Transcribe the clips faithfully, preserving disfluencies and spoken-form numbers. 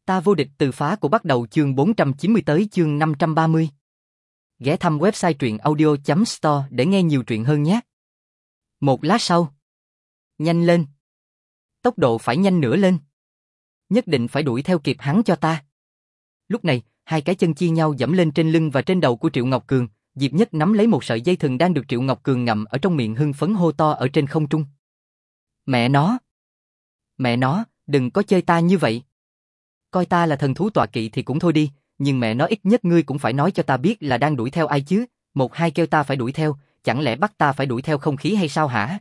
Ta vô địch từ phá của bắt đầu chương bốn trăm chín mươi tới chương năm trăm ba mươi. Ghé thăm website truyện audio chấm store để nghe nhiều truyện hơn nhé. Một lát sau. Nhanh lên. Tốc độ phải nhanh nữa lên. Nhất định phải đuổi theo kịp hắn cho ta. Lúc này, hai cái chân chia nhau dẫm lên trên lưng và trên đầu của Triệu Ngọc Cường, Diệp Nhất nắm lấy một sợi dây thừng đang được Triệu Ngọc Cường ngậm ở trong miệng hưng phấn hô to ở trên không trung. Mẹ nó! Mẹ nó, đừng có chơi ta như vậy. Coi ta là thần thú tọa kỵ thì cũng thôi đi, nhưng mẹ nó ít nhất ngươi cũng phải nói cho ta biết là đang đuổi theo ai chứ, một hai kêu ta phải đuổi theo, chẳng lẽ bắt ta phải đuổi theo không khí hay sao hả?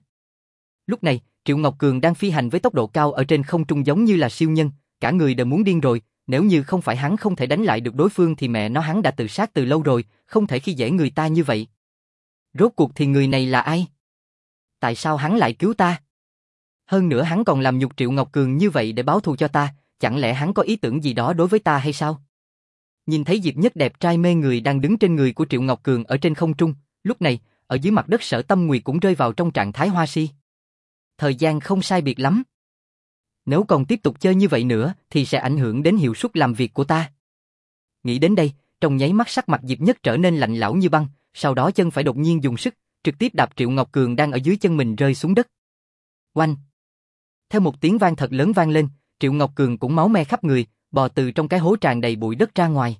Lúc này, Triệu Ngọc Cường đang phi hành với tốc độ cao ở trên không trung giống như là siêu nhân, cả người đều muốn điên rồi, nếu như không phải hắn không thể đánh lại được đối phương thì mẹ nó hắn đã tự sát từ lâu rồi, không thể khi dễ người ta như vậy. Rốt cuộc thì người này là ai? Tại sao hắn lại cứu ta? Hơn nữa hắn còn làm nhục Triệu Ngọc Cường như vậy để báo thù cho ta, chẳng lẽ hắn có ý tưởng gì đó đối với ta hay sao? Nhìn thấy Diệp Nhất đẹp trai mê người đang đứng trên người của Triệu Ngọc Cường ở trên không trung, lúc này, ở dưới mặt đất Sở Tâm Nguyệt cũng rơi vào trong trạng thái hoa si. Thời gian không sai biệt lắm. Nếu còn tiếp tục chơi như vậy nữa thì sẽ ảnh hưởng đến hiệu suất làm việc của ta. Nghĩ đến đây, trong nháy mắt sắc mặt Diệp Nhất trở nên lạnh lẽo như băng, sau đó chân phải đột nhiên dùng sức, trực tiếp đạp Triệu Ngọc Cường đang ở dưới chân mình rơi xuống đất. Oanh! Theo một tiếng vang thật lớn vang lên, Triệu Ngọc Cường cũng máu me khắp người, bò từ trong cái hố tràn đầy bụi đất ra ngoài.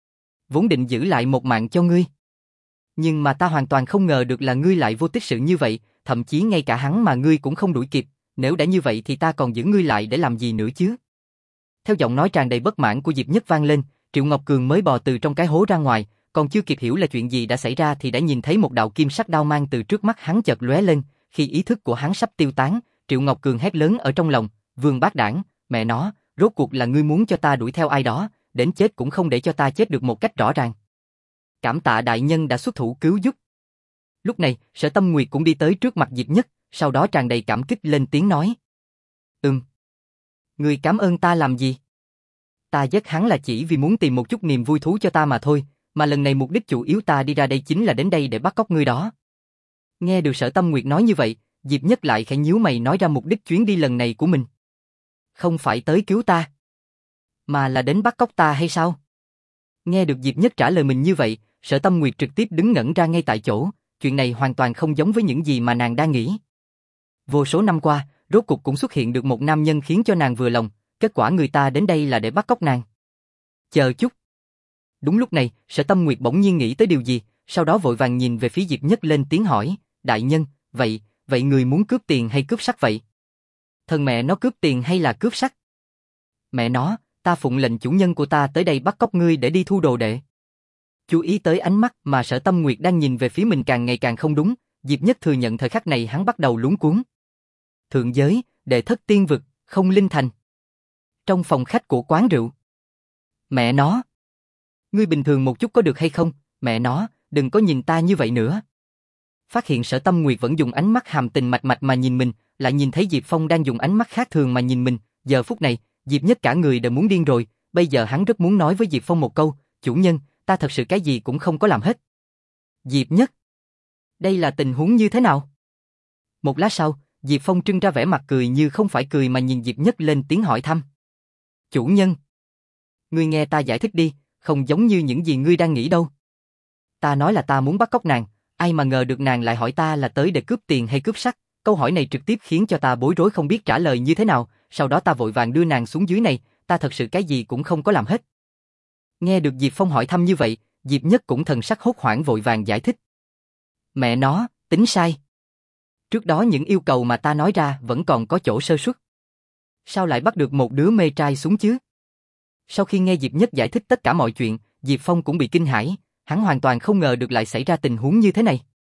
Vốn định giữ lại một mạng cho ngươi. Nhưng mà ta hoàn toàn không ngờ được là ngươi lại vô tích sự như vậy, thậm chí ngay cả hắn mà ngươi cũng không đuổi kịp, nếu đã như vậy thì ta còn giữ ngươi lại để làm gì nữa chứ? Theo giọng nói tràn đầy bất mãn của Diệp Nhất vang lên, Triệu Ngọc Cường mới bò từ trong cái hố ra ngoài, còn chưa kịp hiểu là chuyện gì đã xảy ra thì đã nhìn thấy một đạo kim sắc đao mang từ trước mắt hắn chợt lóe lên, khi ý thức của hắn sắp tiêu tán, Triệu Ngọc Cường hét lớn ở trong lòng, Vương Bát Đản, mẹ nó, rốt cuộc là ngươi muốn cho ta đuổi theo ai đó, đến chết cũng không để cho ta chết được một cách rõ ràng. Cảm tạ đại nhân đã xuất thủ cứu giúp. Lúc này, Sở Tâm Nguyệt cũng đi tới trước mặt Diệp Nhất, sau đó tràn đầy cảm kích lên tiếng nói. Ừm. Ngươi cảm ơn ta làm gì? Ta giết hắn là chỉ vì muốn tìm một chút niềm vui thú cho ta mà thôi, mà lần này mục đích chủ yếu ta đi ra đây chính là đến đây để bắt cóc ngươi đó. Nghe được Sở Tâm Nguyệt nói như vậy, Diệp Nhất lại khẽ nhíu mày nói ra mục đích chuyến đi lần này của mình. Không phải tới cứu ta, mà là đến bắt cóc ta hay sao? Nghe được Diệp Nhất trả lời mình như vậy, Sở Tâm Nguyệt trực tiếp đứng ngẩn ra ngay tại chỗ, chuyện này hoàn toàn không giống với những gì mà nàng đang nghĩ. Vô số năm qua, rốt cuộc cũng xuất hiện được một nam nhân khiến cho nàng vừa lòng, kết quả người ta đến đây là để bắt cóc nàng. Chờ chút. Đúng lúc này, Sở Tâm Nguyệt bỗng nhiên nghĩ tới điều gì, sau đó vội vàng nhìn về phía Diệp Nhất lên tiếng hỏi, đại nhân, vậy, vậy người muốn cướp tiền hay cướp sắc vậy? Thần mẹ nó cướp tiền hay là cướp sắc? Mẹ nó, ta phụng lệnh chủ nhân của ta tới đây bắt cóc ngươi để đi thu đồ đệ. Chú ý tới ánh mắt mà Sở Tâm Nguyệt đang nhìn về phía mình càng ngày càng không đúng, Diệp Nhất thừa nhận thời khắc này hắn bắt đầu luống cuống. Thượng giới, đệ thất tiên vực, không linh thành. Trong phòng khách của quán rượu. Mẹ nó! Ngươi bình thường một chút có được hay không? Mẹ nó, đừng có nhìn ta như vậy nữa. Phát hiện Sở Tâm Nguyệt vẫn dùng ánh mắt hàm tình mạch mạch mà nhìn mình, lại nhìn thấy Diệp Phong đang dùng ánh mắt khác thường mà nhìn mình, giờ phút này, Diệp Nhất cả người đều muốn điên rồi, bây giờ hắn rất muốn nói với Diệp Phong một câu, chủ nhân, ta thật sự cái gì cũng không có làm hết. Diệp Nhất! Đây là tình huống như thế nào? Một lát sau, Diệp Phong trưng ra vẻ mặt cười như không phải cười mà nhìn Diệp Nhất lên tiếng hỏi thăm. Chủ nhân! Ngươi nghe ta giải thích đi, không giống như những gì ngươi đang nghĩ đâu. Ta nói là ta muốn bắt cóc nàng, ai mà ngờ được nàng lại hỏi ta là tới để cướp tiền hay cướp sắc, câu hỏi này trực tiếp khiến cho ta bối rối không biết trả lời như thế nào, sau đó ta vội vàng đưa nàng xuống dưới này, ta thật sự cái gì cũng không có làm hết. Nghe được Diệp Phong hỏi thăm như vậy, Diệp Nhất cũng thần sắc hốt hoảng vội vàng giải thích. Mẹ nó, tính sai. Trước đó những yêu cầu mà ta nói ra vẫn còn có chỗ sơ suất. Sao lại bắt được một đứa mê trai xuống chứ? Sau khi nghe Diệp Nhất giải thích tất cả mọi chuyện, Diệp Phong cũng bị kinh hãi, hắn hoàn toàn không ngờ được lại xảy ra tình huống như thế này.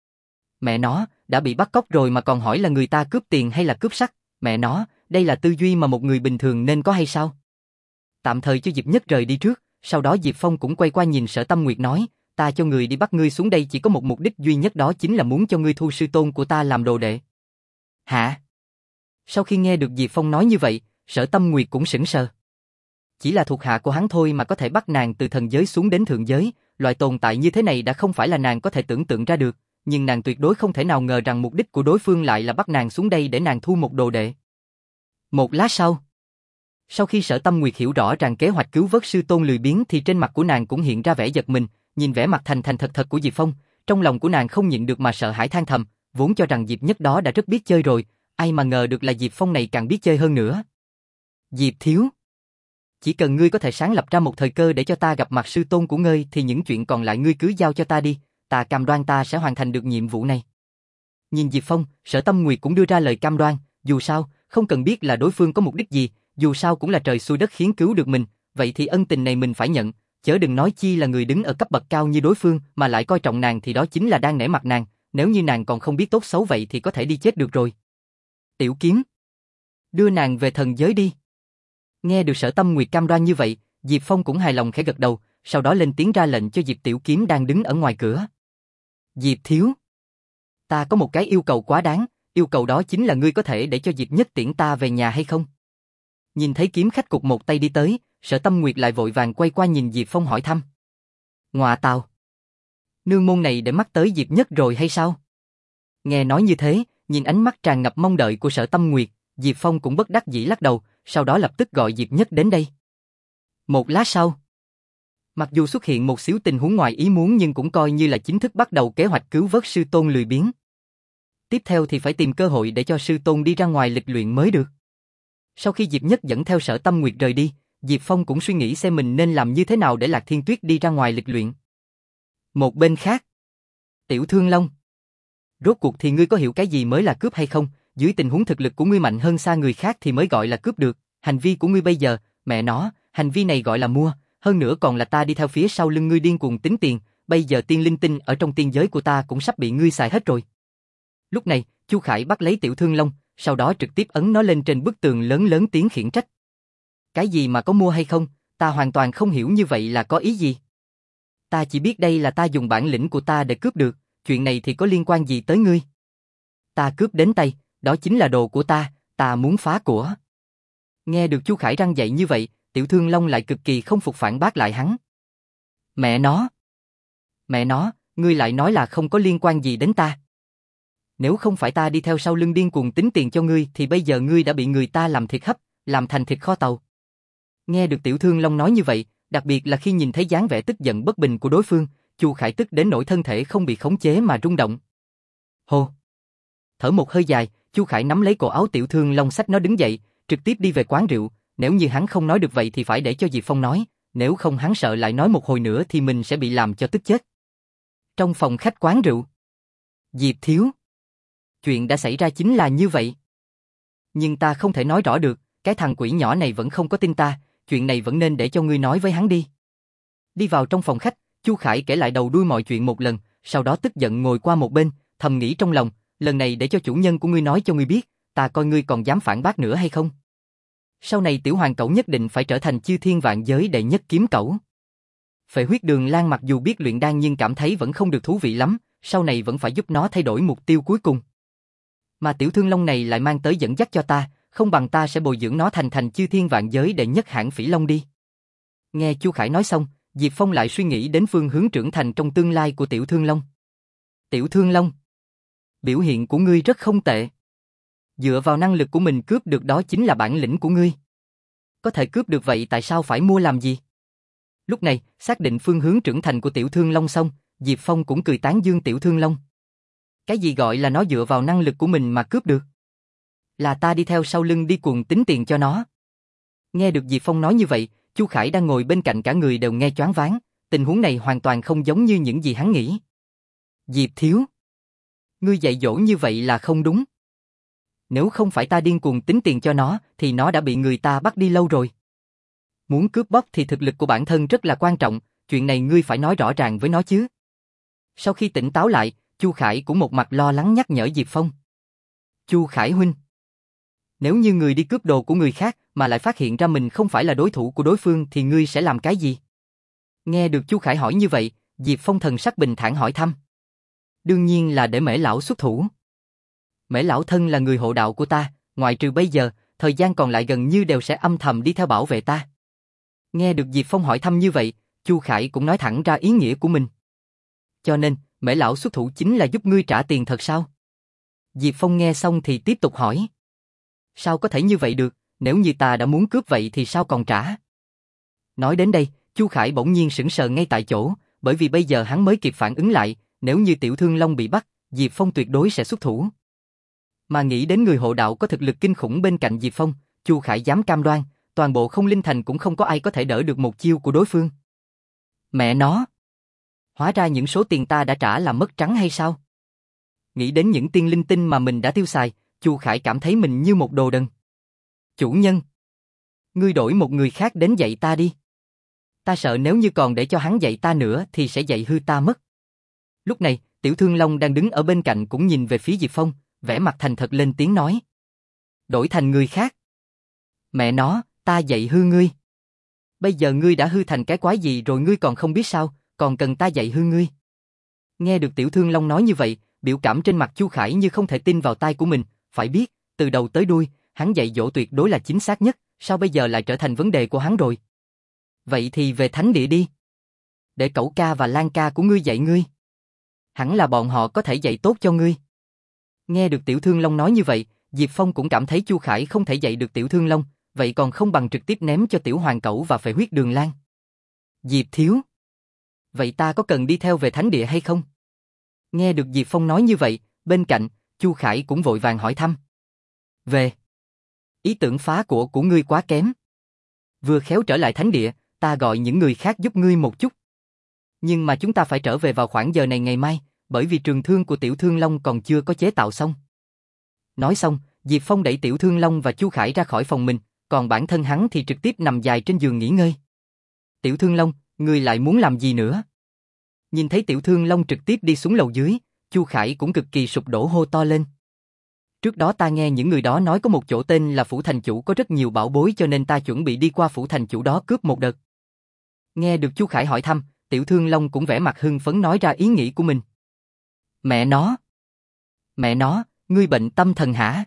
Mẹ nó, đã bị bắt cóc rồi mà còn hỏi là người ta cướp tiền hay là cướp sắc, mẹ nó, đây là tư duy mà một người bình thường nên có hay sao? Tạm thời cho Diệp Nhất rời đi trước, sau đó Diệp Phong cũng quay qua nhìn Sở Tâm Nguyệt nói, ta cho người đi bắt ngươi xuống đây chỉ có một mục đích duy nhất, đó chính là muốn cho ngươi thu sư tôn của ta làm đồ đệ. Hả? Sau khi nghe được Diệp Phong nói như vậy, Sở Tâm Nguyệt cũng sững sờ. Chỉ là thuộc hạ của hắn thôi mà có thể bắt nàng từ thần giới xuống đến thượng giới, loại tồn tại như thế này đã không phải là nàng có thể tưởng tượng ra được, nhưng nàng tuyệt đối không thể nào ngờ rằng mục đích của đối phương lại là bắt nàng xuống đây để nàng thu một đồ đệ. Một lát sau, Sau khi Sở Tâm Nguyệt hiểu rõ ràng kế hoạch cứu vớt sư tôn lười biếng thì trên mặt của nàng cũng hiện ra vẻ giật mình, nhìn vẻ mặt thành thành thật thật của Diệp Phong, trong lòng của nàng không nhịn được mà sợ hãi than thầm, vốn cho rằng Diệp Nhất đó đã rất biết chơi rồi, ai mà ngờ được là Diệp Phong này càng biết chơi hơn nữa. Diệp thiếu, chỉ cần ngươi có thể sáng lập ra một thời cơ để cho ta gặp mặt sư tôn của ngươi thì những chuyện còn lại ngươi cứ giao cho ta đi, ta cam đoan ta sẽ hoàn thành được nhiệm vụ này. Nhìn Diệp Phong, Sở Tâm Nguyệt cũng đưa ra lời cam đoan, dù sao, không cần biết là đối phương có mục đích gì, dù sao cũng là trời xui đất khiến cứu được mình, vậy thì ân tình này mình phải nhận, chớ đừng nói chi là người đứng ở cấp bậc cao như đối phương mà lại coi trọng nàng thì đó chính là đang nể mặt nàng, nếu như nàng còn không biết tốt xấu vậy thì có thể đi chết được rồi. Tiểu Kiếm, đưa nàng về thần giới đi. Nghe được Sở Tâm Nguyệt cam đoan như vậy, Diệp Phong cũng hài lòng khẽ gật đầu, sau đó lên tiếng ra lệnh cho Diệp Tiểu Kiếm đang đứng ở ngoài cửa. Diệp thiếu, ta có một cái yêu cầu quá đáng, yêu cầu đó chính là ngươi có thể để cho Diệp Nhất tiễn ta về nhà hay không? Nhìn thấy kiếm khách cục một tay đi tới, Sở Tâm Nguyệt lại vội vàng quay qua nhìn Diệp Phong hỏi thăm. Ngọa tào, nương môn này để mắt tới Diệp Nhất rồi hay sao? Nghe nói như thế, nhìn ánh mắt tràn ngập mong đợi của Sở Tâm Nguyệt, Diệp Phong cũng bất đắc dĩ lắc đầu, sau đó lập tức gọi Diệp Nhất đến đây. Một lát sau, mặc dù xuất hiện một xíu tình huống ngoài ý muốn nhưng cũng coi như là chính thức bắt đầu kế hoạch cứu vớt sư tôn lười biếng. Tiếp theo thì phải tìm cơ hội để cho sư tôn đi ra ngoài lịch luyện mới được. Sau khi Diệp Nhất dẫn theo Sở Tâm Nguyệt rời đi, Diệp Phong cũng suy nghĩ xem mình nên làm như thế nào để Lạc Thiên Tuyết đi ra ngoài lịch luyện. Một bên khác, Tiểu Thương Long, rốt cuộc thì ngươi có hiểu cái gì mới là cướp hay không? Dưới tình huống thực lực của ngươi mạnh hơn xa người khác thì mới gọi là cướp được, hành vi của ngươi bây giờ, mẹ nó, hành vi này gọi là mua, hơn nữa còn là ta đi theo phía sau lưng ngươi điên cuồng tính tiền, bây giờ tiên linh tinh ở trong tiên giới của ta cũng sắp bị ngươi xài hết rồi. Lúc này, Chu Khải bắt lấy Tiểu Thương Long, sau đó trực tiếp ấn nó lên trên bức tường lớn lớn tiếng khiển trách. Cái gì mà có mua hay không, ta hoàn toàn không hiểu như vậy là có ý gì. Ta chỉ biết đây là ta dùng bản lĩnh của ta để cướp được, chuyện này thì có liên quan gì tới ngươi? Ta cướp đến tay, đó chính là đồ của ta, ta muốn phá của. Nghe được Chu Khải răn dạy như vậy, Tiểu Thương Long lại cực kỳ không phục phản bác lại hắn. Mẹ nó! Mẹ nó, ngươi lại nói là không có liên quan gì đến ta. Nếu không phải ta đi theo sau lưng điên cuồng tính tiền cho ngươi thì bây giờ ngươi đã bị người ta làm thịt hấp, làm thành thịt kho tàu. Nghe được Tiểu Thương Long nói như vậy, đặc biệt là khi nhìn thấy dáng vẻ tức giận bất bình của đối phương, Chu Khải tức đến nỗi thân thể không bị khống chế mà rung động. Hô! Thở một hơi dài, Chu Khải nắm lấy cổ áo Tiểu Thương Long xách nó đứng dậy, trực tiếp đi về quán rượu, nếu như hắn không nói được vậy thì phải để cho Diệp Phong nói, nếu không hắn sợ lại nói một hồi nữa thì mình sẽ bị làm cho tức chết. Trong phòng khách quán rượu, Diệp thiếu, chuyện đã xảy ra chính là như vậy. Nhưng ta không thể nói rõ được, cái thằng quỷ nhỏ này vẫn không có tin ta, chuyện này vẫn nên để cho ngươi nói với hắn đi. Đi vào trong phòng khách, Chu Khải kể lại đầu đuôi mọi chuyện một lần, sau đó tức giận ngồi qua một bên, thầm nghĩ trong lòng, lần này để cho chủ nhân của ngươi nói cho ngươi biết, ta coi ngươi còn dám phản bác nữa hay không. Sau này tiểu hoàng cẩu nhất định phải trở thành chư thiên vạn giới đệ nhất kiếm cẩu. Phệ huyết Đường Lan mặc dù biết luyện đan nhưng cảm thấy vẫn không được thú vị lắm, sau này vẫn phải giúp nó thay đổi mục tiêu cuối cùng. Mà Tiểu Thương Long này lại mang tới dẫn dắt cho ta, không bằng ta sẽ bồi dưỡng nó thành thành chư thiên vạn giới đệ nhất hãng phỉ long đi. Nghe Chu Khải nói xong, Diệp Phong lại suy nghĩ đến phương hướng trưởng thành trong tương lai của Tiểu Thương Long. Tiểu Thương Long, biểu hiện của ngươi rất không tệ. Dựa vào năng lực của mình cướp được đó chính là bản lĩnh của ngươi. Có thể cướp được vậy tại sao phải mua làm gì? Lúc này, xác định phương hướng trưởng thành của Tiểu Thương Long xong, Diệp Phong cũng cười tán dương Tiểu Thương Long. Cái gì gọi là nó dựa vào năng lực của mình mà cướp được? Là ta đi theo sau lưng đi cuồng tính tiền cho nó. Nghe được Diệp Phong nói như vậy, Chu Khải đang ngồi bên cạnh cả người đều nghe choáng váng, tình huống này hoàn toàn không giống như những gì hắn nghĩ. Diệp thiếu, ngươi dạy dỗ như vậy là không đúng. Nếu không phải ta điên cuồng tính tiền cho nó, thì nó đã bị người ta bắt đi lâu rồi. Muốn cướp bóc thì thực lực của bản thân rất là quan trọng, chuyện này ngươi phải nói rõ ràng với nó chứ. Sau khi tỉnh táo lại, Chu Khải cũng một mặt lo lắng nhắc nhở Diệp Phong. Chu Khải huynh, nếu như người đi cướp đồ của người khác mà lại phát hiện ra mình không phải là đối thủ của đối phương thì ngươi sẽ làm cái gì? Nghe được Chu Khải hỏi như vậy, Diệp Phong thần sắc bình thản hỏi thăm. Đương nhiên là để Mễ lão xuất thủ. Mễ lão thân là người hộ đạo của ta, ngoại trừ bây giờ, thời gian còn lại gần như đều sẽ âm thầm đi theo bảo vệ ta. Nghe được Diệp Phong hỏi thăm như vậy, Chu Khải cũng nói thẳng ra ý nghĩa của mình. Cho nên, Mễ lão xuất thủ chính là giúp ngươi trả tiền thật sao? Diệp Phong nghe xong thì tiếp tục hỏi. Sao có thể như vậy được, nếu như ta đã muốn cướp vậy thì sao còn trả? Nói đến đây, Chu Khải bỗng nhiên sững sờ ngay tại chỗ, bởi vì bây giờ hắn mới kịp phản ứng lại, nếu như Tiểu Thương Long bị bắt, Diệp Phong tuyệt đối sẽ xuất thủ. Mà nghĩ đến người hộ đạo có thực lực kinh khủng bên cạnh Diệp Phong, Chu Khải dám cam đoan, toàn bộ Không Linh Thành cũng không có ai có thể đỡ được một chiêu của đối phương. Mẹ nó! Hóa ra những số tiền ta đã trả là mất trắng hay sao? Nghĩ đến những tiên linh tinh mà mình đã tiêu xài, Chu Khải cảm thấy mình như một đồ đần. Chủ nhân! Ngươi đổi một người khác đến dạy ta đi. Ta sợ nếu như còn để cho hắn dạy ta nữa thì sẽ dạy hư ta mất. Lúc này, Tiểu Thương Long đang đứng ở bên cạnh cũng nhìn về phía Diệp Phong, vẻ mặt thành thật lên tiếng nói. Đổi thành người khác. Mẹ nó, ta dạy hư ngươi. Bây giờ ngươi đã hư thành cái quái gì rồi ngươi còn không biết sao, còn cần ta dạy hư ngươi. Nghe được Tiểu Thương Long nói như vậy, biểu cảm trên mặt Chu Khải như không thể tin vào tai của mình, phải biết, từ đầu tới đuôi, hắn dạy dỗ tuyệt đối là chính xác nhất, sao bây giờ lại trở thành vấn đề của hắn rồi? Vậy thì về thánh địa đi. Để Cẩu ca và Lan ca của ngươi dạy ngươi. Hẳn là bọn họ có thể dạy tốt cho ngươi. Nghe được Tiểu Thương Long nói như vậy, Diệp Phong cũng cảm thấy Chu Khải không thể dạy được Tiểu Thương Long, vậy còn không bằng trực tiếp ném cho Tiểu Hoàng Cẩu và Phệ Huyết Đường Lan. Diệp thiếu. Vậy ta có cần đi theo về thánh địa hay không? Nghe được Diệp Phong nói như vậy, bên cạnh, Chu Khải cũng vội vàng hỏi thăm. Về. Ý tưởng phá của của ngươi quá kém. Vừa khéo trở lại thánh địa, ta gọi những người khác giúp ngươi một chút. Nhưng mà chúng ta phải trở về vào khoảng giờ này ngày mai, bởi vì trường thương của Tiểu Thương Long còn chưa có chế tạo xong. Nói xong, Diệp Phong đẩy Tiểu Thương Long và Chu Khải ra khỏi phòng mình, còn bản thân hắn thì trực tiếp nằm dài trên giường nghỉ ngơi. Tiểu Thương Long, ngươi lại muốn làm gì nữa? Nhìn thấy Tiểu Thương Long trực tiếp đi xuống lầu dưới, Chu Khải cũng cực kỳ sụp đổ hô to lên. Trước đó ta nghe những người đó nói có một chỗ tên là Phủ Thành Chủ có rất nhiều bảo bối cho nên ta chuẩn bị đi qua Phủ Thành Chủ đó cướp một đợt. Nghe được Chu Khải hỏi thăm, Tiểu Thương Long cũng vẻ mặt hưng phấn nói ra ý nghĩ của mình. Mẹ nó! Mẹ nó, ngươi bệnh tâm thần hả?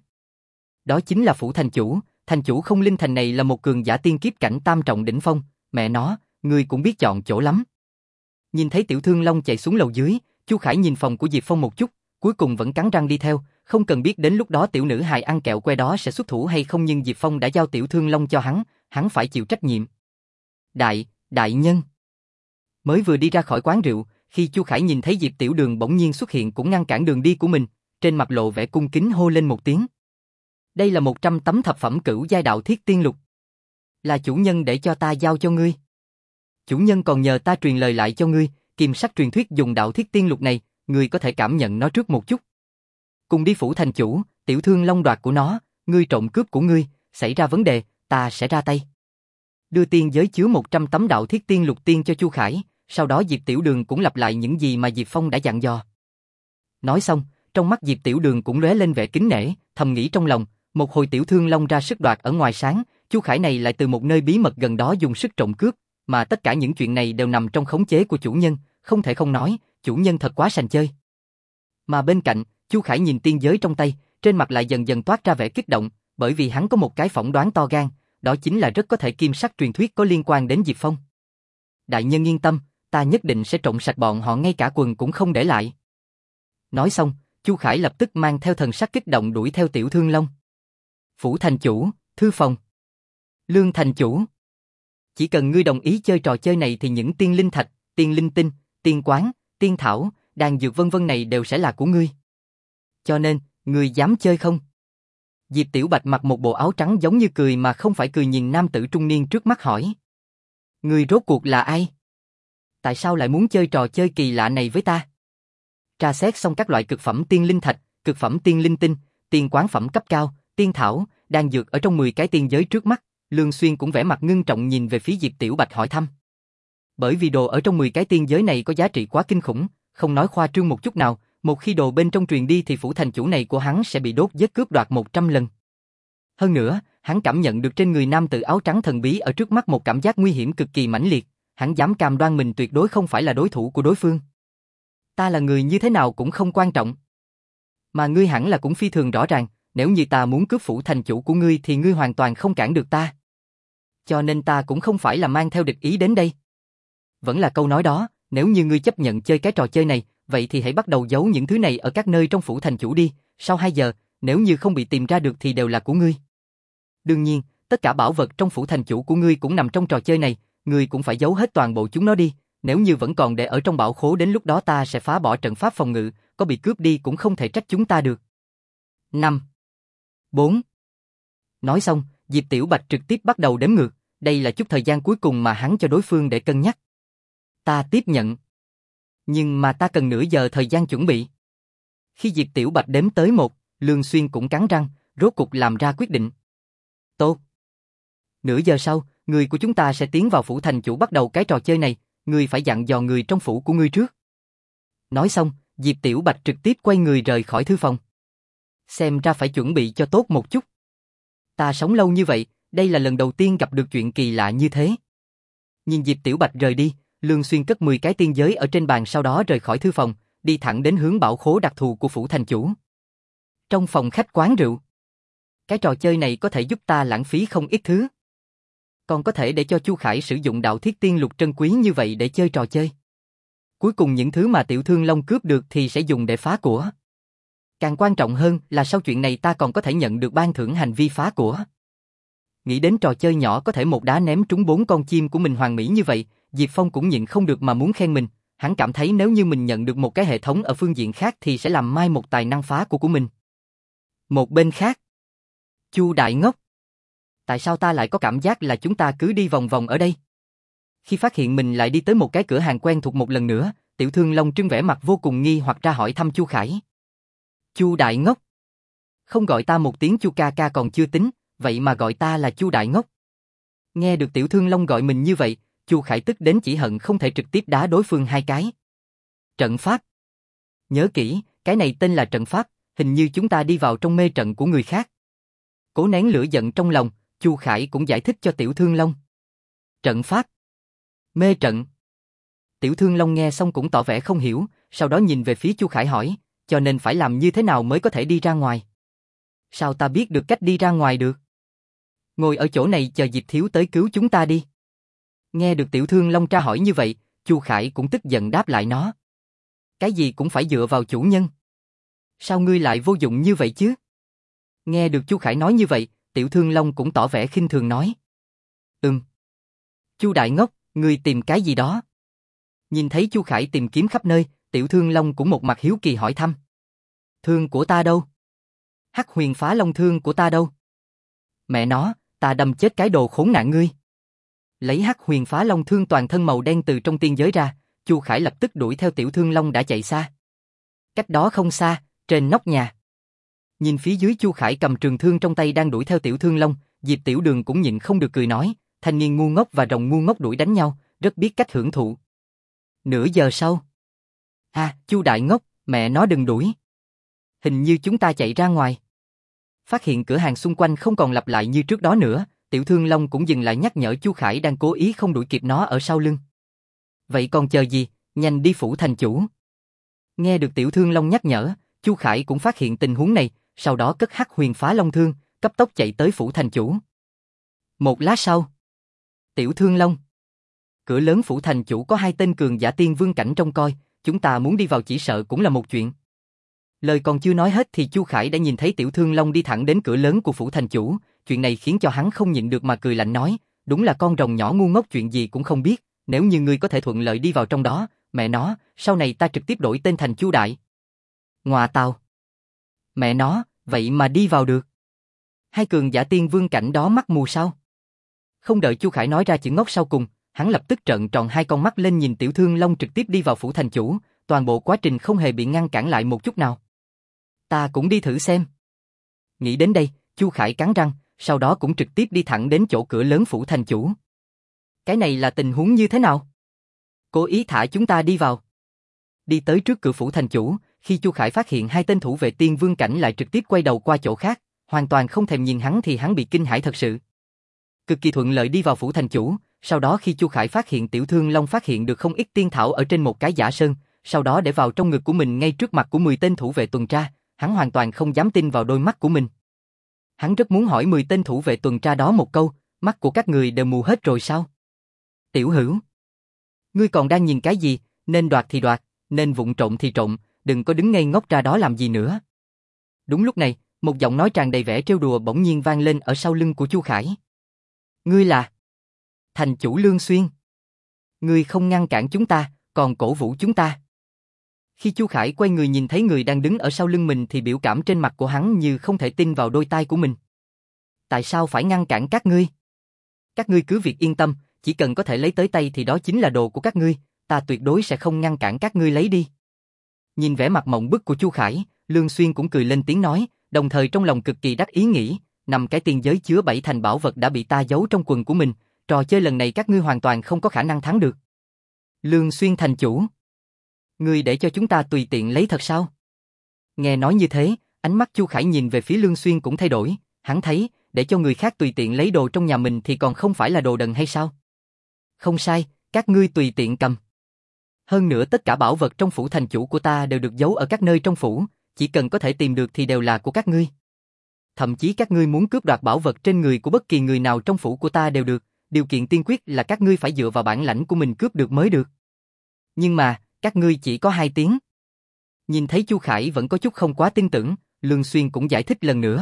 Đó chính là Phủ Thành Chủ, Thành Chủ Không Linh Thành này là một cường giả tiên kiếp cảnh tam trọng đỉnh phong, mẹ nó, ngươi cũng biết chọn chỗ lắm. Nhìn thấy Tiểu Thương Long chạy xuống lầu dưới, Chu Khải nhìn phòng của Diệp Phong một chút, cuối cùng vẫn cắn răng đi theo, không cần biết đến lúc đó tiểu nữ hài ăn kẹo que đó sẽ xuất thủ hay không nhưng Diệp Phong đã giao Tiểu Thương Long cho hắn, hắn phải chịu trách nhiệm. Đại, đại nhân. Mới vừa đi ra khỏi quán rượu, khi Chu Khải nhìn thấy Diệp Tiểu Đường bỗng nhiên xuất hiện cũng ngăn cản đường đi của mình, trên mặt lộ vẻ cung kính hô lên một tiếng. Đây là một trăm tấm thập phẩm cửu giai đạo thiết tiên lục. Là chủ nhân để cho ta giao cho ngươi. Chủ nhân còn nhờ ta truyền lời lại cho ngươi, Kim Sắc truyền thuyết dùng đạo thiết tiên lục này, ngươi có thể cảm nhận nó trước một chút. Cùng đi Phủ Thành Chủ, Tiểu Thương Long đoạt của nó, ngươi trộm cướp của ngươi, xảy ra vấn đề, ta sẽ ra tay. Đưa tiên giới chứa một trăm tấm đạo thiết tiên lục tiên cho Chu Khải, sau đó Diệp Tiểu Đường cũng lặp lại những gì mà Diệp Phong đã dặn dò. Nói xong, trong mắt Diệp Tiểu Đường cũng lóe lên vẻ kính nể, thầm nghĩ trong lòng, một hồi Tiểu Thương Long ra sức đoạt ở ngoài sáng, Chu Khải này lại từ một nơi bí mật gần đó dùng sức trộm cướp, mà tất cả những chuyện này đều nằm trong khống chế của chủ nhân, không thể không nói, chủ nhân thật quá sành chơi. Mà bên cạnh, Chu Khải nhìn tiên giới trong tay, trên mặt lại dần dần toát ra vẻ kích động, bởi vì hắn có một cái phỏng đoán to gan, đó chính là rất có thể Kim Sắc truyền thuyết có liên quan đến Diệp Phong. Đại nhân yên tâm, ta nhất định sẽ trộm sạch bọn họ ngay cả quần cũng không để lại. Nói xong, Chu Khải lập tức mang theo thần sắc kích động đuổi theo Tiểu Thương Long. Phủ Thành Chủ, thư phòng. Lương Thành Chủ. Chỉ cần ngươi đồng ý chơi trò chơi này thì những tiên linh thạch, tiên linh tinh, tiên quán, tiên thảo, đan dược vân vân này đều sẽ là của ngươi. Cho nên, ngươi dám chơi không? Diệp Tiểu Bạch mặc một bộ áo trắng giống như cười mà không phải cười nhìn nam tử trung niên trước mắt hỏi. Ngươi rốt cuộc là ai? Tại sao lại muốn chơi trò chơi kỳ lạ này với ta? Tra xét xong các loại cực phẩm tiên linh thạch, cực phẩm tiên linh tinh, tiên quán phẩm cấp cao, tiên thảo, đan dược ở trong mười cái tiên giới trước mắt, Lương Xuyên cũng vẻ mặt ngưng trọng nhìn về phía Diệp Tiểu Bạch hỏi thăm. Bởi vì đồ ở trong mười cái tiên giới này có giá trị quá kinh khủng, không nói khoa trương một chút nào, một khi đồ bên trong truyền đi thì Phủ Thành Chủ này của hắn sẽ bị đốt giết cướp đoạt một trăm lần. Hơn nữa, hắn cảm nhận được trên người nam tử áo trắng thần bí ở trước mắt một cảm giác nguy hiểm cực kỳ mãnh liệt, hắn dám cam đoan mình tuyệt đối không phải là đối thủ của đối phương. Ta là người như thế nào cũng không quan trọng. Mà ngươi hẳn là cũng phi thường rõ ràng, nếu như ta muốn cướp Phủ Thành Chủ của ngươi thì ngươi hoàn toàn không cản được ta. Cho nên ta cũng không phải là mang theo địch ý đến đây. Vẫn là câu nói đó, nếu như ngươi chấp nhận chơi cái trò chơi này, vậy thì hãy bắt đầu giấu những thứ này ở các nơi trong Phủ Thành Chủ đi, sau hai giờ, nếu như không bị tìm ra được thì đều là của ngươi. Đương nhiên, tất cả bảo vật trong phủ thành chủ của ngươi cũng nằm trong trò chơi này, ngươi cũng phải giấu hết toàn bộ chúng nó đi, nếu như vẫn còn để ở trong bảo khố đến lúc đó ta sẽ phá bỏ trận pháp phòng ngự, có bị cướp đi cũng không thể trách chúng ta được. năm. bốn. Nói xong, Diệp Tiểu Bạch trực tiếp bắt đầu đếm ngược, đây là chút thời gian cuối cùng mà hắn cho đối phương để cân nhắc. Ta tiếp nhận. Nhưng mà ta cần nửa giờ thời gian chuẩn bị. Khi Diệp Tiểu Bạch đếm tới một, Lương Xuyên cũng cắn răng, rốt cục làm ra quyết định. Tốt. Nửa giờ sau, người của chúng ta sẽ tiến vào phủ thành chủ bắt đầu cái trò chơi này, ngươi phải dặn dò người trong phủ của ngươi trước. Nói xong, Diệp Tiểu Bạch trực tiếp quay người rời khỏi thư phòng. Xem ra phải chuẩn bị cho tốt một chút. Ta sống lâu như vậy, đây là lần đầu tiên gặp được chuyện kỳ lạ như thế. Nhìn Diệp Tiểu Bạch rời đi, Lương Xuyên cất mười cái tiên giới ở trên bàn sau đó rời khỏi thư phòng, đi thẳng đến hướng bảo khố đặc thù của phủ thành chủ. Trong phòng khách quán rượu. Cái trò chơi này có thể giúp ta lãng phí không ít thứ. Còn có thể để cho Chu Khải sử dụng đạo thiết tiên lục trân quý như vậy để chơi trò chơi. Cuối cùng những thứ mà Tiểu Thương Long cướp được thì sẽ dùng để phá của. Càng quan trọng hơn là sau chuyện này ta còn có thể nhận được ban thưởng hành vi phá của. Nghĩ đến trò chơi nhỏ có thể một đá ném trúng bốn con chim của mình hoàn mỹ như vậy, Diệp Phong cũng nhịn không được mà muốn khen mình. Hắn cảm thấy nếu như mình nhận được một cái hệ thống ở phương diện khác thì sẽ làm mai một tài năng phá của của mình. Một bên khác, Chu Đại Ngốc. Tại sao ta lại có cảm giác là chúng ta cứ đi vòng vòng ở đây? Khi phát hiện mình lại đi tới một cái cửa hàng quen thuộc một lần nữa, Tiểu Thương Long trưng vẻ mặt vô cùng nghi hoặc ra hỏi thăm Chu Khải. Chu Đại Ngốc. Không gọi ta một tiếng Chu ca ca còn chưa tính, vậy mà gọi ta là Chu Đại Ngốc. Nghe được Tiểu Thương Long gọi mình như vậy, Chu Khải tức đến chỉ hận không thể trực tiếp đá đối phương hai cái. Trận pháp. Nhớ kỹ, cái này tên là trận pháp, hình như chúng ta đi vào trong mê trận của người khác. Cố nén lửa giận trong lòng, Chu Khải cũng giải thích cho Tiểu Thương Long. Trận pháp. Mê trận. Tiểu Thương Long nghe xong cũng tỏ vẻ không hiểu, sau đó nhìn về phía Chu Khải hỏi, cho nên phải làm như thế nào mới có thể đi ra ngoài? Sao ta biết được cách đi ra ngoài được? Ngồi ở chỗ này chờ Diệp Thiếu tới cứu chúng ta đi. Nghe được Tiểu Thương Long tra hỏi như vậy, Chu Khải cũng tức giận đáp lại nó. Cái gì cũng phải dựa vào chủ nhân. Sao ngươi lại vô dụng như vậy chứ? Nghe được Chu Khải nói như vậy, Tiểu Thương Long cũng tỏ vẻ khinh thường nói. Ừm. Chu Đại Ngốc, ngươi tìm cái gì đó? Nhìn thấy Chu Khải tìm kiếm khắp nơi, Tiểu Thương Long cũng một mặt hiếu kỳ hỏi thăm. Thương của ta đâu? Hắc Huyền Phá Long thương của ta đâu? Mẹ nó, ta đâm chết cái đồ khốn nạn ngươi. Lấy Hắc Huyền Phá Long thương toàn thân màu đen từ trong tiên giới ra, Chu Khải lập tức đuổi theo Tiểu Thương Long đã chạy xa. Cách đó không xa, trên nóc nhà. Nhìn phía dưới Chu Khải cầm trường thương trong tay đang đuổi theo Tiểu Thương Long, Diệp Tiểu Đường cũng nhịn không được cười nói, thanh niên ngu ngốc và rồng ngu ngốc đuổi đánh nhau, rất biết cách hưởng thụ. Nửa giờ sau. À, Chu Đại Ngốc, mẹ nó đừng đuổi. Hình như chúng ta chạy ra ngoài. Phát hiện cửa hàng xung quanh không còn lặp lại như trước đó nữa, Tiểu Thương Long cũng dừng lại nhắc nhở Chu Khải đang cố ý không đuổi kịp nó ở sau lưng. Vậy còn chờ gì, nhanh đi phủ thành chủ. Nghe được Tiểu Thương Long nhắc nhở, Chu Khải cũng phát hiện tình huống này, sau đó cất Hắc Huyền Phá Long thương, cấp tốc chạy tới phủ thành chủ. Một lát sau, Tiểu Thương Long. Cửa lớn phủ thành chủ có hai tên cường giả tiên vương cảnh trông coi, chúng ta muốn đi vào chỉ sợ cũng là một chuyện. Lời còn chưa nói hết thì Chu Khải đã nhìn thấy Tiểu Thương Long đi thẳng đến cửa lớn của phủ thành chủ, chuyện này khiến cho hắn không nhịn được mà cười lạnh nói, đúng là con rồng nhỏ ngu ngốc chuyện gì cũng không biết, nếu như ngươi có thể thuận lợi đi vào trong đó, mẹ nó, sau này ta trực tiếp đổi tên thành Chu Đại. Ngoà tào. Mẹ nó, vậy mà đi vào được. Hai cường giả tiên vương cảnh đó mắt mù sao? Không đợi Chu Khải nói ra chữ ngốc sau cùng, hắn lập tức trợn tròn hai con mắt lên nhìn Tiểu Thương Long trực tiếp đi vào phủ thành chủ, toàn bộ quá trình không hề bị ngăn cản lại một chút nào. Ta cũng đi thử xem. Nghĩ đến đây, Chu Khải cắn răng, sau đó cũng trực tiếp đi thẳng đến chỗ cửa lớn phủ thành chủ. Cái này là tình huống như thế nào? Cố ý thả chúng ta đi vào. Đi tới trước cửa phủ thành chủ, khi Chu Khải phát hiện hai tên thủ vệ tiên vương cảnh lại trực tiếp quay đầu qua chỗ khác, hoàn toàn không thèm nhìn hắn thì hắn bị kinh hãi thật sự. Cực kỳ thuận lợi đi vào phủ thành chủ, sau đó khi Chu Khải phát hiện Tiểu Thương Long phát hiện được không ít tiên thảo ở trên một cái giả sơn, sau đó để vào trong ngực của mình ngay trước mặt của mười tên thủ vệ tuần tra, hắn hoàn toàn không dám tin vào đôi mắt của mình. Hắn rất muốn hỏi mười tên thủ vệ tuần tra đó một câu, mắt của các người đều mù hết rồi sao? Tiểu Hữu, ngươi còn đang nhìn cái gì, nên đoạt thì đoạt, nên vụng trộm thì trộm, đừng có đứng ngây ngốc ra đó làm gì nữa. Đúng lúc này, một giọng nói tràn đầy vẻ trêu đùa bỗng nhiên vang lên ở sau lưng của Chu Khải. Ngươi là thành chủ Lương Xuyên. Ngươi không ngăn cản chúng ta, còn cổ vũ chúng ta. Khi Chu Khải quay người nhìn thấy người đang đứng ở sau lưng mình thì biểu cảm trên mặt của hắn như không thể tin vào đôi tai của mình. Tại sao phải ngăn cản các ngươi? Các ngươi cứ việc yên tâm, chỉ cần có thể lấy tới tay thì đó chính là đồ của các ngươi, ta tuyệt đối sẽ không ngăn cản các ngươi lấy đi. Nhìn vẻ mặt mộng bức của Chu Khải, Lương Xuyên cũng cười lên tiếng nói, đồng thời trong lòng cực kỳ đắc ý nghĩ, năm cái tiên giới chứa bảy thành bảo vật đã bị ta giấu trong quần của mình, trò chơi lần này các ngươi hoàn toàn không có khả năng thắng được. Lương Xuyên thành chủ, ngươi để cho chúng ta tùy tiện lấy thật sao? Nghe nói như thế, ánh mắt Chu Khải nhìn về phía Lương Xuyên cũng thay đổi, hắn thấy, để cho người khác tùy tiện lấy đồ trong nhà mình thì còn không phải là đồ đần hay sao? Không sai, các ngươi tùy tiện cầm. Hơn nữa tất cả bảo vật trong phủ thành chủ của ta đều được giấu ở các nơi trong phủ, chỉ cần có thể tìm được thì đều là của các ngươi. Thậm chí các ngươi muốn cướp đoạt bảo vật trên người của bất kỳ người nào trong phủ của ta đều được, điều kiện tiên quyết là các ngươi phải dựa vào bản lãnh của mình cướp được mới được. Nhưng mà, các ngươi chỉ có hai tiếng. Nhìn thấy Chu Khải vẫn có chút không quá tin tưởng, Lương Xuyên cũng giải thích lần nữa.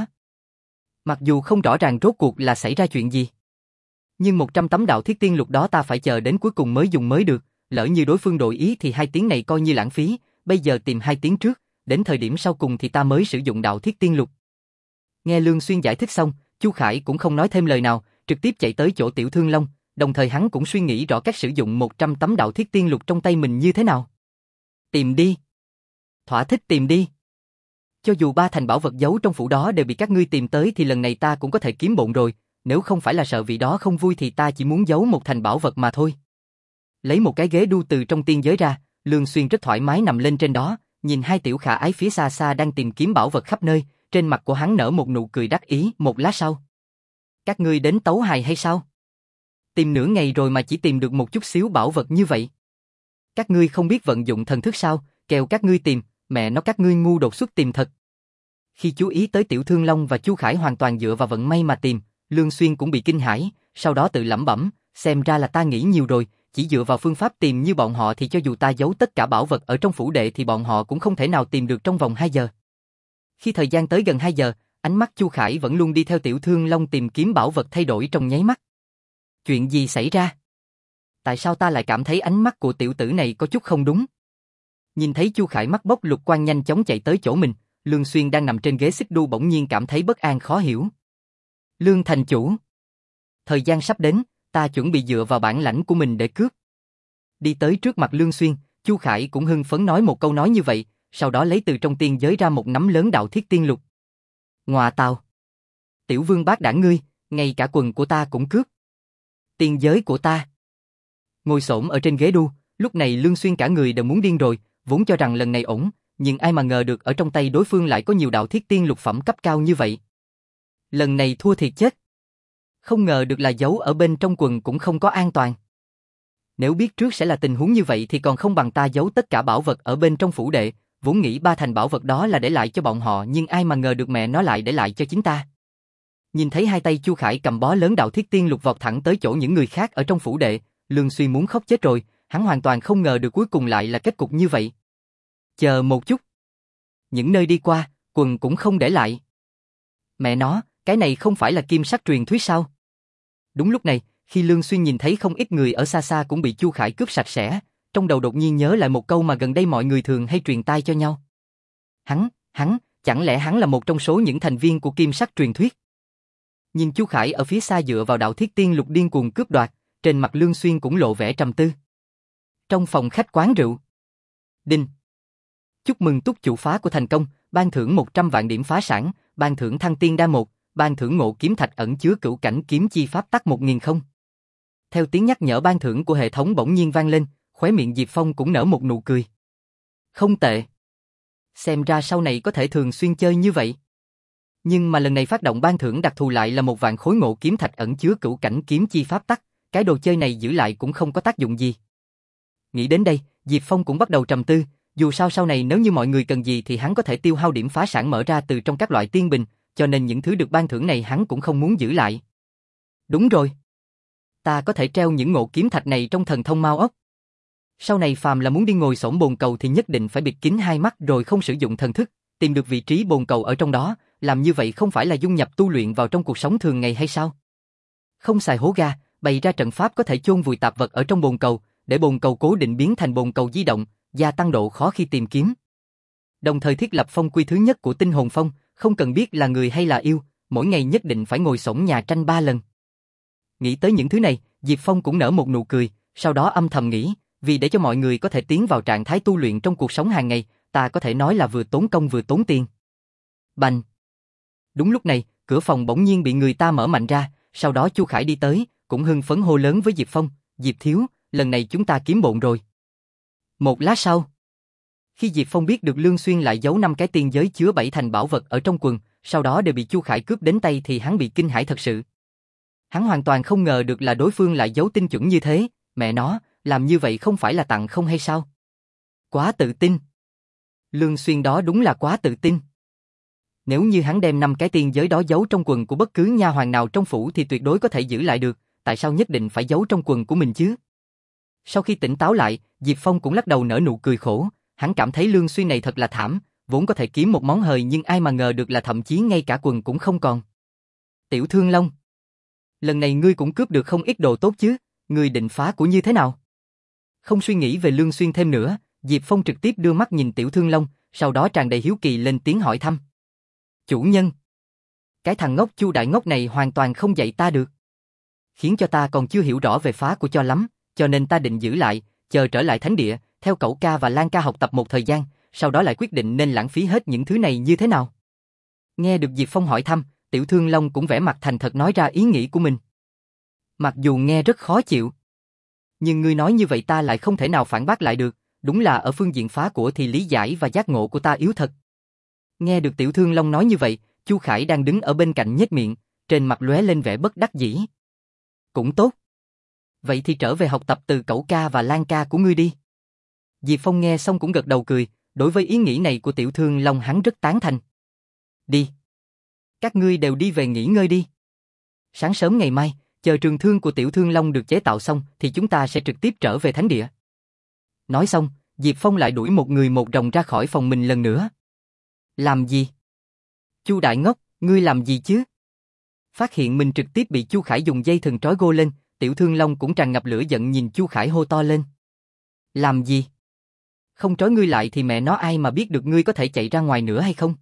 Mặc dù không rõ ràng rốt cuộc là xảy ra chuyện gì, nhưng một trăm tấm đạo thiết tiên lục đó ta phải chờ đến cuối cùng mới dùng mới được, lỡ như đối phương đổi ý thì hai tiếng này coi như lãng phí, bây giờ tìm hai tiếng trước, đến thời điểm sau cùng thì ta mới sử dụng đạo thiết tiên lục. Nghe Lương Xuyên giải thích xong, Chu Khải cũng không nói thêm lời nào, trực tiếp chạy tới chỗ Tiểu Thương Long, đồng thời hắn cũng suy nghĩ rõ cách sử dụng một trăm tấm đạo thiết tiên lục trong tay mình như thế nào. Tìm đi. Thỏa thích tìm đi. Cho dù ba thành bảo vật giấu trong phủ đó đều bị các ngươi tìm tới thì lần này ta cũng có thể kiếm bộn rồi, nếu không phải là sợ vị đó không vui thì ta chỉ muốn giấu một thành bảo vật mà thôi. Lấy một cái ghế đu từ trong tiên giới ra, Lương Xuyên rất thoải mái nằm lên trên đó, nhìn hai tiểu khả ái phía xa xa đang tìm kiếm bảo vật khắp nơi, trên mặt của hắn nở một nụ cười đắc ý. Một lát sau, các ngươi đến tấu hài hay sao? Tìm nửa ngày rồi mà chỉ tìm được một chút xíu bảo vật như vậy. Các ngươi không biết vận dụng thần thức sao, kèo các ngươi tìm, mẹ nó các ngươi ngu đột xuất tìm thật. Khi chú ý tới Tiểu Thương Long và Chu Khải hoàn toàn dựa vào vận may mà tìm, Lương Xuyên cũng bị kinh hãi, sau đó tự lẩm bẩm, xem ra là ta nghĩ nhiều rồi, chỉ dựa vào phương pháp tìm như bọn họ thì cho dù ta giấu tất cả bảo vật ở trong phủ đệ thì bọn họ cũng không thể nào tìm được trong vòng hai giờ. Khi thời gian tới gần hai giờ, ánh mắt Chu Khải vẫn luôn đi theo Tiểu Thương Long tìm kiếm bảo vật thay đổi trong nháy mắt. Chuyện gì xảy ra? Tại sao ta lại cảm thấy ánh mắt của tiểu tử này có chút không đúng? Nhìn thấy Chu Khải mắt bốc lục quang nhanh chóng chạy tới chỗ mình, Lương Xuyên đang nằm trên ghế xích đu bỗng nhiên cảm thấy bất an khó hiểu. Lương thành chủ, thời gian sắp đến, ta chuẩn bị dựa vào bản lãnh của mình để cướp. Đi tới trước mặt Lương Xuyên, Chu Khải cũng hưng phấn nói một câu nói như vậy, sau đó lấy từ trong tiên giới ra một nắm lớn đạo thiết tiên lục. Ngọa tào, tiểu vương bác đảng ngươi, ngay cả quần của ta cũng cướp. Tiên giới của ta. Ngồi xổm ở trên ghế đu, lúc này Lương Xuyên cả người đều muốn điên rồi, vốn cho rằng lần này ổn, nhưng ai mà ngờ được ở trong tay đối phương lại có nhiều đạo thiết tiên lục phẩm cấp cao như vậy. Lần này thua thiệt chết. Không ngờ được là giấu ở bên trong quần cũng không có an toàn. Nếu biết trước sẽ là tình huống như vậy thì còn không bằng ta giấu tất cả bảo vật ở bên trong phủ đệ, vốn nghĩ ba thành bảo vật đó là để lại cho bọn họ nhưng ai mà ngờ được mẹ nó lại để lại cho chính ta. Nhìn thấy hai tay Chu Khải cầm bó lớn đạo thiết tiên lục vọt thẳng tới chỗ những người khác ở trong phủ đệ, Lương Xuyên muốn khóc chết rồi, hắn hoàn toàn không ngờ được cuối cùng lại là kết cục như vậy. Chờ một chút. Những nơi đi qua, quần cũng không để lại. Mẹ nó, cái này không phải là kim sắc truyền thuyết sao? Đúng lúc này, khi Lương Xuyên nhìn thấy không ít người ở xa xa cũng bị Chu Khải cướp sạch sẽ, trong đầu đột nhiên nhớ lại một câu mà gần đây mọi người thường hay truyền tai cho nhau. Hắn, hắn, chẳng lẽ hắn là một trong số những thành viên của kim sắc truyền thuyết? Nhìn Chu Khải ở phía xa dựa vào đạo thiết tiên lục điên cuồng cướp đoạt, trên mặt Lương Xuyên cũng lộ vẻ trầm tư. Trong phòng khách quán rượu. Đinh. Chúc mừng túc chủ phá của thành công, ban thưởng một trăm vạn điểm phá sản, ban thưởng thăng tiên đa một, ban thưởng ngộ kiếm thạch ẩn chứa cửu cảnh kiếm chi pháp tắc một nghìn không. Theo tiếng nhắc nhở ban thưởng của hệ thống bỗng nhiên vang lên, khóe miệng Diệp Phong cũng nở một nụ cười. Không tệ. Xem ra sau này có thể thường xuyên chơi như vậy. Nhưng mà lần này phát động ban thưởng đặc thù lại là một vạn khối ngộ kiếm thạch ẩn chứa cửu cảnh kiếm chi pháp tắc, cái đồ chơi này giữ lại cũng không có tác dụng gì. Nghĩ đến đây, Diệp Phong cũng bắt đầu trầm tư, dù sao sau này nếu như mọi người cần gì thì hắn có thể tiêu hao điểm phá sản mở ra từ trong các loại tiên bình, cho nên những thứ được ban thưởng này hắn cũng không muốn giữ lại. Đúng rồi. Ta có thể treo những ngộ kiếm thạch này trong thần thông Mao ốc. Sau này phàm là muốn đi ngồi xổm bồn cầu thì nhất định phải bịt kín hai mắt rồi không sử dụng thần thức, tìm được vị trí bồn cầu ở trong đó, làm như vậy không phải là dung nhập tu luyện vào trong cuộc sống thường ngày hay sao? Không xài hố ga, bày ra trận pháp có thể chôn vùi tạp vật ở trong bồn cầu, để bồn cầu cố định biến thành bồn cầu di động, gia tăng độ khó khi tìm kiếm. Đồng thời thiết lập phong quy thứ nhất của tinh hồn phong, không cần biết là người hay là yêu, mỗi ngày nhất định phải ngồi xổm nhà tranh ba lần. Nghĩ tới những thứ này, Diệp Phong cũng nở một nụ cười, sau đó âm thầm nghĩ, vì để cho mọi người có thể tiến vào trạng thái tu luyện trong cuộc sống hàng ngày, ta có thể nói là vừa tốn công vừa tốn tiền. Bành! Đúng lúc này, cửa phòng bỗng nhiên bị người ta mở mạnh ra, sau đó Chu Khải đi tới, cũng hưng phấn hô lớn với Diệp Phong, Diệp thiếu, lần này chúng ta kiếm bộn rồi. Một lát sau, khi Diệp Phong biết được Lương Xuyên lại giấu năm cái tiên giới chứa bảy thành bảo vật ở trong quần, sau đó đều bị Chu Khải cướp đến tay thì hắn bị kinh hãi thật sự. Hắn hoàn toàn không ngờ được là đối phương lại giấu tinh chuẩn như thế, mẹ nó, làm như vậy không phải là tặng không hay sao? Quá tự tin. Lương Xuyên đó đúng là quá tự tin. Nếu như hắn đem năm cái tiên giới đó giấu trong quần của bất cứ nha hoàn nào trong phủ thì tuyệt đối có thể giữ lại được, tại sao nhất định phải giấu trong quần của mình chứ? Sau khi tỉnh táo lại, Diệp Phong cũng lắc đầu nở nụ cười khổ, hắn cảm thấy Lương Xuyên này thật là thảm, vốn có thể kiếm một món hời nhưng ai mà ngờ được là thậm chí ngay cả quần cũng không còn. Tiểu Thương Long, lần này ngươi cũng cướp được không ít đồ tốt chứ, ngươi định phá của như thế nào? Không suy nghĩ về Lương Xuyên thêm nữa, Diệp Phong trực tiếp đưa mắt nhìn Tiểu Thương Long, sau đó tràn đầy hiếu kỳ lên tiếng hỏi thăm. Chủ nhân, cái thằng ngốc Chu đại ngốc này hoàn toàn không dạy ta được. Khiến cho ta còn chưa hiểu rõ về phá của cho lắm, cho nên ta định giữ lại, chờ trở lại thánh địa, theo cậu ca và Lan ca học tập một thời gian, sau đó lại quyết định nên lãng phí hết những thứ này như thế nào. Nghe được Diệp Phong hỏi thăm, Tiểu Thương Long cũng vẻ mặt thành thật nói ra ý nghĩ của mình. Mặc dù nghe rất khó chịu, nhưng ngươi nói như vậy ta lại không thể nào phản bác lại được, đúng là ở phương diện phá của thì lý giải và giác ngộ của ta yếu thật. Nghe được Tiểu Thương Long nói như vậy, Chu Khải đang đứng ở bên cạnh nhếch miệng, trên mặt lóe lên vẻ bất đắc dĩ. Cũng tốt. Vậy thì trở về học tập từ cậu ca và Lan ca của ngươi đi. Diệp Phong nghe xong cũng gật đầu cười, đối với ý nghĩ này của Tiểu Thương Long hắn rất tán thành. Đi. Các ngươi đều đi về nghỉ ngơi đi. Sáng sớm ngày mai, chờ trường thương của Tiểu Thương Long được chế tạo xong thì chúng ta sẽ trực tiếp trở về thánh địa. Nói xong, Diệp Phong lại đuổi một người một rồng ra khỏi phòng mình lần nữa. Làm gì? Chu đại ngốc, ngươi làm gì chứ? Phát hiện mình trực tiếp bị Chu Khải dùng dây thừng trói gô lên, Tiểu Thương Long cũng tràn ngập lửa giận nhìn Chu Khải hô to lên. Làm gì? Không trói ngươi lại thì mẹ nó ai mà biết được ngươi có thể chạy ra ngoài nữa hay không?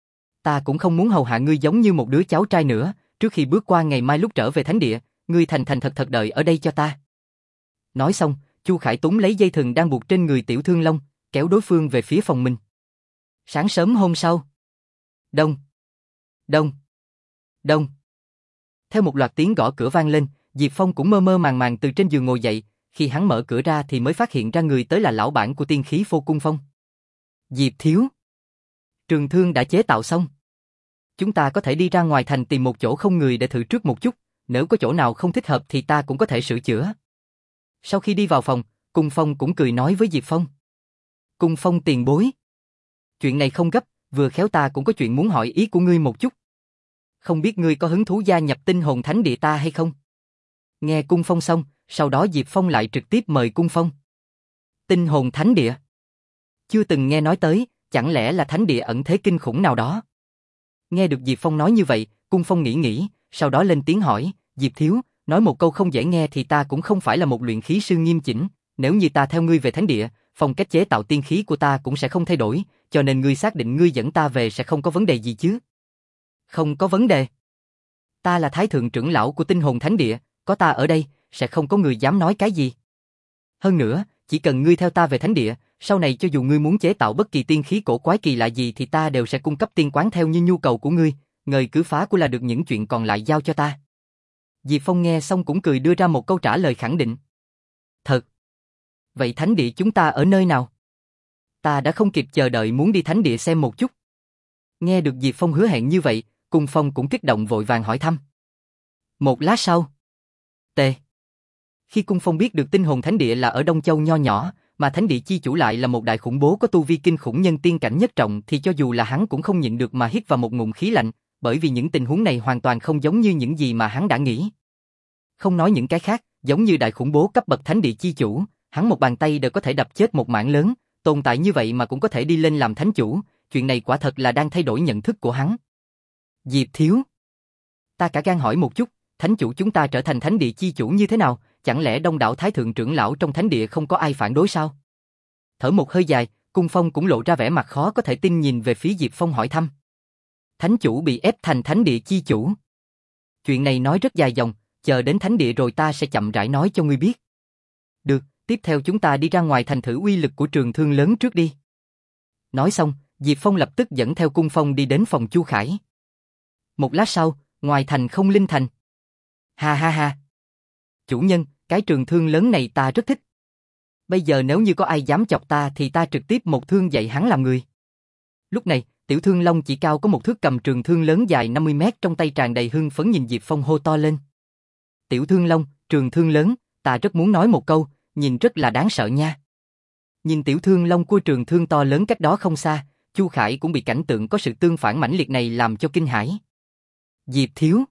Ta cũng không muốn hầu hạ ngươi giống như một đứa cháu trai nữa, trước khi bước qua ngày mai lúc trở về thánh địa, ngươi thành thành thật thật đợi ở đây cho ta. Nói xong, Chu Khải túm lấy dây thừng đang buộc trên người Tiểu Thương Long, kéo đối phương về phía phòng mình. Sáng sớm hôm sau. Đông. Đông. Đông. Theo một loạt tiếng gõ cửa vang lên, Diệp Phong cũng mơ mơ màng màng từ trên giường ngồi dậy, khi hắn mở cửa ra thì mới phát hiện ra người tới là lão bản của Tiên Khí Phô Cung Phong. Diệp thiếu. Trường thương đã chế tạo xong. Chúng ta có thể đi ra ngoài thành tìm một chỗ không người để thử trước một chút, nếu có chỗ nào không thích hợp thì ta cũng có thể sửa chữa. Sau khi đi vào phòng, Cung Phong cũng cười nói với Diệp Phong. Cung Phong tiền bối. Chuyện này không gấp, vừa khéo ta cũng có chuyện muốn hỏi ý của ngươi một chút. Không biết ngươi có hứng thú gia nhập tinh hồn thánh địa ta hay không? Nghe Cung Phong xong, sau đó Diệp Phong lại trực tiếp mời Cung Phong. Tinh hồn thánh địa? Chưa từng nghe nói tới, chẳng lẽ là thánh địa ẩn thế kinh khủng nào đó? Nghe được Diệp Phong nói như vậy, Cung Phong nghĩ nghĩ, sau đó lên tiếng hỏi, Diệp thiếu, nói một câu không dễ nghe thì ta cũng không phải là một luyện khí sư nghiêm chỉnh, nếu như ta theo ngươi về thánh địa, phong cách chế tạo tiên khí của ta cũng sẽ không thay đổi, cho nên ngươi xác định ngươi dẫn ta về sẽ không có vấn đề gì chứ? Không có vấn đề. Ta là thái thượng trưởng lão của tinh hồn thánh địa, có ta ở đây, sẽ không có người dám nói cái gì. Hơn nữa, chỉ cần ngươi theo ta về thánh địa, sau này cho dù ngươi muốn chế tạo bất kỳ tiên khí cổ quái kỳ lạ gì thì ta đều sẽ cung cấp tiên quán theo như nhu cầu của ngươi, ngời cứ phá của là được, những chuyện còn lại giao cho ta. Diệp Phong nghe xong cũng cười đưa ra một câu trả lời khẳng định. Thật. Vậy thánh địa chúng ta ở nơi nào? Ta đã không kịp chờ đợi muốn đi thánh địa xem một chút. Nghe được Diệp Phong hứa hẹn như vậy, Cung Phong cũng kích động vội vàng hỏi thăm. Một lát sau. T. Khi Cung Phong biết được tinh hồn thánh địa là ở Đông Châu nho nhỏ, mà thánh địa chi chủ lại là một đại khủng bố có tu vi kinh khủng nhân tiên cảnh nhất trọng thì cho dù là hắn cũng không nhịn được mà hít vào một ngụm khí lạnh, bởi vì những tình huống này hoàn toàn không giống như những gì mà hắn đã nghĩ. Không nói những cái khác, giống như đại khủng bố cấp bậc thánh địa chi chủ, hắn một bàn tay đều có thể đập chết một mảng lớn, tồn tại như vậy mà cũng có thể đi lên làm thánh chủ, chuyện này quả thật là đang thay đổi nhận thức của hắn. Diệp thiếu. Ta cả gan hỏi một chút, thánh chủ chúng ta trở thành thánh địa chi chủ như thế nào, chẳng lẽ đông đảo thái thượng trưởng lão trong thánh địa không có ai phản đối sao? Thở một hơi dài, Cung Phong cũng lộ ra vẻ mặt khó có thể tin nhìn về phía Diệp Phong hỏi thăm. Thánh chủ bị ép thành thánh địa chi chủ. Chuyện này nói rất dài dòng, chờ đến thánh địa rồi ta sẽ chậm rãi nói cho ngươi biết. Được, tiếp theo chúng ta đi ra ngoài thành thử uy lực của trường thương lớn trước đi. Nói xong, Diệp Phong lập tức dẫn theo Cung Phong đi đến phòng Chu Khải. Một lát sau, ngoài thành Không Linh Thành. Ha ha ha. Chủ nhân, cái trường thương lớn này ta rất thích. Bây giờ nếu như có ai dám chọc ta thì ta trực tiếp một thương dạy hắn làm người. Lúc này, Tiểu Thương Long chỉ cao có một thước cầm trường thương lớn dài năm mươi mét trong tay tràn đầy hưng phấn nhìn Diệp Phong hô to lên. Tiểu Thương Long, trường thương lớn, ta rất muốn nói một câu, nhìn rất là đáng sợ nha. Nhìn Tiểu Thương Long của trường thương to lớn cách đó không xa, Chu Khải cũng bị cảnh tượng có sự tương phản mãnh liệt này làm cho kinh hãi. Diệp thiếu.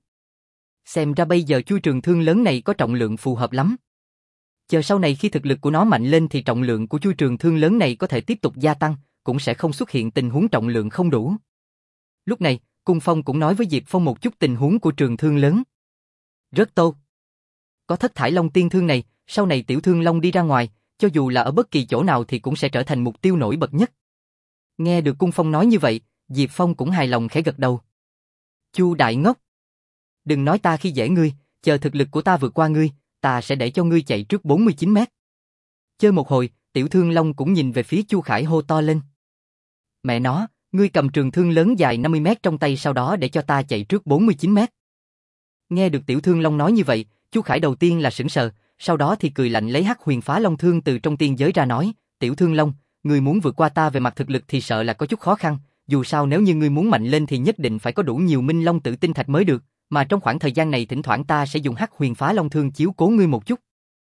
Xem ra bây giờ chu trường thương lớn này có trọng lượng phù hợp lắm. Chờ sau này khi thực lực của nó mạnh lên thì trọng lượng của chu trường thương lớn này có thể tiếp tục gia tăng, cũng sẽ không xuất hiện tình huống trọng lượng không đủ. Lúc này, Cung Phong cũng nói với Diệp Phong một chút tình huống của trường thương lớn. Rất tốt. Có thất thải long tiên thương này, sau này Tiểu Thương Long đi ra ngoài, cho dù là ở bất kỳ chỗ nào thì cũng sẽ trở thành mục tiêu nổi bật nhất. Nghe được Cung Phong nói như vậy, Diệp Phong cũng hài lòng khẽ gật đầu. Chu đại ngốc. Đừng nói ta khi dễ ngươi, chờ thực lực của ta vượt qua ngươi, ta sẽ để cho ngươi chạy trước bốn mươi chín mét. Chơi một hồi, Tiểu Thương Long cũng nhìn về phía Chu Khải hô to lên. Mẹ nó, ngươi cầm trường thương lớn dài năm mươi mét trong tay sau đó để cho ta chạy trước bốn mươi chín mét. Nghe được Tiểu Thương Long nói như vậy, Chu Khải đầu tiên là sững sờ, sau đó thì cười lạnh lấy Hắc Huyền Phá Long Thương từ trong tiên giới ra nói, Tiểu Thương Long, ngươi muốn vượt qua ta về mặt thực lực thì sợ là có chút khó khăn, dù sao nếu như ngươi muốn mạnh lên thì nhất định phải có đủ nhiều Minh Long Tử Tinh Thạch mới được, mà trong khoảng thời gian này thỉnh thoảng ta sẽ dùng Hắc Huyền Phá Long Thương chiếu cố ngươi một chút.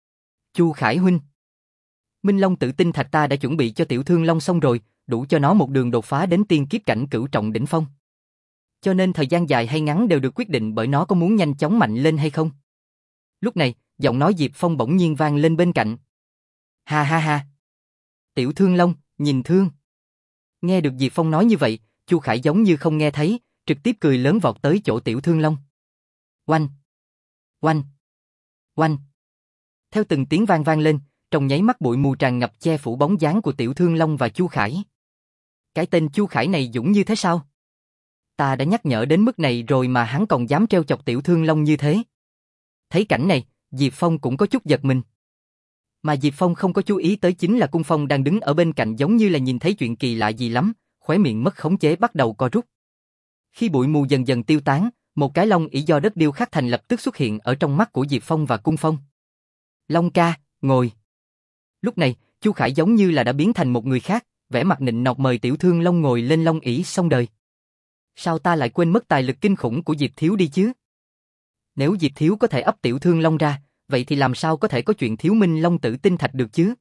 Chu Khải huynh, Minh Long Tử Tinh Thạch ta đã chuẩn bị cho Tiểu Thương Long xong rồi, đủ cho nó một đường đột phá đến tiên kiếp cảnh cửu trọng đỉnh phong. Cho nên thời gian dài hay ngắn đều được quyết định bởi nó có muốn nhanh chóng mạnh lên hay không. Lúc này, giọng nói Diệp Phong bỗng nhiên vang lên bên cạnh. Ha ha ha. Tiểu Thương Long, nhìn thương. Nghe được Diệp Phong nói như vậy, Chu Khải giống như không nghe thấy, trực tiếp cười lớn vọt tới chỗ Tiểu Thương Long. Oanh! Oanh! Oanh! Theo từng tiếng vang vang lên, trong nháy mắt bụi mù tràn ngập che phủ bóng dáng của Tiểu Thương Long và Chu Khải. Cái tên Chu Khải này dũng như thế sao? Ta đã nhắc nhở đến mức này rồi mà hắn còn dám trêu chọc Tiểu Thương Long như thế. Thấy cảnh này, Diệp Phong cũng có chút giật mình. Mà Diệp Phong không có chú ý tới chính là Cung Phong đang đứng ở bên cạnh giống như là nhìn thấy chuyện kỳ lạ gì lắm, khóe miệng mất khống chế bắt đầu co rút. Khi bụi mù dần dần tiêu tán, một cái long ỷ do đất điêu khắc thành lập tức xuất hiện ở trong mắt của Diệp Phong và Cung Phong. Long ca, ngồi. Lúc này, Chu Khải giống như là đã biến thành một người khác, vẻ mặt nịnh nọt mời Tiểu Thương Long ngồi lên long ỷ xong đời. Sao ta lại quên mất tài lực kinh khủng của Diệp Thiếu đi chứ? Nếu Diệp Thiếu có thể ấp Tiểu Thương Long ra, vậy thì làm sao có thể có chuyện thiếu Minh Long Tử Tinh Thạch được chứ?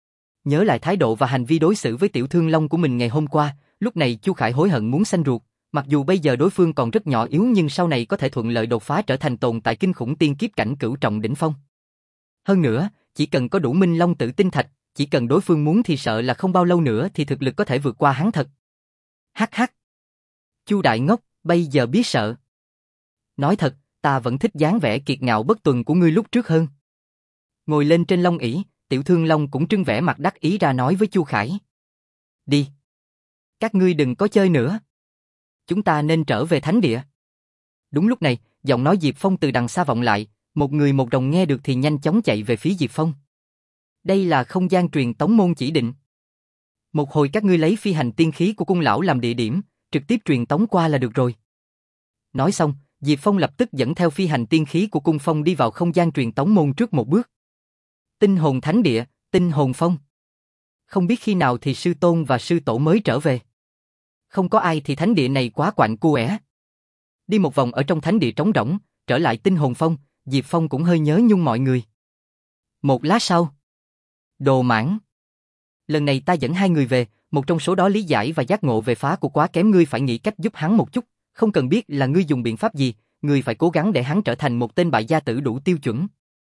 Nhớ lại thái độ và hành vi đối xử với Tiểu Thương Long của mình ngày hôm qua, lúc này Chu Khải hối hận muốn xanh ruột, mặc dù bây giờ đối phương còn rất nhỏ yếu nhưng sau này có thể thuận lợi đột phá trở thành tồn tại kinh khủng tiên kiếp cảnh cửu trọng đỉnh phong. Hơn nữa, chỉ cần có đủ Minh Long Tử Tinh Thạch, chỉ cần đối phương muốn thì sợ là không bao lâu nữa thì thực lực có thể vượt qua hắn thật. Hắc hắc. Chu đại ngốc, bây giờ biết sợ. Nói thật, ta vẫn thích dáng vẻ kiệt ngạo bất tuần của ngươi lúc trước hơn. Ngồi lên trên long ỷ, Tiểu Thương Long cũng trưng vẻ mặt đắc ý ra nói với Chu Khải. Đi. Các ngươi đừng có chơi nữa. Chúng ta nên trở về thánh địa. Đúng lúc này, giọng nói Diệp Phong từ đằng xa vọng lại, một người một rồng nghe được thì nhanh chóng chạy về phía Diệp Phong. Đây là không gian truyền tống môn chỉ định. Một hồi các ngươi lấy phi hành tiên khí của cung lão làm địa điểm, trực tiếp truyền tống qua là được rồi. Nói xong, Diệp Phong lập tức dẫn theo phi hành tiên khí của cung phong đi vào không gian truyền tống môn trước một bước. Tinh hồn thánh địa, tinh hồn phong. Không biết khi nào thì sư tôn và sư tổ mới trở về. Không có ai thì thánh địa này quá quạnh cua. Đi một vòng ở trong thánh địa trống rỗng, trở lại tinh hồn phong, Diệp Phong cũng hơi nhớ nhung mọi người. Một lát sau. Đồ Mãn. Lần này ta dẫn hai người về, một trong số đó lý giải và giác ngộ về phá của quá kém, ngươi phải nghĩ cách giúp hắn một chút, không cần biết là ngươi dùng biện pháp gì, ngươi phải cố gắng để hắn trở thành một tên bại gia tử đủ tiêu chuẩn.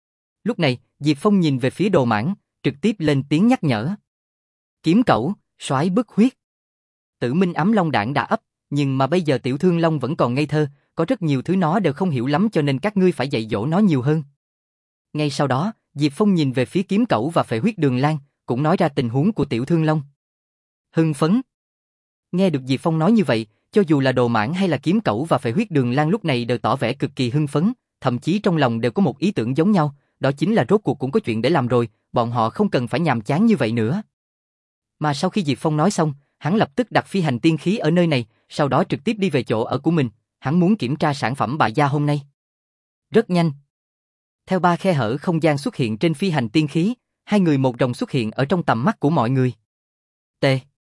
Lúc này, Diệp Phong nhìn về phía Đồ Mãn, trực tiếp lên tiếng nhắc nhở. Kiếm cẩu, soái bức huyết. Tử Minh ấm long đảng đã ấp, nhưng mà bây giờ Tiểu Thương Long vẫn còn ngây thơ, có rất nhiều thứ nó đều không hiểu lắm cho nên các ngươi phải dạy dỗ nó nhiều hơn. Ngay sau đó, Diệp Phong nhìn về phía Kiếm Cẩu và Phệ Huyết Đường Lang, cũng nói ra tình huống của Tiểu Thương Long. Hưng phấn. Nghe được Diệp Phong nói như vậy, cho dù là Đồ Mãng hay là Kiếm Cẩu và Phệ Huyết Đường Lang lúc này đều tỏ vẻ cực kỳ hưng phấn, thậm chí trong lòng đều có một ý tưởng giống nhau, đó chính là rốt cuộc cũng có chuyện để làm rồi, bọn họ không cần phải nhàm chán như vậy nữa. Mà sau khi Diệp Phong nói xong, hắn lập tức đặt phi hành tiên khí ở nơi này, sau đó trực tiếp đi về chỗ ở của mình, hắn muốn kiểm tra sản phẩm bại gia hôm nay. Rất nhanh. Theo ba khe hở không gian xuất hiện trên phi hành tiên khí, hai người một rồng xuất hiện ở trong tầm mắt của mọi người. T.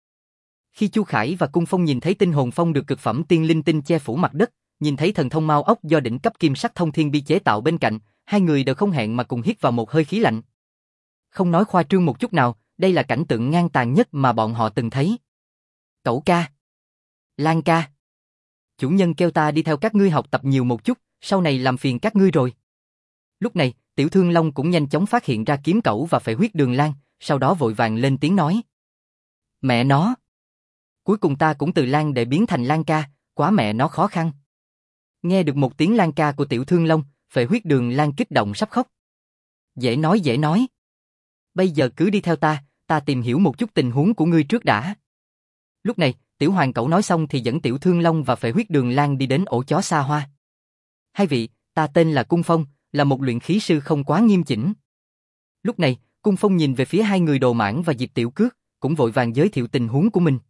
Khi Chu Khải và Cung Phong nhìn thấy tinh hồn phong được cực phẩm tiên linh tinh che phủ mặt đất, nhìn thấy thần thông mao ốc do đỉnh cấp kim sắc thông thiên bi chế tạo bên cạnh, hai người đều không hẹn mà cùng hít vào một hơi khí lạnh. Không nói khoa trương một chút nào, đây là cảnh tượng ngang tàn nhất mà bọn họ từng thấy. Cẩu ca, Lan ca, chủ nhân kêu ta đi theo các ngươi học tập nhiều một chút, sau này làm phiền các ngươi rồi. Lúc này, Tiểu Thương Long cũng nhanh chóng phát hiện ra Kiếm Cẩu và Phệ Huyết Đường Lang, sau đó vội vàng lên tiếng nói. Mẹ nó! Cuối cùng ta cũng từ Lan để biến thành Lan ca, quá mẹ nó khó khăn. Nghe được một tiếng Lan ca của Tiểu Thương Long, Phệ Huyết Đường Lang kích động sắp khóc. Dễ nói dễ nói. Bây giờ cứ đi theo ta, ta tìm hiểu một chút tình huống của ngươi trước đã. Lúc này, Tiểu Hoàng Cẩu nói xong thì dẫn Tiểu Thương Long và Phệ Huyết Đường Lang đi đến ổ chó xa hoa. Hai vị, ta tên là Cung Phong, là một luyện khí sư không quá nghiêm chỉnh. Lúc này, Cung Phong nhìn về phía hai người Đồ Mãng và Diệp Tiểu Cước, cũng vội vàng giới thiệu tình huống của mình.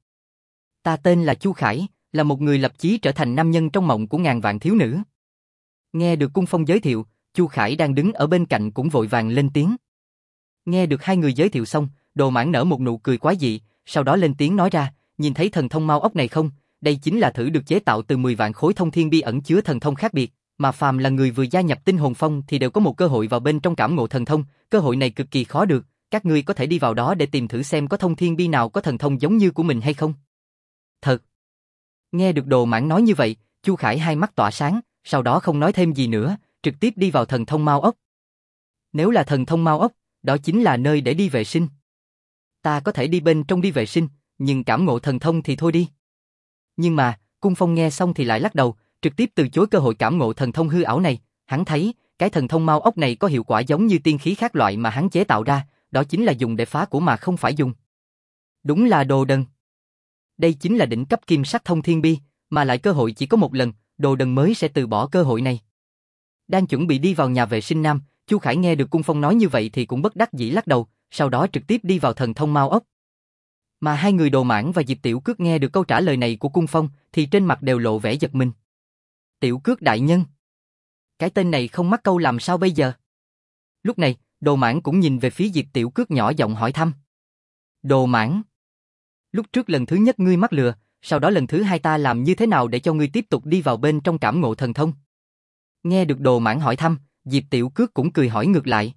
Ta tên là Chu Khải, là một người lập chí trở thành nam nhân trong mộng của ngàn vạn thiếu nữ. Nghe được Cung Phong giới thiệu, Chu Khải đang đứng ở bên cạnh cũng vội vàng lên tiếng. Nghe được hai người giới thiệu xong, Đồ Mãng nở một nụ cười quái dị, sau đó lên tiếng nói ra, nhìn thấy thần thông mao ốc này không, đây chính là thử được chế tạo từ mười vạn khối thông thiên bi ẩn chứa thần thông khác biệt, mà phàm là người vừa gia nhập tinh hồn phong thì đều có một cơ hội vào bên trong cảm ngộ thần thông, cơ hội này cực kỳ khó được, các ngươi có thể đi vào đó để tìm thử xem có thông thiên bi nào có thần thông giống như của mình hay không. Thật. Nghe được Đồ Mãng nói như vậy, Chu Khải hai mắt tỏa sáng, sau đó không nói thêm gì nữa, trực tiếp đi vào thần thông mao ốc. Nếu là thần thông mao ốc, đó chính là nơi để đi vệ sinh. Ta có thể đi bên trong đi vệ sinh, nhưng cảm ngộ thần thông thì thôi đi. Nhưng mà, Cung Phong nghe xong thì lại lắc đầu, trực tiếp từ chối cơ hội cảm ngộ thần thông hư ảo này, hắn thấy, cái thần thông mao ốc này có hiệu quả giống như tiên khí khác loại mà hắn chế tạo ra, đó chính là dùng để phá của mà không phải dùng. Đúng là đồ đần. Đây chính là đỉnh cấp kim sắc thông thiên bi, mà lại cơ hội chỉ có một lần, đồ đần mới sẽ từ bỏ cơ hội này. Đang chuẩn bị đi vào nhà vệ sinh nam, Chu Khải nghe được Cung Phong nói như vậy thì cũng bất đắc dĩ lắc đầu, sau đó trực tiếp đi vào thần thông mao ốc. Mà hai người Đồ Mãng và Diệp Tiểu Cước nghe được câu trả lời này của Cung Phong thì trên mặt đều lộ vẻ giật mình. Tiểu Cước đại nhân. Cái tên này không mắc câu làm sao bây giờ? Lúc này, Đồ Mãng cũng nhìn về phía Diệp Tiểu Cước nhỏ giọng hỏi thăm. Đồ Mãng. Lúc trước lần thứ nhất ngươi mắc lừa, sau đó lần thứ hai ta làm như thế nào để cho ngươi tiếp tục đi vào bên trong cảm ngộ thần thông? Nghe được Đồ Mãng hỏi thăm, Diệp Tiểu Cước cũng cười hỏi ngược lại.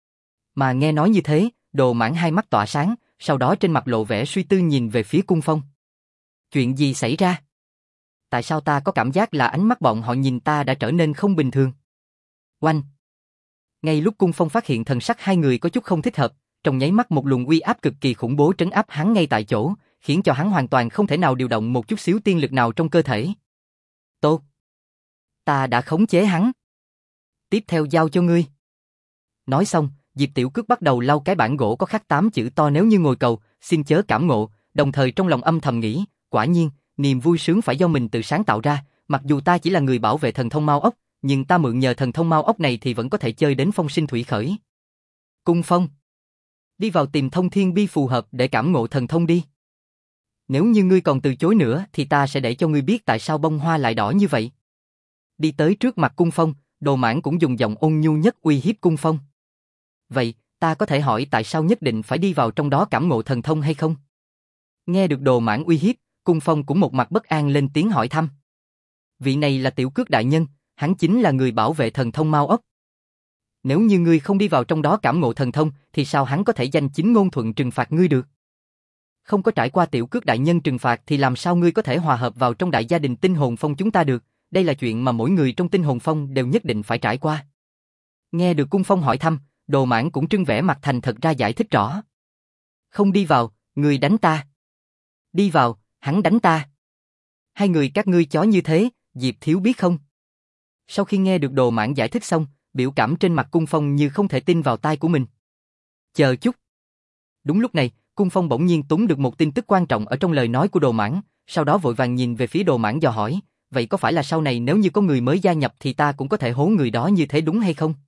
Mà nghe nói như thế, Đồ Mãng hai mắt tỏa sáng, sau đó trên mặt lộ vẻ suy tư nhìn về phía Cung Phong. Chuyện gì xảy ra? Tại sao ta có cảm giác là ánh mắt bọn họ nhìn ta đã trở nên không bình thường? Oanh! Ngay lúc Cung Phong phát hiện thần sắc hai người có chút không thích hợp, trong nháy mắt một luồng uy áp cực kỳ khủng bố trấn áp hắn ngay tại chỗ, khiến cho hắn hoàn toàn không thể nào điều động một chút xíu tiên lực nào trong cơ thể. Tốt! Ta đã khống chế hắn. Tiếp theo giao cho ngươi. Nói xong, Diệp Tiểu Cước bắt đầu lau cái bản gỗ có khắc tám chữ to nếu như ngồi cầu, xin chớ cảm ngộ, đồng thời trong lòng âm thầm nghĩ, quả nhiên, niềm vui sướng phải do mình tự sáng tạo ra, mặc dù ta chỉ là người bảo vệ thần thông mao ốc, nhưng ta mượn nhờ thần thông mao ốc này thì vẫn có thể chơi đến phong sinh thủy khởi. Cung Phong, đi vào tìm thông thiên bi phù hợp để cảm ngộ thần thông đi. Nếu như ngươi còn từ chối nữa thì ta sẽ để cho ngươi biết tại sao bông hoa lại đỏ như vậy. Đi tới trước mặt Cung Phong, Đồ Mãng cũng dùng giọng ôn nhu nhất uy hiếp Cung Phong. Vậy, ta có thể hỏi tại sao nhất định phải đi vào trong đó cảm ngộ thần thông hay không? Nghe được Đồ Mãng uy hiếp, Cung Phong cũng một mặt bất an lên tiếng hỏi thăm. Vị này là Tiểu Cước đại nhân, hắn chính là người bảo vệ thần thông mao ốc. Nếu như ngươi không đi vào trong đó cảm ngộ thần thông, thì sao hắn có thể danh chính ngôn thuận trừng phạt ngươi được? Không có trải qua Tiểu Cước đại nhân trừng phạt thì làm sao ngươi có thể hòa hợp vào trong đại gia đình tinh hồn phong chúng ta được? Đây là chuyện mà mỗi người trong tinh hồn phong đều nhất định phải trải qua. Nghe được Cung Phong hỏi thăm, Đồ Mãng cũng trưng vẻ mặt thành thật ra giải thích rõ. Không đi vào, ngươi đánh ta. Đi vào, hắn đánh ta. Hai người các ngươi chó như thế, Diệp Thiếu biết không? Sau khi nghe được Đồ Mãn giải thích xong, biểu cảm trên mặt Cung Phong như không thể tin vào tai của mình. Chờ chút. Đúng lúc này, Cung Phong bỗng nhiên túng được một tin tức quan trọng ở trong lời nói của Đồ Mãn, sau đó vội vàng nhìn về phía Đồ Mãn dò hỏi, vậy có phải là sau này nếu như có người mới gia nhập thì ta cũng có thể hố người đó như thế đúng hay không?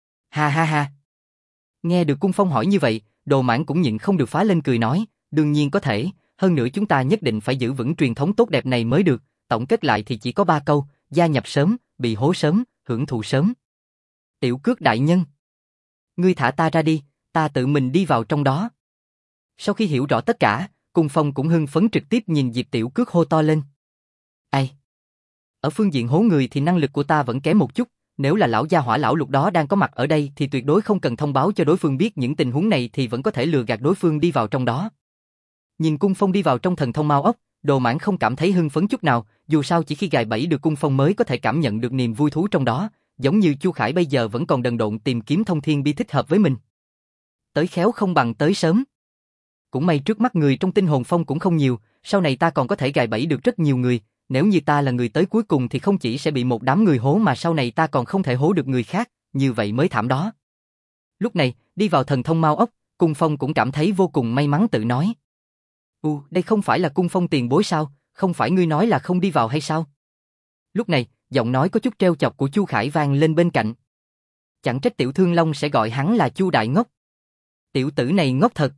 Ha ha ha. Nghe được Cung Phong hỏi như vậy, Đồ Mãn cũng nhịn không được phá lên cười nói, đương nhiên có thể, hơn nữa chúng ta nhất định phải giữ vững truyền thống tốt đẹp này mới được, tổng kết lại thì chỉ có ba câu, gia nhập sớm, bị hố sớm, hưởng thụ sớm. Tiểu Cước đại nhân, ngươi thả ta ra đi, ta tự mình đi vào trong đó. Sau khi hiểu rõ tất cả, Cung Phong cũng hưng phấn trực tiếp nhìn Diệp Tiểu Cước hô to lên. Ai? Ở phương diện hố người thì năng lực của ta vẫn kém một chút, nếu là lão gia hỏa lão lục đó đang có mặt ở đây thì tuyệt đối không cần thông báo cho đối phương biết những tình huống này thì vẫn có thể lừa gạt đối phương đi vào trong đó. Nhìn Cung Phong đi vào trong thần thông mao ốc, Đồ Mãn không cảm thấy hưng phấn chút nào, dù sao chỉ khi gài bẫy được Cung Phong mới có thể cảm nhận được niềm vui thú trong đó, giống như Chu Khải bây giờ vẫn còn đần độn tìm kiếm thông thiên bi thích hợp với mình. Tới khéo không bằng tới sớm. Cũng may trước mắt người trong Tinh Hồn Phong cũng không nhiều, sau này ta còn có thể gài bẫy được rất nhiều người, nếu như ta là người tới cuối cùng thì không chỉ sẽ bị một đám người hố mà sau này ta còn không thể hố được người khác, như vậy mới thảm đó. Lúc này, đi vào thần thông mao ốc, Cung Phong cũng cảm thấy vô cùng may mắn tự nói. U, đây không phải là Cung Phong tiền bối sao, không phải ngươi nói là không đi vào hay sao? Lúc này, giọng nói có chút trêu chọc của Chu Khải vang lên bên cạnh. Chẳng trách Tiểu Thương Long sẽ gọi hắn là Chu Đại Ngốc. Tiểu tử này ngốc thật.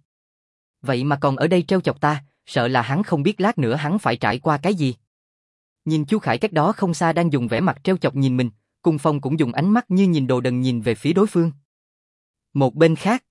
Vậy mà còn ở đây trêu chọc ta, sợ là hắn không biết lát nữa hắn phải trải qua cái gì. Nhìn Chu Khải cách đó không xa đang dùng vẻ mặt trêu chọc nhìn mình, Cung Phong cũng dùng ánh mắt như nhìn đồ đần nhìn về phía đối phương. Một bên khác,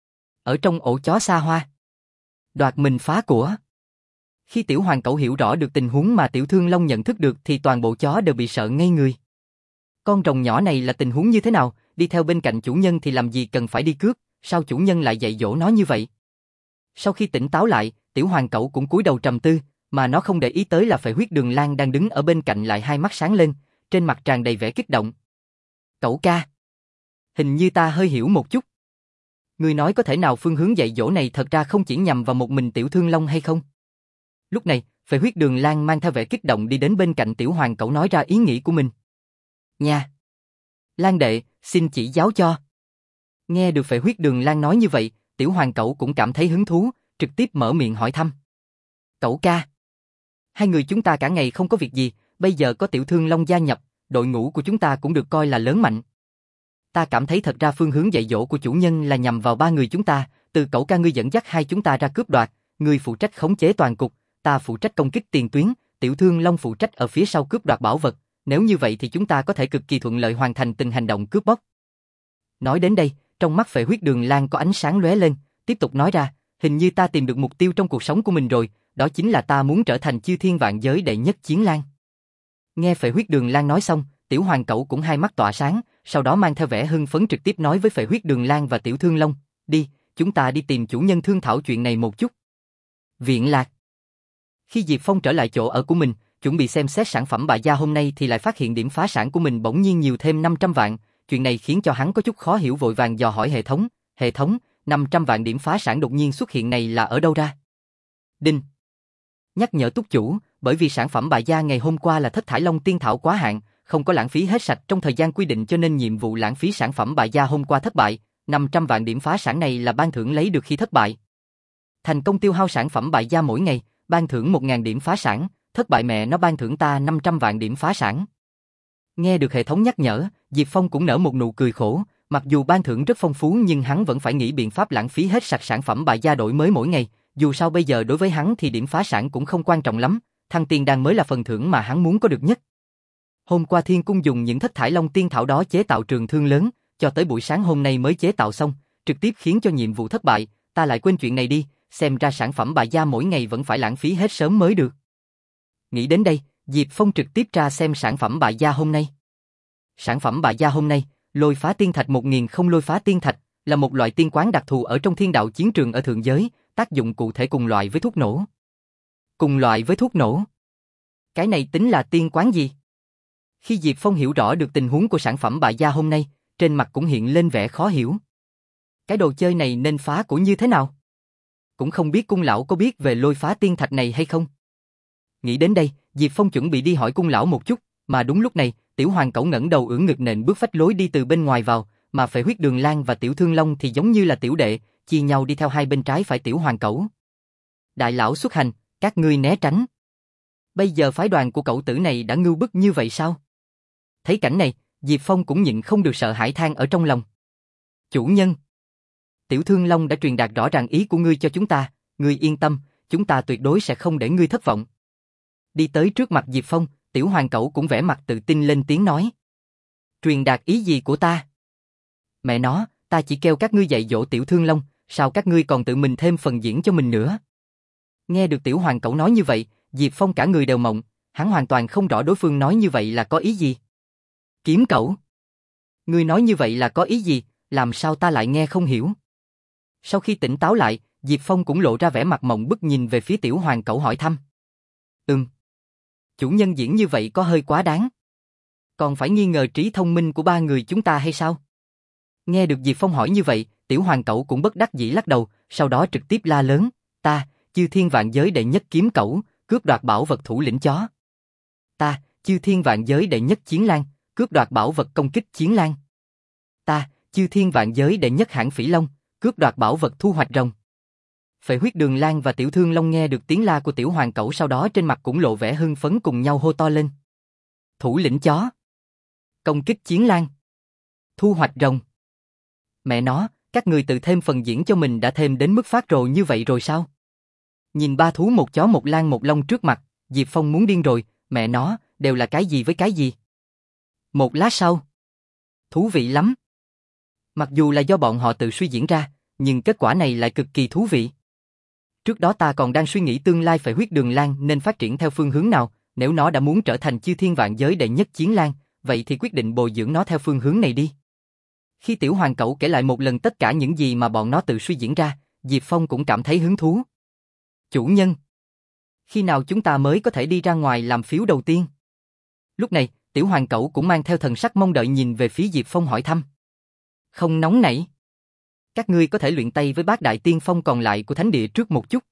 ở trong ổ chó xa hoa, đoạt mình phá của. Khi Tiểu Hoàng Cẩu hiểu rõ được tình huống mà Tiểu Thương Long nhận thức được thì toàn bộ chó đều bị sợ ngây người. Con rồng nhỏ này là tình huống như thế nào, đi theo bên cạnh chủ nhân thì làm gì cần phải đi cướp, sao chủ nhân lại dạy dỗ nó như vậy? Sau khi tỉnh táo lại, Tiểu Hoàng Cẩu cũng cúi đầu trầm tư, mà nó không để ý tới là Phệ Huyết Đường Lang đang đứng ở bên cạnh lại hai mắt sáng lên, trên mặt tràn đầy vẻ kích động. Cẩu ca, hình như ta hơi hiểu một chút. Ngươi nói có thể nào phương hướng dạy dỗ này thật ra không chỉ nhằm vào một mình Tiểu Thương Long hay không? Lúc này, Phệ Huyết Đường Lang mang theo vẻ kích động đi đến bên cạnh Tiểu Hoàng Cẩu nói ra ý nghĩ của mình. Nha! Lang đệ, xin chỉ giáo cho. Nghe được Phệ Huyết Đường Lang nói như vậy, Tiểu Hoàng Cẩu cũng cảm thấy hứng thú, trực tiếp mở miệng hỏi thăm. Cẩu ca! Hai người chúng ta cả ngày không có việc gì, bây giờ có Tiểu Thương Long gia nhập, đội ngũ của chúng ta cũng được coi là lớn mạnh. Ta cảm thấy thật ra phương hướng dạy dỗ của chủ nhân là nhằm vào ba người chúng ta, từ Cẩu ca ngươi dẫn dắt hai chúng ta ra cướp đoạt, ngươi phụ trách khống chế toàn cục, ta phụ trách công kích tiền tuyến, Tiểu Thương Long phụ trách ở phía sau cướp đoạt bảo vật, nếu như vậy thì chúng ta có thể cực kỳ thuận lợi hoàn thành từng hành động cướp bóc. Nói đến đây, trong mắt Phệ Huyết Đường Lang có ánh sáng lóe lên, tiếp tục nói ra, hình như ta tìm được mục tiêu trong cuộc sống của mình rồi, đó chính là ta muốn trở thành chư thiên vạn giới đệ nhất chiến lang. Nghe Phệ Huyết Đường Lang nói xong, Tiểu Hoàng Cẩu cũng hai mắt tỏa sáng, sau đó mang theo vẻ hưng phấn trực tiếp nói với Phệ Huyết Đường Lang và Tiểu Thương Long, đi, chúng ta đi tìm chủ nhân thương thảo chuyện này một chút. Viện Lạc. Khi Diệp Phong trở lại chỗ ở của mình, chuẩn bị xem xét sản phẩm bạ gia hôm nay thì lại phát hiện điểm phá sản của mình bỗng nhiên nhiều thêm năm trăm vạn, chuyện này khiến cho hắn có chút khó hiểu vội vàng dò hỏi hệ thống, hệ thống, năm trăm vạn điểm phá sản đột nhiên xuất hiện này là ở đâu ra? Đinh. Nhắc nhở túc chủ, bởi vì sản phẩm bạ gia ngày hôm qua là Thất Thải Long Tiên Thảo quá hạn, không có lãng phí hết sạch trong thời gian quy định cho nên nhiệm vụ lãng phí sản phẩm bạ gia hôm qua thất bại, năm trăm vạn điểm phá sản này là ban thưởng lấy được khi thất bại. Thành công tiêu hao sản phẩm bạ gia mỗi ngày, ban thưởng một nghìn điểm phá sản, thất bại mẹ nó ban thưởng ta năm trăm vạn điểm phá sản. Nghe được hệ thống nhắc nhở, Diệp Phong cũng nở một nụ cười khổ, mặc dù ban thưởng rất phong phú nhưng hắn vẫn phải nghĩ biện pháp lãng phí hết sạch sản phẩm bạ gia đổi mới mỗi ngày, dù sao bây giờ đối với hắn thì điểm phá sản cũng không quan trọng lắm, thăng tiên đan mới là phần thưởng mà hắn muốn có được nhất. Hôm qua Thiên Cung dùng những Thất Thải Long Tiên Thảo đó chế tạo trường thương lớn, cho tới buổi sáng hôm nay mới chế tạo xong, trực tiếp khiến cho nhiệm vụ thất bại, ta lại quên chuyện này đi, xem ra sản phẩm bạ gia mỗi ngày vẫn phải lãng phí hết sớm mới được. Nghĩ đến đây, Diệp Phong trực tiếp ra xem sản phẩm bạ gia hôm nay. Sản phẩm bạ gia hôm nay, Lôi Phá Tiên Thạch một nghìn không Lôi Phá Tiên Thạch, là một loại tiên quán đặc thù ở trong thiên đạo chiến trường ở thượng giới, tác dụng cụ thể cùng loại với thuốc nổ. Cùng loại với thuốc nổ? Cái này tính là tiên quán gì? Khi Diệp Phong hiểu rõ được tình huống của sản phẩm bạ gia hôm nay, trên mặt cũng hiện lên vẻ khó hiểu. Cái đồ chơi này nên phá của như thế nào? Cũng không biết cung lão có biết về Lôi Phá Tiên Thạch này hay không? Nghĩ đến đây, Diệp Phong chuẩn bị đi hỏi cung lão một chút, mà đúng lúc này, Tiểu Hoàng Cẩu ngẩng đầu ưỡn ngực nện bước phách lối đi từ bên ngoài vào, mà Phệ Huyết Đường Lang và Tiểu Thương Long thì giống như là tiểu đệ, chia nhau đi theo hai bên trái phải Tiểu Hoàng Cẩu. Đại lão xuất hành, các ngươi né tránh. Bây giờ phái đoàn của cẩu tử này đã ngưu bức như vậy sao? Thấy cảnh này, Diệp Phong cũng nhịn không được sợ hãi than ở trong lòng. Chủ nhân, Tiểu Thương Long đã truyền đạt rõ ràng ý của ngươi cho chúng ta, ngươi yên tâm, chúng ta tuyệt đối sẽ không để ngươi thất vọng. Đi tới trước mặt Diệp Phong, Tiểu Hoàng Cẩu cũng vẻ mặt tự tin lên tiếng nói. Truyền đạt ý gì của ta? Mẹ nó, ta chỉ kêu các ngươi dạy dỗ Tiểu Thương Long, sao các ngươi còn tự mình thêm phần diễn cho mình nữa? Nghe được Tiểu Hoàng Cẩu nói như vậy, Diệp Phong cả người đều mộng, hắn hoàn toàn không rõ đối phương nói như vậy là có ý gì. Kiếm Cẩu, ngươi nói như vậy là có ý gì, làm sao ta lại nghe không hiểu? Sau khi tỉnh táo lại, Diệp Phong cũng lộ ra vẻ mặt mộng bức nhìn về phía Tiểu Hoàng Cẩu hỏi thăm. Ừm. Chủ nhân diễn như vậy có hơi quá đáng. Còn phải nghi ngờ trí thông minh của ba người chúng ta hay sao? Nghe được Diệp Phong hỏi như vậy, Tiểu Hoàng Cẩu cũng bất đắc dĩ lắc đầu, sau đó trực tiếp la lớn, ta, Chư Thiên Vạn Giới đệ nhất kiếm cẩu, cướp đoạt bảo vật thủ lĩnh chó. Ta, Chư Thiên Vạn Giới đệ nhất chiến lang, cướp đoạt bảo vật công kích chiến lang. Ta, Chư Thiên Vạn Giới đệ nhất hãn phỉ long, cướp đoạt bảo vật thu hoạch rồng. Phệ Huyết Đường Lang và Tiểu Thương Long nghe được tiếng la của Tiểu Hoàng Cẩu sau đó trên mặt cũng lộ vẻ hưng phấn cùng nhau hô to lên. Thủ lĩnh chó, công kích chiến lang, thu hoạch rồng. Mẹ nó, các người tự thêm phần diễn cho mình đã thêm đến mức phát rồ như vậy rồi sao? Nhìn ba thú một chó một lang một long trước mặt, Diệp Phong muốn điên rồi, mẹ nó, đều là cái gì với cái gì? Một lát sau, thú vị lắm. Mặc dù là do bọn họ tự suy diễn ra, nhưng kết quả này lại cực kỳ thú vị. Trước đó ta còn đang suy nghĩ tương lai Phệ Huyết Đường Lang nên phát triển theo phương hướng nào, nếu nó đã muốn trở thành Chư Thiên Vạn Giới đệ nhất chiến lang, vậy thì quyết định bồi dưỡng nó theo phương hướng này đi. Khi Tiểu Hoàng Cẩu kể lại một lần tất cả những gì mà bọn nó tự suy diễn ra, Diệp Phong cũng cảm thấy hứng thú. Chủ nhân, khi nào chúng ta mới có thể đi ra ngoài làm phiếu đầu tiên? Lúc này, Tiểu Hoàng Cẩu cũng mang theo thần sắc mong đợi nhìn về phía Diệp Phong hỏi thăm. Không nóng nảy. Các ngươi có thể luyện tay với bát đại tiên phong còn lại của thánh địa trước một chút.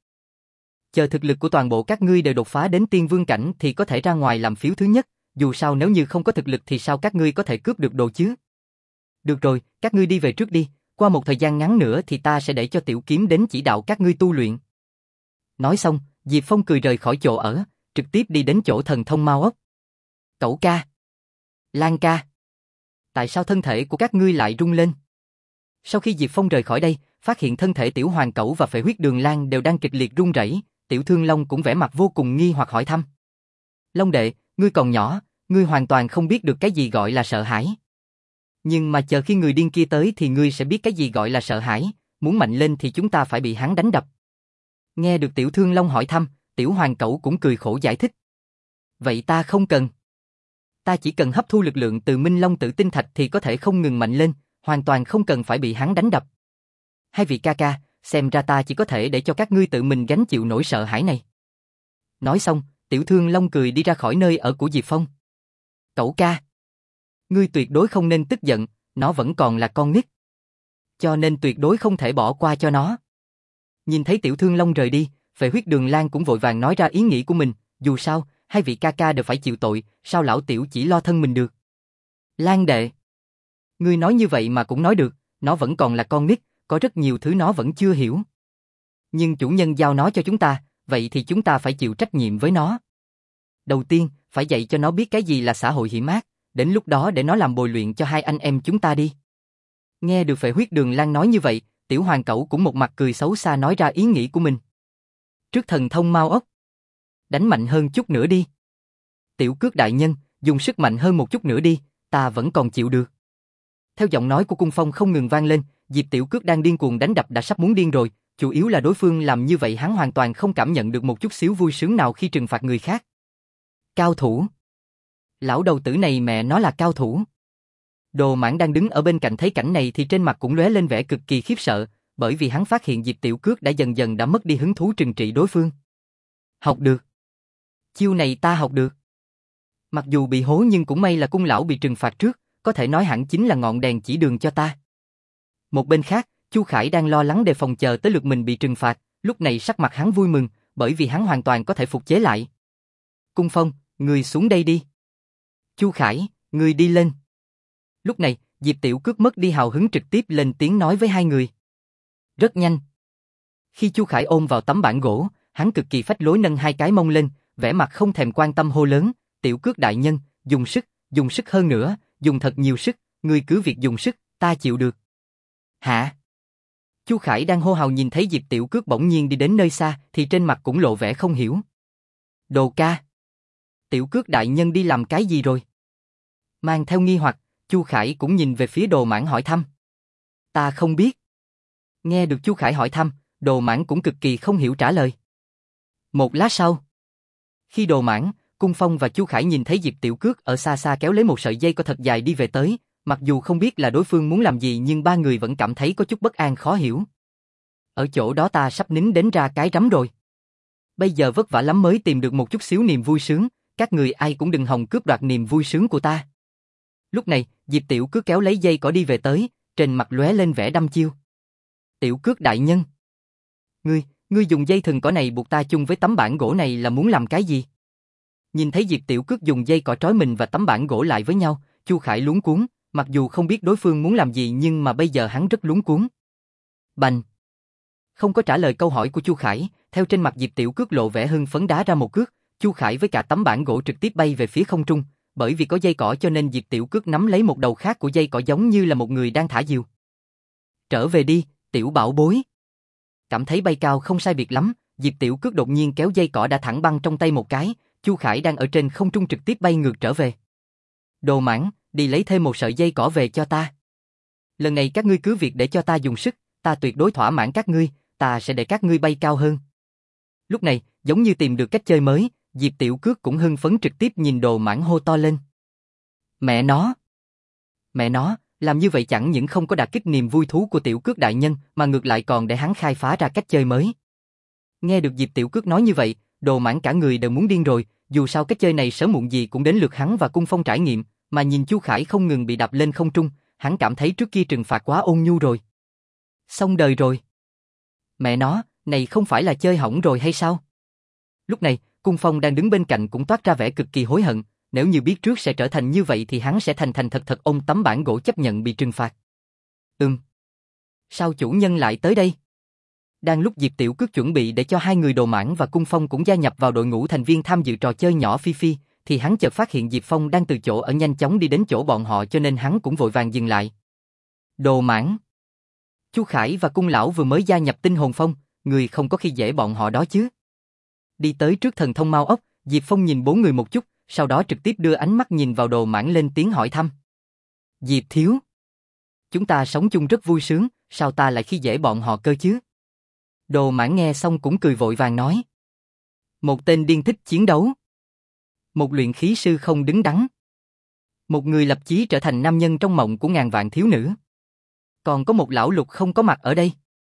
Chờ thực lực của toàn bộ các ngươi đều đột phá đến tiên vương cảnh thì có thể ra ngoài làm phiếu thứ nhất, dù sao nếu như không có thực lực thì sao các ngươi có thể cướp được đồ chứ? Được rồi, các ngươi đi về trước đi, qua một thời gian ngắn nữa thì ta sẽ để cho Tiểu Kiếm đến chỉ đạo các ngươi tu luyện. Nói xong, Diệp Phong cười rời khỏi chỗ ở, trực tiếp đi đến chỗ thần thông Mao Ốc. Cẩu ca, Lan ca, tại sao thân thể của các ngươi lại rung lên? Sau khi Diệp Phong rời khỏi đây, phát hiện thân thể Tiểu Hoàng Cẩu và Phệ Huyết Đường Lang đều đang kịch liệt run rẩy, Tiểu Thương Long cũng vẻ mặt vô cùng nghi hoặc hỏi thăm. Long đệ, ngươi còn nhỏ, ngươi hoàn toàn không biết được cái gì gọi là sợ hãi. Nhưng mà chờ khi người điên kia tới thì ngươi sẽ biết cái gì gọi là sợ hãi, muốn mạnh lên thì chúng ta phải bị hắn đánh đập. Nghe được Tiểu Thương Long hỏi thăm, Tiểu Hoàng Cẩu cũng cười khổ giải thích. Vậy ta không cần. Ta chỉ cần hấp thu lực lượng từ Minh Long Tử Tinh Thạch thì có thể không ngừng mạnh lên, hoàn toàn không cần phải bị hắn đánh đập. Hai vị ca ca, xem ra ta chỉ có thể để cho các ngươi tự mình gánh chịu nỗi sợ hãi này. Nói xong, Tiểu Thương Long cười đi ra khỏi nơi ở của Diệp Phong. Cẩu ca, ngươi tuyệt đối không nên tức giận, nó vẫn còn là con nít. Cho nên tuyệt đối không thể bỏ qua cho nó. Nhìn thấy Tiểu Thương Long rời đi, Phệ Huyết Đường Lang cũng vội vàng nói ra ý nghĩ của mình, dù sao, hai vị ca ca đều phải chịu tội, sao lão tiểu chỉ lo thân mình được. Lang đệ, ngươi nói như vậy mà cũng nói được, nó vẫn còn là con nít, có rất nhiều thứ nó vẫn chưa hiểu. Nhưng chủ nhân giao nó cho chúng ta, vậy thì chúng ta phải chịu trách nhiệm với nó. Đầu tiên, phải dạy cho nó biết cái gì là xã hội hiểm ác, đến lúc đó để nó làm bồi luyện cho hai anh em chúng ta đi. Nghe được Phệ Huyết Đường Lang nói như vậy, Tiểu Hoàng Cẩu cũng một mặt cười xấu xa nói ra ý nghĩ của mình. Trước thần thông Mao Ốc, đánh mạnh hơn chút nữa đi. Tiểu Cước đại nhân, dùng sức mạnh hơn một chút nữa đi, ta vẫn còn chịu được. Theo giọng nói của Cung Phong không ngừng vang lên, Diệp Tiểu Cước đang điên cuồng đánh đập đã sắp muốn điên rồi, chủ yếu là đối phương làm như vậy hắn hoàn toàn không cảm nhận được một chút xíu vui sướng nào khi trừng phạt người khác. Cao thủ. Lão đầu tử này mẹ nó là cao thủ. Đồ Mãng đang đứng ở bên cạnh thấy cảnh này thì trên mặt cũng lóe lên vẻ cực kỳ khiếp sợ, bởi vì hắn phát hiện Diệp Tiểu Cước đã dần dần đã mất đi hứng thú trừng trị đối phương. Học được. Chiêu này ta học được. Mặc dù bị hố nhưng cũng may là Cung lão bị trừng phạt trước, có thể nói hẳn chính là ngọn đèn chỉ đường cho ta. Một bên khác, Chu Khải đang lo lắng đề phòng chờ tới lượt mình bị trừng phạt, lúc này sắc mặt hắn vui mừng, bởi vì hắn hoàn toàn có thể phục chế lại. Cung Phong, người xuống đây đi. Chu Khải, Người đi lên. Lúc này, Diệp Tiểu Cước mất đi hào hứng trực tiếp lên tiếng nói với hai người. Rất nhanh. Khi Chu Khải ôm vào tấm bảng gỗ, hắn cực kỳ phách lối nâng hai cái mông lên, vẻ mặt không thèm quan tâm hô lớn, Tiểu Cước đại nhân, dùng sức, dùng sức hơn nữa, dùng thật nhiều sức, ngươi cứ việc dùng sức, ta chịu được. Hả? Chu Khải đang hô hào nhìn thấy Diệp Tiểu Cước bỗng nhiên đi đến nơi xa, thì trên mặt cũng lộ vẻ không hiểu. Đồ ca. Tiểu Cước đại nhân đi làm cái gì rồi? Mang theo nghi hoặc, Chu Khải cũng nhìn về phía Đồ Mãn hỏi thăm. Ta không biết. Nghe được Chu Khải hỏi thăm, Đồ Mãn cũng cực kỳ không hiểu trả lời. Một lát sau, khi Đồ Mãn, Cung Phong và Chu Khải nhìn thấy Diệp Tiểu Cước ở xa xa kéo lấy một sợi dây có thật dài đi về tới, mặc dù không biết là đối phương muốn làm gì nhưng ba người vẫn cảm thấy có chút bất an khó hiểu. Ở chỗ đó ta sắp nín đến ra cái rắm rồi. Bây giờ vất vả lắm mới tìm được một chút xíu niềm vui sướng, các người ai cũng đừng hòng cướp đoạt niềm vui sướng của ta. Lúc này, Diệp Tiểu Cước kéo lấy dây cỏ đi về tới, trên mặt lóe lên vẻ đăm chiêu. Tiểu Cước đại nhân. Ngươi, ngươi dùng dây thừng cỏ này buộc ta chung với tấm bảng gỗ này là muốn làm cái gì? Nhìn thấy Diệp Tiểu Cước dùng dây cỏ trói mình và tấm bảng gỗ lại với nhau, Chu Khải luống cuống, mặc dù không biết đối phương muốn làm gì nhưng mà bây giờ hắn rất luống cuống. Bành! Không có trả lời câu hỏi của Chu Khải, theo trên mặt Diệp Tiểu Cước lộ vẻ hưng phấn đá ra một cước, Chu Khải với cả tấm bảng gỗ trực tiếp bay về phía không trung, bởi vì có dây cỏ cho nên Diệp Tiểu Cước nắm lấy một đầu khác của dây cỏ giống như là một người đang thả diều. Trở về đi, tiểu bảo bối. Cảm thấy bay cao không sai biệt lắm, Diệp Tiểu Cước đột nhiên kéo dây cỏ đã thẳng băng trong tay một cái, Chu Khải đang ở trên không trung trực tiếp bay ngược trở về. Đồ Mãn, đi lấy thêm một sợi dây cỏ về cho ta. Lần này các ngươi cứ việc để cho ta dùng sức, ta tuyệt đối thỏa mãn các ngươi, ta sẽ để các ngươi bay cao hơn. Lúc này, giống như tìm được cách chơi mới, Diệp Tiểu Cước cũng hưng phấn trực tiếp nhìn Đồ Mãn hô to lên. Mẹ nó! Mẹ nó, làm như vậy chẳng những không có đả kích niềm vui thú của Tiểu Cước đại nhân, mà ngược lại còn để hắn khai phá ra cách chơi mới. Nghe được Diệp Tiểu Cước nói như vậy, Đồ Mãn cả người đều muốn điên rồi, dù sao cách chơi này sớm muộn gì cũng đến lượt hắn và Cung Phong trải nghiệm, mà nhìn Chu Khải không ngừng bị đạp lên không trung, hắn cảm thấy trước kia trừng phạt quá ôn nhu rồi. Xong đời rồi. Mẹ nó, này không phải là chơi hỏng rồi hay sao? Lúc này, Cung Phong đang đứng bên cạnh cũng toát ra vẻ cực kỳ hối hận, nếu như biết trước sẽ trở thành như vậy thì hắn sẽ thành thành thật thật ôm tấm bảng gỗ chấp nhận bị trừng phạt. Ừm. Sao chủ nhân lại tới đây? Đang lúc Diệp Tiểu Cước chuẩn bị để cho hai người Đồ Mãn và Cung Phong cũng gia nhập vào đội ngũ thành viên tham dự trò chơi nhỏ Phi Phi, thì hắn chợt phát hiện Diệp Phong đang từ chỗ ở nhanh chóng đi đến chỗ bọn họ cho nên hắn cũng vội vàng dừng lại. Đồ Mãn. Chu Khải và Cung lão vừa mới gia nhập Tinh Hồn Phong, người không có khi dễ bọn họ đó chứ. Đi tới trước thần thông Mao Ốc, Diệp Phong nhìn bốn người một chút, sau đó trực tiếp đưa ánh mắt nhìn vào Đồ Mãn lên tiếng hỏi thăm. Diệp thiếu. Chúng ta sống chung rất vui sướng, sao ta lại khi dễ bọn họ cơ chứ? Đồ Mãn nghe xong cũng cười vội vàng nói. Một tên điên thích chiến đấu. Một luyện khí sư không đứng đắn. Một người lập chí trở thành nam nhân trong mộng của ngàn vạn thiếu nữ. Còn có một lão lục không có mặt ở đây.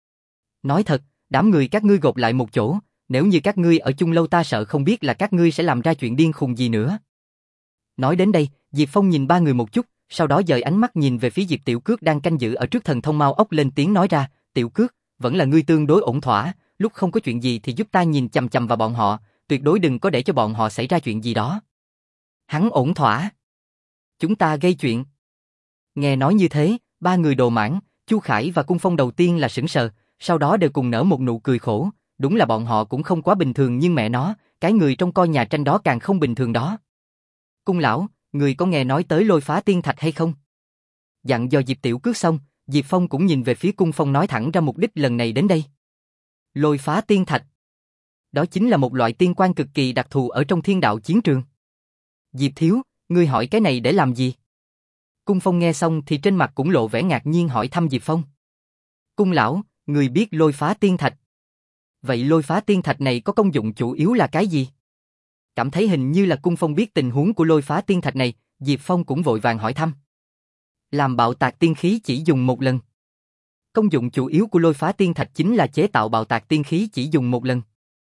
Nói thật, đám người các ngươi gộp lại một chỗ, nếu như các ngươi ở chung lâu ta sợ không biết là các ngươi sẽ làm ra chuyện điên khùng gì nữa. Nói đến đây, Diệp Phong nhìn ba người một chút, sau đó dời ánh mắt nhìn về phía Diệp Tiểu Cước đang canh giữ ở trước thần thông Mao Ốc lên tiếng nói ra, Tiểu Cước, vẫn là ngươi tương đối ổn thỏa, lúc không có chuyện gì thì giúp ta nhìn chằm chằm vào bọn họ, tuyệt đối đừng có để cho bọn họ xảy ra chuyện gì đó. Hắn ổn thỏa. Chúng ta gây chuyện. Nghe nói như thế, ba người Đồ Mãn, Chu Khải và Cung Phong đầu tiên là sững sờ, sau đó đều cùng nở một nụ cười khổ, đúng là bọn họ cũng không quá bình thường nhưng mẹ nó, cái người trong coi nhà tranh đó càng không bình thường đó. Cung lão, người có nghe nói tới Lôi Phá Tiên Thạch hay không? Dặn dò Diệp Tiểu Cước xong, Diệp Phong cũng nhìn về phía Cung Phong nói thẳng ra mục đích lần này đến đây. Lôi Phá Tiên Thạch. Đó chính là một loại tiên quan cực kỳ đặc thù ở trong thiên đạo chiến trường. Diệp thiếu, ngươi hỏi cái này để làm gì? Cung Phong nghe xong thì trên mặt cũng lộ vẻ ngạc nhiên hỏi thăm Diệp Phong. Cung lão, người biết Lôi Phá Tiên Thạch. Vậy Lôi Phá Tiên Thạch này có công dụng chủ yếu là cái gì? Cảm thấy hình như là Cung Phong biết tình huống của Lôi Phá Tiên Thạch này, Diệp Phong cũng vội vàng hỏi thăm. Làm bạo tạc tiên khí chỉ dùng một lần. Công dụng chủ yếu của Lôi Phá Tiên Thạch chính là chế tạo bạo tạc tiên khí chỉ dùng một lần.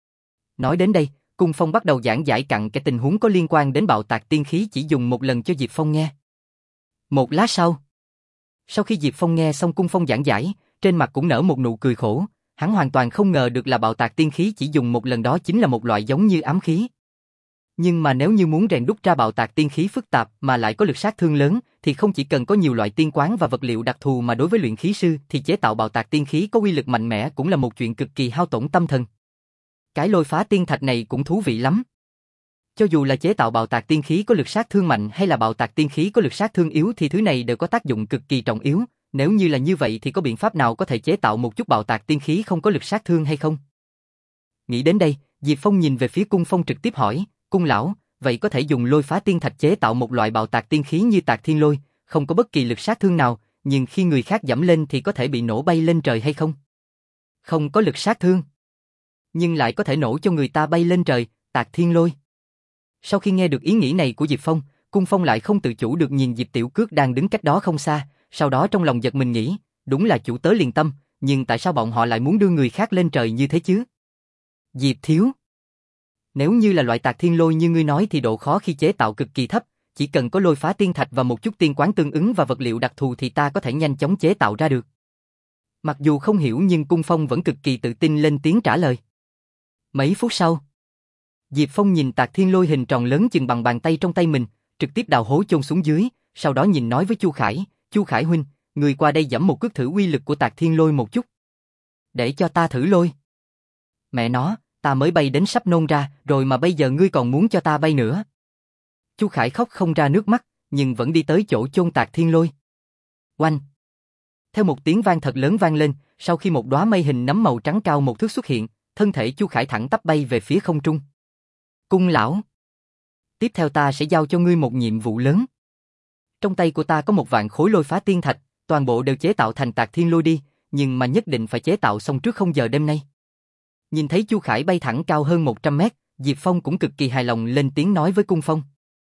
Nói đến đây, Cung Phong bắt đầu giảng giải cặn cái tình huống có liên quan đến bạo tạc tiên khí chỉ dùng một lần cho Diệp Phong nghe. Một lát sau, sau khi Diệp Phong nghe xong Cung Phong giảng giải, trên mặt cũng nở một nụ cười khổ, hắn hoàn toàn không ngờ được là bạo tạc tiên khí chỉ dùng một lần đó chính là một loại giống như ám khí. Nhưng mà nếu như muốn rèn đúc ra bạo tạc tiên khí phức tạp mà lại có lực sát thương lớn, thì không chỉ cần có nhiều loại tiên quán và vật liệu đặc thù mà đối với luyện khí sư thì chế tạo bạo tạc tiên khí có uy lực mạnh mẽ cũng là một chuyện cực kỳ hao tổn tâm thần. Cái lôi phá tiên thạch này cũng thú vị lắm. Cho dù là chế tạo bạo tạc tiên khí có lực sát thương mạnh hay là bạo tạc tiên khí có lực sát thương yếu thì thứ này đều có tác dụng cực kỳ trọng yếu. Nếu như là như vậy thì có biện pháp nào có thể chế tạo một chút bạo tạc tiên khí không có lực sát thương hay không? Nghĩ đến đây, Diệp Phong nhìn về phía Cung Phong trực tiếp hỏi, Cung lão, vậy có thể dùng lôi phá tiên thạch chế tạo một loại bạo tạc tiên khí như tạc thiên lôi, không có bất kỳ lực sát thương nào, nhưng khi người khác giẫm lên thì có thể bị nổ bay lên trời hay không? Không có lực sát thương, nhưng lại có thể nổ cho người ta bay lên trời, tạc thiên lôi. Sau khi nghe được ý nghĩ này của Diệp Phong, Cung Phong lại không tự chủ được nhìn Diệp Tiểu Cước đang đứng cách đó không xa, sau đó trong lòng giật mình nghĩ, đúng là chủ tớ liền tâm, nhưng tại sao bọn họ lại muốn đưa người khác lên trời như thế chứ? Diệp thiếu, nếu như là loại tạc thiên lôi như ngươi nói thì độ khó khi chế tạo cực kỳ thấp, chỉ cần có lôi phá tiên thạch và một chút tiên quán tương ứng và vật liệu đặc thù thì ta có thể nhanh chóng chế tạo ra được. Mặc dù không hiểu nhưng Cung Phong vẫn cực kỳ tự tin lên tiếng trả lời. Mấy phút sau, Diệp Phong nhìn tạc thiên lôi hình tròn lớn chừng bằng bàn tay trong tay mình, trực tiếp đào hố chôn xuống dưới, sau đó nhìn nói với Chu Khải, Chu Khải huynh, người qua đây giẫm một cước thử uy lực của tạc thiên lôi một chút. Để cho ta thử lôi. Mẹ nó, ta mới bay đến sắp nôn ra, rồi mà bây giờ ngươi còn muốn cho ta bay nữa. Chu Khải khóc không ra nước mắt, nhưng vẫn đi tới chỗ chôn tạc thiên lôi. Oanh! Theo một tiếng vang thật lớn vang lên, sau khi một đóa mây hình nấm màu trắng cao một thước xuất hiện, thân thể Chu Khải thẳng tắp bay về phía không trung. Cung lão, tiếp theo ta sẽ giao cho ngươi một nhiệm vụ lớn. Trong tay của ta có một vạn khối lôi phá tiên thạch, toàn bộ đều chế tạo thành tạc thiên lôi đi, nhưng mà nhất định phải chế tạo xong trước không giờ đêm nay. Nhìn thấy Chu Khải bay thẳng cao hơn một trăm mét, Diệp Phong cũng cực kỳ hài lòng lên tiếng nói với Cung Phong.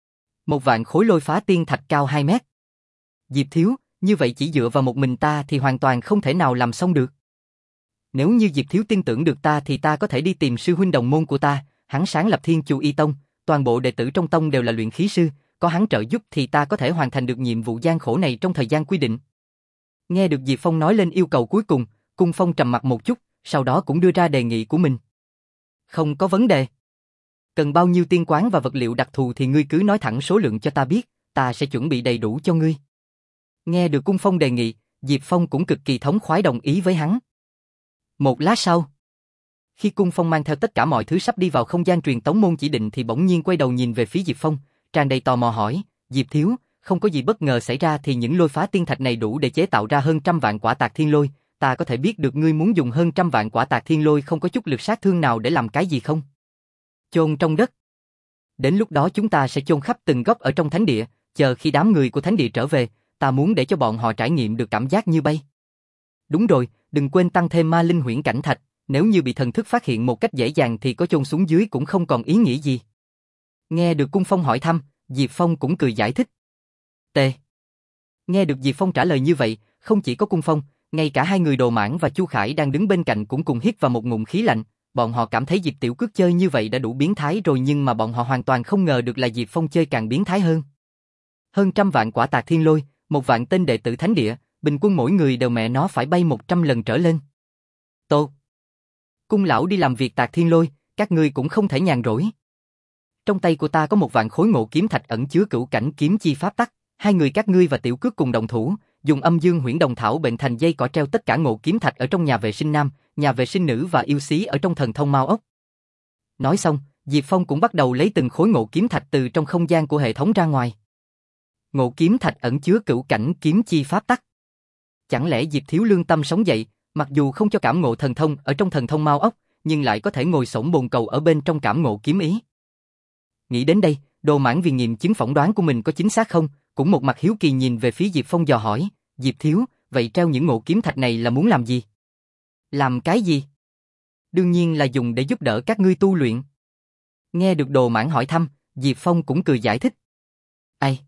Một vạn khối lôi phá tiên thạch cao hai mét. Diệp thiếu, như vậy chỉ dựa vào một mình ta thì hoàn toàn không thể nào làm xong được. Nếu như Diệp thiếu tin tưởng được ta thì ta có thể đi tìm sư huynh đồng môn của ta, hắn sáng lập Thiên Chu Y Tông, toàn bộ đệ tử trong tông đều là luyện khí sư, có hắn trợ giúp thì ta có thể hoàn thành được nhiệm vụ gian khổ này trong thời gian quy định. Nghe được Diệp Phong nói lên yêu cầu cuối cùng, Cung Phong trầm mặt một chút, sau đó cũng đưa ra đề nghị của mình. Không có vấn đề. Cần bao nhiêu tiên quán và vật liệu đặc thù thì ngươi cứ nói thẳng số lượng cho ta biết, ta sẽ chuẩn bị đầy đủ cho ngươi. Nghe được Cung Phong đề nghị, Diệp Phong cũng cực kỳ thống khoái đồng ý với hắn. Một lát sau, khi Cung Phong mang theo tất cả mọi thứ sắp đi vào không gian truyền tống môn chỉ định thì bỗng nhiên quay đầu nhìn về phía Diệp Phong, tràn đầy tò mò hỏi, Diệp thiếu, không có gì bất ngờ xảy ra thì những lôi phá tiên thạch này đủ để chế tạo ra hơn trăm vạn quả tạc thiên lôi, ta có thể biết được ngươi muốn dùng hơn trăm vạn quả tạc thiên lôi không có chút lực sát thương nào để làm cái gì không? Chôn trong đất. Đến lúc đó chúng ta sẽ chôn khắp từng góc ở trong thánh địa, chờ khi đám người của thánh địa trở về, ta muốn để cho bọn họ trải nghiệm được cảm giác như bay. Đúng rồi, đừng quên tăng thêm ma linh huyễn cảnh thạch, nếu như bị thần thức phát hiện một cách dễ dàng thì có chôn xuống dưới cũng không còn ý nghĩa gì. Nghe được Cung Phong hỏi thăm, Diệp Phong cũng cười giải thích. T. Nghe được Diệp Phong trả lời như vậy, không chỉ có Cung Phong, ngay cả hai người Đồ Mãn và Chu Khải đang đứng bên cạnh cũng cùng hít vào một ngụm khí lạnh, bọn họ cảm thấy Diệp Tiểu Cước chơi như vậy đã đủ biến thái rồi nhưng mà bọn họ hoàn toàn không ngờ được là Diệp Phong chơi càng biến thái hơn. Hơn trăm vạn quả tạc thiên lôi, một vạn tên đệ tử thánh địa, bình quân mỗi người đều mẹ nó phải bay một trăm lần trở lên. Tô. Cung lão đi làm việc tạc thiên lôi, các ngươi cũng không thể nhàn rỗi. Trong tay của ta có một vạn khối ngộ kiếm thạch ẩn chứa cửu cảnh kiếm chi pháp tắc, hai người các ngươi và Tiểu Cước cùng đồng thủ, dùng âm dương huyễn đồng thảo bệnh thành dây cỏ treo tất cả ngộ kiếm thạch ở trong nhà vệ sinh nam, nhà vệ sinh nữ và yêu xí ở trong thần thông Mao Ốc. Nói xong, Diệp Phong cũng bắt đầu lấy từng khối ngộ kiếm thạch từ trong không gian của hệ thống ra ngoài. Ngộ kiếm thạch ẩn chứa cửu cảnh kiếm chi pháp tắc. Chẳng lẽ Diệp thiếu lương tâm sống dậy, mặc dù không cho cảm ngộ thần thông ở trong thần thông Mao Ốc, nhưng lại có thể ngồi xổm bồn cầu ở bên trong cảm ngộ kiếm ý. Nghĩ đến đây, Đồ Mãn vì nghiệm chứng phỏng đoán của mình có chính xác không, cũng một mặt hiếu kỳ nhìn về phía Diệp Phong dò hỏi, Diệp thiếu, vậy treo những ngộ kiếm thạch này là muốn làm gì? Làm cái gì? Đương nhiên là dùng để giúp đỡ các ngươi tu luyện. Nghe được Đồ Mãn hỏi thăm, Diệp Phong cũng cười giải thích. Ai?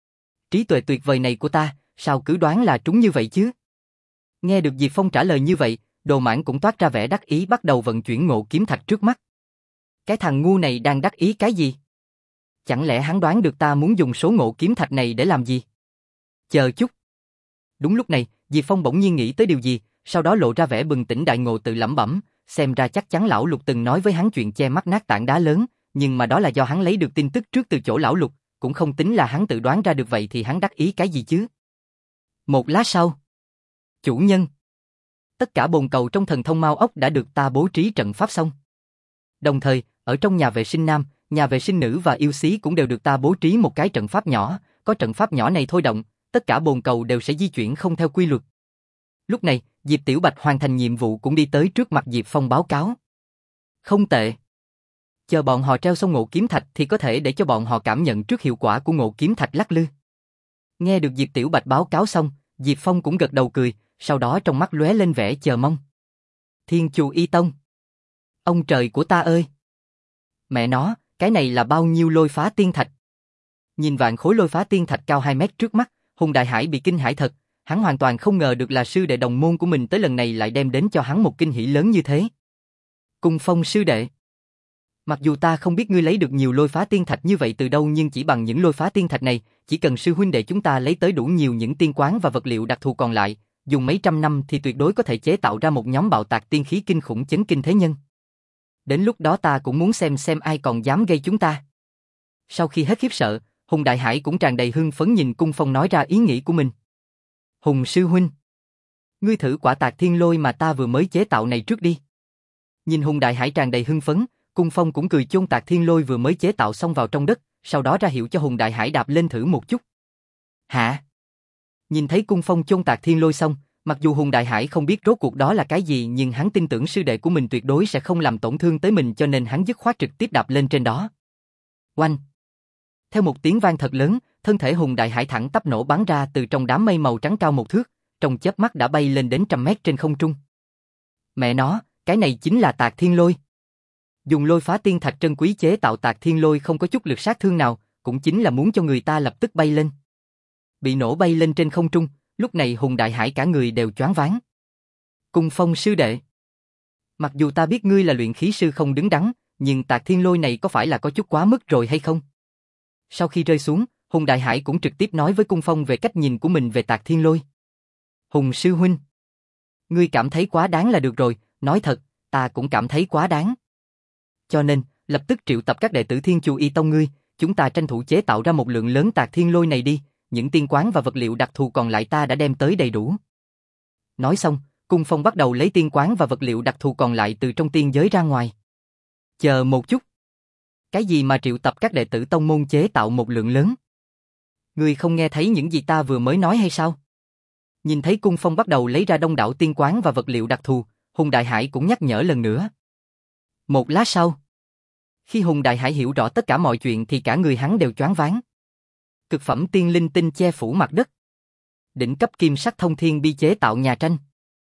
Trí tuệ tuyệt vời này của ta, sao cứ đoán là trúng như vậy chứ? Nghe được Diệp Phong trả lời như vậy, Đồ Mãn cũng toát ra vẻ đắc ý bắt đầu vận chuyển ngộ kiếm thạch trước mắt. Cái thằng ngu này đang đắc ý cái gì? Chẳng lẽ hắn đoán được ta muốn dùng số ngộ kiếm thạch này để làm gì? Chờ chút. Đúng lúc này, Diệp Phong bỗng nhiên nghĩ tới điều gì, sau đó lộ ra vẻ bừng tỉnh đại ngộ tự lẩm bẩm, xem ra chắc chắn lão Lục từng nói với hắn chuyện che mắt nát tảng đá lớn, nhưng mà đó là do hắn lấy được tin tức trước từ chỗ lão Lục, cũng không tính là hắn tự đoán ra được, vậy thì hắn đắc ý cái gì chứ? Một lát sau, chủ nhân, tất cả bồn cầu trong thần thông Mao ốc đã được ta bố trí trận pháp xong. Đồng thời, ở trong nhà vệ sinh nam, nhà vệ sinh nữ và yêu xí cũng đều được ta bố trí một cái trận pháp nhỏ, có trận pháp nhỏ này thôi động, tất cả bồn cầu đều sẽ di chuyển không theo quy luật. Lúc này, Diệp Tiểu Bạch hoàn thành nhiệm vụ cũng đi tới trước mặt Diệp Phong báo cáo. Không tệ. Chờ bọn họ treo xong ngộ kiếm thạch thì có thể để cho bọn họ cảm nhận trước hiệu quả của ngộ kiếm thạch lắc lư. Nghe được Diệp Tiểu Bạch báo cáo xong, Diệp Phong cũng gật đầu cười, sau đó trong mắt lóe lên vẻ chờ mong. Thiên Chu Y Tông. Ông trời của ta ơi! Mẹ nó, cái này là bao nhiêu lôi phá tiên thạch? Nhìn vạn khối lôi phá tiên thạch cao hai mét trước mắt, Hùng Đại Hải bị kinh hãi thật, hắn hoàn toàn không ngờ được là sư đệ đồng môn của mình tới lần này lại đem đến cho hắn một kinh hỉ lớn như thế. Cung Phong sư đệ. Mặc dù ta không biết ngươi lấy được nhiều lôi phá tiên thạch như vậy từ đâu, nhưng chỉ bằng những lôi phá tiên thạch này, chỉ cần sư huynh đệ chúng ta lấy tới đủ nhiều những tiên quán và vật liệu đặc thù còn lại, dùng mấy trăm năm thì tuyệt đối có thể chế tạo ra một nhóm bạo tạc tiên khí kinh khủng chấn kinh thế nhân. Đến lúc đó ta cũng muốn xem xem ai còn dám gây chúng ta. Sau khi hết khiếp sợ, Hùng Đại Hải cũng tràn đầy hưng phấn nhìn Cung Phong nói ra ý nghĩ của mình. Hùng sư huynh, ngươi thử quả tạc thiên lôi mà ta vừa mới chế tạo này trước đi. Nhìn Hùng Đại Hải tràn đầy hưng phấn, Cung Phong cũng cười chôn tạc thiên lôi vừa mới chế tạo xong vào trong đất, sau đó ra hiệu cho Hùng Đại Hải đạp lên thử một chút. Hả? Nhìn thấy Cung Phong chôn tạc thiên lôi xong, mặc dù Hùng Đại Hải không biết rốt cuộc đó là cái gì, nhưng hắn tin tưởng sư đệ của mình tuyệt đối sẽ không làm tổn thương tới mình, cho nên hắn dứt khoát trực tiếp đạp lên trên đó. Oanh! Theo một tiếng vang thật lớn, thân thể Hùng Đại Hải thẳng tắp nổ bắn ra từ trong đám mây màu trắng cao một thước, trong chớp mắt đã bay lên đến trăm mét trên không trung. Mẹ nó, cái này chính là tạc thiên lôi. Dùng lôi phá tiên thạch trân quý chế tạo tạc thiên lôi không có chút lực sát thương nào, cũng chính là muốn cho người ta lập tức bay lên. Bị nổ bay lên trên không trung, lúc này Hùng Đại Hải cả người đều choáng váng. Cung Phong sư đệ, mặc dù ta biết ngươi là luyện khí sư không đứng đắn, nhưng tạc thiên lôi này có phải là có chút quá mức rồi hay không? Sau khi rơi xuống, Hùng Đại Hải cũng trực tiếp nói với Cung Phong về cách nhìn của mình về tạc thiên lôi. Hùng sư huynh, ngươi cảm thấy quá đáng là được rồi, nói thật, ta cũng cảm thấy quá đáng. Cho nên, lập tức triệu tập các đệ tử Thiên Chu Y Tông ngươi, chúng ta tranh thủ chế tạo ra một lượng lớn tạc thiên lôi này đi, những tiên quán và vật liệu đặc thù còn lại ta đã đem tới đầy đủ. Nói xong, Cung Phong bắt đầu lấy tiên quán và vật liệu đặc thù còn lại từ trong tiên giới ra ngoài. Chờ một chút. Cái gì mà triệu tập các đệ tử tông môn chế tạo một lượng lớn? Ngươi không nghe thấy những gì ta vừa mới nói hay sao? Nhìn thấy Cung Phong bắt đầu lấy ra đông đảo tiên quán và vật liệu đặc thù, Hùng Đại Hải cũng nhắc nhở lần nữa. Một lát sau, khi Hùng Đại Hải hiểu rõ tất cả mọi chuyện thì cả người hắn đều choáng váng. Cực phẩm tiên linh tinh che phủ mặt đất. Đỉnh cấp kim sắc thông thiên bi chế tạo nhà tranh.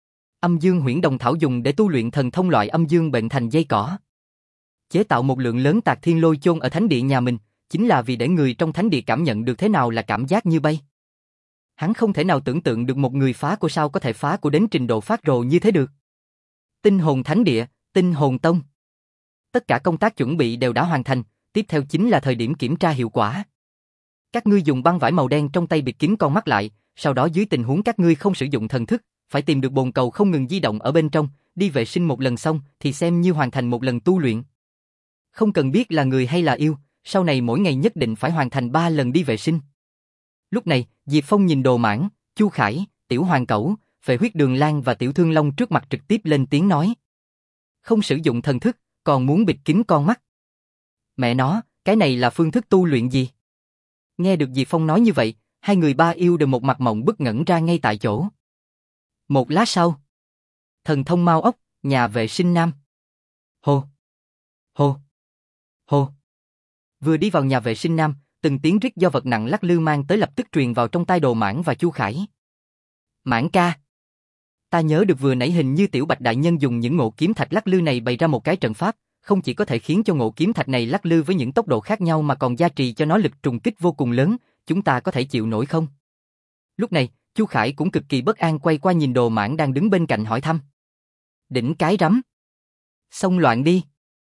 Âm dương huyễn đồng thảo dùng để tu luyện thần thông loại âm dương bệnh thành dây cỏ. Chế tạo một lượng lớn tạc thiên lôi chôn ở thánh địa nhà mình, chính là vì để người trong thánh địa cảm nhận được thế nào là cảm giác như bay. Hắn không thể nào tưởng tượng được một người phá của sao có thể phá của đến trình độ phát rồ như thế được. Tinh hồn thánh địa, tinh hồn tông. Tất cả công tác chuẩn bị đều đã hoàn thành, tiếp theo chính là thời điểm kiểm tra hiệu quả. Các ngươi dùng băng vải màu đen trong tay bịt kín con mắt lại, sau đó dưới tình huống các ngươi không sử dụng thần thức, phải tìm được bồn cầu không ngừng di động ở bên trong, đi vệ sinh một lần xong thì xem như hoàn thành một lần tu luyện. Không cần biết là người hay là yêu, sau này mỗi ngày nhất định phải hoàn thành ba lần đi vệ sinh. Lúc này, Diệp Phong nhìn Đồ Mãn, Chu Khải, Tiểu Hoàng Cẩu, Phệ Huyết Đường Lan và Tiểu Thương Long trước mặt trực tiếp lên tiếng nói. Không sử dụng thần thức, còn muốn bịt kín con mắt. Mẹ nó, cái này là phương thức tu luyện gì? Nghe được Diệp Phong nói như vậy, hai người ba yêu đều một mặt mộng bức ngẩn ra ngay tại chỗ. Một lát sau, thần thông Mao ốc, nhà vệ sinh nam. Hô, hô, hô. Vừa đi vào nhà vệ sinh nam, từng tiếng rít do vật nặng lắc lư mang tới lập tức truyền vào trong tai Đồ Mãn và Chu Khải. Mãn ca, ta nhớ được vừa nãy hình như Tiểu Bạch đại nhân dùng những ngộ kiếm thạch lắc lư này bày ra một cái trận pháp, không chỉ có thể khiến cho ngộ kiếm thạch này lắc lư với những tốc độ khác nhau mà còn gia trì cho nó lực trùng kích vô cùng lớn, chúng ta có thể chịu nổi không? Lúc này, Chu Khải cũng cực kỳ bất an quay qua nhìn Đồ Mãn đang đứng bên cạnh hỏi thăm. Đỉnh cái rắm. Xông loạn đi.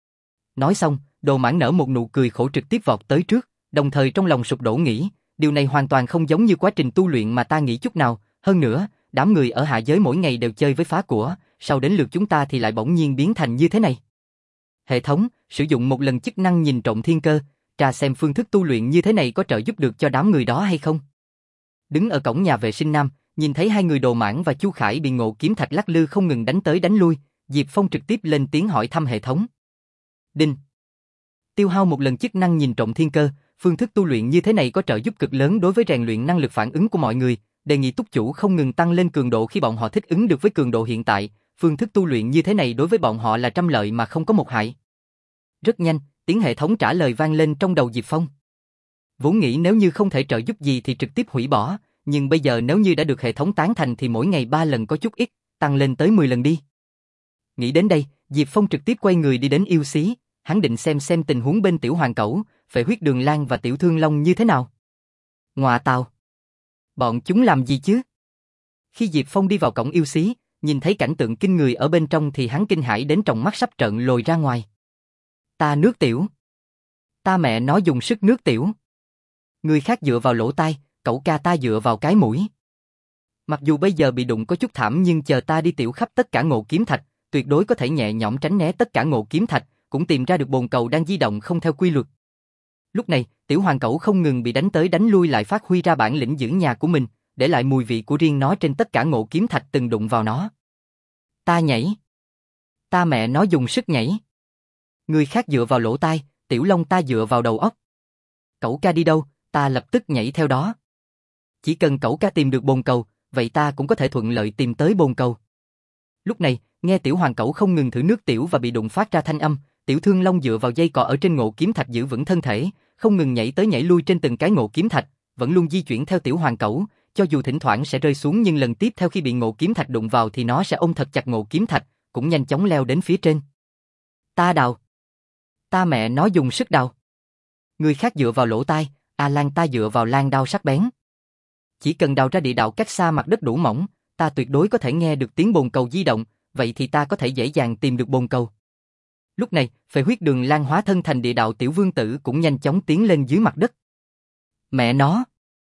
Nói xong, Đồ Mãn nở một nụ cười khổ trực tiếp vọt tới trước, đồng thời trong lòng sụp đổ nghĩ, điều này hoàn toàn không giống như quá trình tu luyện mà ta nghĩ chút nào, hơn nữa, đám người ở hạ giới mỗi ngày đều chơi với phá của, sau đến lượt chúng ta thì lại bỗng nhiên biến thành như thế này. Hệ thống, sử dụng một lần chức năng nhìn trộm thiên cơ, tra xem phương thức tu luyện như thế này có trợ giúp được cho đám người đó hay không. Đứng ở cổng nhà vệ sinh nam, nhìn thấy hai người Đồ Mãn và Chu Khải bị Ngộ Kiếm Thạch lắc lư không ngừng đánh tới đánh lui, Diệp Phong trực tiếp lên tiếng hỏi thăm hệ thống. Đinh. Tiêu hao một lần chức năng nhìn trộm thiên cơ, phương thức tu luyện như thế này có trợ giúp cực lớn đối với rèn luyện năng lực phản ứng của mọi người, đề nghị túc chủ không ngừng tăng lên cường độ khi bọn họ thích ứng được với cường độ hiện tại, phương thức tu luyện như thế này đối với bọn họ là trăm lợi mà không có một hại. Rất nhanh, tiếng hệ thống trả lời vang lên trong đầu Diệp Phong. Vốn nghĩ nếu như không thể trợ giúp gì thì trực tiếp hủy bỏ, nhưng bây giờ nếu như đã được hệ thống tán thành thì mỗi ngày ba lần có chút ít, tăng lên tới mười lần đi. Nghĩ đến đây, Diệp Phong trực tiếp quay người đi đến yêu xí, hắn định xem xem tình huống bên Tiểu Hoàng Cẩu, Phệ Huyết Đường Lang và Tiểu Thương Long như thế nào. Ngọa tào! Bọn chúng làm gì chứ? Khi Diệp Phong đi vào cổng yêu xí, nhìn thấy cảnh tượng kinh người ở bên trong thì hắn kinh hãi đến tròng mắt sắp trợn lồi ra ngoài. Ta nước tiểu! Ta mẹ nó dùng sức nước tiểu! Người khác dựa vào lỗ tai, cậu ca ta dựa vào cái mũi. Mặc dù bây giờ bị đụng có chút thảm nhưng chờ ta đi tiểu khắp tất cả Ngộ Kiếm Thạch, tuyệt đối có thể nhẹ nhõm tránh né tất cả Ngộ Kiếm Thạch, cũng tìm ra được bồn cầu đang di động không theo quy luật. Lúc này, Tiểu Hoàng Cẩu không ngừng bị đánh tới đánh lui lại phát huy ra bản lĩnh giữ nhà của mình, để lại mùi vị của riêng nó trên tất cả Ngộ Kiếm Thạch từng đụng vào nó. Ta nhảy. Ta mẹ nó dùng sức nhảy. Người khác dựa vào lỗ tai, Tiểu Long ta dựa vào đầu óc. Cẩu ca đi đâu, ta lập tức nhảy theo đó. Chỉ cần cẩu ca tìm được bồn cầu, vậy ta cũng có thể thuận lợi tìm tới bồn cầu. Lúc này, nghe Tiểu Hoàng Cẩu không ngừng thử nước tiểu và bị đụng phát ra thanh âm, Tiểu Thương Long dựa vào dây cỏ ở trên Ngộ Kiếm Thạch giữ vững thân thể, không ngừng nhảy tới nhảy lui trên từng cái Ngộ Kiếm Thạch, vẫn luôn di chuyển theo Tiểu Hoàng Cẩu, cho dù thỉnh thoảng sẽ rơi xuống nhưng lần tiếp theo khi bị Ngộ Kiếm Thạch đụng vào thì nó sẽ ôm thật chặt Ngộ Kiếm Thạch, cũng nhanh chóng leo đến phía trên. Ta đào. Ta mẹ nó dùng sức đào. Người khác dựa vào lỗ tai, A Lan ta dựa vào lan đao sắc bén. Chỉ cần đào ra địa đạo cách xa mặt đất đủ mỏng, ta tuyệt đối có thể nghe được tiếng bồn cầu di động, vậy thì ta có thể dễ dàng tìm được bồn cầu. Lúc này, Phệ Huyết Đường Lang hóa thân thành địa đạo tiểu vương tử cũng nhanh chóng tiến lên dưới mặt đất. Mẹ nó!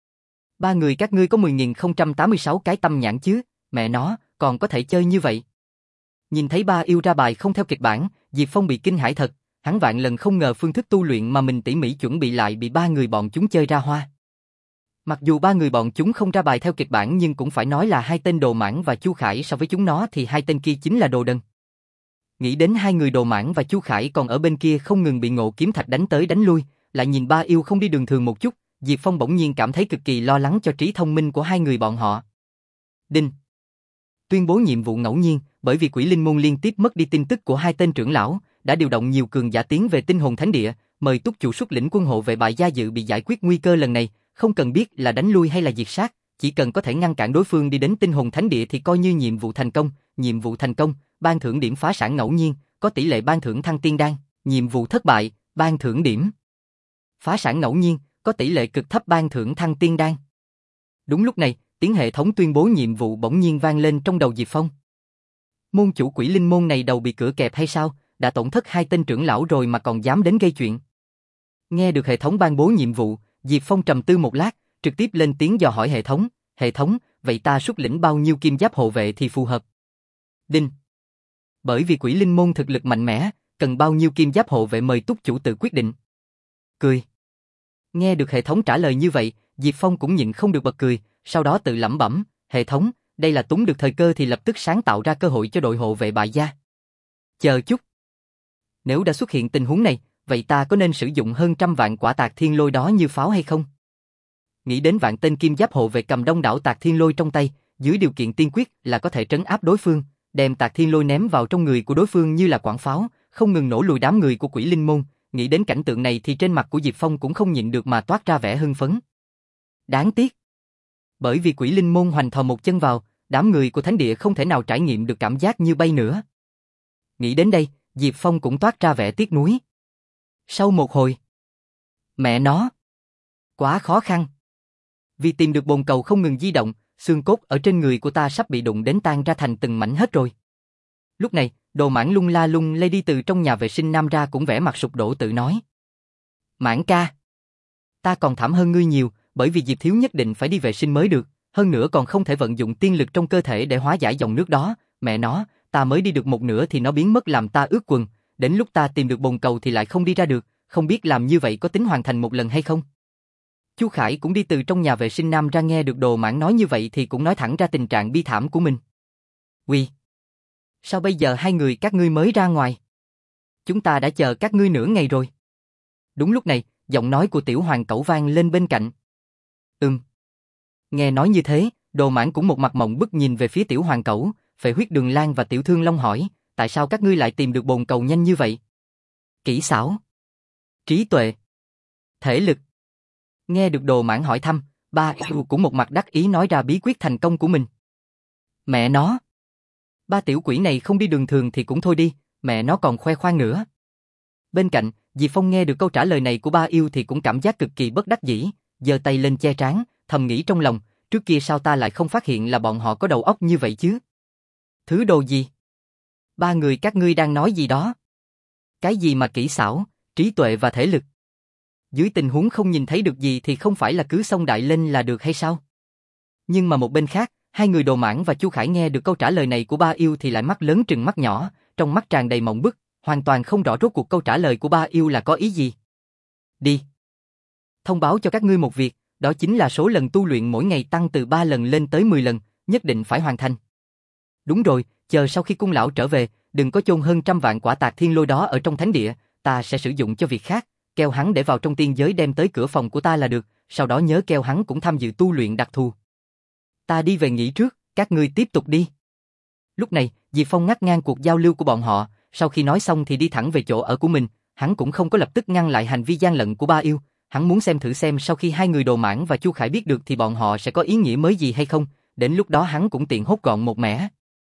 Ba người các ngươi có mười nghìn không trăm tám mươi sáu cái tâm nhãn chứ, mẹ nó, còn có thể chơi như vậy. Nhìn thấy ba yêu ra bài không theo kịch bản, Diệp Phong bị kinh hãi thật, hắn vạn lần không ngờ phương thức tu luyện mà mình tỉ mỉ chuẩn bị lại bị ba người bọn chúng chơi ra hoa. Mặc dù ba người bọn chúng không ra bài theo kịch bản nhưng cũng phải nói là hai tên Đồ Mãn và Chu Khải so với chúng nó thì hai tên kia chính là đồ đần. Nghĩ đến hai người Đồ Mãn và Chu Khải còn ở bên kia không ngừng bị Ngộ Kiếm Thạch đánh tới đánh lui, lại nhìn ba yêu không đi đường thường một chút, Diệp Phong bỗng nhiên cảm thấy cực kỳ lo lắng cho trí thông minh của hai người bọn họ. Đinh. Tuyên bố nhiệm vụ ngẫu nhiên, bởi vì Quỷ Linh Môn liên tiếp mất đi tin tức của hai tên trưởng lão, đã điều động nhiều cường giả tiến về Tinh Hồn Thánh Địa, mời túc chủ xuất lĩnh quân hộ vệ bại gia dự bị giải quyết nguy cơ lần này, không cần biết là đánh lui hay là diệt sát, chỉ cần có thể ngăn cản đối phương đi đến Tinh Hồn Thánh Địa thì coi như nhiệm vụ thành công, nhiệm vụ thành công, ban thưởng điểm phá sản ngẫu nhiên, có tỷ lệ ban thưởng thăng tiên đan, nhiệm vụ thất bại, ban thưởng điểm phá sản ngẫu nhiên, có tỷ lệ cực thấp ban thưởng thăng tiên đan. Đúng lúc này, tiếng hệ thống tuyên bố nhiệm vụ bỗng nhiên vang lên trong đầu Diệp Phong. Môn chủ Quỷ Linh Môn này đầu bị cửa kẹp hay sao, đã tổn thất hai tên trưởng lão rồi mà còn dám đến gây chuyện. Nghe được hệ thống ban bố nhiệm vụ, Diệp Phong trầm tư một lát, trực tiếp lên tiếng dò hỏi hệ thống, hệ thống, vậy ta xuất lĩnh bao nhiêu kim giáp hộ vệ thì phù hợp? Đinh. Bởi vì Quỷ Linh Môn thực lực mạnh mẽ, cần bao nhiêu kim giáp hộ vệ mời túc chủ tự quyết định. Cười. Nghe được hệ thống trả lời như vậy, Diệp Phong cũng nhịn không được bật cười, sau đó tự lẩm bẩm, hệ thống, đây là túng được thời cơ thì lập tức sáng tạo ra cơ hội cho đội hộ vệ bại gia. Chờ chút. Nếu đã xuất hiện tình huống này, vậy ta có nên sử dụng hơn trăm vạn quả tạc thiên lôi đó như pháo hay không? Nghĩ đến vạn tên kim giáp hộ vệ cầm đông đảo tạc thiên lôi trong tay, dưới điều kiện tiên quyết là có thể trấn áp đối phương, đem tạc thiên lôi ném vào trong người của đối phương như là quảng pháo, không ngừng nổ lùi đám người của Quỷ Linh Môn. Nghĩ đến cảnh tượng này thì trên mặt của Diệp Phong cũng không nhịn được mà toát ra vẻ hưng phấn. Đáng tiếc. Bởi vì Quỷ Linh Môn hoành thò một chân vào, đám người của Thánh Địa không thể nào trải nghiệm được cảm giác như bay nữa. Nghĩ đến đây, Diệp Phong cũng toát ra vẻ tiếc nuối. Sau một hồi, mẹ nó, quá khó khăn. Vì tìm được bồn cầu không ngừng di động, xương cốt ở trên người của ta sắp bị đụng đến tan ra thành từng mảnh hết rồi. Lúc này, Đồ Mãn lung la lung lay đi từ trong nhà vệ sinh nam ra cũng vẻ mặt sụp đổ tự nói. Mãn ca, ta còn thảm hơn ngươi nhiều, bởi vì Diệp thiếu nhất định phải đi vệ sinh mới được, hơn nữa còn không thể vận dụng tiên lực trong cơ thể để hóa giải dòng nước đó, mẹ nó, ta mới đi được một nửa thì nó biến mất làm ta ướt quần, đến lúc ta tìm được bồn cầu thì lại không đi ra được, không biết làm như vậy có tính hoàn thành một lần hay không? Chu Khải cũng đi từ trong nhà vệ sinh nam ra, nghe được Đồ Mãn nói như vậy thì cũng nói thẳng ra tình trạng bi thảm của mình. Quy, sao bây giờ hai người các ngươi mới ra ngoài? Chúng ta đã chờ các ngươi nửa ngày rồi. Đúng lúc này, giọng nói của Tiểu Hoàng Cẩu vang lên bên cạnh. Ừm. Nghe nói như thế, Đồ Mãn cũng một mặt mộng bức nhìn về phía Tiểu Hoàng Cẩu, Phệ Huyết Đường Lan và Tiểu Thương Long hỏi, tại sao các ngươi lại tìm được bồn cầu nhanh như vậy? Kỹ xảo, trí tuệ, thể lực. Nghe được Đồ Mãn hỏi thăm, ba yêu cũng một mặt đắc ý nói ra bí quyết thành công của mình. Mẹ nó, ba tiểu quỷ này không đi đường thường thì cũng thôi đi, mẹ nó còn khoe khoang nữa. Bên cạnh, Diệp Phong nghe được câu trả lời này của ba yêu thì cũng cảm giác cực kỳ bất đắc dĩ, giơ tay lên che trán, thầm nghĩ trong lòng, trước kia sao ta lại không phát hiện là bọn họ có đầu óc như vậy chứ? Thứ đồ gì? Ba người các ngươi đang nói gì đó? Cái gì mà kỹ xảo, trí tuệ và thể lực? Dưới tình huống không nhìn thấy được gì thì không phải là cứ xông đại lên là được hay sao? Nhưng mà một bên khác, hai người Đồ Mãn và Chu Khải nghe được câu trả lời này của ba yêu thì lại mắt lớn trừng mắt nhỏ, trong mắt tràn đầy mộng bức, hoàn toàn không rõ rốt cuộc câu trả lời của ba yêu là có ý gì. Đi. Thông báo cho các ngươi một việc, đó chính là số lần tu luyện mỗi ngày tăng từ ba lần lên tới mười lần, nhất định phải hoàn thành. Đúng rồi, chờ sau khi cung lão trở về, đừng có chôn hơn trăm vạn quả tạc thiên lôi đó ở trong thánh địa, ta sẽ sử dụng cho việc khác, kêu hắn để vào trong tiên giới đem tới cửa phòng của ta là được, sau đó nhớ kêu hắn cũng tham dự tu luyện đặc thù. Ta đi về nghỉ trước, các ngươi tiếp tục đi. Lúc này, Diệp Phong ngắt ngang cuộc giao lưu của bọn họ, sau khi nói xong thì đi thẳng về chỗ ở của mình, hắn cũng không có lập tức ngăn lại hành vi gian lận của ba yêu, hắn muốn xem thử xem sau khi hai người Đồ Mãn và Chu Khải biết được thì bọn họ sẽ có ý nghĩa mới gì hay không, đến lúc đó hắn cũng tiện hốt gọn một mẻ.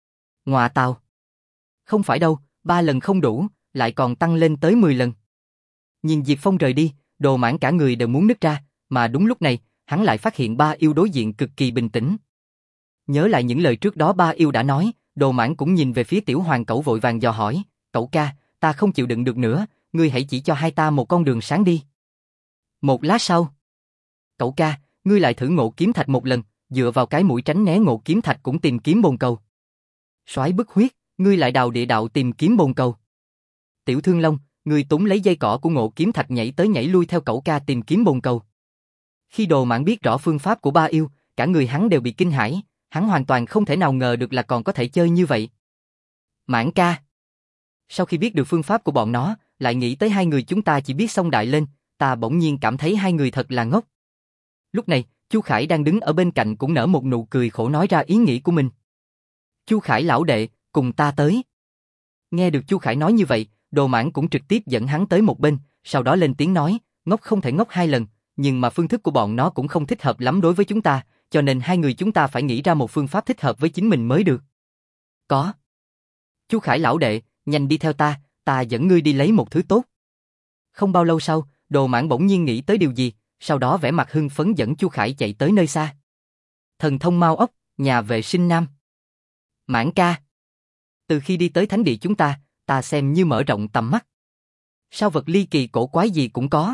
Ngoà tào. Không phải đâu, ba lần không đủ, lại còn tăng lên tới mười lần. Nhìn Diệp Phong rời đi, Đồ Mãn cả người đều muốn nứt ra, mà đúng lúc này, hắn lại phát hiện ba yêu đối diện cực kỳ bình tĩnh. Nhớ lại những lời trước đó ba yêu đã nói, Đồ Mãn cũng nhìn về phía Tiểu Hoàng Cẩu vội vàng dò hỏi, cậu ca, ta không chịu đựng được nữa, ngươi hãy chỉ cho hai ta một con đường sáng đi. Một lát sau, cậu ca, ngươi lại thử ngộ kiếm thạch một lần, dựa vào cái mũi tránh né ngộ kiếm thạch cũng tìm kiếm bồn cầu. Soái bức huyết, ngươi lại đào địa đạo tìm kiếm bồn cầu. Tiểu Thương Long, ngươi túm lấy dây cỏ của ngộ kiếm thạch nhảy tới nhảy lui theo cậu ca tìm kiếm bồn cầu. Khi Đồ Mãn biết rõ phương pháp của ba yêu, cả người hắn đều bị kinh hãi, hắn hoàn toàn không thể nào ngờ được là còn có thể chơi như vậy. Mãn ca. Sau khi biết được phương pháp của bọn nó, lại nghĩ tới hai người chúng ta chỉ biết xông đại lên, ta bỗng nhiên cảm thấy hai người thật là ngốc. Lúc này, Chu Khải đang đứng ở bên cạnh cũng nở một nụ cười khổ nói ra ý nghĩ của mình. Chu Khải lão đệ, cùng ta tới. Nghe được Chu Khải nói như vậy, Đồ Mãn cũng trực tiếp dẫn hắn tới một bên, sau đó lên tiếng nói, ngốc không thể ngốc hai lần, nhưng mà phương thức của bọn nó cũng không thích hợp lắm đối với chúng ta, cho nên hai người chúng ta phải nghĩ ra một phương pháp thích hợp với chính mình mới được. Có. Chu Khải lão đệ, nhanh đi theo ta, ta dẫn ngươi đi lấy một thứ tốt. Không bao lâu sau, Đồ Mãn bỗng nhiên nghĩ tới điều gì, sau đó vẻ mặt hưng phấn dẫn Chu Khải chạy tới nơi xa. Thần thông Mao ốc, nhà vệ sinh nam. Mãn ca. Từ khi đi tới thánh địa chúng ta, ta xem như mở rộng tầm mắt. Sao vật ly kỳ cổ quái gì cũng có.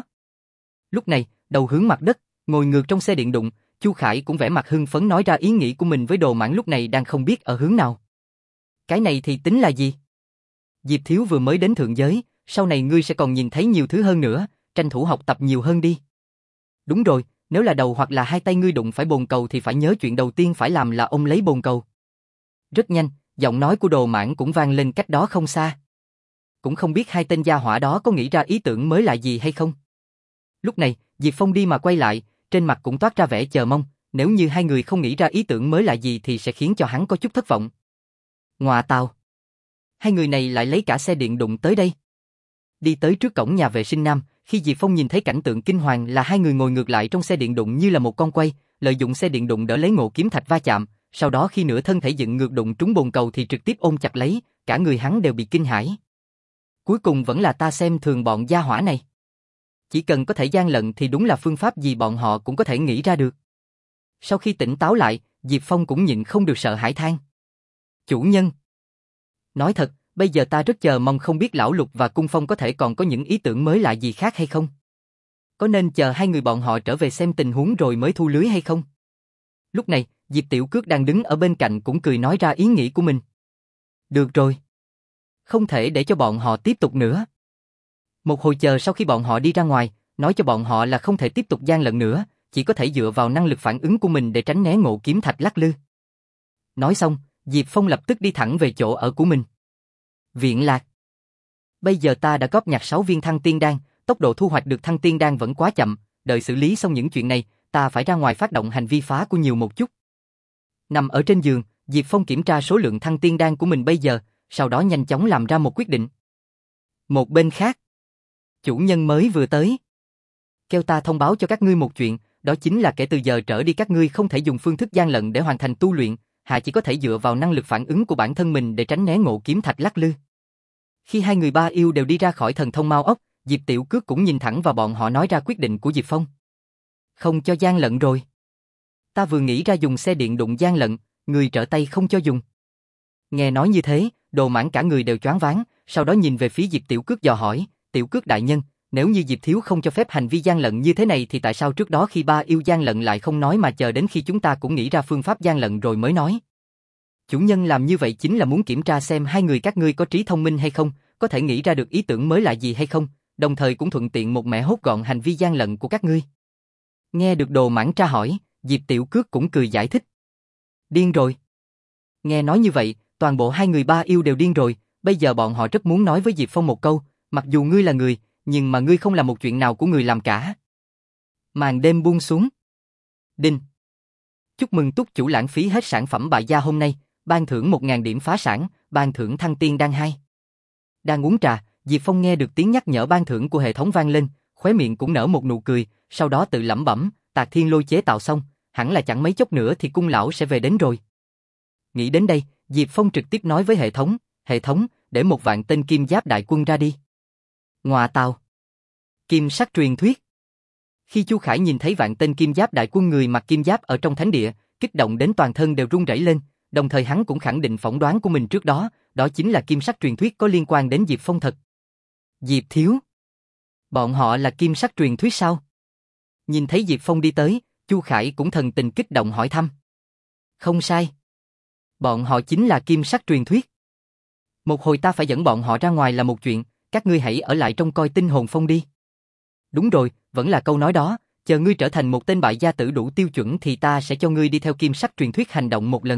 Lúc này, đầu hướng mặt đất, ngồi ngược trong xe điện đụng, Chu Khải cũng vẻ mặt hưng phấn nói ra ý nghĩ của mình với Đồ Mãn lúc này đang không biết ở hướng nào. Cái này thì tính là gì? Diệp Thiếu vừa mới đến thượng giới, sau này ngươi sẽ còn nhìn thấy nhiều thứ hơn nữa, tranh thủ học tập nhiều hơn đi. Đúng rồi, nếu là đầu hoặc là hai tay ngươi đụng phải bồn cầu thì phải nhớ chuyện đầu tiên phải làm là ôm lấy bồn cầu. Rất nhanh, giọng nói của Đồ Mãn cũng vang lên cách đó không xa. Cũng không biết hai tên gia hỏa đó có nghĩ ra ý tưởng mới là gì hay không. Lúc này, Diệp Phong đi mà quay lại, trên mặt cũng toát ra vẻ chờ mong, nếu như hai người không nghĩ ra ý tưởng mới là gì thì sẽ khiến cho hắn có chút thất vọng. Ngoà tào. Hai người này lại lấy cả xe điện đụng tới đây. Đi tới trước cổng nhà vệ sinh nam, khi Diệp Phong nhìn thấy cảnh tượng kinh hoàng là hai người ngồi ngược lại trong xe điện đụng như là một con quay, lợi dụng xe điện đụng đỡ lấy ngộ kiếm thạch va chạm, sau đó khi nửa thân thể dựng ngược đụng trúng bồn cầu thì trực tiếp ôm chặt lấy, cả người hắn đều bị kinh hãi. Cuối cùng vẫn là ta xem thường bọn gia hỏa này. Chỉ cần có thể gian lận thì đúng là phương pháp gì bọn họ cũng có thể nghĩ ra được. Sau khi tỉnh táo lại, Diệp Phong cũng nhịn không được sợ hãi than. Chủ nhân. Nói thật, bây giờ ta rất chờ mong không biết Lão Lục và Cung Phong có thể còn có những ý tưởng mới lạ gì khác hay không. Có nên chờ hai người bọn họ trở về xem tình huống rồi mới thu lưới hay không? Lúc này, Diệp Tiểu Cước đang đứng ở bên cạnh cũng cười nói ra ý nghĩ của mình. Được rồi. Không thể để cho bọn họ tiếp tục nữa. Một hồi chờ sau khi bọn họ đi ra ngoài, nói cho bọn họ là không thể tiếp tục gian lận nữa, chỉ có thể dựa vào năng lực phản ứng của mình để tránh né ngộ kiếm thạch lắc lư. Nói xong, Diệp Phong lập tức đi thẳng về chỗ ở của mình. Viện Lạc. Bây giờ ta đã góp nhặt sáu viên thăng tiên đan, tốc độ thu hoạch được thăng tiên đan vẫn quá chậm, đợi xử lý xong những chuyện này, ta phải ra ngoài phát động hành vi phá của nhiều một chút. Nằm ở trên giường, Diệp Phong kiểm tra số lượng thăng tiên đan của mình bây giờ, sau đó nhanh chóng làm ra một quyết định. Một bên khác, chủ nhân mới vừa tới. Kêu ta thông báo cho các ngươi một chuyện, đó chính là kể từ giờ trở đi các ngươi không thể dùng phương thức gian lận để hoàn thành tu luyện, hạ chỉ có thể dựa vào năng lực phản ứng của bản thân mình để tránh né ngộ kiếm thạch lắc lư. Khi hai người ba yêu đều đi ra khỏi thần thông Mao Ốc, Diệp Tiểu Cước cũng nhìn thẳng vào bọn họ nói ra quyết định của Diệp Phong. Không cho gian lận rồi. Ta vừa nghĩ ra dùng xe điện đụng gian lận, người trở tay không cho dùng. Nghe nói như thế, Đồ Mãn cả người đều choáng váng, sau đó nhìn về phía Diệp Tiểu Cước dò hỏi, Tiểu Cước đại nhân, nếu như Diệp Thiếu không cho phép hành vi gian lận như thế này thì tại sao trước đó khi ba yêu gian lận lại không nói mà chờ đến khi chúng ta cũng nghĩ ra phương pháp gian lận rồi mới nói? Chủ nhân làm như vậy chính là muốn kiểm tra xem hai người các ngươi có trí thông minh hay không, có thể nghĩ ra được ý tưởng mới là gì hay không, đồng thời cũng thuận tiện một mẻ hốt gọn hành vi gian lận của các ngươi. Nghe được Đồ Mãn tra hỏi, Diệp Tiểu Cước cũng cười giải thích. Điên rồi. Nghe nói như vậy, toàn bộ hai người ba yêu đều điên rồi, bây giờ bọn họ rất muốn nói với Diệp Phong một câu, mặc dù ngươi là người, nhưng mà ngươi không làm một chuyện nào của người làm cả. Màn đêm buông xuống. Đinh. Chúc mừng túc chủ lãng phí hết sản phẩm bại gia hôm nay, ban thưởng một nghìn điểm phá sản, ban thưởng thăng tiên đan hai. Đang uống trà, Diệp Phong nghe được tiếng nhắc nhở ban thưởng của hệ thống vang lên, khóe miệng cũng nở một nụ cười, sau đó tự lẩm bẩm, Tạc Thiên Lôi chế tạo xong, hẳn là chẳng mấy chốc nữa thì cung lão sẽ về đến rồi. Nghĩ đến đây, Diệp Phong trực tiếp nói với hệ thống, hệ thống, để một vạn tên kim giáp đại quân ra đi. Ngoà tào. Kim sắc truyền thuyết. Khi Chu Khải nhìn thấy vạn tên kim giáp đại quân người mặc kim giáp ở trong thánh địa, kích động đến toàn thân đều run rẩy lên, đồng thời hắn cũng khẳng định phỏng đoán của mình trước đó, đó chính là kim sắc truyền thuyết có liên quan đến Diệp Phong thật. Diệp Thiếu. Bọn họ là kim sắc truyền thuyết sao? Nhìn thấy Diệp Phong đi tới, Chu Khải cũng thần tình kích động hỏi thăm. Không sai. Bọn họ chính là kim sắc truyền thuyết. Một hồi ta phải dẫn bọn họ ra ngoài là một chuyện, các ngươi hãy ở lại trong coi tinh hồn phong đi. Đúng rồi, vẫn là câu nói đó, chờ ngươi trở thành một tên bại gia tử đủ tiêu chuẩn thì ta sẽ cho ngươi đi theo kim sắc truyền thuyết hành động một lần.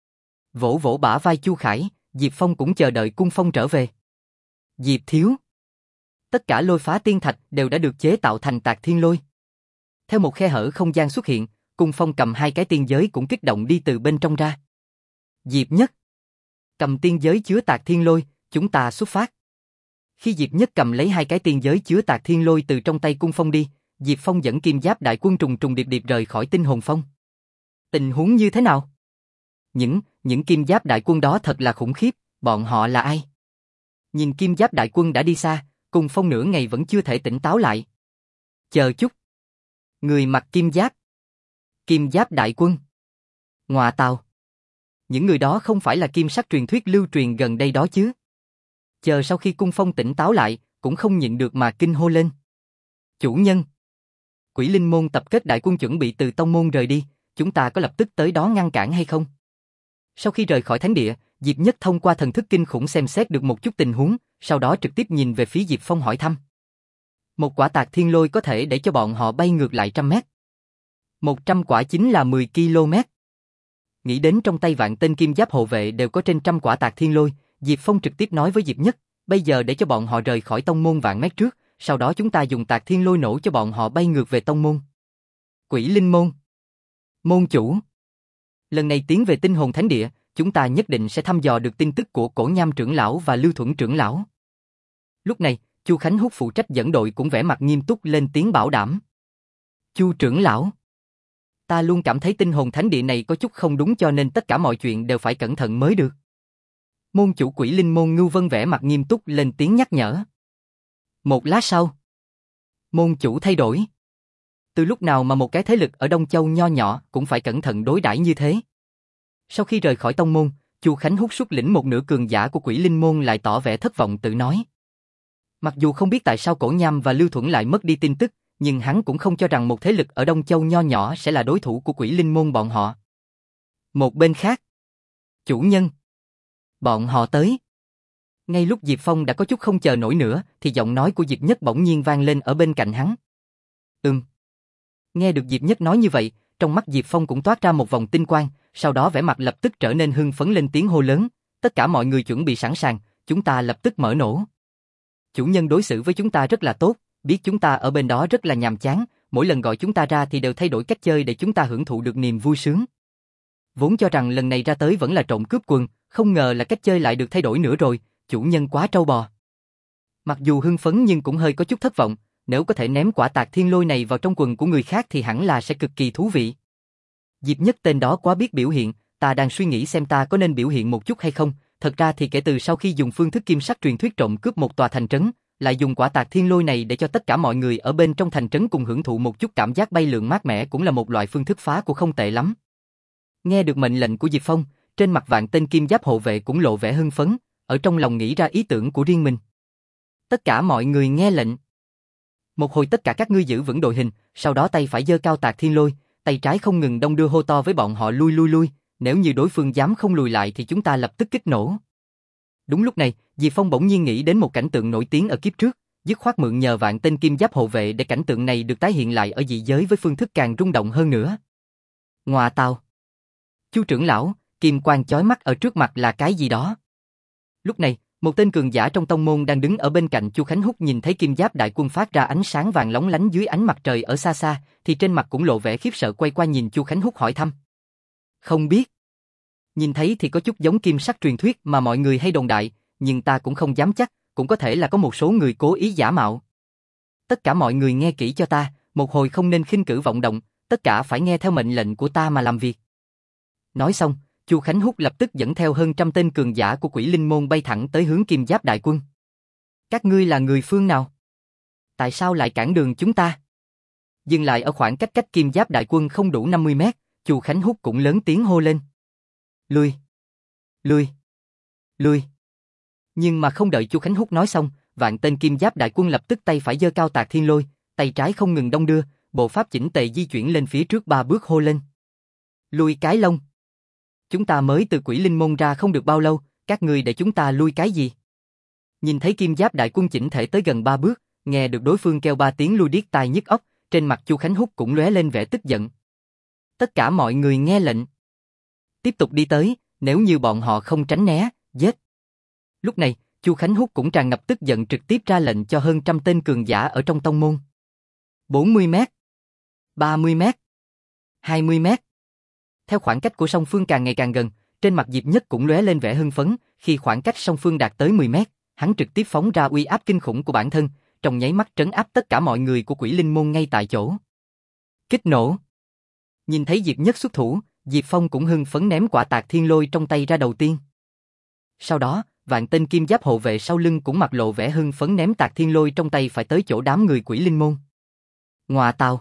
Vỗ vỗ bả vai Chu Khải, Diệp Phong cũng chờ đợi cung phong trở về. Diệp Thiếu. Tất cả lôi phá tiên thạch đều đã được chế tạo thành Tạc Thiên Lôi. Theo một khe hở không gian xuất hiện, cung phong cầm hai cái tiên giới cũng kích động đi từ bên trong ra. Diệp Nhất. Cầm tiên giới chứa Tạc Thiên Lôi, chúng ta xuất phát. Khi Diệp Nhất cầm lấy hai cái tiên giới chứa Tạc Thiên Lôi từ trong tay cung phong đi, Diệp Phong dẫn kim giáp đại quân trùng trùng điệp điệp rời khỏi tinh hồn phong. Tình huống như thế nào? Những, những kim giáp đại quân đó thật là khủng khiếp, bọn họ là ai? Nhìn kim giáp đại quân đã đi xa, cung phong nửa ngày vẫn chưa thể tỉnh táo lại. Chờ chút. Người mặc kim giáp. Kim giáp đại quân. Ngoà tào. Những người đó không phải là kim sắc truyền thuyết lưu truyền gần đây đó chứ? Chờ sau khi cung phong tỉnh táo lại, cũng không nhịn được mà kinh hô lên. Chủ nhân. Quỷ Linh môn tập kết đại quân chuẩn bị từ tông môn rời đi, chúng ta có lập tức tới đó ngăn cản hay không? Sau khi rời khỏi thánh địa, Diệp Nhất thông qua thần thức kinh khủng xem xét được một chút tình huống, sau đó trực tiếp nhìn về phía Diệp Phong hỏi thăm. Một quả Tạc Thiên Lôi có thể để cho bọn họ bay ngược lại trăm mét. Một trăm quả chính là mười ki lô mét. Nghĩ đến trong tay vạn tên kim giáp hộ vệ đều có trên trăm quả Tạc Thiên Lôi, Diệp Phong trực tiếp nói với Diệp Nhất, bây giờ để cho bọn họ rời khỏi tông môn vạn mét trước, sau đó chúng ta dùng Tạc Thiên Lôi nổ cho bọn họ bay ngược về tông môn. Quỷ Linh môn. Môn chủ. Lần này tiến về tinh hồn thánh địa, chúng ta nhất định sẽ thăm dò được tin tức của Cổ Nham trưởng lão và Lưu Thuẫn trưởng lão. Lúc này, Chu Khánh Húc phụ trách dẫn đội cũng vẻ mặt nghiêm túc lên tiếng bảo đảm. Chu trưởng lão. Ta luôn cảm thấy tinh hồn thánh địa này có chút không đúng cho nên tất cả mọi chuyện đều phải cẩn thận mới được. Môn chủ Quỷ Linh môn Ngưu Vân vẻ mặt nghiêm túc lên tiếng nhắc nhở. Một lát sau, môn chủ thay đổi. Từ lúc nào mà một cái thế lực ở Đông Châu nho nhỏ cũng phải cẩn thận đối đãi như thế? Sau khi rời khỏi tông môn, Chu Khánh Húc xuất lĩnh một nửa cường giả của Quỷ Linh môn lại tỏ vẻ thất vọng tự nói. Mặc dù không biết tại sao Cổ Nham và Lưu Thuẫn lại mất đi tin tức, nhưng hắn cũng không cho rằng một thế lực ở Đông Châu nho nhỏ sẽ là đối thủ của Quỷ Linh môn bọn họ. Một bên khác, chủ nhân. Bọn họ tới. Ngay lúc Diệp Phong đã có chút không chờ nổi nữa, thì giọng nói của Diệp Nhất bỗng nhiên vang lên ở bên cạnh hắn. Ừm. Nghe được Diệp Nhất nói như vậy, trong mắt Diệp Phong cũng toát ra một vòng tinh quang, sau đó vẻ mặt lập tức trở nên hưng phấn lên tiếng hô lớn, tất cả mọi người chuẩn bị sẵn sàng, chúng ta lập tức mở nổ. Chủ nhân đối xử với chúng ta rất là tốt, biết chúng ta ở bên đó rất là nhàm chán, mỗi lần gọi chúng ta ra thì đều thay đổi cách chơi để chúng ta hưởng thụ được niềm vui sướng. Vốn cho rằng lần này ra tới vẫn là trộm cướp quần, không ngờ là cách chơi lại được thay đổi nữa rồi, chủ nhân quá trâu bò. Mặc dù hưng phấn nhưng cũng hơi có chút thất vọng, nếu có thể ném quả tạc thiên lôi này vào trong quần của người khác thì hẳn là sẽ cực kỳ thú vị. Diệp Nhất tên đó quá biết biểu hiện, ta đang suy nghĩ xem ta có nên biểu hiện một chút hay không, thật ra thì kể từ sau khi dùng phương thức kim sắc truyền thuyết trộm cướp một tòa thành trấn, lại dùng quả tạc thiên lôi này để cho tất cả mọi người ở bên trong thành trấn cùng hưởng thụ một chút cảm giác bay lượn mát mẻ cũng là một loại phương thức phá của không tệ lắm. Nghe được mệnh lệnh của Diệp Phong, trên mặt vạn tên kim giáp hộ vệ cũng lộ vẻ hưng phấn, ở trong lòng nghĩ ra ý tưởng của riêng mình. Tất cả mọi người nghe lệnh. Một hồi tất cả các ngươi giữ vững đội hình, sau đó tay phải giơ cao tạc thiên lôi, tay trái không ngừng đong đưa hô to với bọn họ lui lui lui, nếu như đối phương dám không lùi lại thì chúng ta lập tức kích nổ. Đúng lúc này, Diệp Phong bỗng nhiên nghĩ đến một cảnh tượng nổi tiếng ở kiếp trước, dứt khoát mượn nhờ vạn tên kim giáp hộ vệ để cảnh tượng này được tái hiện lại ở dị giới với phương thức càng rung động hơn nữa. Ngoà tào. Chu trưởng lão, kim quang chói mắt ở trước mặt là cái gì đó? Lúc này, một tên cường giả trong tông môn đang đứng ở bên cạnh Chu Khánh Húc nhìn thấy kim giáp đại quân phát ra ánh sáng vàng lóng lánh dưới ánh mặt trời ở xa xa, thì trên mặt cũng lộ vẻ khiếp sợ quay qua nhìn Chu Khánh Húc hỏi thăm. Không biết. Nhìn thấy thì có chút giống kim sắc truyền thuyết mà mọi người hay đồn đại, nhưng ta cũng không dám chắc, cũng có thể là có một số người cố ý giả mạo. Tất cả mọi người nghe kỹ cho ta, một hồi không nên khinh cử vọng động, tất cả phải nghe theo mệnh lệnh của ta mà làm việc. Nói xong, Chu Khánh Húc lập tức dẫn theo hơn trăm tên cường giả của Quỷ Linh môn bay thẳng tới hướng kim giáp đại quân. Các ngươi là người phương nào? Tại sao lại cản đường chúng ta? Dừng lại ở khoảng cách cách kim giáp đại quân không đủ năm mươi mét, Chu Khánh Húc cũng lớn tiếng hô lên. Lui! Lui! Lui! Nhưng mà không đợi Chu Khánh Húc nói xong, vạn tên kim giáp đại quân lập tức tay phải giơ cao tạc thiên lôi, tay trái không ngừng đong đưa, bộ pháp chỉnh tề di chuyển lên phía trước ba bước hô lên. Lui cái lông! Chúng ta mới từ Quỷ Linh môn ra không được bao lâu, các ngươi để chúng ta lui cái gì? Nhìn thấy kim giáp đại quân chỉnh thể tới gần ba bước, nghe được đối phương kêu ba tiếng lui điếc tai nhức óc, trên mặt Chu Khánh Húc cũng lóe lên vẻ tức giận. Tất cả mọi người nghe lệnh. Tiếp tục đi tới, nếu như bọn họ không tránh né, giết. Lúc này, Chu Khánh Húc cũng tràn ngập tức giận trực tiếp ra lệnh cho hơn trăm tên cường giả ở trong tông môn. bốn mươi mét, ba mươi mét, hai mươi mét. Theo khoảng cách của song phương càng ngày càng gần, trên mặt Diệp Nhất cũng lóe lên vẻ hưng phấn, khi khoảng cách song phương đạt tới mười mét, hắn trực tiếp phóng ra uy áp kinh khủng của bản thân, trong nháy mắt trấn áp tất cả mọi người của Quỷ Linh môn ngay tại chỗ. Kích nổ. Nhìn thấy Diệp Nhất xuất thủ, Diệp Phong cũng hưng phấn ném quả tạc thiên lôi trong tay ra đầu tiên. Sau đó, vạn tên kim giáp hộ vệ sau lưng cũng mặt lộ vẻ hưng phấn ném tạc thiên lôi trong tay phải tới chỗ đám người Quỷ Linh môn. Ngoà tào.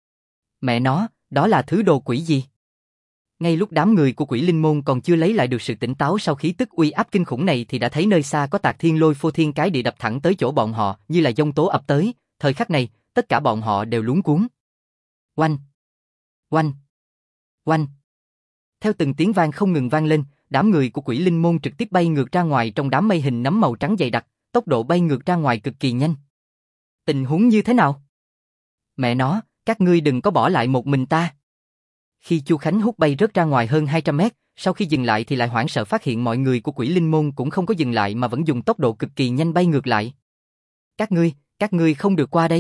Mẹ nó, đó là thứ đồ quỷ gì? Ngay lúc đám người của Quỷ Linh môn còn chưa lấy lại được sự tỉnh táo sau khí tức uy áp kinh khủng này thì đã thấy nơi xa có tạc thiên lôi phô thiên cái địa đập thẳng tới chỗ bọn họ như là giông tố ập tới, thời khắc này, tất cả bọn họ đều luống cuống. Oanh! Oanh! Oanh! Theo từng tiếng vang không ngừng vang lên, đám người của Quỷ Linh môn trực tiếp bay ngược ra ngoài trong đám mây hình nấm màu trắng dày đặc, tốc độ bay ngược ra ngoài cực kỳ nhanh. Tình huống như thế nào? Mẹ nó, các ngươi đừng có bỏ lại một mình ta. Khi Chu Khánh Húc bay rớt ra ngoài hơn hai trăm mét, sau khi dừng lại thì lại hoảng sợ phát hiện mọi người của Quỷ Linh môn cũng không có dừng lại mà vẫn dùng tốc độ cực kỳ nhanh bay ngược lại. Các ngươi, các ngươi không được qua đây.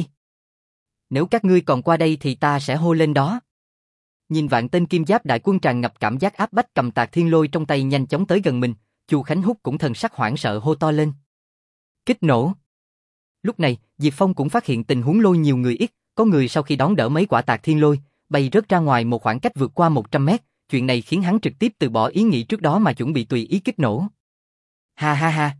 Nếu các ngươi còn qua đây thì ta sẽ hô lên đó. Nhìn vạn tên kim giáp đại quân tràn ngập cảm giác áp bách cầm tạc thiên lôi trong tay nhanh chóng tới gần mình, Chu Khánh Húc cũng thần sắc hoảng sợ hô to lên. Kích nổ. Lúc này, Diệp Phong cũng phát hiện tình huống lôi nhiều người ít, có người sau khi đón đỡ mấy quả tạc thiên lôi, bay rớt ra ngoài một khoảng cách vượt qua một trăm mét, chuyện này khiến hắn trực tiếp từ bỏ ý nghĩ trước đó mà chuẩn bị tùy ý kích nổ. Ha ha ha.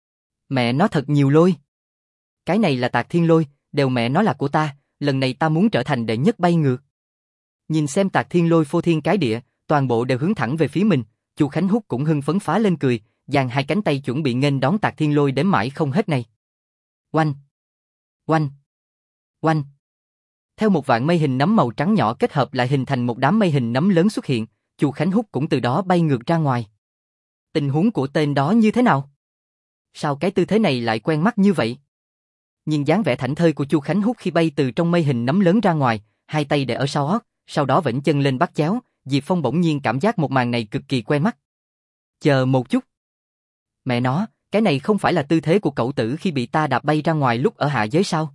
Mẹ nó thật nhiều lôi. Cái này là tạc thiên lôi, đều mẹ nó là của ta, lần này ta muốn trở thành đệ nhất bay ngược. Nhìn xem tạc thiên lôi phô thiên cái địa, toàn bộ đều hướng thẳng về phía mình, Chu Khánh Húc cũng hưng phấn phá lên cười, dang hai cánh tay chuẩn bị nghênh đón tạc thiên lôi đến mãi không hết này. Oanh! Oanh! Oanh! Theo một vạn mây hình nấm màu trắng nhỏ kết hợp lại hình thành một đám mây hình nấm lớn xuất hiện, Chu Khánh Húc cũng từ đó bay ngược ra ngoài. Tình huống của tên đó như thế nào? Sao cái tư thế này lại quen mắt như vậy? Nhìn dáng vẻ thảnh thơi của Chu Khánh Húc khi bay từ trong mây hình nấm lớn ra ngoài, hai tay để ở sau ót, sau đó vểnh chân lên bắt chéo, Diệp Phong bỗng nhiên cảm giác một màn này cực kỳ quen mắt. Chờ một chút. Mẹ nó, cái này không phải là tư thế của cậu tử khi bị ta đạp bay ra ngoài lúc ở hạ giới sao?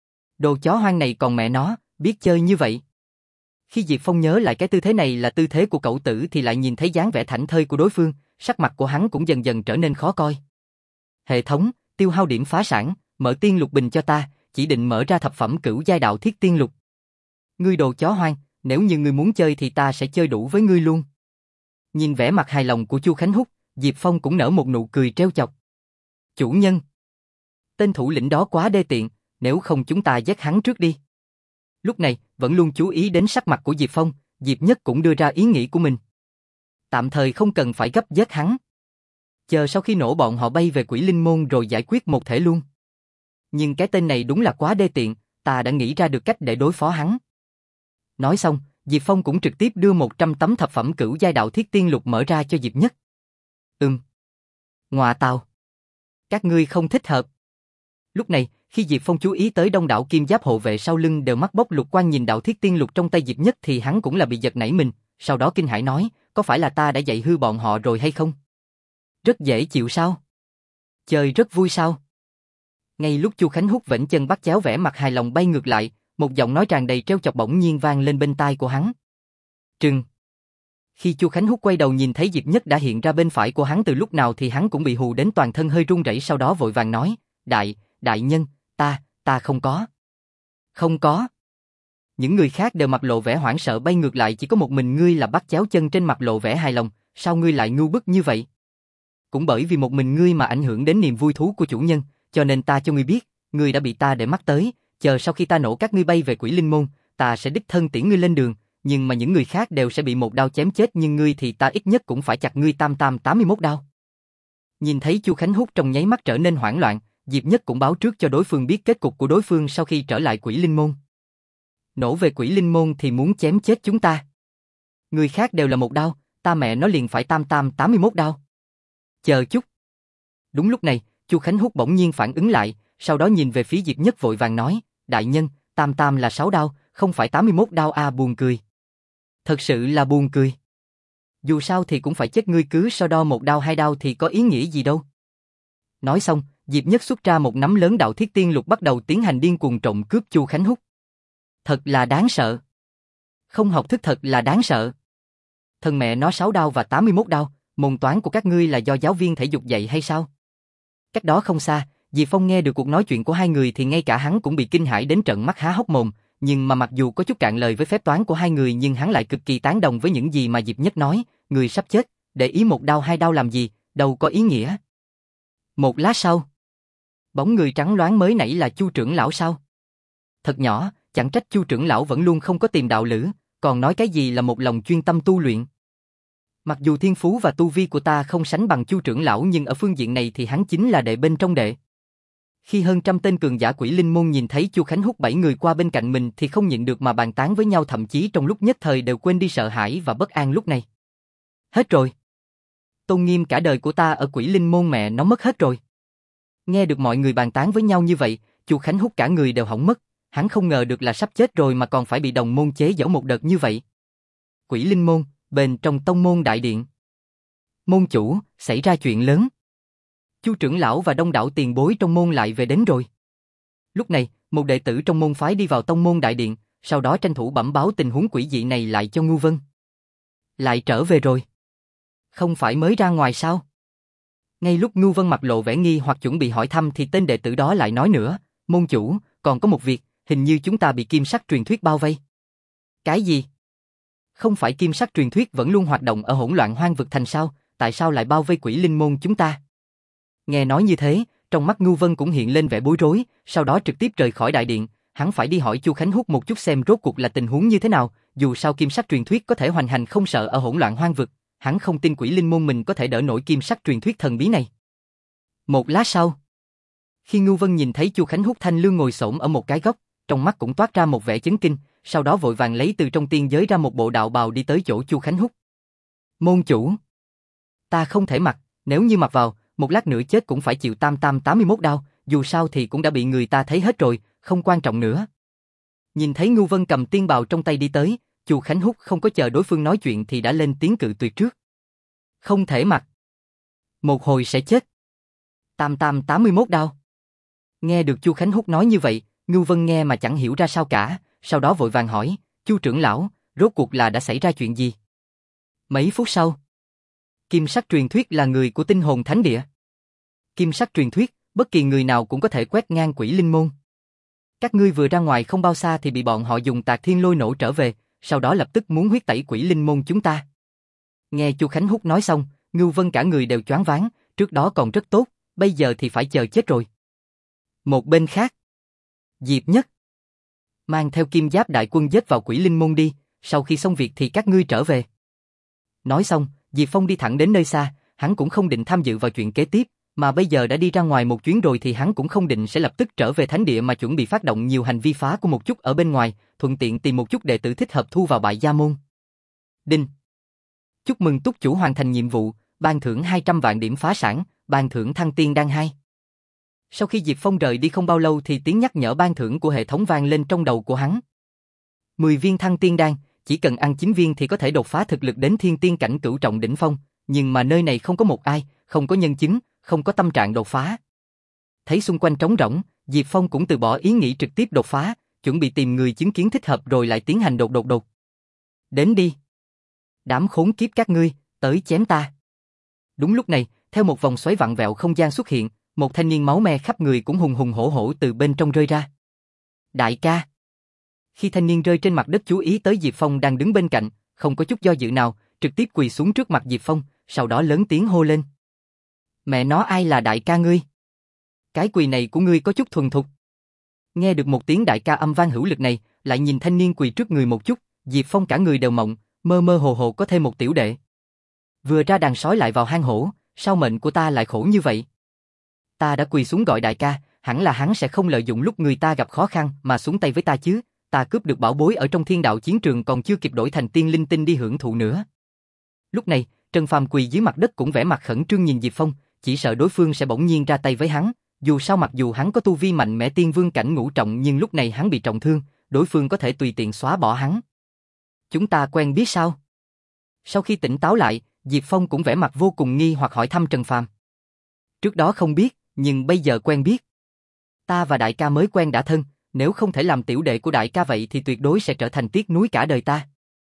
Đồ chó hoang này còn mẹ nó, biết chơi như vậy. Khi Diệp Phong nhớ lại cái tư thế này là tư thế của cậu tử thì lại nhìn thấy dáng vẻ thảnh thơi của đối phương, sắc mặt của hắn cũng dần dần trở nên khó coi. Hệ thống, tiêu hao điểm phá sản, mở tiên lục bình cho ta, chỉ định mở ra thập phẩm cửu giai đạo thiết tiên lục. Ngươi đồ chó hoang, nếu như ngươi muốn chơi thì ta sẽ chơi đủ với ngươi luôn. Nhìn vẻ mặt hài lòng của Chu Khánh Húc, Diệp Phong cũng nở một nụ cười trêu chọc. Chủ nhân, tên thủ lĩnh đó quá đê tiện, nếu không chúng ta giết hắn trước đi. Lúc này, vẫn luôn chú ý đến sắc mặt của Diệp Phong, Diệp Nhất cũng đưa ra ý nghĩ của mình. Tạm thời không cần phải gấp giết hắn. Chờ sau khi nổ bọn họ bay về Quỷ Linh Môn rồi giải quyết một thể luôn. Nhưng cái tên này đúng là quá đê tiện, ta đã nghĩ ra được cách để đối phó hắn. Nói xong, Diệp Phong cũng trực tiếp đưa một trăm tấm thập phẩm cửu giai đạo thiết tiên lục mở ra cho Diệp Nhất. Ừm. Ngoà tào. Các ngươi không thích hợp. Lúc này, khi Diệp Phong chú ý tới đông đảo kim giáp hộ vệ sau lưng đều mắt bốc lục quang nhìn đạo thiết tiên lục trong tay Diệp Nhất thì hắn cũng là bị giật nảy mình, sau đó kinh hãi nói, có phải là ta đã dạy hư bọn họ rồi hay không? Rất dễ chịu sao? Chơi rất vui sao? Ngay lúc Chu Khánh Húc vểnh chân bắt chéo vẻ mặt hài lòng bay ngược lại, một giọng nói tràn đầy trêu chọc bỗng nhiên vang lên bên tai của hắn. Trừng. Khi Chu Khánh Húc quay đầu nhìn thấy Diệp Nhất đã hiện ra bên phải của hắn từ lúc nào thì hắn cũng bị hù đến toàn thân hơi run rẩy, sau đó vội vàng nói, đại, đại nhân, ta, ta không có. Không có. Những người khác đều mặt lộ vẻ hoảng sợ bay ngược lại, chỉ có một mình ngươi là bắt chéo chân trên mặt lộ vẻ hài lòng, sao ngươi lại ngu bức như vậy? Cũng bởi vì một mình ngươi mà ảnh hưởng đến niềm vui thú của chủ nhân, cho nên ta cho ngươi biết, ngươi đã bị ta để mắt tới, chờ sau khi ta nổ các ngươi bay về Quỷ Linh Môn, ta sẽ đích thân tiễn ngươi lên đường, nhưng mà những người khác đều sẽ bị một đao chém chết, nhưng ngươi thì ta ít nhất cũng phải chặt ngươi tam tam tám mươi mốt đao. Nhìn thấy Chu Khánh Húc trong nháy mắt trở nên hoảng loạn, Diệp Nhất cũng báo trước cho đối phương biết kết cục của đối phương sau khi trở lại Quỷ Linh Môn. Nổ về Quỷ Linh Môn thì muốn chém chết chúng ta. Người khác đều là một đao, ta mẹ nó liền phải tam tam tám mươi mốt đao. Chờ chút. Đúng lúc này, Chu Khánh Húc bỗng nhiên phản ứng lại, sau đó nhìn về phía Diệp Nhất vội vàng nói, đại nhân, tam tam là sáu đao, không phải tám mươi mốt đao à, buồn cười. Thật sự là buồn cười. Dù sao thì cũng phải chết, ngươi cứ so đo một đao hai đao thì có ý nghĩa gì đâu. Nói xong, Diệp Nhất xuất ra một nắm lớn đạo thiết tiên lục bắt đầu tiến hành điên cuồng trộm cướp Chu Khánh Húc. Thật là đáng sợ. Không học thức thật là đáng sợ. Thân mẹ nó sáu đao và tám mươi mốt đao, môn toán của các ngươi là do giáo viên thể dục dạy hay sao? Cách đó không xa, Diệp Phong nghe được cuộc nói chuyện của hai người thì ngay cả hắn cũng bị kinh hãi đến trợn mắt há hốc mồm, nhưng mà mặc dù có chút cạn lời với phép toán của hai người nhưng hắn lại cực kỳ tán đồng với những gì mà Diệp Nhất nói, người sắp chết, để ý một đao hai đao làm gì, đâu có ý nghĩa. Một lát sau, bóng người trắng loáng mới nãy là Chu trưởng lão sao? Thật nhỏ, chẳng trách Chu trưởng lão vẫn luôn không có tìm đạo lữ, còn nói cái gì là một lòng chuyên tâm tu luyện. Mặc dù thiên phú và tu vi của ta không sánh bằng Chu trưởng lão nhưng ở phương diện này thì hắn chính là đệ bên trong đệ. Khi hơn trăm tên cường giả Quỷ Linh Môn nhìn thấy Chu Khánh Húc bảy người qua bên cạnh mình thì không nhịn được mà bàn tán với nhau, thậm chí trong lúc nhất thời đều quên đi sợ hãi và bất an lúc này. Hết rồi. Tôn nghiêm cả đời của ta ở Quỷ Linh Môn mẹ nó mất hết rồi. Nghe được mọi người bàn tán với nhau như vậy, Chu Khánh Húc cả người đều hỏng mất, hắn không ngờ được là sắp chết rồi mà còn phải bị đồng môn chế giễu một đợt như vậy. Quỷ Linh Môn, bên trong tông môn đại điện. Môn chủ, xảy ra chuyện lớn. Chu trưởng lão và đông đảo tiền bối trong môn lại về đến rồi. Lúc này, một đệ tử trong môn phái đi vào tông môn đại điện, sau đó tranh thủ bẩm báo tình huống quỷ dị này lại cho Ngưu Vân. Lại trở về rồi. Không phải mới ra ngoài sao? Ngay lúc Ngưu Vân mặt lộ vẻ nghi hoặc chuẩn bị hỏi thăm thì tên đệ tử đó lại nói nữa, môn chủ, còn có một việc, hình như chúng ta bị kim sắc truyền thuyết bao vây. Cái gì? Không phải kim sắc truyền thuyết vẫn luôn hoạt động ở hỗn loạn hoang vực thành sao, tại sao lại bao vây Quỷ Linh Môn chúng ta? Nghe nói như thế, trong mắt Ngưu Vân cũng hiện lên vẻ bối rối, sau đó trực tiếp rời khỏi đại điện, hắn phải đi hỏi Chu Khánh Húc một chút xem rốt cuộc là tình huống như thế nào, dù sao kim sắc truyền thuyết có thể hoành hành không sợ ở hỗn loạn hoang vực, hắn không tin Quỷ Linh Môn mình có thể đỡ nổi kim sắc truyền thuyết thần bí này. Một lát sau, khi Ngưu Vân nhìn thấy Chu Khánh Húc thanh lương ngồi xổm ở một cái góc, trong mắt cũng toát ra một vẻ chấn kinh, sau đó vội vàng lấy từ trong tiên giới ra một bộ đạo bào đi tới chỗ Chu Khánh Húc. Môn chủ, ta không thể mặc, nếu như mặc vào, một lát nữa chết cũng phải chịu tam tam tám mươi mốt đao, dù sao thì cũng đã bị người ta thấy hết rồi, không quan trọng nữa. Nhìn thấy Ngưu Vân cầm tiên bào trong tay đi tới, Chu Khánh Húc không có chờ đối phương nói chuyện thì đã lên tiếng cự tuyệt trước. Không thể mặc. Một hồi sẽ chết. Tam tam tám mươi mốt đao. Nghe được Chu Khánh Húc nói như vậy, Ngưu Vân nghe mà chẳng hiểu ra sao cả, sau đó vội vàng hỏi, Chu trưởng lão, rốt cuộc là đã xảy ra chuyện gì? Mấy phút sau, Kim Sắc truyền thuyết là người của Tinh Hồn Thánh Địa. Kim Sắc truyền thuyết, bất kỳ người nào cũng có thể quét ngang Quỷ Linh Môn. Các ngươi vừa ra ngoài không bao xa thì bị bọn họ dùng Tạc Thiên Lôi nổ trở về, sau đó lập tức muốn huyết tẩy Quỷ Linh Môn chúng ta. Nghe Chu Khánh Húc nói xong, Ngưu Vân cả người đều choáng váng, trước đó còn rất tốt, bây giờ thì phải chờ chết rồi. Một bên khác, Diệp Nhất mang theo Kim Giáp đại quân giết vào Quỷ Linh Môn đi, sau khi xong việc thì các ngươi trở về. Nói xong, Diệp Phong đi thẳng đến nơi xa, hắn cũng không định tham dự vào chuyện kế tiếp, mà bây giờ đã đi ra ngoài một chuyến rồi thì hắn cũng không định sẽ lập tức trở về thánh địa mà chuẩn bị phát động nhiều hành vi phá của một chút ở bên ngoài, thuận tiện tìm một chút đệ tử thích hợp thu vào Bại Gia môn. Đinh. Chúc mừng túc chủ hoàn thành nhiệm vụ, ban thưởng hai trăm vạn điểm phá sản, ban thưởng thăng tiên đan hai. Sau khi Diệp Phong rời đi không bao lâu thì tiếng nhắc nhở ban thưởng của hệ thống vang lên trong đầu của hắn. mười viên thăng tiên đan, chỉ cần ăn chín viên thì có thể đột phá thực lực đến thiên tiên cảnh cửu trọng đỉnh phong, nhưng mà nơi này không có một ai, không có nhân chứng, không có tâm trạng đột phá. Thấy xung quanh trống rỗng, Diệp Phong cũng từ bỏ ý nghĩ trực tiếp đột phá, chuẩn bị tìm người chứng kiến thích hợp rồi lại tiến hành đột đột đột. Đến đi. Đám khốn kiếp các ngươi, tới chém ta. Đúng lúc này, theo một vòng xoáy vặn vẹo không gian xuất hiện, một thanh niên máu me khắp người cũng hùng hùng hổ hổ từ bên trong rơi ra. Đại ca. Khi thanh niên rơi trên mặt đất chú ý tới Diệp Phong đang đứng bên cạnh, không có chút do dự nào, trực tiếp quỳ xuống trước mặt Diệp Phong, sau đó lớn tiếng hô lên. Mẹ nó ai là đại ca ngươi? Cái quỳ này của ngươi có chút thuần thục. Nghe được một tiếng đại ca âm vang hữu lực này, lại nhìn thanh niên quỳ trước người một chút, Diệp Phong cả người đều mộng, mơ mơ hồ hồ có thêm một tiểu đệ. Vừa ra đàn sói lại vào hang hổ, sao mệnh của ta lại khổ như vậy? Ta đã quỳ xuống gọi đại ca, hẳn là hắn sẽ không lợi dụng lúc người ta gặp khó khăn mà xuống tay với ta chứ, ta cướp được bảo bối ở trong thiên đạo chiến trường còn chưa kịp đổi thành tiên linh tinh đi hưởng thụ nữa. Lúc này, Trần Phàm quỳ dưới mặt đất cũng vẻ mặt khẩn trương nhìn Diệp Phong, chỉ sợ đối phương sẽ bỗng nhiên ra tay với hắn, dù sao mặc dù hắn có tu vi mạnh mẽ tiên vương cảnh ngũ trọng nhưng lúc này hắn bị trọng thương, đối phương có thể tùy tiện xóa bỏ hắn. Chúng ta quen biết sao? Sau khi tỉnh táo lại, Diệp Phong cũng vẻ mặt vô cùng nghi hoặc hỏi thăm Trần Phàm. Trước đó không biết, nhưng bây giờ quen biết. Ta và đại ca mới quen đã thân, nếu không thể làm tiểu đệ của đại ca vậy thì tuyệt đối sẽ trở thành tiếc nuối cả đời ta.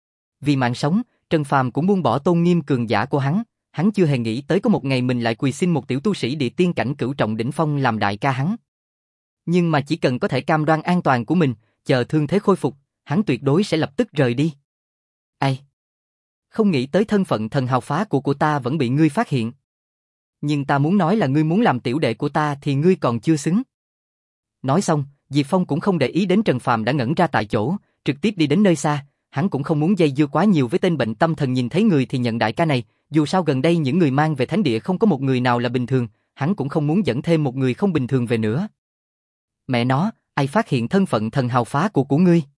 Vì mạng sống, Trần Phàm cũng buông bỏ tôn nghiêm cường giả của hắn, hắn chưa hề nghĩ tới có một ngày mình lại quỳ xin một tiểu tu sĩ địa tiên cảnh cửu trọng đỉnh phong làm đại ca hắn. Nhưng mà chỉ cần có thể cam đoan an toàn của mình, chờ thương thế khôi phục, hắn tuyệt đối sẽ lập tức rời đi. Ai? Không nghĩ tới thân phận thần hào phá của của ta vẫn bị ngươi phát hiện. Nhưng ta muốn nói là ngươi muốn làm tiểu đệ của ta thì ngươi còn chưa xứng. Nói xong, Diệp Phong cũng không để ý đến Trần Phàm đã ngẩn ra tại chỗ, trực tiếp đi đến nơi xa, hắn cũng không muốn dây dưa quá nhiều với tên bệnh tâm thần nhìn thấy người thì nhận đại ca này, dù sao gần đây những người mang về thánh địa không có một người nào là bình thường, hắn cũng không muốn dẫn thêm một người không bình thường về nữa. Mẹ nó, ai phát hiện thân phận thần hào phá của của ngươi?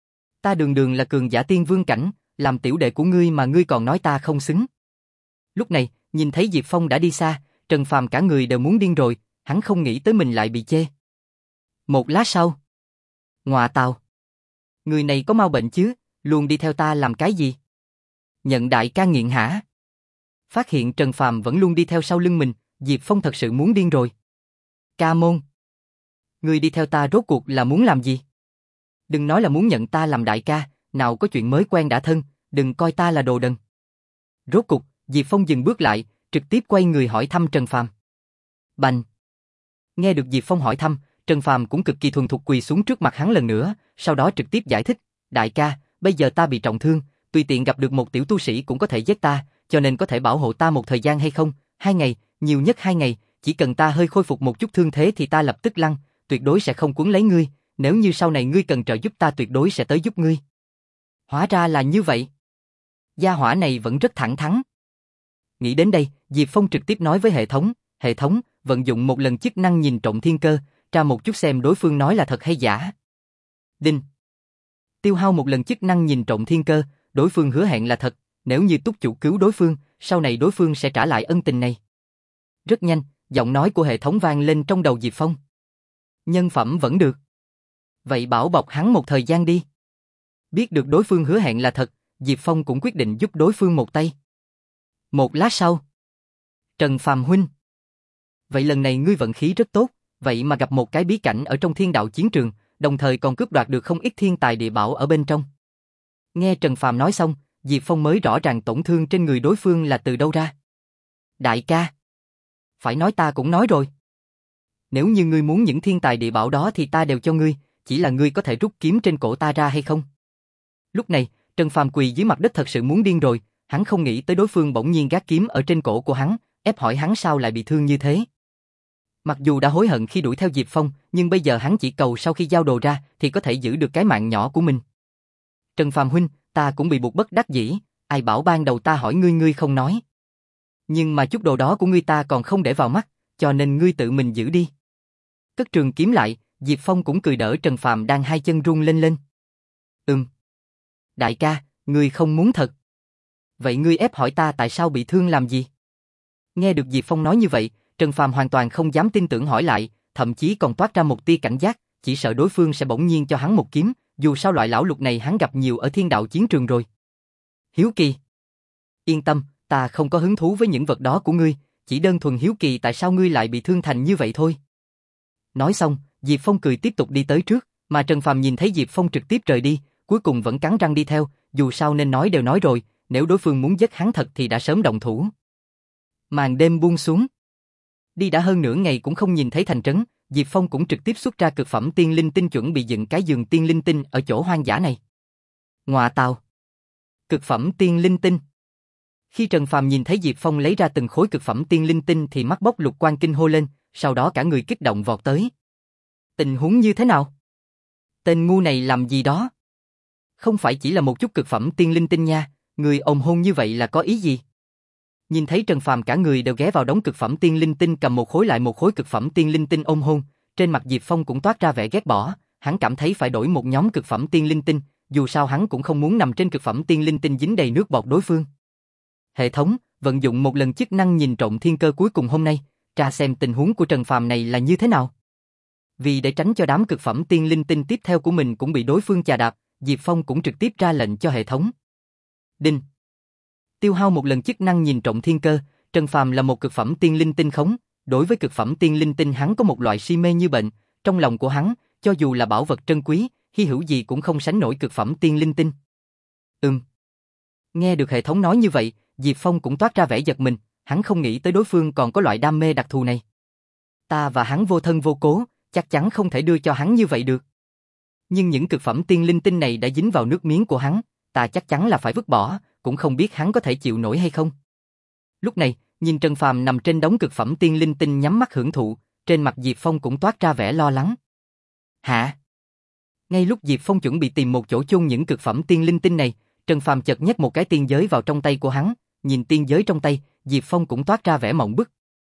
Ta đường đường là cường giả tiên vương cảnh, làm tiểu đệ của ngươi mà ngươi còn nói ta không xứng. Lúc này, nhìn thấy Diệp Phong đã đi xa, Trần Phàm cả người đều muốn điên rồi, hắn không nghĩ tới mình lại bị chê. Một lát sau, ngọa tào, người này có mau bệnh chứ, luôn đi theo ta làm cái gì? Nhận đại ca nghiện hả? Phát hiện Trần Phàm vẫn luôn đi theo sau lưng mình, Diệp Phong thật sự muốn điên rồi. Ca môn, người đi theo ta rốt cuộc là muốn làm gì? Đừng nói là muốn nhận ta làm đại ca, nào có chuyện mới quen đã thân, đừng coi ta là đồ đần. Rốt cuộc, Diệp Phong dừng bước lại, trực tiếp quay người hỏi thăm Trần Phàm. Bành! Nghe được Diệp Phong hỏi thăm, Trần Phàm cũng cực kỳ thuần thục quỳ xuống trước mặt hắn lần nữa, sau đó trực tiếp giải thích, đại ca, bây giờ ta bị trọng thương, tùy tiện gặp được một tiểu tu sĩ cũng có thể giết ta, cho nên có thể bảo hộ ta một thời gian hay không, hai ngày, nhiều nhất hai ngày, chỉ cần ta hơi khôi phục một chút thương thế thì ta lập tức lăn, tuyệt đối sẽ không cuốn lấy ngươi, nếu như sau này ngươi cần trợ giúp ta tuyệt đối sẽ tới giúp ngươi. Hóa ra là như vậy. Gia hỏa này vẫn rất thẳng thắn. Nghĩ đến đây, Diệp Phong trực tiếp nói với hệ thống, hệ thống, vận dụng một lần chức năng nhìn trộm thiên cơ, tra một chút xem đối phương nói là thật hay giả. Đinh. Tiêu hao một lần chức năng nhìn trộm thiên cơ, đối phương hứa hẹn là thật, nếu như túc chủ cứu đối phương, sau này đối phương sẽ trả lại ân tình này. Rất nhanh, giọng nói của hệ thống vang lên trong đầu Diệp Phong. Nhân phẩm vẫn được. Vậy bảo bọc hắn một thời gian đi. Biết được đối phương hứa hẹn là thật, Diệp Phong cũng quyết định giúp đối phương một tay. Một lát sau. Trần Phàm huynh. Vậy lần này ngươi vận khí rất tốt, vậy mà gặp một cái bí cảnh ở trong thiên đạo chiến trường, đồng thời còn cướp đoạt được không ít thiên tài địa bảo ở bên trong. Nghe Trần Phàm nói xong, Diệp Phong mới rõ ràng tổn thương trên người đối phương là từ đâu ra. Đại ca. Phải nói ta cũng nói rồi. Nếu như ngươi muốn những thiên tài địa bảo đó thì ta đều cho ngươi, chỉ là ngươi có thể rút kiếm trên cổ ta ra hay không? Lúc này, Trần Phàm quỳ dưới mặt đất thật sự muốn điên rồi, hắn không nghĩ tới đối phương bỗng nhiên gác kiếm ở trên cổ của hắn, ép hỏi hắn sao lại bị thương như thế. Mặc dù đã hối hận khi đuổi theo Diệp Phong, nhưng bây giờ hắn chỉ cầu sau khi giao đồ ra thì có thể giữ được cái mạng nhỏ của mình. Trần Phàm huynh, ta cũng bị buộc bất đắc dĩ, ai bảo ban đầu ta hỏi ngươi ngươi không nói. Nhưng mà chút đồ đó của ngươi ta còn không để vào mắt, cho nên ngươi tự mình giữ đi. Cất trường kiếm lại, Diệp Phong cũng cười đỡ Trần Phàm đang hai chân run lên lên. Ừm. Đại ca, ngươi không muốn thật. Vậy ngươi ép hỏi ta tại sao bị thương làm gì? Nghe được Diệp Phong nói như vậy, Trần Phàm hoàn toàn không dám tin tưởng hỏi lại, thậm chí còn toát ra một tia cảnh giác, chỉ sợ đối phương sẽ bỗng nhiên cho hắn một kiếm, dù sao loại lão lục này hắn gặp nhiều ở thiên đạo chiến trường rồi. Hiếu kỳ. Yên tâm, ta không có hứng thú với những vật đó của ngươi, chỉ đơn thuần hiếu kỳ tại sao ngươi lại bị thương thành như vậy thôi. Nói xong, Diệp Phong cười tiếp tục đi tới trước, mà Trần Phàm nhìn thấy Diệp Phong trực tiếp rời đi, cuối cùng vẫn cắn răng đi theo, dù sao nên nói đều nói rồi, nếu đối phương muốn giết hắn thật thì đã sớm động thủ. Màn đêm buông xuống. Đi đã hơn nửa ngày cũng không nhìn thấy thành trấn, Diệp Phong cũng trực tiếp xuất ra cực phẩm tiên linh tinh chuẩn bị dựng cái giường tiên linh tinh ở chỗ hoang dã này. Ngọa tào. Cực phẩm tiên linh tinh. Khi Trần Phàm nhìn thấy Diệp Phong lấy ra từng khối cực phẩm tiên linh tinh thì mắt bốc lục quang kinh hô lên, sau đó cả người kích động vọt tới. Tình huống như thế nào? Tên ngu này làm gì đó? Không phải chỉ là một chút cực phẩm tiên linh tinh nha, người ôm hôn như vậy là có ý gì? Nhìn thấy Trần Phàm cả người đều ghé vào đống cực phẩm tiên linh tinh cầm một khối lại một khối cực phẩm tiên linh tinh ôm hôn, trên mặt Diệp Phong cũng toát ra vẻ ghét bỏ, hắn cảm thấy phải đổi một nhóm cực phẩm tiên linh tinh, dù sao hắn cũng không muốn nằm trên cực phẩm tiên linh tinh dính đầy nước bọt đối phương. Hệ thống, vận dụng một lần chức năng nhìn trộm thiên cơ cuối cùng hôm nay, tra xem tình huống của Trần Phàm này là như thế nào. Vì để tránh cho đám cực phẩm tiên linh tinh tiếp theo của mình cũng bị đối phương chà đạp, Diệp Phong cũng trực tiếp ra lệnh cho hệ thống. Đinh. Tiêu hao một lần chức năng nhìn trộm thiên cơ, Trần Phàm là một cực phẩm tiên linh tinh khống, đối với cực phẩm tiên linh tinh hắn có một loại si mê như bệnh, trong lòng của hắn, cho dù là bảo vật trân quý, hy hữu gì cũng không sánh nổi cực phẩm tiên linh tinh. Ừm. Nghe được hệ thống nói như vậy, Diệp Phong cũng toát ra vẻ giật mình, hắn không nghĩ tới đối phương còn có loại đam mê đặc thù này. Ta và hắn vô thân vô cố, chắc chắn không thể đưa cho hắn như vậy được. Nhưng những cực phẩm tiên linh tinh này đã dính vào nước miếng của hắn, ta chắc chắn là phải vứt bỏ, cũng không biết hắn có thể chịu nổi hay không. Lúc này, nhìn Trần Phàm nằm trên đống cực phẩm tiên linh tinh nhắm mắt hưởng thụ, trên mặt Diệp Phong cũng toát ra vẻ lo lắng. Hả? Ngay lúc Diệp Phong chuẩn bị tìm một chỗ chôn những cực phẩm tiên linh tinh này, Trần Phàm chợt nhét một cái tiên giới vào trong tay của hắn, nhìn tiên giới trong tay, Diệp Phong cũng toát ra vẻ mộng bức.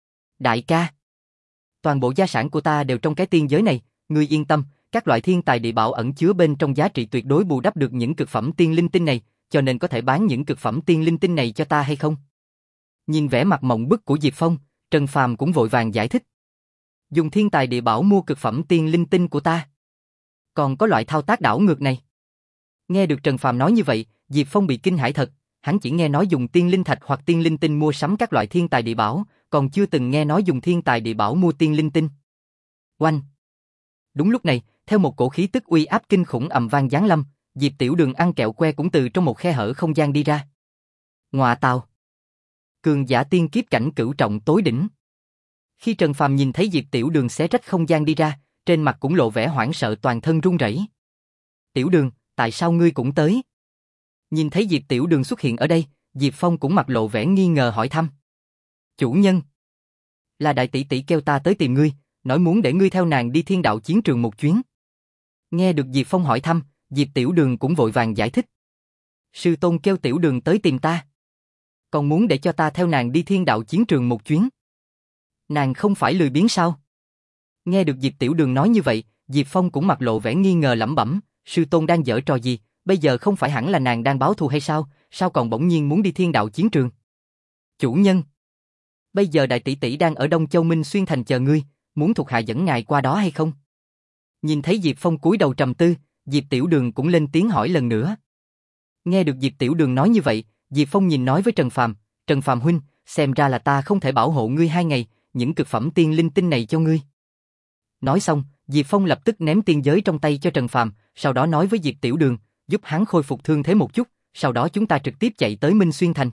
Đại ca, toàn bộ gia sản của ta đều trong cái tiên giới này, ngươi yên tâm, các loại thiên tài địa bảo ẩn chứa bên trong giá trị tuyệt đối bù đắp được những cực phẩm tiên linh tinh này, cho nên có thể bán những cực phẩm tiên linh tinh này cho ta hay không? Nhìn vẻ mặt mộng bức của Diệp Phong, Trần Phàm cũng vội vàng giải thích. Dùng thiên tài địa bảo mua cực phẩm tiên linh tinh của ta. Còn có loại thao tác đảo ngược này. Nghe được Trần Phàm nói như vậy, Diệp Phong bị kinh hãi thật, hắn chỉ nghe nói dùng tiên linh thạch hoặc tiên linh tinh mua sắm các loại thiên tài địa bảo, còn chưa từng nghe nói dùng thiên tài địa bảo mua tiên linh tinh. Oanh! Đúng lúc này, theo một cổ khí tức uy áp kinh khủng ầm vang giáng lâm, Diệp Tiểu Đường ăn kẹo que cũng từ trong một khe hở không gian đi ra. Ngọa tào! Cường giả tiên kiếp cảnh cửu trọng tối đỉnh. Khi Trần Phàm nhìn thấy Diệp Tiểu Đường xé rách không gian đi ra, trên mặt cũng lộ vẻ hoảng sợ toàn thân run rẩy. Tiểu Đường, tại sao ngươi cũng tới? Nhìn thấy Diệp Tiểu Đường xuất hiện ở đây, Diệp Phong cũng mặt lộ vẻ nghi ngờ hỏi thăm. Chủ nhân, là đại tỷ tỷ kêu ta tới tìm ngươi, nói muốn để ngươi theo nàng đi thiên đạo chiến trường một chuyến. Nghe được Diệp Phong hỏi thăm, Diệp Tiểu Đường cũng vội vàng giải thích. Sư tôn kêu Tiểu Đường tới tìm ta, còn muốn để cho ta theo nàng đi thiên đạo chiến trường một chuyến. Nàng không phải lười biếng sao? Nghe được Diệp Tiểu Đường nói như vậy, Diệp Phong cũng mặt lộ vẻ nghi ngờ lẩm bẩm, sư tôn đang giở trò gì, bây giờ không phải hẳn là nàng đang báo thù hay sao, sao còn bỗng nhiên muốn đi thiên đạo chiến trường? Chủ nhân, Bây giờ đại tỷ tỷ đang ở Đông Châu Minh Xuyên thành chờ ngươi, muốn thuộc hạ dẫn ngài qua đó hay không? Nhìn thấy Diệp Phong cúi đầu trầm tư, Diệp Tiểu Đường cũng lên tiếng hỏi lần nữa. Nghe được Diệp Tiểu Đường nói như vậy, Diệp Phong nhìn nói với Trần Phàm, Trần Phàm huynh, xem ra là ta không thể bảo hộ ngươi hai ngày, những cực phẩm tiên linh tinh này cho ngươi. Nói xong, Diệp Phong lập tức ném tiên giới trong tay cho Trần Phàm, sau đó nói với Diệp Tiểu Đường, giúp hắn khôi phục thương thế một chút, sau đó chúng ta trực tiếp chạy tới Minh Xuyên thành.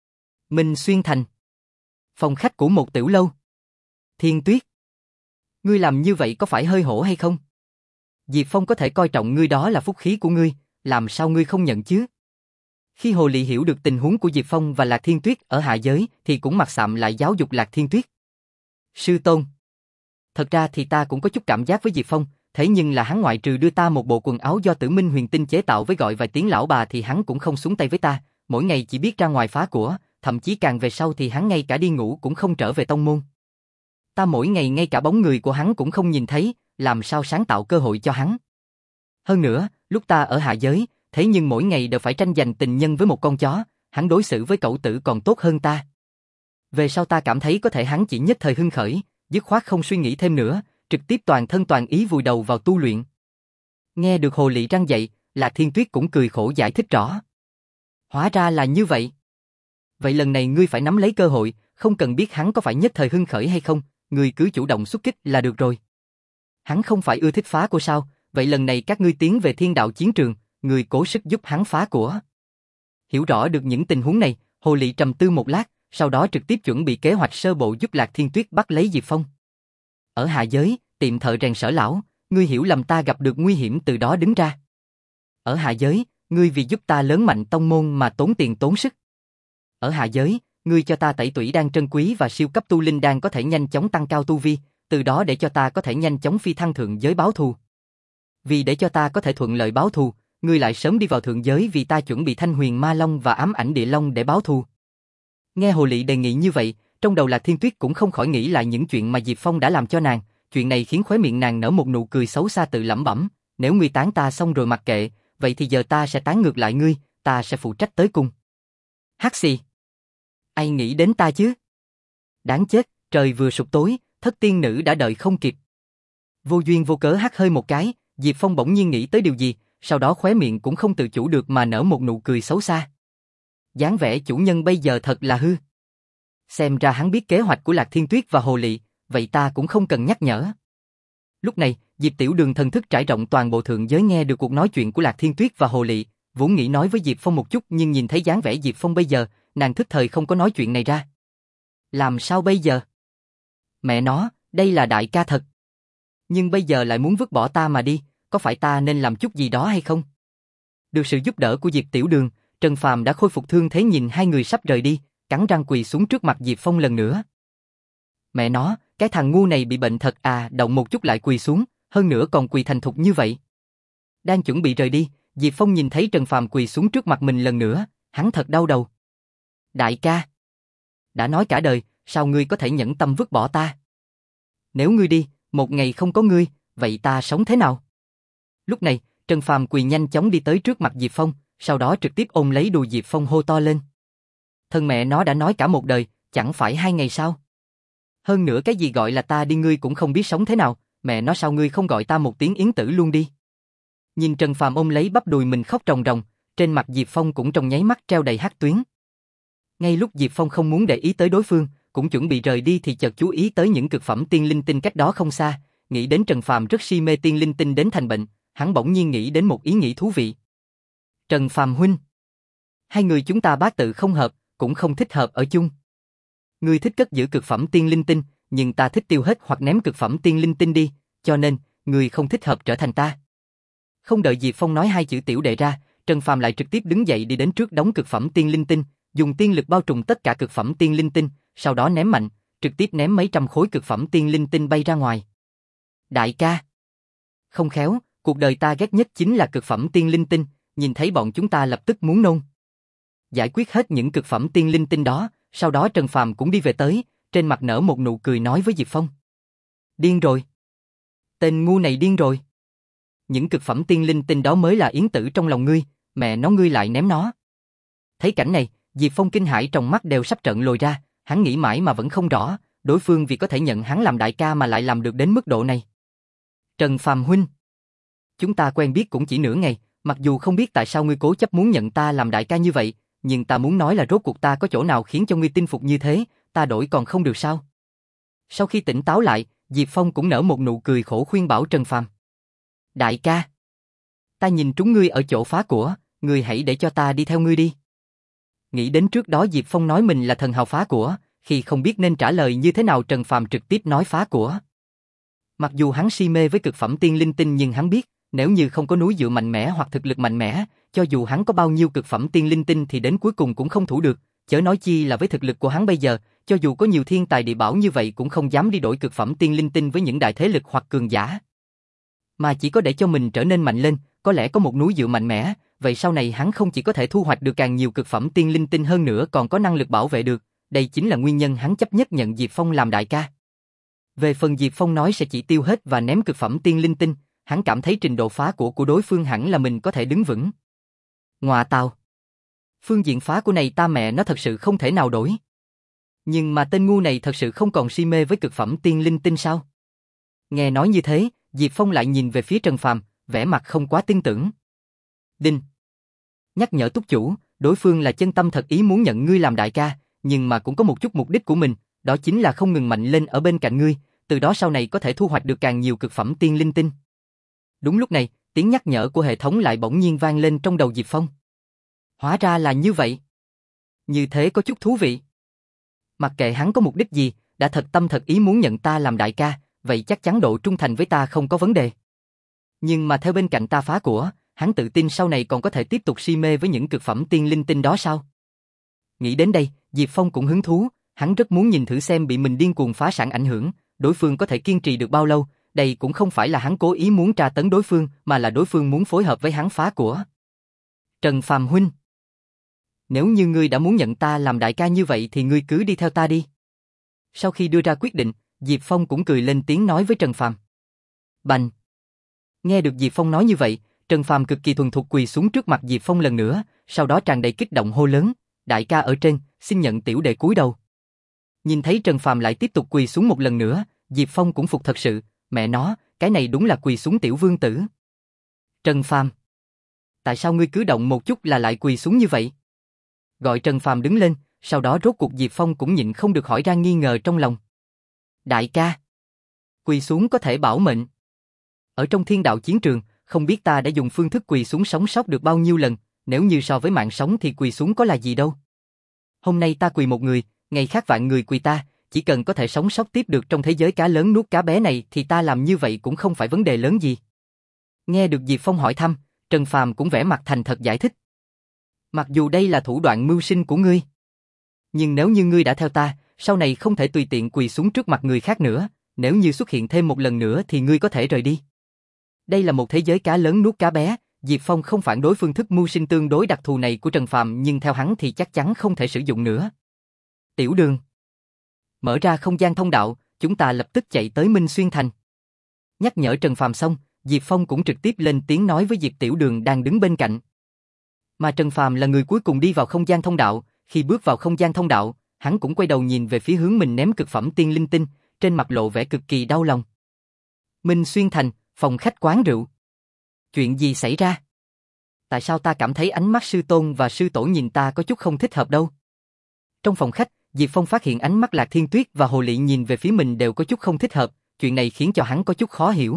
Minh Xuyên thành. Phòng khách của một tiểu lâu. Thiên Tuyết. Ngươi làm như vậy có phải hơi hổ hay không? Diệp Phong có thể coi trọng ngươi đó là phúc khí của ngươi, làm sao ngươi không nhận chứ? Khi Hồ Lị hiểu được tình huống của Diệp Phong và Lạc Thiên Tuyết ở hạ giới thì cũng mặt sạm lại giáo dục Lạc Thiên Tuyết. Sư tôn. Thật ra thì ta cũng có chút cảm giác với Diệp Phong, thế nhưng là hắn ngoại trừ đưa ta một bộ quần áo do Tử Minh Huyền Tinh chế tạo với gọi vài tiếng lão bà thì hắn cũng không xuống tay với ta, mỗi ngày chỉ biết ra ngoài phá của, thậm chí càng về sau thì hắn ngay cả đi ngủ cũng không trở về tông môn. Ta mỗi ngày ngay cả bóng người của hắn cũng không nhìn thấy, làm sao sáng tạo cơ hội cho hắn. Hơn nữa, lúc ta ở hạ giới, thế nhưng mỗi ngày đều phải tranh giành tình nhân với một con chó, hắn đối xử với cậu tử còn tốt hơn ta. Về sau ta cảm thấy có thể hắn chỉ nhất thời hưng khởi, dứt khoát không suy nghĩ thêm nữa, trực tiếp toàn thân toàn ý vùi đầu vào tu luyện. Nghe được Hồ Lị răng dậy, Lạc Thiên Tuyết cũng cười khổ giải thích rõ. Hóa ra là như vậy. Vậy lần này ngươi phải nắm lấy cơ hội, không cần biết hắn có phải nhất thời hưng khởi hay không, ngươi cứ chủ động xuất kích là được rồi. Hắn không phải ưa thích phá của sao, vậy lần này các ngươi tiến về thiên đạo chiến trường, ngươi cố sức giúp hắn phá của. Hiểu rõ được những tình huống này, Hồ Lị trầm tư một lát, sau đó trực tiếp chuẩn bị kế hoạch sơ bộ giúp Lạc Thiên Tuyết bắt lấy Diệp Phong. Ở hạ giới, tiệm thợ rèn Sở lão, ngươi hiểu lầm ta gặp được nguy hiểm từ đó đứng ra. Ở hạ giới, ngươi vì giúp ta lớn mạnh tông môn mà tốn tiền tốn sức. Ở hạ giới, ngươi cho ta tẩy tủy đan trân quý và siêu cấp tu linh đan có thể nhanh chóng tăng cao tu vi, từ đó để cho ta có thể nhanh chóng phi thăng thượng giới báo thù. Vì để cho ta có thể thuận lợi báo thù, ngươi lại sớm đi vào thượng giới vì ta chuẩn bị Thanh Huyền Ma Long và Ám Ảnh Địa Long để báo thù. Nghe Hồ Lị đề nghị như vậy, trong đầu Lạc Thiên Tuyết cũng không khỏi nghĩ lại những chuyện mà Diệp Phong đã làm cho nàng, chuyện này khiến khóe miệng nàng nở một nụ cười xấu xa tự lẩm bẩm, nếu ngươi tán ta xong rồi mặc kệ, vậy thì giờ ta sẽ tán ngược lại ngươi, ta sẽ phụ trách tới cùng. Hắc xì. Ai nghĩ đến ta chứ? Đáng chết, trời vừa sụp tối, thất tiên nữ đã đợi không kịp. Vô duyên vô cớ hắt hơi một cái, Diệp Phong bỗng nhiên nghĩ tới điều gì, sau đó khóe miệng cũng không tự chủ được mà nở một nụ cười xấu xa. Dáng vẻ chủ nhân bây giờ thật là hư. Xem ra hắn biết kế hoạch của Lạc Thiên Tuyết và Hồ Lị, vậy ta cũng không cần nhắc nhở. Lúc này, Diệp Tiểu Đường thần thức trải rộng toàn bộ thượng giới nghe được cuộc nói chuyện của Lạc Thiên Tuyết và Hồ Lị, vốn nghĩ nói với Diệp Phong một chút nhưng nhìn thấy dáng vẻ Diệp Phong bây giờ, nàng thức thời không có nói chuyện này ra. Làm sao bây giờ? Mẹ nó, đây là đại ca thật. Nhưng bây giờ lại muốn vứt bỏ ta mà đi, có phải ta nên làm chút gì đó hay không? Được sự giúp đỡ của Diệp Tiểu Đường, Trần Phàm đã khôi phục thương thế nhìn hai người sắp rời đi, cắn răng quỳ xuống trước mặt Diệp Phong lần nữa. Mẹ nó, cái thằng ngu này bị bệnh thật à, động một chút lại quỳ xuống, hơn nữa còn quỳ thành thục như vậy. Đang chuẩn bị rời đi, Diệp Phong nhìn thấy Trần Phàm quỳ xuống trước mặt mình lần nữa, hắn thật đau đầu. Đại ca, đã nói cả đời, sao ngươi có thể nhẫn tâm vứt bỏ ta? Nếu ngươi đi, một ngày không có ngươi, vậy ta sống thế nào? Lúc này, Trần Phàm quỳ nhanh chóng đi tới trước mặt Diệp Phong, sau đó trực tiếp ôm lấy đùi Diệp Phong hô to lên. Thân mẹ nó đã nói cả một đời, chẳng phải hai ngày sao? Hơn nữa cái gì gọi là ta đi ngươi cũng không biết sống thế nào, mẹ nó sao ngươi không gọi ta một tiếng Yến Tử luôn đi? Nhìn Trần Phàm ôm lấy bắp đùi mình khóc ròng ròng, trên mặt Diệp Phong cũng trong nháy mắt treo đầy hắc tuyến. Ngay lúc Diệp Phong không muốn để ý tới đối phương, cũng chuẩn bị rời đi thì chợt chú ý tới những cực phẩm tiên linh tinh cách đó không xa, nghĩ đến Trần Phàm rất si mê tiên linh tinh đến thành bệnh, hắn bỗng nhiên nghĩ đến một ý nghĩ thú vị. Trần Phàm huynh, hai người chúng ta bát tự không hợp, cũng không thích hợp ở chung. Ngươi thích cất giữ cực phẩm tiên linh tinh, nhưng ta thích tiêu hết hoặc ném cực phẩm tiên linh tinh đi, cho nên, ngươi không thích hợp trở thành ta. Không đợi Diệp Phong nói hai chữ tiểu đệ ra, Trần Phàm lại trực tiếp đứng dậy đi đến trước đống cực phẩm tiên linh tinh, dùng tiên lực bao trùm tất cả cực phẩm tiên linh tinh, sau đó ném mạnh, trực tiếp ném mấy trăm khối cực phẩm tiên linh tinh bay ra ngoài. Đại ca, không khéo, cuộc đời ta ghét nhất chính là cực phẩm tiên linh tinh, nhìn thấy bọn chúng ta lập tức muốn nôn. Giải quyết hết những cực phẩm tiên linh tinh đó, sau đó Trần Phàm cũng đi về tới, trên mặt nở một nụ cười nói với Diệp Phong. Điên rồi. Tên ngu này điên rồi. Những cực phẩm tiên linh tinh đó mới là Yến Tử trong lòng ngươi, mẹ nó ngươi lại ném nó. Thấy cảnh này, Diệp Phong kinh hãi trong mắt đều sắp trợn lồi ra, hắn nghĩ mãi mà vẫn không rõ, đối phương vì có thể nhận hắn làm đại ca mà lại làm được đến mức độ này. Trần Phàm huynh, chúng ta quen biết cũng chỉ nửa ngày, mặc dù không biết tại sao ngươi cố chấp muốn nhận ta làm đại ca như vậy, nhưng ta muốn nói là rốt cuộc ta có chỗ nào khiến cho ngươi tin phục như thế, ta đổi còn không được sao? Sau khi tỉnh táo lại, Diệp Phong cũng nở một nụ cười khổ khuyên bảo Trần Phàm. Đại ca, ta nhìn trúng ngươi ở chỗ phá của, ngươi hãy để cho ta đi theo ngươi đi. Nghĩ đến trước đó Diệp Phong nói mình là thần hào phá của, khi không biết nên trả lời như thế nào Trần Phàm trực tiếp nói phá của. Mặc dù hắn si mê với cực phẩm tiên linh tinh nhưng hắn biết, nếu như không có núi dựa mạnh mẽ hoặc thực lực mạnh mẽ, cho dù hắn có bao nhiêu cực phẩm tiên linh tinh thì đến cuối cùng cũng không thủ được, chớ nói chi là với thực lực của hắn bây giờ, cho dù có nhiều thiên tài địa bảo như vậy cũng không dám đi đổi cực phẩm tiên linh tinh với những đại thế lực hoặc cường giả. Mà chỉ có để cho mình trở nên mạnh lên, có lẽ có một núi dựa mạnh mẽ, vậy sau này hắn không chỉ có thể thu hoạch được càng nhiều cực phẩm tiên linh tinh hơn nữa còn có năng lực bảo vệ được, đây chính là nguyên nhân hắn chấp nhất nhận Diệp Phong làm đại ca. Về phần Diệp Phong nói sẽ chỉ tiêu hết và ném cực phẩm tiên linh tinh, hắn cảm thấy trình độ phá của của đối phương hẳn là mình có thể đứng vững. Ngoạ tào, phương diện phá của này ta mẹ nó thật sự không thể nào đổi. Nhưng mà tên ngu này thật sự không còn si mê với cực phẩm tiên linh tinh sao? Nghe nói như thế, Diệp Phong lại nhìn về phía Trần Phàm, vẻ mặt không quá tin tưởng. Đinh. Nhắc nhở túc chủ, đối phương là chân tâm thật ý muốn nhận ngươi làm đại ca, nhưng mà cũng có một chút mục đích của mình, đó chính là không ngừng mạnh lên ở bên cạnh ngươi, từ đó sau này có thể thu hoạch được càng nhiều cực phẩm tiên linh tinh. Đúng lúc này, tiếng nhắc nhở của hệ thống lại bỗng nhiên vang lên trong đầu Diệp Phong. Hóa ra là như vậy. Như thế có chút thú vị. Mặc kệ hắn có mục đích gì, đã thật tâm thật ý muốn nhận ta làm đại ca, vậy chắc chắn độ trung thành với ta không có vấn đề. Nhưng mà theo bên cạnh ta phá của, hắn tự tin sau này còn có thể tiếp tục si mê với những cực phẩm tiên linh tinh đó sao? Nghĩ đến đây, Diệp Phong cũng hứng thú, hắn rất muốn nhìn thử xem bị mình điên cuồng phá sản ảnh hưởng, đối phương có thể kiên trì được bao lâu, đây cũng không phải là hắn cố ý muốn tra tấn đối phương, mà là đối phương muốn phối hợp với hắn phá của. Trần Phàm huynh, nếu như ngươi đã muốn nhận ta làm đại ca như vậy thì ngươi cứ đi theo ta đi. Sau khi đưa ra quyết định, Diệp Phong cũng cười lên tiếng nói với Trần Phàm. Bành! Nghe được Diệp Phong nói như vậy, Trần Phàm cực kỳ thuần thục quỳ xuống trước mặt Diệp Phong lần nữa, sau đó tràn đầy kích động hô lớn, đại ca ở trên, xin nhận tiểu đệ cúi đầu. Nhìn thấy Trần Phàm lại tiếp tục quỳ xuống một lần nữa, Diệp Phong cũng phục thật sự, mẹ nó, cái này đúng là quỳ xuống tiểu vương tử. Trần Phàm, tại sao ngươi cứ động một chút là lại quỳ xuống như vậy? Gọi Trần Phàm đứng lên, sau đó rốt cuộc Diệp Phong cũng nhịn không được hỏi ra nghi ngờ trong lòng. Đại ca, quỳ xuống có thể bảo mệnh. Ở trong thiên đạo chiến trường, không biết ta đã dùng phương thức quỳ xuống sống sót được bao nhiêu lần, nếu như so với mạng sống thì quỳ xuống có là gì đâu. Hôm nay ta quỳ một người, ngày khác vạn người quỳ ta, chỉ cần có thể sống sót tiếp được trong thế giới cá lớn nuốt cá bé này thì ta làm như vậy cũng không phải vấn đề lớn gì. Nghe được Diệp Phong hỏi thăm, Trần Phàm cũng vẻ mặt thành thật giải thích. Mặc dù đây là thủ đoạn mưu sinh của ngươi, nhưng nếu như ngươi đã theo ta, sau này không thể tùy tiện quỳ xuống trước mặt người khác nữa, nếu như xuất hiện thêm một lần nữa thì ngươi có thể rời đi. Đây là một thế giới cá lớn nuốt cá bé, Diệp Phong không phản đối phương thức mưu sinh tương đối đặc thù này của Trần Phàm nhưng theo hắn thì chắc chắn không thể sử dụng nữa. Tiểu Đường, mở ra không gian thông đạo, chúng ta lập tức chạy tới Minh Xuyên Thành. Nhắc nhở Trần Phàm xong, Diệp Phong cũng trực tiếp lên tiếng nói với Diệp Tiểu Đường đang đứng bên cạnh. Mà Trần Phàm là người cuối cùng đi vào không gian thông đạo, khi bước vào không gian thông đạo, hắn cũng quay đầu nhìn về phía hướng mình ném cực phẩm tiên linh tinh, trên mặt lộ vẻ cực kỳ đau lòng. Minh Xuyên Thành, phòng khách quán rượu. Chuyện gì xảy ra? Tại sao ta cảm thấy ánh mắt sư tôn và sư tổ nhìn ta có chút không thích hợp đâu? Trong phòng khách, Diệp Phong phát hiện ánh mắt Lạc Thiên Tuyết và Hồ Lị nhìn về phía mình đều có chút không thích hợp, chuyện này khiến cho hắn có chút khó hiểu.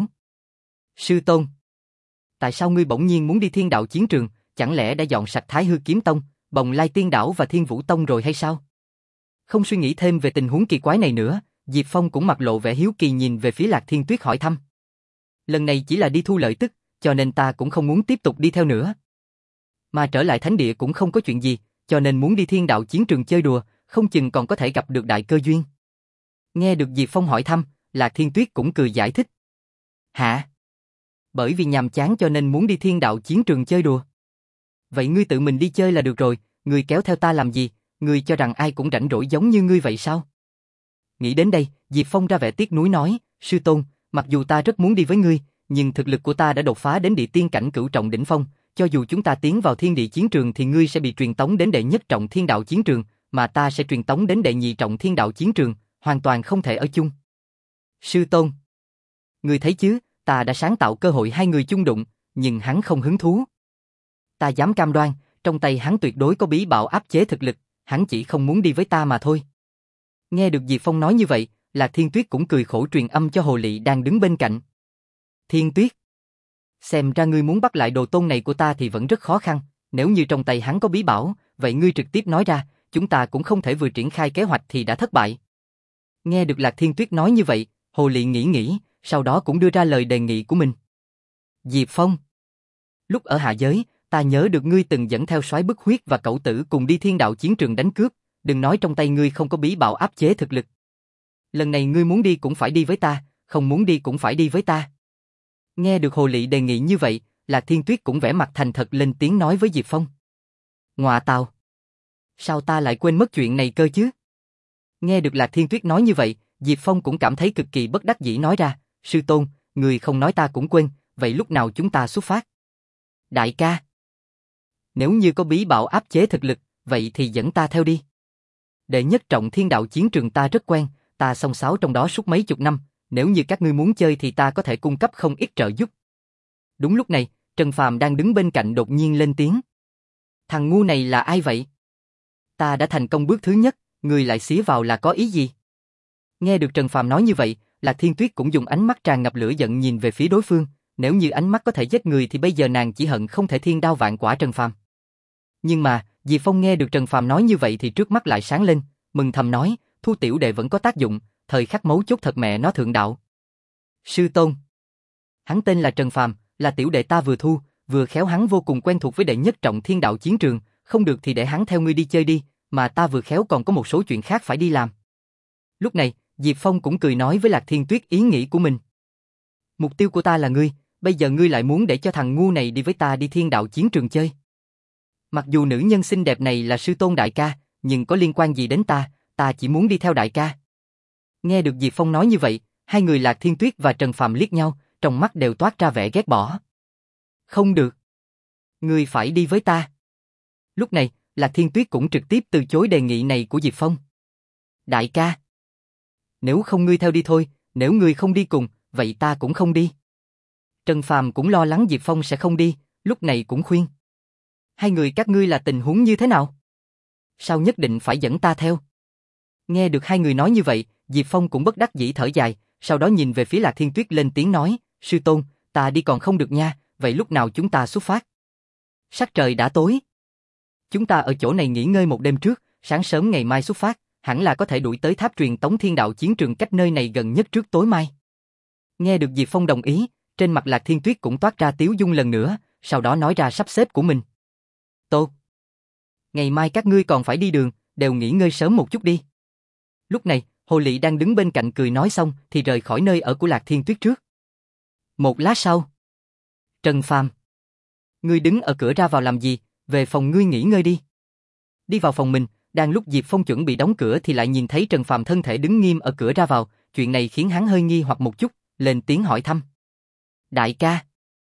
Sư tôn, tại sao ngươi bỗng nhiên muốn đi thiên đạo chiến trường, chẳng lẽ đã dọn sạch Thái Hư Kiếm Tông, Bồng Lai Tiên Đảo và Thiên Vũ Tông rồi hay sao? Không suy nghĩ thêm về tình huống kỳ quái này nữa, Diệp Phong cũng mặt lộ vẻ hiếu kỳ nhìn về phía Lạc Thiên Tuyết hỏi thăm. Lần này chỉ là đi thu lợi tức, cho nên ta cũng không muốn tiếp tục đi theo nữa. Mà trở lại thánh địa cũng không có chuyện gì, cho nên muốn đi thiên đạo chiến trường chơi đùa, không chừng còn có thể gặp được đại cơ duyên. Nghe được Diệp Phong hỏi thăm, Lạc Thiên Tuyết cũng cười giải thích. Hả? Bởi vì nhàm chán cho nên muốn đi thiên đạo chiến trường chơi đùa. Vậy ngươi tự mình đi chơi là được rồi, ngươi kéo theo ta làm gì, ngươi cho rằng ai cũng rảnh rỗi giống như ngươi vậy sao? Nghĩ đến đây, Diệp Phong ra vẻ tiếc nuối nói, sư tôn, mặc dù ta rất muốn đi với ngươi, nhưng thực lực của ta đã đột phá đến địa tiên cảnh cửu trọng đỉnh phong, cho dù chúng ta tiến vào thiên địa chiến trường thì ngươi sẽ bị truyền tống đến đệ nhất trọng thiên đạo chiến trường, mà ta sẽ truyền tống đến đệ nhị trọng thiên đạo chiến trường, hoàn toàn không thể ở chung. Sư tôn. Ngươi thấy chứ, ta đã sáng tạo cơ hội hai người chung đụng, nhưng hắn không hứng thú. Ta dám cam đoan, trong tay hắn tuyệt đối có bí bảo áp chế thực lực, hắn chỉ không muốn đi với ta mà thôi. Nghe được Diệp Phong nói như vậy, Lạc Thiên Tuyết cũng cười khổ truyền âm cho Hồ Lị đang đứng bên cạnh. Thiên Tuyết, xem ra ngươi muốn bắt lại đồ tôn này của ta thì vẫn rất khó khăn, nếu như trong tay hắn có bí bảo, vậy ngươi trực tiếp nói ra, chúng ta cũng không thể vừa triển khai kế hoạch thì đã thất bại. Nghe được Lạc Thiên Tuyết nói như vậy, Hồ Lị nghĩ nghĩ, sau đó cũng đưa ra lời đề nghị của mình. Diệp Phong, lúc ở hạ giới, ta nhớ được ngươi từng dẫn theo soái bức huyết và cẩu tử cùng đi thiên đạo chiến trường đánh cướp, đừng nói trong tay ngươi không có bí bảo áp chế thực lực. Lần này ngươi muốn đi cũng phải đi với ta, không muốn đi cũng phải đi với ta. Nghe được Hồ Lị đề nghị như vậy, Lạc Thiên Tuyết cũng vẻ mặt thành thật lên tiếng nói với Diệp Phong. Ngọa tào, sao ta lại quên mất chuyện này cơ chứ? Nghe được Lạc Thiên Tuyết nói như vậy, Diệp Phong cũng cảm thấy cực kỳ bất đắc dĩ nói ra, sư tôn, người không nói ta cũng quên, vậy lúc nào chúng ta xuất phát? Đại ca, nếu như có bí bảo áp chế thực lực, vậy thì dẫn ta theo đi. Đệ nhất trọng thiên đạo chiến trường ta rất quen, ta xông xáo trong đó suốt mấy chục năm, nếu như các ngươi muốn chơi thì ta có thể cung cấp không ít trợ giúp. Đúng lúc này, Trần Phàm đang đứng bên cạnh đột nhiên lên tiếng. Thằng ngu này là ai vậy? Ta đã thành công bước thứ nhất, người lại xía vào là có ý gì? Nghe được Trần Phàm nói như vậy, Lạc Thiên Tuyết cũng dùng ánh mắt tràn ngập lửa giận nhìn về phía đối phương, nếu như ánh mắt có thể giết người thì bây giờ nàng chỉ hận không thể thiên đao vạn quả Trần Phàm. Nhưng mà, Diệp Phong nghe được Trần Phàm nói như vậy thì trước mắt lại sáng lên, mừng thầm nói, thu tiểu đệ vẫn có tác dụng, thời khắc mấu chốt thật mẹ nó thượng đạo. Sư tôn. Hắn tên là Trần Phàm, là tiểu đệ ta vừa thu, vừa khéo hắn vô cùng quen thuộc với đệ nhất trọng thiên đạo chiến trường, không được thì để hắn theo ngươi đi chơi đi, mà ta vừa khéo còn có một số chuyện khác phải đi làm. Lúc này, Diệp Phong cũng cười nói với Lạc Thiên Tuyết ý nghĩ của mình. Mục tiêu của ta là ngươi, bây giờ ngươi lại muốn để cho thằng ngu này đi với ta đi thiên đạo chiến trường chơi. Mặc dù nữ nhân xinh đẹp này là sư tôn đại ca, nhưng có liên quan gì đến ta, ta chỉ muốn đi theo đại ca. Nghe được Diệp Phong nói như vậy, hai người Lạc Thiên Tuyết và Trần Phàm liếc nhau, trong mắt đều toát ra vẻ ghét bỏ. Không được. Ngươi phải đi với ta. Lúc này, Lạc Thiên Tuyết cũng trực tiếp từ chối đề nghị này của Diệp Phong. Đại ca. Nếu không ngươi theo đi thôi, nếu ngươi không đi cùng, vậy ta cũng không đi. Trần Phàm cũng lo lắng Diệp Phong sẽ không đi, lúc này cũng khuyên. Hai người các ngươi là tình huống như thế nào? Sao nhất định phải dẫn ta theo? Nghe được hai người nói như vậy, Diệp Phong cũng bất đắc dĩ thở dài, sau đó nhìn về phía Lạc Thiên Tuyết lên tiếng nói, sư tôn, ta đi còn không được nha, vậy lúc nào chúng ta xuất phát? Sắc trời đã tối. Chúng ta ở chỗ này nghỉ ngơi một đêm trước, sáng sớm ngày mai xuất phát, hẳn là có thể đuổi tới tháp truyền tống thiên đạo chiến trường cách nơi này gần nhất trước tối mai. Nghe được Diệp Phong đồng ý, trên mặt Lạc Thiên Tuyết cũng toát ra tiếu dung lần nữa, sau đó nói ra sắp xếp của mình. Tốt. Ngày mai các ngươi còn phải đi đường, đều nghỉ ngơi sớm một chút đi. Lúc này, Hồ Lị đang đứng bên cạnh cười nói xong thì rời khỏi nơi ở của Lạc Thiên Tuyết trước. Một lát sau. Trần Phàm. Ngươi đứng ở cửa ra vào làm gì, về phòng ngươi nghỉ ngơi đi. Đi vào phòng mình, đang lúc Diệp Phong chuẩn bị đóng cửa thì lại nhìn thấy Trần Phàm thân thể đứng nghiêm ở cửa ra vào, chuyện này khiến hắn hơi nghi hoặc một chút, lên tiếng hỏi thăm. Đại ca.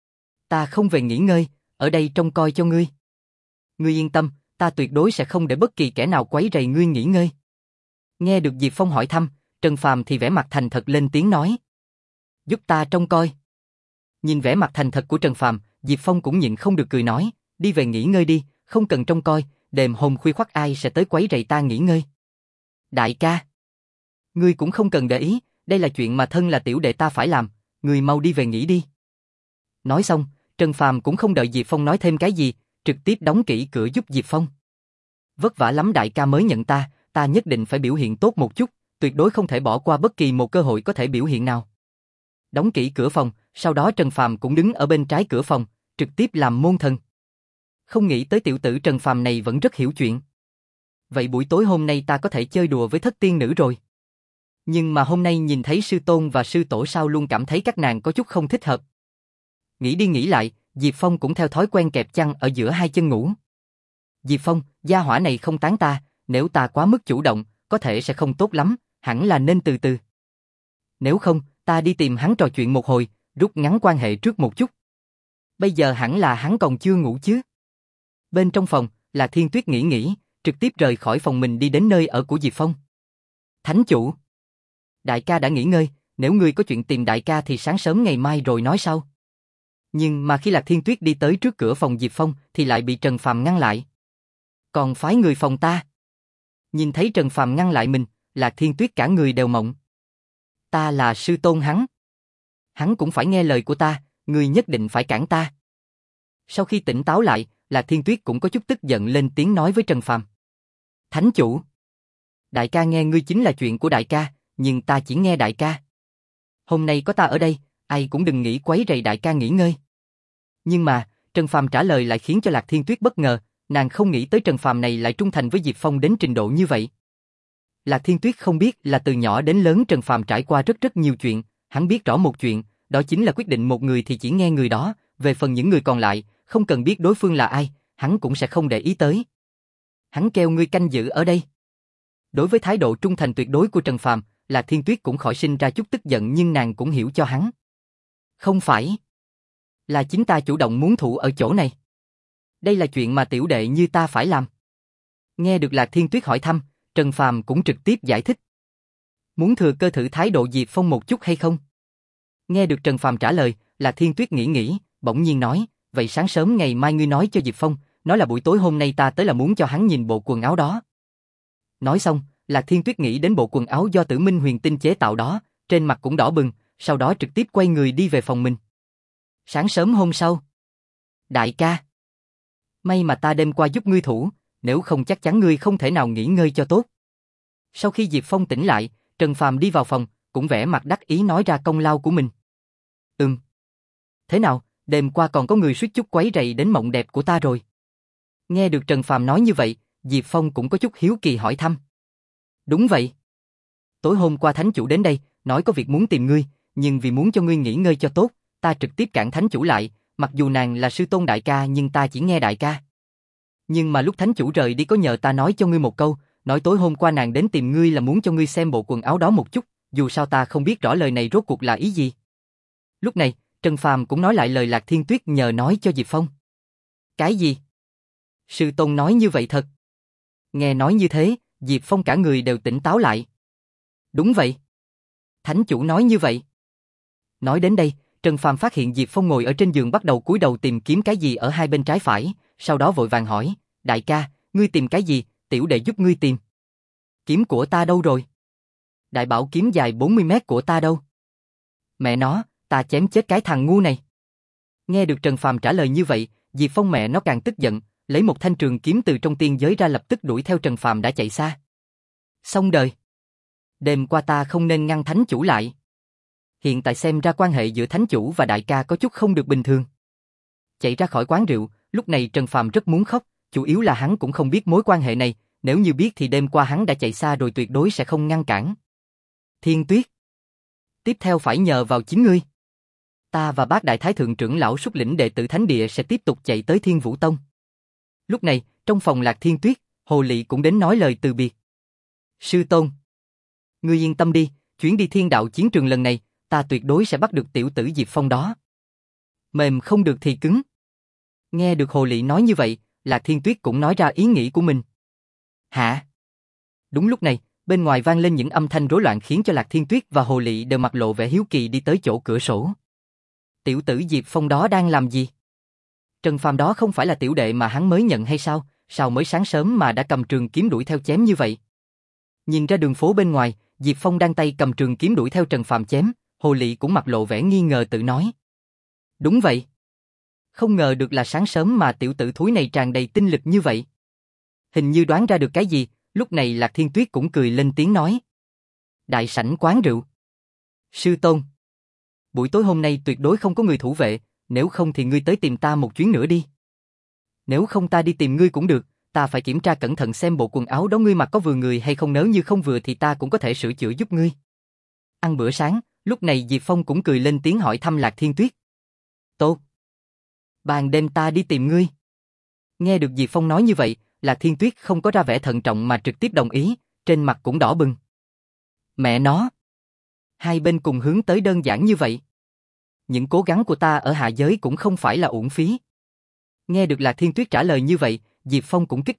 Ta không về nghỉ ngơi, ở đây trông coi cho ngươi. Ngươi yên tâm, ta tuyệt đối sẽ không để bất kỳ kẻ nào quấy rầy ngươi nghỉ ngơi. Nghe được Diệp Phong hỏi thăm, Trần Phàm thì vẻ mặt thành thật lên tiếng nói. Giúp ta trông coi. Nhìn vẻ mặt thành thật của Trần Phàm, Diệp Phong cũng nhịn không được cười nói, đi về nghỉ ngơi đi, không cần trông coi, đêm hôm khuya khoắt ai sẽ tới quấy rầy ta nghỉ ngơi. Đại ca. Ngươi cũng không cần để ý, đây là chuyện mà thân là tiểu đệ ta phải làm, ngươi mau đi về nghỉ đi. Nói xong, Trần Phàm cũng không đợi Diệp Phong nói thêm cái gì, trực tiếp đóng kỹ cửa giúp Diệp Phong. Vất vả lắm đại ca mới nhận ta, ta nhất định phải biểu hiện tốt một chút, tuyệt đối không thể bỏ qua bất kỳ một cơ hội có thể biểu hiện nào. Đóng kỹ cửa phòng, sau đó Trần Phàm cũng đứng ở bên trái cửa phòng, trực tiếp làm môn thần. Không nghĩ tới tiểu tử Trần Phàm này vẫn rất hiểu chuyện. Vậy buổi tối hôm nay ta có thể chơi đùa với thất tiên nữ rồi. Nhưng mà hôm nay nhìn thấy sư tôn và sư tổ sao luôn cảm thấy các nàng có chút không thích hợp. Nghĩ đi nghĩ lại, Diệp Phong cũng theo thói quen kẹp chăn ở giữa hai chân ngủ. Diệp Phong, gia hỏa này không tán ta, nếu ta quá mức chủ động, có thể sẽ không tốt lắm, hẳn là nên từ từ. Nếu không, ta đi tìm hắn trò chuyện một hồi, rút ngắn quan hệ trước một chút. Bây giờ hẳn là hắn còn chưa ngủ chứ. Bên trong phòng, là Thiên Tuyết nghĩ nghĩ, trực tiếp rời khỏi phòng mình đi đến nơi ở của Diệp Phong. Thánh chủ. Đại ca đã nghỉ ngơi, nếu ngươi có chuyện tìm đại ca thì sáng sớm ngày mai rồi nói sau. Nhưng mà khi Lạc Thiên Tuyết đi tới trước cửa phòng Diệp Phong thì lại bị Trần Phàm ngăn lại. Còn phái người phòng ta. Nhìn thấy Trần Phàm ngăn lại mình, Lạc Thiên Tuyết cả người đều mộng. Ta là sư tôn hắn. Hắn cũng phải nghe lời của ta, ngươi nhất định phải cản ta. Sau khi tỉnh táo lại, Lạc Thiên Tuyết cũng có chút tức giận lên tiếng nói với Trần Phàm. Thánh chủ. Đại ca nghe ngươi chính là chuyện của đại ca, nhưng ta chỉ nghe đại ca. Hôm nay có ta ở đây, ai cũng đừng nghĩ quấy rầy đại ca nghỉ ngơi. Nhưng mà, Trần Phàm trả lời lại khiến cho Lạc Thiên Tuyết bất ngờ, nàng không nghĩ tới Trần Phàm này lại trung thành với Diệp Phong đến trình độ như vậy. Lạc Thiên Tuyết không biết là từ nhỏ đến lớn Trần Phàm trải qua rất rất nhiều chuyện, hắn biết rõ một chuyện, đó chính là quyết định một người thì chỉ nghe người đó, về phần những người còn lại, không cần biết đối phương là ai, hắn cũng sẽ không để ý tới. Hắn kêu ngươi canh giữ ở đây. Đối với thái độ trung thành tuyệt đối của Trần Phàm, Lạc Thiên Tuyết cũng khỏi sinh ra chút tức giận nhưng nàng cũng hiểu cho hắn. Không phải. Là chính ta chủ động muốn thủ ở chỗ này. Đây là chuyện mà tiểu đệ như ta phải làm. Nghe được Lạc Thiên Tuyết hỏi thăm, Trần Phàm cũng trực tiếp giải thích. Muốn thừa cơ thử thái độ Diệp Phong một chút hay không? Nghe được Trần Phàm trả lời, Lạc Thiên Tuyết nghĩ nghĩ, bỗng nhiên nói, vậy sáng sớm ngày mai ngươi nói cho Diệp Phong, nói là buổi tối hôm nay ta tới là muốn cho hắn nhìn bộ quần áo đó. Nói xong, Lạc Thiên Tuyết nghĩ đến bộ quần áo do Tử Minh Huyền Tinh chế tạo đó, trên mặt cũng đỏ bừng, sau đó trực tiếp quay người đi về phòng mình. Sáng sớm hôm sau. Đại ca. May mà ta đêm qua giúp ngươi thủ, nếu không chắc chắn ngươi không thể nào nghỉ ngơi cho tốt. Sau khi Diệp Phong tỉnh lại, Trần Phàm đi vào phòng, cũng vẻ mặt đắc ý nói ra công lao của mình. Ừm. Thế nào, đêm qua còn có người suýt chút quấy rầy đến mộng đẹp của ta rồi. Nghe được Trần Phàm nói như vậy, Diệp Phong cũng có chút hiếu kỳ hỏi thăm. Đúng vậy. Tối hôm qua thánh chủ đến đây, nói có việc muốn tìm ngươi, nhưng vì muốn cho ngươi nghỉ ngơi cho tốt, ta trực tiếp cản thánh chủ lại, mặc dù nàng là sư tôn đại ca nhưng ta chỉ nghe đại ca. Nhưng mà lúc thánh chủ rời đi có nhờ ta nói cho ngươi một câu, nói tối hôm qua nàng đến tìm ngươi là muốn cho ngươi xem bộ quần áo đó một chút, dù sao ta không biết rõ lời này rốt cuộc là ý gì. Lúc này, Trần Phàm cũng nói lại lời Lạc Thiên Tuyết nhờ nói cho Diệp Phong. Cái gì? Sư tôn nói như vậy thật? Nghe nói như thế, Diệp Phong cả người đều tỉnh táo lại. Đúng vậy. Thánh chủ nói như vậy. Nói đến đây, Trần Phàm phát hiện Diệp Phong ngồi ở trên giường bắt đầu cúi đầu tìm kiếm cái gì ở hai bên trái phải, sau đó vội vàng hỏi, đại ca, ngươi tìm cái gì, tiểu đệ giúp ngươi tìm. Kiếm của ta đâu rồi? Đại bảo kiếm dài bốn mươi mét của ta đâu? Mẹ nó, ta chém chết cái thằng ngu này. Nghe được Trần Phàm trả lời như vậy, Diệp Phong mẹ nó càng tức giận, lấy một thanh trường kiếm từ trong tiên giới ra lập tức đuổi theo Trần Phàm đã chạy xa. Xong đời. Đêm qua ta không nên ngăn thánh chủ lại. Hiện tại xem ra quan hệ giữa thánh chủ và đại ca có chút không được bình thường. Chạy ra khỏi quán rượu, lúc này Trần Phàm rất muốn khóc, chủ yếu là hắn cũng không biết mối quan hệ này, nếu như biết thì đêm qua hắn đã chạy xa rồi tuyệt đối sẽ không ngăn cản. Thiên Tuyết. Tiếp theo phải nhờ vào chính ngươi. Ta và bác đại thái thượng trưởng lão xuất lĩnh đệ tử thánh địa sẽ tiếp tục chạy tới Thiên Vũ Tông. Lúc này, trong phòng Lạc Thiên Tuyết, Hồ Lị cũng đến nói lời từ biệt. Sư tôn. Ngươi yên tâm đi, chuyến đi thiên đạo chiến trường lần này, ta tuyệt đối sẽ bắt được tiểu tử Diệp Phong đó. Mềm không được thì cứng. Nghe được Hồ Lị nói như vậy, Lạc Thiên Tuyết cũng nói ra ý nghĩ của mình. Hả? Đúng lúc này, bên ngoài vang lên những âm thanh rối loạn khiến cho Lạc Thiên Tuyết và Hồ Lị đều mặt lộ vẻ hiếu kỳ đi tới chỗ cửa sổ. Tiểu tử Diệp Phong đó đang làm gì? Trần Phàm đó không phải là tiểu đệ mà hắn mới nhận hay sao? Sao mới sáng sớm mà đã cầm trường kiếm đuổi theo chém như vậy? Nhìn ra đường phố bên ngoài, Diệp Phong đang tay cầm trường kiếm đuổi theo Trần Phàm chém, Hồ Lị cũng mặt lộ vẻ nghi ngờ tự nói. Đúng vậy. Không ngờ được là sáng sớm mà tiểu tử thúi này tràn đầy tinh lực như vậy. Hình như đoán ra được cái gì, lúc này Lạc Thiên Tuyết cũng cười lên tiếng nói. Đại sảnh quán rượu. Sư tôn. Buổi tối hôm nay tuyệt đối không có người thủ vệ, nếu không thì ngươi tới tìm ta một chuyến nữa đi. Nếu không ta đi tìm ngươi cũng được, ta phải kiểm tra cẩn thận xem bộ quần áo đó ngươi mặc có vừa người hay không, nếu như không vừa thì ta cũng có thể sửa chữa giúp ngươi. Ăn bữa sáng, lúc này Diệp Phong cũng cười lên tiếng hỏi thăm Lạc Thiên Tuyết. Tốt. Ban đêm ta đi tìm ngươi. Nghe được Diệp Phong nói như vậy, Lạc Thiên Tuyết không có ra vẻ thận trọng mà trực tiếp đồng ý, trên mặt cũng đỏ bừng. Mẹ nó. Hai bên cùng hướng tới đơn giản như vậy. Những cố gắng của ta ở hạ giới cũng không phải là uổng phí. Nghe được Lạc Thiên Tuyết trả lời như vậy, Diệp Phong cũng kích động,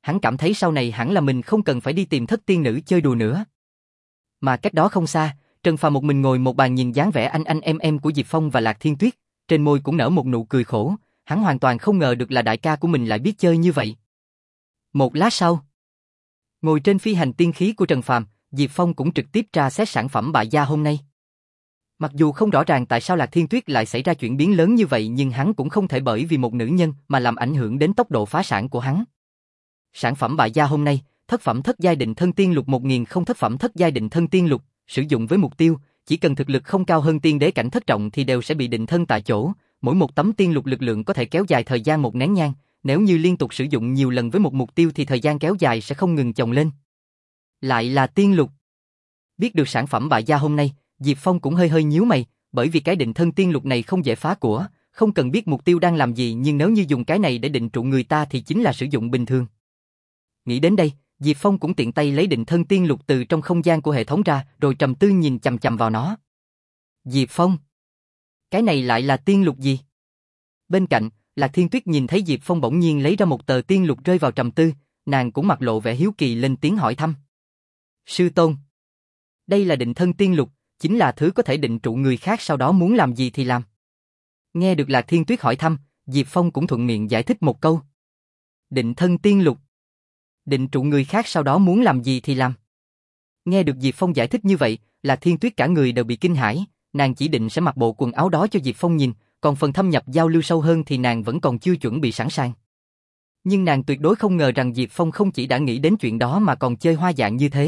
hắn cảm thấy sau này hẳn là mình không cần phải đi tìm thất tiên nữ chơi đùa nữa. Mà cách đó không xa, Trần Phàm một mình ngồi một bàn nhìn dáng vẻ anh anh em em của Diệp Phong và Lạc Thiên Tuyết, trên môi cũng nở một nụ cười khổ, hắn hoàn toàn không ngờ được là đại ca của mình lại biết chơi như vậy. Một lát sau, ngồi trên phi hành tiên khí của Trần Phàm, Diệp Phong cũng trực tiếp tra xét sản phẩm bại gia hôm nay. Mặc dù không rõ ràng tại sao Lạc Thiên Tuyết lại xảy ra chuyển biến lớn như vậy, nhưng hắn cũng không thể bởi vì một nữ nhân mà làm ảnh hưởng đến tốc độ phá sản của hắn. Sản phẩm bại gia hôm nay, thất phẩm thất giai định thân tiên lục một nghìn không thất phẩm thất giai định thân tiên lục, sử dụng với mục tiêu, chỉ cần thực lực không cao hơn tiên đế cảnh thất trọng thì đều sẽ bị định thân tại chỗ, mỗi một tấm tiên lục lực lượng có thể kéo dài thời gian một nén nhang, nếu như liên tục sử dụng nhiều lần với một mục tiêu thì thời gian kéo dài sẽ không ngừng chồng lên. Lại là tiên lục. Biết được sản phẩm bại gia hôm nay, Diệp Phong cũng hơi hơi nhíu mày, bởi vì cái định thân tiên lục này không dễ phá của, không cần biết mục tiêu đang làm gì, nhưng nếu như dùng cái này để định trụ người ta thì chính là sử dụng bình thường. Nghĩ đến đây, Diệp Phong cũng tiện tay lấy định thân tiên lục từ trong không gian của hệ thống ra, rồi trầm tư nhìn chằm chằm vào nó. Diệp Phong, cái này lại là tiên lục gì? Bên cạnh, Lạc Thiên Tuyết nhìn thấy Diệp Phong bỗng nhiên lấy ra một tờ tiên lục rơi vào trầm tư, nàng cũng mặt lộ vẻ hiếu kỳ lên tiếng hỏi thăm. Sư tôn, đây là định thân tiên lục, chính là thứ có thể định trụ người khác sau đó muốn làm gì thì làm. Nghe được Lạc Thiên Tuyết hỏi thăm, Diệp Phong cũng thuận miệng giải thích một câu. Định thân tiên lục, định trụ người khác sau đó muốn làm gì thì làm. Nghe được Diệp Phong giải thích như vậy, Lạc Thiên Tuyết cả người đều bị kinh hãi, nàng chỉ định sẽ mặc bộ quần áo đó cho Diệp Phong nhìn, còn phần thâm nhập giao lưu sâu hơn thì nàng vẫn còn chưa chuẩn bị sẵn sàng. Nhưng nàng tuyệt đối không ngờ rằng Diệp Phong không chỉ đã nghĩ đến chuyện đó mà còn chơi hoa dạng như thế.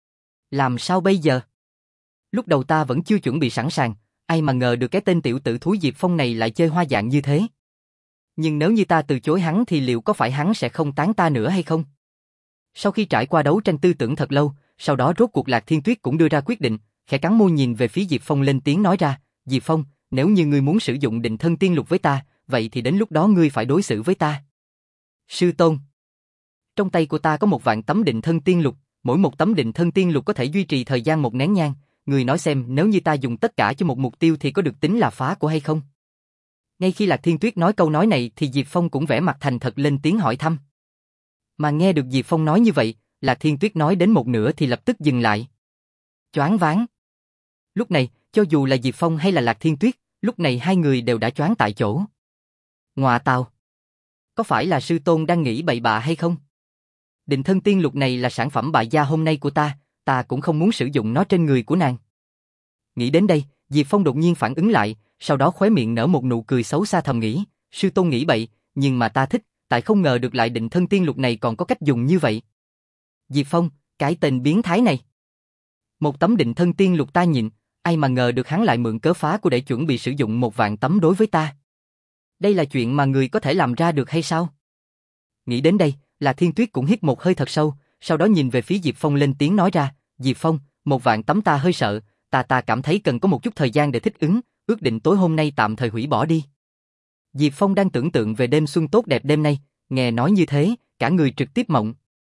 Làm sao bây giờ? Lúc đầu ta vẫn chưa chuẩn bị sẵn sàng, ai mà ngờ được cái tên tiểu tử thúi Diệp Phong này lại chơi hoa dạng như thế. Nhưng nếu như ta từ chối hắn thì liệu có phải hắn sẽ không tán ta nữa hay không? Sau khi trải qua đấu tranh tư tưởng thật lâu, sau đó rốt cuộc Lạc Thiên Tuyết cũng đưa ra quyết định, khẽ cắn môi nhìn về phía Diệp Phong lên tiếng nói ra, Diệp Phong, nếu như ngươi muốn sử dụng định thân tiên lục với ta, vậy thì đến lúc đó ngươi phải đối xử với ta. Sư tôn, trong tay của ta có một vạn tấm định thân tiên lục, mỗi một tấm định thân tiên lục có thể duy trì thời gian một nén nhang, người nói xem nếu như ta dùng tất cả cho một mục tiêu thì có được tính là phá của hay không? Ngay khi Lạc Thiên Tuyết nói câu nói này thì Diệp Phong cũng vẻ mặt thành thật lên tiếng hỏi thăm. Mà nghe được Diệp Phong nói như vậy, Lạc Thiên Tuyết nói đến một nửa thì lập tức dừng lại. Choáng váng. Lúc này, cho dù là Diệp Phong hay là Lạc Thiên Tuyết, lúc này hai người đều đã choáng tại chỗ. Ngọa tào, có phải là sư tôn đang nghĩ bậy bạ hay không? Định thân tiên lục này là sản phẩm bại gia hôm nay của ta, ta cũng không muốn sử dụng nó trên người của nàng. Nghĩ đến đây, Diệp Phong đột nhiên phản ứng lại, sau đó khóe miệng nở một nụ cười xấu xa thầm nghĩ, sư tôn nghĩ bậy, nhưng mà ta thích, tại không ngờ được lại định thân tiên lục này còn có cách dùng như vậy. Diệp Phong, cái tên biến thái này. Một tấm định thân tiên lục ta nhịn, ai mà ngờ được hắn lại mượn cớ phá của để chuẩn bị sử dụng một vạn tấm đối với ta. Đây là chuyện mà người có thể làm ra được hay sao? Nghĩ đến đây, Lạc Thiên Tuyết cũng hít một hơi thật sâu, sau đó nhìn về phía Diệp Phong lên tiếng nói ra, Diệp Phong, một vạn tấm ta hơi sợ, ta ta cảm thấy cần có một chút thời gian để thích ứng, ước định tối hôm nay tạm thời hủy bỏ đi. Diệp Phong đang tưởng tượng về đêm xuân tốt đẹp đêm nay, nghe nói như thế, cả người trực tiếp mộng.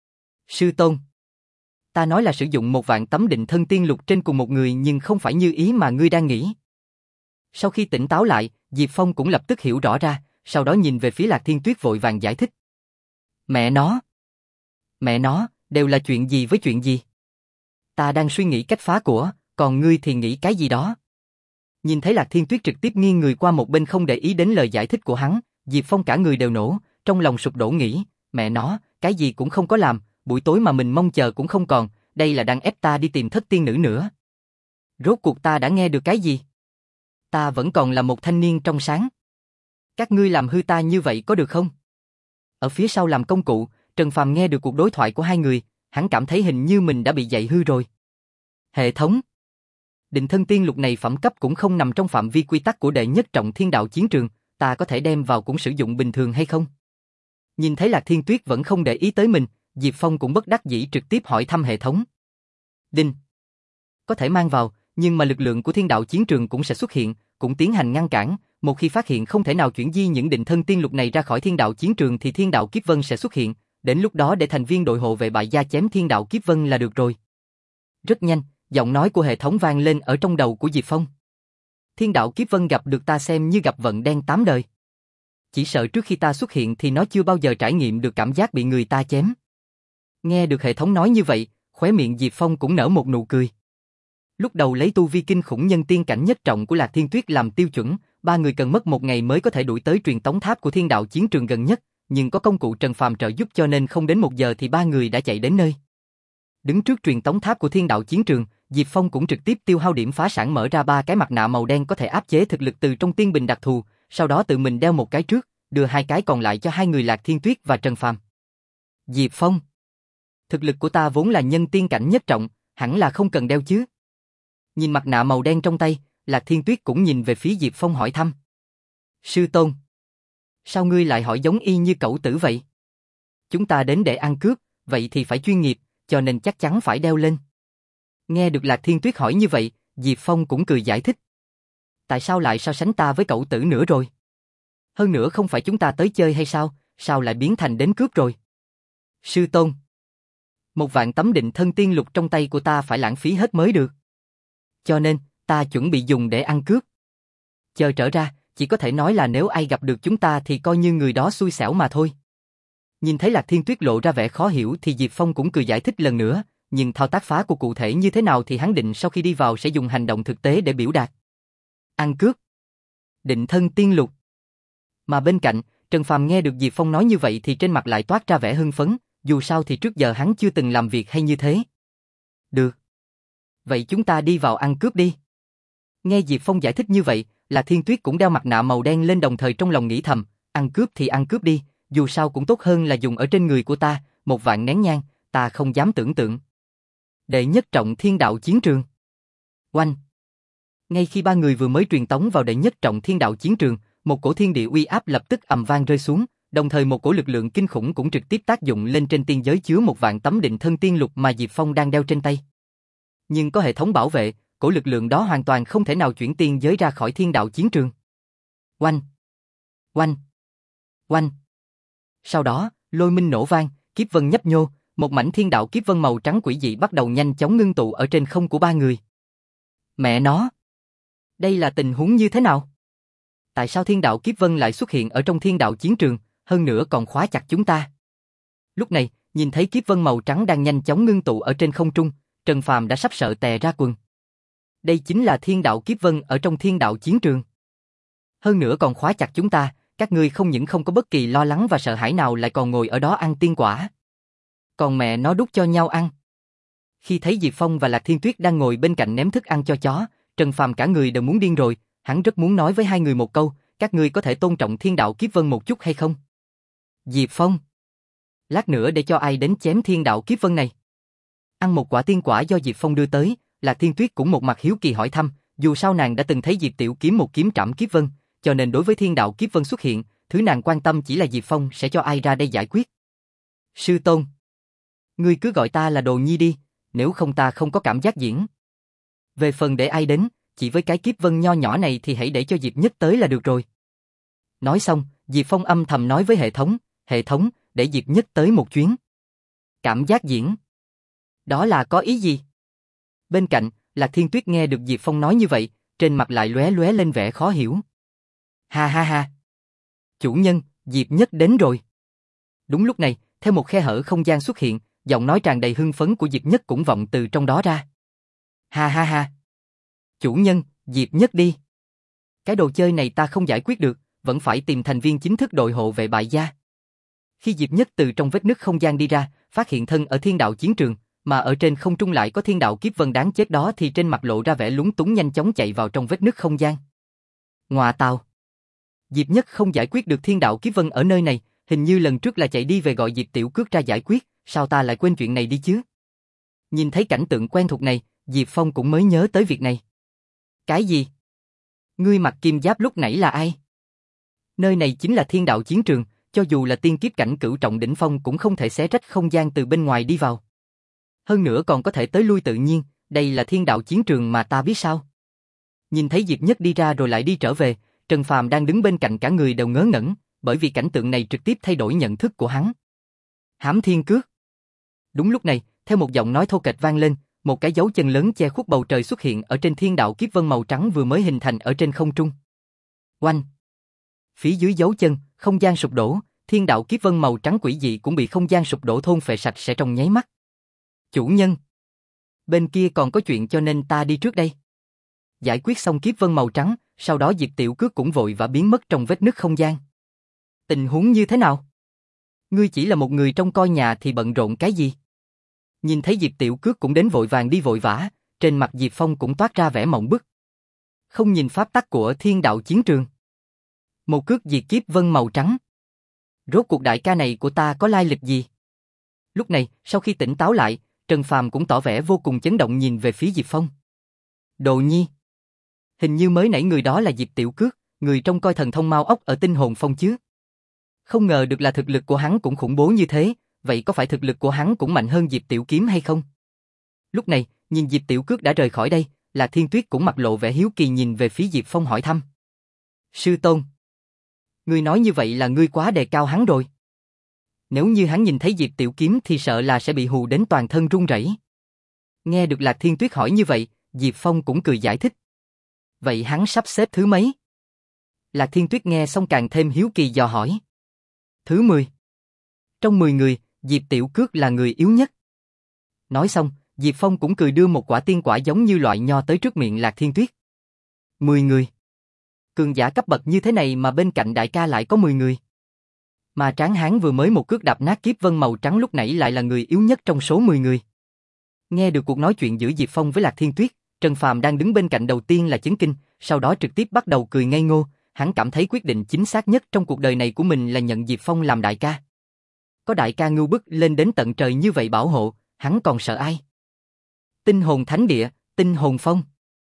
Sư tôn, ta nói là sử dụng một vạn tấm định thân tiên lục trên cùng một người nhưng không phải như ý mà ngươi đang nghĩ. Sau khi tỉnh táo lại, Diệp Phong cũng lập tức hiểu rõ ra, sau đó nhìn về phía Lạc Thiên Tuyết vội vàng giải thích. Mẹ nó, mẹ nó, đều là chuyện gì với chuyện gì? Ta đang suy nghĩ cách phá của, còn ngươi thì nghĩ cái gì đó? Nhìn thấy Lạc Thiên Tuyết trực tiếp nghiêng người qua một bên không để ý đến lời giải thích của hắn, Diệp Phong cả người đều nổ, trong lòng sụp đổ nghĩ, mẹ nó, cái gì cũng không có làm, buổi tối mà mình mong chờ cũng không còn, đây là đang ép ta đi tìm thất tiên nữ nữa. Rốt cuộc ta đã nghe được cái gì? Ta vẫn còn là một thanh niên trong sáng. Các ngươi làm hư ta như vậy có được không? Ở phía sau làm công cụ, Trần Phàm nghe được cuộc đối thoại của hai người, hắn cảm thấy hình như mình đã bị dạy hư rồi. Hệ thống. Định thân tiên lục này phẩm cấp cũng không nằm trong phạm vi quy tắc của đệ nhất trọng thiên đạo chiến trường, ta có thể đem vào cũng sử dụng bình thường hay không? Nhìn thấy Lạc Thiên Tuyết vẫn không để ý tới mình, Diệp Phong cũng bất đắc dĩ trực tiếp hỏi thăm hệ thống. Đinh. Có thể mang vào, nhưng mà lực lượng của thiên đạo chiến trường cũng sẽ xuất hiện, cũng tiến hành ngăn cản, một khi phát hiện không thể nào chuyển di những định thân tiên lục này ra khỏi thiên đạo chiến trường thì thiên đạo kiếp vân sẽ xuất hiện, đến lúc đó để thành viên đội hộ vệ bại gia chém thiên đạo kiếp vân là được rồi. Rất nhanh, giọng nói của hệ thống vang lên ở trong đầu của Diệp Phong. Thiên đạo kiếp vân gặp được ta xem như gặp vận đen tám đời. Chỉ sợ trước khi ta xuất hiện thì nó chưa bao giờ trải nghiệm được cảm giác bị người ta chém. Nghe được hệ thống nói như vậy, khóe miệng Diệp Phong cũng nở một nụ cười. Lúc đầu lấy tu vi kinh khủng nhân tiên cảnh nhất trọng của Lạc Thiên Tuyết làm tiêu chuẩn, ba người cần mất một ngày mới có thể đuổi tới truyền tống tháp của thiên đạo chiến trường gần nhất, nhưng có công cụ Trần Phàm trợ giúp cho nên không đến một giờ thì ba người đã chạy đến nơi. Đứng trước truyền tống tháp của thiên đạo chiến trường, Diệp Phong cũng trực tiếp tiêu hao điểm phá sản mở ra ba cái mặt nạ màu đen có thể áp chế thực lực từ trong tiên bình đặc thù, sau đó tự mình đeo một cái trước, đưa hai cái còn lại cho hai người Lạc Thiên Tuyết và Trần Phàm. Diệp Phong, thực lực của ta vốn là nhân tiên cảnh nhất trọng, hẳn là không cần đeo chứ. Nhìn mặt nạ màu đen trong tay, Lạc Thiên Tuyết cũng nhìn về phía Diệp Phong hỏi thăm. Sư tôn, sao ngươi lại hỏi giống y như cẩu tử vậy? Chúng ta đến để ăn cướp, vậy thì phải chuyên nghiệp, cho nên chắc chắn phải đeo lên. Nghe được Lạc Thiên Tuyết hỏi như vậy, Diệp Phong cũng cười giải thích. Tại sao lại so sánh ta với cẩu tử nữa rồi? Hơn nữa không phải chúng ta tới chơi hay sao, sao lại biến thành đến cướp rồi? Sư tôn, một vạn tấm định thân tiên lục trong tay của ta phải lãng phí hết mới được. Cho nên, ta chuẩn bị dùng để ăn cướp. Chờ trở ra, chỉ có thể nói là nếu ai gặp được chúng ta thì coi như người đó xui xẻo mà thôi. Nhìn thấy Lạc Thiên Tuyết lộ ra vẻ khó hiểu thì Diệp Phong cũng cười giải thích lần nữa, nhưng thao tác phá của cụ thể như thế nào thì hắn định sau khi đi vào sẽ dùng hành động thực tế để biểu đạt. Ăn cướp. Định thân tiên lục. Mà bên cạnh, Trần Phàm nghe được Diệp Phong nói như vậy thì trên mặt lại toát ra vẻ hưng phấn, dù sao thì trước giờ hắn chưa từng làm việc hay như thế. Được. Vậy chúng ta đi vào ăn cướp đi. Nghe Diệp Phong giải thích như vậy, Lạc Thiên Tuyết cũng đeo mặt nạ màu đen lên đồng thời trong lòng nghĩ thầm, ăn cướp thì ăn cướp đi, dù sao cũng tốt hơn là dùng ở trên người của ta, một vạn nén nhang, ta không dám tưởng tượng. Đệ nhất trọng thiên đạo chiến trường. Oanh. Ngay khi ba người vừa mới truyền tống vào đệ nhất trọng thiên đạo chiến trường, một cổ thiên địa uy áp lập tức ầm vang rơi xuống, đồng thời một cổ lực lượng kinh khủng cũng trực tiếp tác dụng lên trên tiên giới chứa một vạn tấm định thân tiên lục mà Diệp Phong đang đeo trên tay. Nhưng có hệ thống bảo vệ, cổ lực lượng đó hoàn toàn không thể nào chuyển tiên giới ra khỏi thiên đạo chiến trường. Oanh! Oanh! Oanh! Sau đó, lôi minh nổ vang, kiếp vân nhấp nhô, một mảnh thiên đạo kiếp vân màu trắng quỷ dị bắt đầu nhanh chóng ngưng tụ ở trên không của ba người. Mẹ nó! Đây là tình huống như thế nào? Tại sao thiên đạo kiếp vân lại xuất hiện ở trong thiên đạo chiến trường, hơn nữa còn khóa chặt chúng ta? Lúc này, nhìn thấy kiếp vân màu trắng đang nhanh chóng ngưng tụ ở trên không trung, Trần Phàm đã sắp sợ tè ra quần. Đây chính là thiên đạo kiếp vân ở trong thiên đạo chiến trường. Hơn nữa còn khóa chặt chúng ta, các ngươi không những không có bất kỳ lo lắng và sợ hãi nào lại còn ngồi ở đó ăn tiên quả. Còn mẹ nó đút cho nhau ăn. Khi thấy Diệp Phong và Lạc Thiên Tuyết đang ngồi bên cạnh ném thức ăn cho chó, Trần Phàm cả người đều muốn điên rồi, hắn rất muốn nói với hai người một câu, các ngươi có thể tôn trọng thiên đạo kiếp vân một chút hay không? Diệp Phong, lát nữa để cho ai đến chém thiên đạo kiếp vân này. Ăn một quả tiên quả do Diệp Phong đưa tới, Lạc Thiên Tuyết cũng một mặt hiếu kỳ hỏi thăm, dù sao nàng đã từng thấy Diệp Tiểu Kiếm một kiếm trảm kiếp vân, cho nên đối với thiên đạo kiếp vân xuất hiện, thứ nàng quan tâm chỉ là Diệp Phong sẽ cho ai ra đây giải quyết. Sư tôn, ngươi cứ gọi ta là Đồ Nhi đi, nếu không ta không có cảm giác diễn. Về phần để ai đến, chỉ với cái kiếp vân nho nhỏ này thì hãy để cho Diệp Nhất tới là được rồi. Nói xong, Diệp Phong âm thầm nói với hệ thống, hệ thống, để Diệp Nhất tới một chuyến. Cảm giác diễn. Đó là có ý gì? Bên cạnh, Lạc Thiên Tuyết nghe được Diệp Phong nói như vậy, trên mặt lại lóe lóe lên vẻ khó hiểu. Ha ha ha. Chủ nhân, Diệp Nhất đến rồi. Đúng lúc này, theo một khe hở không gian xuất hiện, giọng nói tràn đầy hưng phấn của Diệp Nhất cũng vọng từ trong đó ra. Ha ha ha. Chủ nhân, Diệp Nhất đi. Cái đồ chơi này ta không giải quyết được, vẫn phải tìm thành viên chính thức đội hộ vệ bại gia. Khi Diệp Nhất từ trong vết nứt không gian đi ra, phát hiện thân ở thiên đạo chiến trường, mà ở trên không trung lại có thiên đạo kiếp vân đáng chết đó thì trên mặt lộ ra vẻ lúng túng nhanh chóng chạy vào trong vết nứt không gian. Ngoạ tào. Diệp Nhất không giải quyết được thiên đạo kiếp vân ở nơi này, hình như lần trước là chạy đi về gọi Diệp Tiểu Cước ra giải quyết, sao ta lại quên chuyện này đi chứ? Nhìn thấy cảnh tượng quen thuộc này, Diệp Phong cũng mới nhớ tới việc này. Cái gì? Ngươi mặc kim giáp lúc nãy là ai? Nơi này chính là thiên đạo chiến trường, cho dù là tiên kiếp cảnh cửu trọng đỉnh phong cũng không thể xé rách không gian từ bên ngoài đi vào. Hơn nữa còn có thể tới lui tự nhiên, đây là thiên đạo chiến trường mà ta biết sao? Nhìn thấy Diệp Nhất đi ra rồi lại đi trở về, Trần Phàm đang đứng bên cạnh cả người đều ngớ ngẩn, bởi vì cảnh tượng này trực tiếp thay đổi nhận thức của hắn. Hám thiên cước. Đúng lúc này, theo một giọng nói thô kệch vang lên, một cái dấu chân lớn che khuất bầu trời xuất hiện ở trên thiên đạo kiếp vân màu trắng vừa mới hình thành ở trên không trung. Oanh! Phía dưới dấu chân, không gian sụp đổ, thiên đạo kiếp vân màu trắng quỷ dị cũng bị không gian sụp đổ thôn phệ sạch sẽ trong nháy mắt. Chủ nhân, bên kia còn có chuyện cho nên ta đi trước đây. Giải quyết xong kiếp vân màu trắng, sau đó Diệp Tiểu Cước cũng vội và biến mất trong vết nứt không gian. Tình huống như thế nào? Ngươi chỉ là một người trong coi nhà thì bận rộn cái gì? Nhìn thấy Diệp Tiểu Cước cũng đến vội vàng đi vội vã, trên mặt Diệp Phong cũng toát ra vẻ mộng bức. Không nhìn pháp tắc của thiên đạo chiến trường. Một cước diệt kiếp vân màu trắng. Rốt cuộc đại ca này của ta có lai lịch gì? Lúc này, sau khi tỉnh táo lại, Trần Phàm cũng tỏ vẻ vô cùng chấn động nhìn về phía Diệp Phong. Đồ nhi. Hình như mới nãy người đó là Diệp Tiểu Cước, người trong coi thần thông Mao Ốc ở Tinh Hồn Phong chứ. Không ngờ được là thực lực của hắn cũng khủng bố như thế, vậy có phải thực lực của hắn cũng mạnh hơn Diệp Tiểu Kiếm hay không? Lúc này, nhìn Diệp Tiểu Cước đã rời khỏi đây, Lạc Thiên Tuyết cũng mặt lộ vẻ hiếu kỳ nhìn về phía Diệp Phong hỏi thăm. Sư tôn, ngươi nói như vậy là ngươi quá đề cao hắn rồi. Nếu như hắn nhìn thấy Diệp Tiểu Kiếm thì sợ là sẽ bị hù đến toàn thân run rẩy. Nghe được Lạc Thiên Tuyết hỏi như vậy, Diệp Phong cũng cười giải thích. Vậy hắn sắp xếp thứ mấy? Lạc Thiên Tuyết nghe xong càng thêm hiếu kỳ dò hỏi. Thứ mười. Trong mười người, Diệp Tiểu Cước là người yếu nhất. Nói xong, Diệp Phong cũng cười đưa một quả tiên quả giống như loại nho tới trước miệng Lạc Thiên Tuyết. Mười người. Cường giả cấp bậc như thế này mà bên cạnh đại ca lại có mười người. Mà Tráng Hán vừa mới một cước đạp nát kiếp vân màu trắng lúc nãy lại là người yếu nhất trong số mười người. Nghe được cuộc nói chuyện giữa Diệp Phong với Lạc Thiên Tuyết, Trần Phàm đang đứng bên cạnh đầu tiên là chấn kinh, sau đó trực tiếp bắt đầu cười ngây ngô, hắn cảm thấy quyết định chính xác nhất trong cuộc đời này của mình là nhận Diệp Phong làm đại ca. Có đại ca ngưu bức lên đến tận trời như vậy bảo hộ, hắn còn sợ ai? Tinh hồn thánh địa, Tinh hồn phong.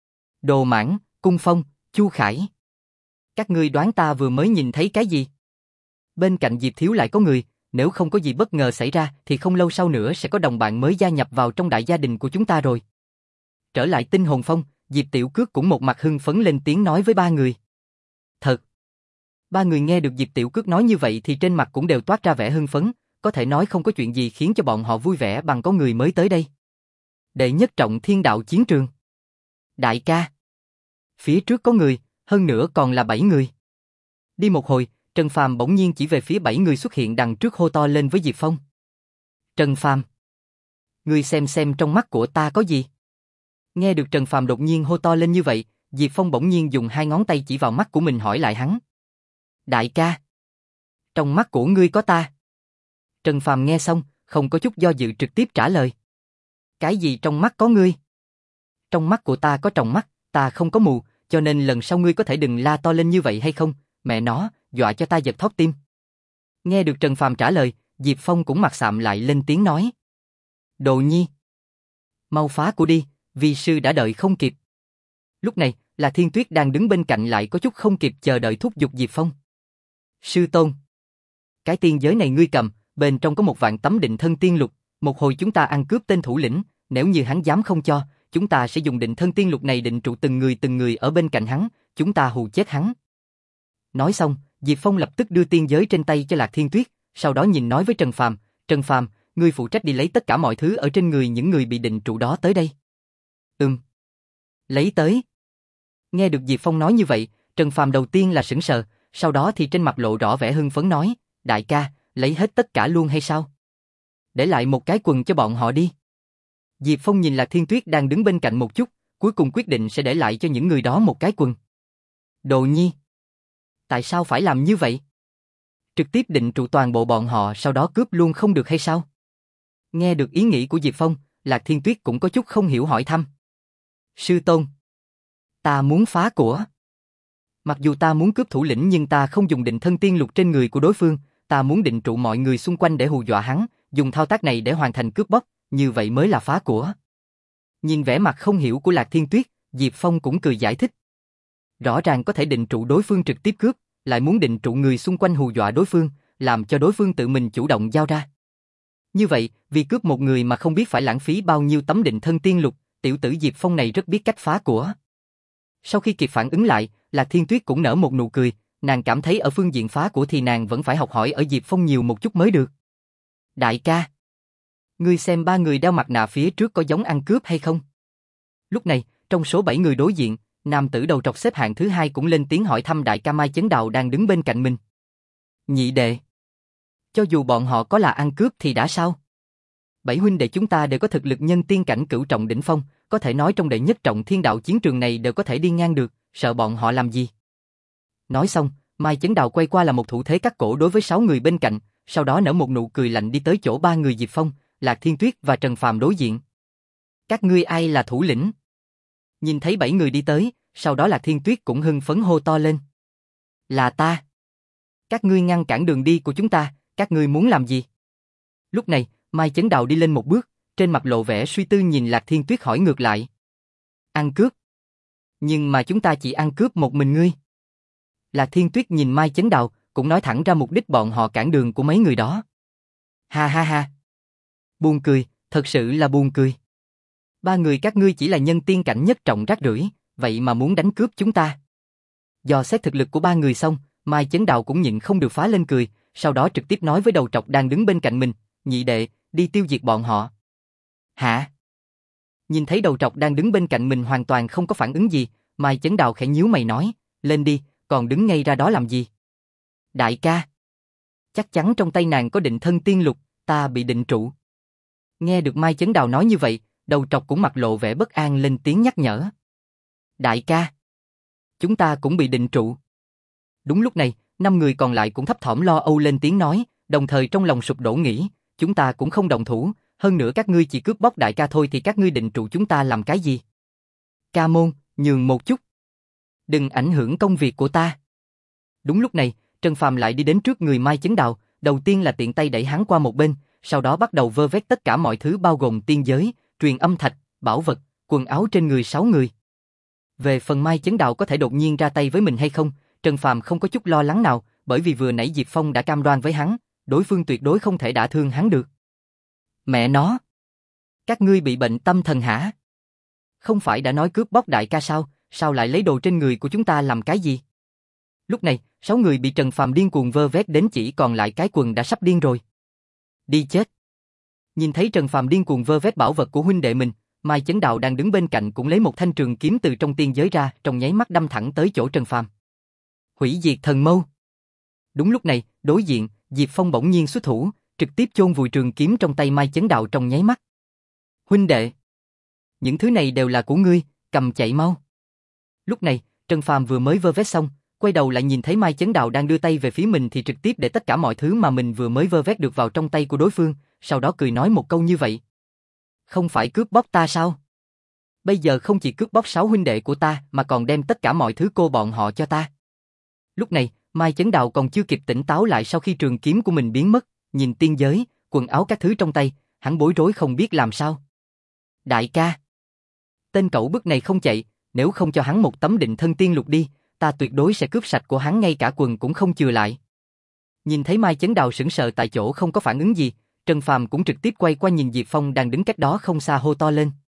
Đồ Mãn, Cung Phong, Chu Khải. Các ngươi đoán ta vừa mới nhìn thấy cái gì? Bên cạnh Diệp Thiếu lại có người, nếu không có gì bất ngờ xảy ra thì không lâu sau nữa sẽ có đồng bạn mới gia nhập vào trong đại gia đình của chúng ta rồi. Trở lại Tinh hồn phong, Diệp Tiểu Cước cũng một mặt hưng phấn lên tiếng nói với ba người. Thật. Ba người nghe được Diệp Tiểu Cước nói như vậy thì trên mặt cũng đều toát ra vẻ hưng phấn, có thể nói không có chuyện gì khiến cho bọn họ vui vẻ bằng có người mới tới đây. Đệ nhất trọng thiên đạo chiến trường. Đại ca. Phía trước có người, hơn nữa còn là bảy người. Đi một hồi, Trần Phàm bỗng nhiên chỉ về phía bảy người xuất hiện đằng trước hô to lên với Diệp Phong. Trần Phàm, ngươi xem xem trong mắt của ta có gì? Nghe được Trần Phàm đột nhiên hô to lên như vậy, Diệp Phong bỗng nhiên dùng hai ngón tay chỉ vào mắt của mình hỏi lại hắn. Đại ca, trong mắt của ngươi có ta? Trần Phàm nghe xong, không có chút do dự trực tiếp trả lời. Cái gì trong mắt có ngươi? Trong mắt của ta có tròng mắt, ta không có mù, cho nên lần sau ngươi có thể đừng la to lên như vậy hay không? Mẹ nó, dọa cho ta giật thót tim. Nghe được Trần Phàm trả lời, Diệp Phong cũng mặt sạm lại lên tiếng nói. Đồ nhi, mau phá của đi, vi sư đã đợi không kịp. Lúc này, là Thiên Tuyết đang đứng bên cạnh lại có chút không kịp chờ đợi thúc giục Diệp Phong. Sư tôn, cái tiên giới này ngươi cầm, bên trong có một vạn tấm định thân tiên lục, một hồi chúng ta ăn cướp tên thủ lĩnh, nếu như hắn dám không cho, chúng ta sẽ dùng định thân tiên lục này định trụ từng người từng người ở bên cạnh hắn, chúng ta hù chết hắn. Nói xong, Diệp Phong lập tức đưa tiên giới trên tay cho Lạc Thiên Tuyết, sau đó nhìn nói với Trần Phàm, Trần Phàm, ngươi phụ trách đi lấy tất cả mọi thứ ở trên người những người bị định trụ đó tới đây. Ừm. Lấy tới. Nghe được Diệp Phong nói như vậy, Trần Phàm đầu tiên là sững sờ, sau đó thì trên mặt lộ rõ vẻ hưng phấn nói, đại ca, lấy hết tất cả luôn hay sao? Để lại một cái quần cho bọn họ đi. Diệp Phong nhìn Lạc Thiên Tuyết đang đứng bên cạnh một chút, cuối cùng quyết định sẽ để lại cho những người đó một cái quần. Đồ nhi, tại sao phải làm như vậy? Trực tiếp định trụ toàn bộ bọn họ sau đó cướp luôn không được hay sao? Nghe được ý nghĩ của Diệp Phong, Lạc Thiên Tuyết cũng có chút không hiểu hỏi thăm. Sư tôn, ta muốn phá của. Mặc dù ta muốn cướp thủ lĩnh nhưng ta không dùng định thân tiên lục trên người của đối phương, ta muốn định trụ mọi người xung quanh để hù dọa hắn, dùng thao tác này để hoàn thành cướp bóc, như vậy mới là phá của. Nhìn vẻ mặt không hiểu của Lạc Thiên Tuyết, Diệp Phong cũng cười giải thích. Rõ ràng có thể định trụ đối phương trực tiếp cướp, lại muốn định trụ người xung quanh hù dọa đối phương, làm cho đối phương tự mình chủ động giao ra. Như vậy, vì cướp một người mà không biết phải lãng phí bao nhiêu tấm định thân tiên lục, tiểu tử Diệp Phong này rất biết cách phá của. Sau khi kịp phản ứng lại, Lạc Thiên Tuyết cũng nở một nụ cười, nàng cảm thấy ở phương diện phá của thì nàng vẫn phải học hỏi ở Diệp Phong nhiều một chút mới được. Đại ca, ngươi xem ba người đeo mặt nạ phía trước có giống ăn cướp hay không? Lúc này, trong số bảy người đối diện, nam tử đầu trọc xếp hạng thứ hai cũng lên tiếng hỏi thăm đại ca Mai Chấn Đào đang đứng bên cạnh mình. Nhị đệ, Cho dù bọn họ có là ăn cướp thì đã sao? Bảy huynh đệ chúng ta đều có thực lực nhân tiên cảnh cửu trọng đỉnh phong, có thể nói trong đệ nhất trọng thiên đạo chiến trường này đều có thể đi ngang được, sợ bọn họ làm gì? Nói xong, Mai Chấn Đào quay qua là một thủ thế cắt cổ đối với sáu người bên cạnh, sau đó nở một nụ cười lạnh đi tới chỗ ba người Diệp Phong, Lạc Thiên Tuyết và Trần Phàm đối diện. Các ngươi ai là thủ lĩnh? Nhìn thấy bảy người đi tới, sau đó Lạc Thiên Tuyết cũng hưng phấn hô to lên. Là ta. Các ngươi ngăn cản đường đi của chúng ta, các ngươi muốn làm gì? Lúc này, Mai Chấn Đào đi lên một bước, trên mặt lộ vẻ suy tư nhìn Lạc Thiên Tuyết hỏi ngược lại. Ăn cướp. Nhưng mà chúng ta chỉ ăn cướp một mình ngươi. Lạc Thiên Tuyết nhìn Mai Chấn Đào, cũng nói thẳng ra mục đích bọn họ cản đường của mấy người đó. Ha ha ha. Buồn cười, thật sự là buồn cười. Ba người các ngươi chỉ là nhân tiên cảnh nhất trọng rác rưởi, vậy mà muốn đánh cướp chúng ta. Do xét thực lực của ba người xong, Mai Chấn Đào cũng nhịn không được phá lên cười, sau đó trực tiếp nói với đầu trọc đang đứng bên cạnh mình, nhị đệ, đi tiêu diệt bọn họ. Hả? Nhìn thấy đầu trọc đang đứng bên cạnh mình hoàn toàn không có phản ứng gì, Mai Chấn Đào khẽ nhíu mày nói, lên đi, còn đứng ngay ra đó làm gì? Đại ca. Chắc chắn trong tay nàng có định thân tiên lục, ta bị định trụ. Nghe được Mai Chấn Đào nói như vậy, đầu trọc cũng mặt lộ vẻ bất an lên tiếng nhắc nhở. Đại ca. Chúng ta cũng bị định trụ. Đúng lúc này, năm người còn lại cũng thấp thỏm lo âu lên tiếng nói, đồng thời trong lòng sụp đổ nghĩ, chúng ta cũng không động thủ, hơn nữa các ngươi chỉ cướp bóc đại ca thôi thì các ngươi định trụ chúng ta làm cái gì? Ca môn, nhường một chút. Đừng ảnh hưởng công việc của ta. Đúng lúc này, Trần Phàm lại đi đến trước người Mai Chấn Đào, đầu tiên là tiện tay đẩy hắn qua một bên, sau đó bắt đầu vơ vét tất cả mọi thứ bao gồm tiên giới, truyền âm thạch, bảo vật, quần áo trên người sáu người. Về phần Mai Chấn Đào có thể đột nhiên ra tay với mình hay không, Trần Phàm không có chút lo lắng nào, bởi vì vừa nãy Diệp Phong đã cam đoan với hắn, đối phương tuyệt đối không thể đả thương hắn được. Mẹ nó! Các ngươi bị bệnh tâm thần hả? Không phải đã nói cướp bóc đại ca sao, sao lại lấy đồ trên người của chúng ta làm cái gì? Lúc này, sáu người bị Trần Phàm điên cuồng vơ vét đến chỉ còn lại cái quần đã sắp điên rồi. Đi chết! Nhìn thấy Trần Phàm điên cuồng vơ vét bảo vật của huynh đệ mình, Mai Chấn Đào đang đứng bên cạnh cũng lấy một thanh trường kiếm từ trong tiên giới ra, trong nháy mắt đâm thẳng tới chỗ Trần Phàm. Hủy diệt thần mâu. Đúng lúc này, đối diện, Diệp Phong bỗng nhiên xuất thủ, trực tiếp chôn vùi trường kiếm trong tay Mai Chấn Đào trong nháy mắt. Huynh đệ, những thứ này đều là của ngươi, cầm chạy mau. Lúc này, Trần Phàm vừa mới vơ vét xong, quay đầu lại nhìn thấy Mai Chấn Đào đang đưa tay về phía mình thì trực tiếp để tất cả mọi thứ mà mình vừa mới vơ vét được vào trong tay của đối phương, sau đó cười nói một câu như vậy. Không phải cướp bóc ta sao? Bây giờ không chỉ cướp bóc sáu huynh đệ của ta mà còn đem tất cả mọi thứ cô bọn họ cho ta. Lúc này, Mai Chấn Đào còn chưa kịp tỉnh táo lại sau khi trường kiếm của mình biến mất, nhìn tiên giới, quần áo các thứ trong tay, hắn bối rối không biết làm sao. Đại ca! Tên cẩu bức này không chạy, nếu không cho hắn một tấm định thân tiên lục đi, ta tuyệt đối sẽ cướp sạch của hắn ngay cả quần cũng không chừa lại. Nhìn thấy Mai Chấn Đào sững sờ tại chỗ không có phản ứng gì, Trần Phàm cũng trực tiếp quay qua nhìn Diệp Phong đang đứng cách đó không xa hô to lên.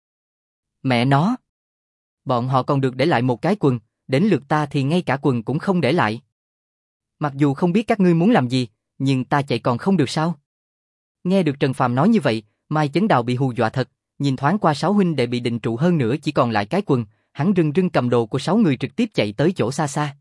Mẹ nó! Bọn họ còn được để lại một cái quần, đến lượt ta thì ngay cả quần cũng không để lại. Mặc dù không biết các ngươi muốn làm gì, nhưng ta chạy còn không được sao? Nghe được Trần Phàm nói như vậy, Mai Chấn Đào bị hù dọa thật, nhìn thoáng qua sáu huynh đệ bị định trụ hơn nữa chỉ còn lại cái quần, hắn rưng rưng cầm đồ của sáu người trực tiếp chạy tới chỗ xa xa.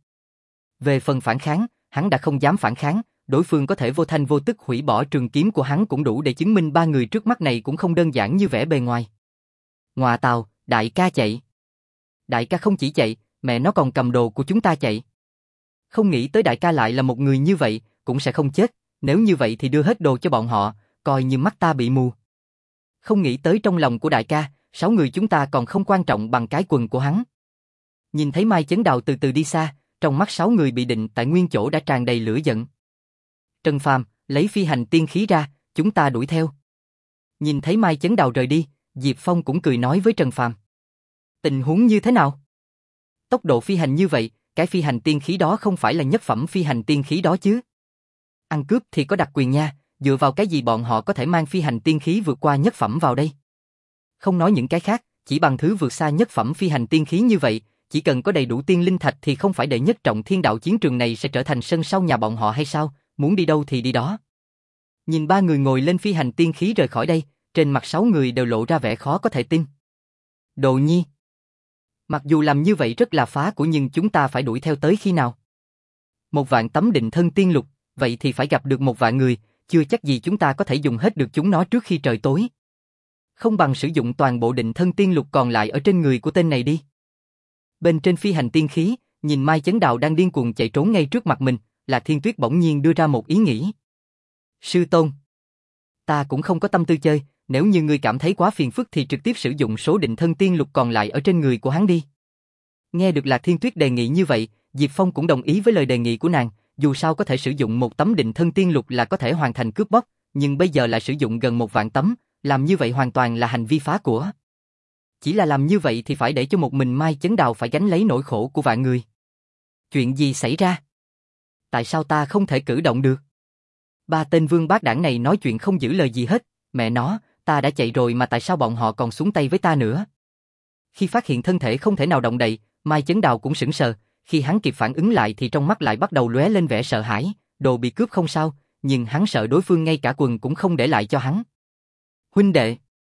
Về phần phản kháng, hắn đã không dám phản kháng, đối phương có thể vô thanh vô tức hủy bỏ trường kiếm của hắn cũng đủ để chứng minh ba người trước mắt này cũng không đơn giản như vẻ bề ngoài. Ngọa tào, đại ca chạy. Đại ca không chỉ chạy, mẹ nó còn cầm đồ của chúng ta chạy. Không nghĩ tới đại ca lại là một người như vậy, cũng sẽ không chết, nếu như vậy thì đưa hết đồ cho bọn họ, coi như mắt ta bị mù. Không nghĩ tới trong lòng của đại ca, sáu người chúng ta còn không quan trọng bằng cái quần của hắn. Nhìn thấy Mai Chấn Đào từ từ đi xa, trong mắt sáu người bị định tại nguyên chỗ đã tràn đầy lửa giận. Trần Phàm, lấy phi hành tiên khí ra, chúng ta đuổi theo. Nhìn thấy Mai Chấn Đào rời đi, Diệp Phong cũng cười nói với Trần Phàm. Tình huống như thế nào? Tốc độ phi hành như vậy, cái phi hành tiên khí đó không phải là nhất phẩm phi hành tiên khí đó chứ? Ăn cướp thì có đặc quyền nha, dựa vào cái gì bọn họ có thể mang phi hành tiên khí vượt qua nhất phẩm vào đây? Không nói những cái khác, chỉ bằng thứ vượt xa nhất phẩm phi hành tiên khí như vậy, chỉ cần có đầy đủ tiên linh thạch thì không phải đệ nhất trọng thiên đạo chiến trường này sẽ trở thành sân sau nhà bọn họ hay sao, muốn đi đâu thì đi đó. Nhìn ba người ngồi lên phi hành tiên khí rời khỏi đây, trên mặt sáu người đều lộ ra vẻ khó có thể tin. Đồ nhi! Mặc dù làm như vậy rất là phá của nhưng chúng ta phải đuổi theo tới khi nào? Một vạn tấm định thân tiên lục, vậy thì phải gặp được một vạn người, chưa chắc gì chúng ta có thể dùng hết được chúng nó trước khi trời tối. Không bằng sử dụng toàn bộ định thân tiên lục còn lại ở trên người của tên này đi. Bên trên phi hành tiên khí, nhìn Mai Chấn Đào đang điên cuồng chạy trốn ngay trước mặt mình, Lạc Thiên Tuyết bỗng nhiên đưa ra một ý nghĩ. Sư tôn, ta cũng không có tâm tư chơi, nếu như ngươi cảm thấy quá phiền phức thì trực tiếp sử dụng số định thân tiên lục còn lại ở trên người của hắn đi. Nghe được Lạc Thiên Tuyết đề nghị như vậy, Diệp Phong cũng đồng ý với lời đề nghị của nàng, dù sao có thể sử dụng một tấm định thân tiên lục là có thể hoàn thành cướp bóc, nhưng bây giờ lại sử dụng gần một vạn tấm, làm như vậy hoàn toàn là hành vi phá của. Chỉ là làm như vậy thì phải để cho một mình Mai Chấn Đào phải gánh lấy nỗi khổ của vạn người. Chuyện gì xảy ra? Tại sao ta không thể cử động được? Ba tên vương bát đảng này nói chuyện không giữ lời gì hết, mẹ nó, ta đã chạy rồi mà tại sao bọn họ còn xuống tay với ta nữa? Khi phát hiện thân thể không thể nào động đậy, Mai Chấn Đào cũng sững sờ, khi hắn kịp phản ứng lại thì trong mắt lại bắt đầu lóe lên vẻ sợ hãi, đồ bị cướp không sao, nhưng hắn sợ đối phương ngay cả quần cũng không để lại cho hắn. Huynh đệ,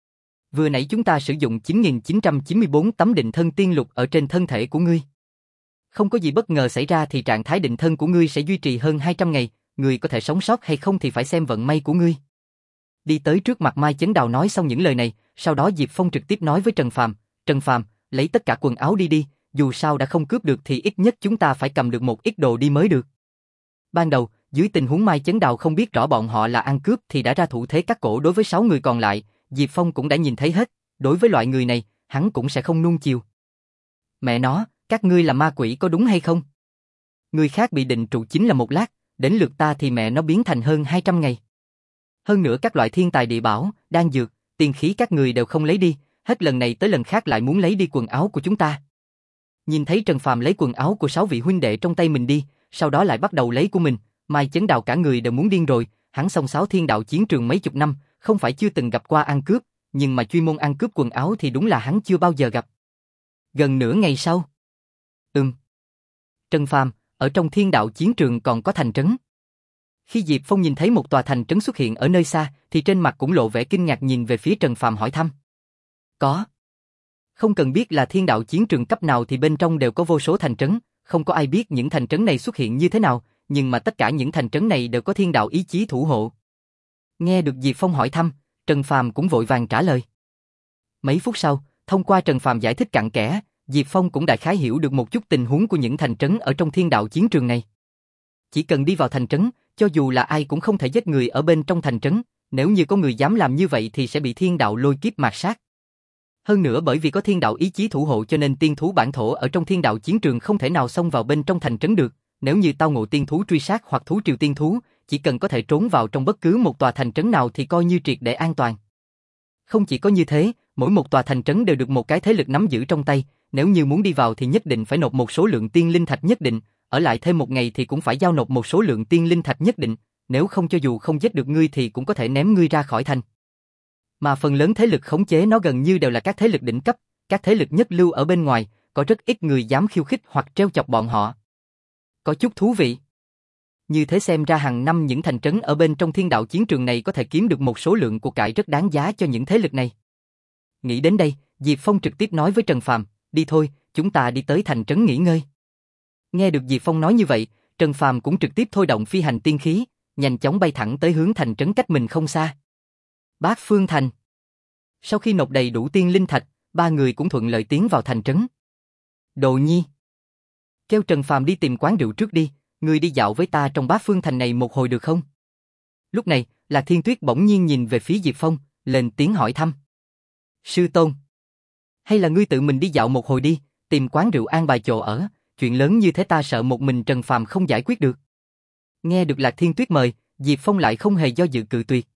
vừa nãy chúng ta sử dụng chín nghìn chín trăm chín mươi tư tấm định thân tiên lục ở trên thân thể của ngươi. Không có gì bất ngờ xảy ra thì trạng thái định thân của ngươi sẽ duy trì hơn hai trăm ngày, ngươi có thể sống sót hay không thì phải xem vận may của ngươi. Đi tới trước mặt Mai Chấn Đào nói xong những lời này, sau đó Diệp Phong trực tiếp nói với Trần Phàm, Trần Phàm, lấy tất cả quần áo đi đi, dù sao đã không cướp được thì ít nhất chúng ta phải cầm được một ít đồ đi mới được. Ban đầu, dưới tình huống Mai Chấn Đào không biết rõ bọn họ là ăn cướp thì đã ra thủ thế cắt cổ đối với sáu người còn lại, Diệp Phong cũng đã nhìn thấy hết, đối với loại người này, hắn cũng sẽ không nuông chiều. Mẹ nó, các ngươi là ma quỷ có đúng hay không? Người khác bị định trụ chính là một lát, đến lượt ta thì mẹ nó biến thành hơn hai trăm ngày. Hơn nữa các loại thiên tài địa bảo, đan dược, tiền khí các người đều không lấy đi, hết lần này tới lần khác lại muốn lấy đi quần áo của chúng ta. Nhìn thấy Trần Phàm lấy quần áo của sáu vị huynh đệ trong tay mình đi, sau đó lại bắt đầu lấy của mình, Mai Chấn Đào cả người đều muốn điên rồi, hắn xông xáo thiên đạo chiến trường mấy chục năm, không phải chưa từng gặp qua ăn cướp, nhưng mà chuyên môn ăn cướp quần áo thì đúng là hắn chưa bao giờ gặp. Gần nửa ngày sau. Ừm. Trần Phàm, ở trong thiên đạo chiến trường còn có thành trấn. Khi Diệp Phong nhìn thấy một tòa thành trấn xuất hiện ở nơi xa, thì trên mặt cũng lộ vẻ kinh ngạc nhìn về phía Trần Phàm hỏi thăm. Có. Không cần biết là thiên đạo chiến trường cấp nào thì bên trong đều có vô số thành trấn, không có ai biết những thành trấn này xuất hiện như thế nào, nhưng mà tất cả những thành trấn này đều có thiên đạo ý chí thủ hộ. Nghe được Diệp Phong hỏi thăm, Trần Phàm cũng vội vàng trả lời. Mấy phút sau, thông qua Trần Phàm giải thích cặn kẽ, Diệp Phong cũng đại khái hiểu được một chút tình huống của những thành trấn ở trong thiên đạo chiến trường này. Chỉ cần đi vào thành trấn, cho dù là ai cũng không thể giết người ở bên trong thành trấn, nếu như có người dám làm như vậy thì sẽ bị thiên đạo lôi kiếp mạt sát. Hơn nữa bởi vì có thiên đạo ý chí thủ hộ cho nên tiên thú bản thổ ở trong thiên đạo chiến trường không thể nào xông vào bên trong thành trấn được, nếu như tao ngộ tiên thú truy sát hoặc thú triều tiên thú, chỉ cần có thể trốn vào trong bất cứ một tòa thành trấn nào thì coi như triệt để an toàn. Không chỉ có như thế, mỗi một tòa thành trấn đều được một cái thế lực nắm giữ trong tay, nếu như muốn đi vào thì nhất định phải nộp một số lượng tiên linh thạch nhất định, ở lại thêm một ngày thì cũng phải giao nộp một số lượng tiên linh thạch nhất định, nếu không cho dù không giết được ngươi thì cũng có thể ném ngươi ra khỏi thành. Mà phần lớn thế lực khống chế nó gần như đều là các thế lực đỉnh cấp, các thế lực nhất lưu ở bên ngoài, có rất ít người dám khiêu khích hoặc trêu chọc bọn họ. Có chút thú vị. Như thế xem ra hàng năm những thành trấn ở bên trong thiên đạo chiến trường này có thể kiếm được một số lượng của cải rất đáng giá cho những thế lực này. Nghĩ đến đây, Diệp Phong trực tiếp nói với Trần Phàm, đi thôi, chúng ta đi tới thành trấn nghỉ ngơi. Nghe được Diệp Phong nói như vậy, Trần Phàm cũng trực tiếp thôi động phi hành tiên khí, nhanh chóng bay thẳng tới hướng thành trấn cách mình không xa. Bát Phương Thành. Sau khi nộp đầy đủ tiên linh thạch, ba người cũng thuận lợi tiến vào thành trấn. Đồ Nhi, kêu Trần Phàm đi tìm quán rượu trước đi, ngươi đi dạo với ta trong Bát Phương Thành này một hồi được không? Lúc này, Lạc Thiên Tuyết bỗng nhiên nhìn về phía Diệp Phong, lên tiếng hỏi thăm. Sư tôn, hay là ngươi tự mình đi dạo một hồi đi, tìm quán rượu an bài chỗ ở, chuyện lớn như thế ta sợ một mình Trần Phàm không giải quyết được. Nghe được Lạc Thiên Tuyết mời, Diệp Phong lại không hề do dự cự tuyệt.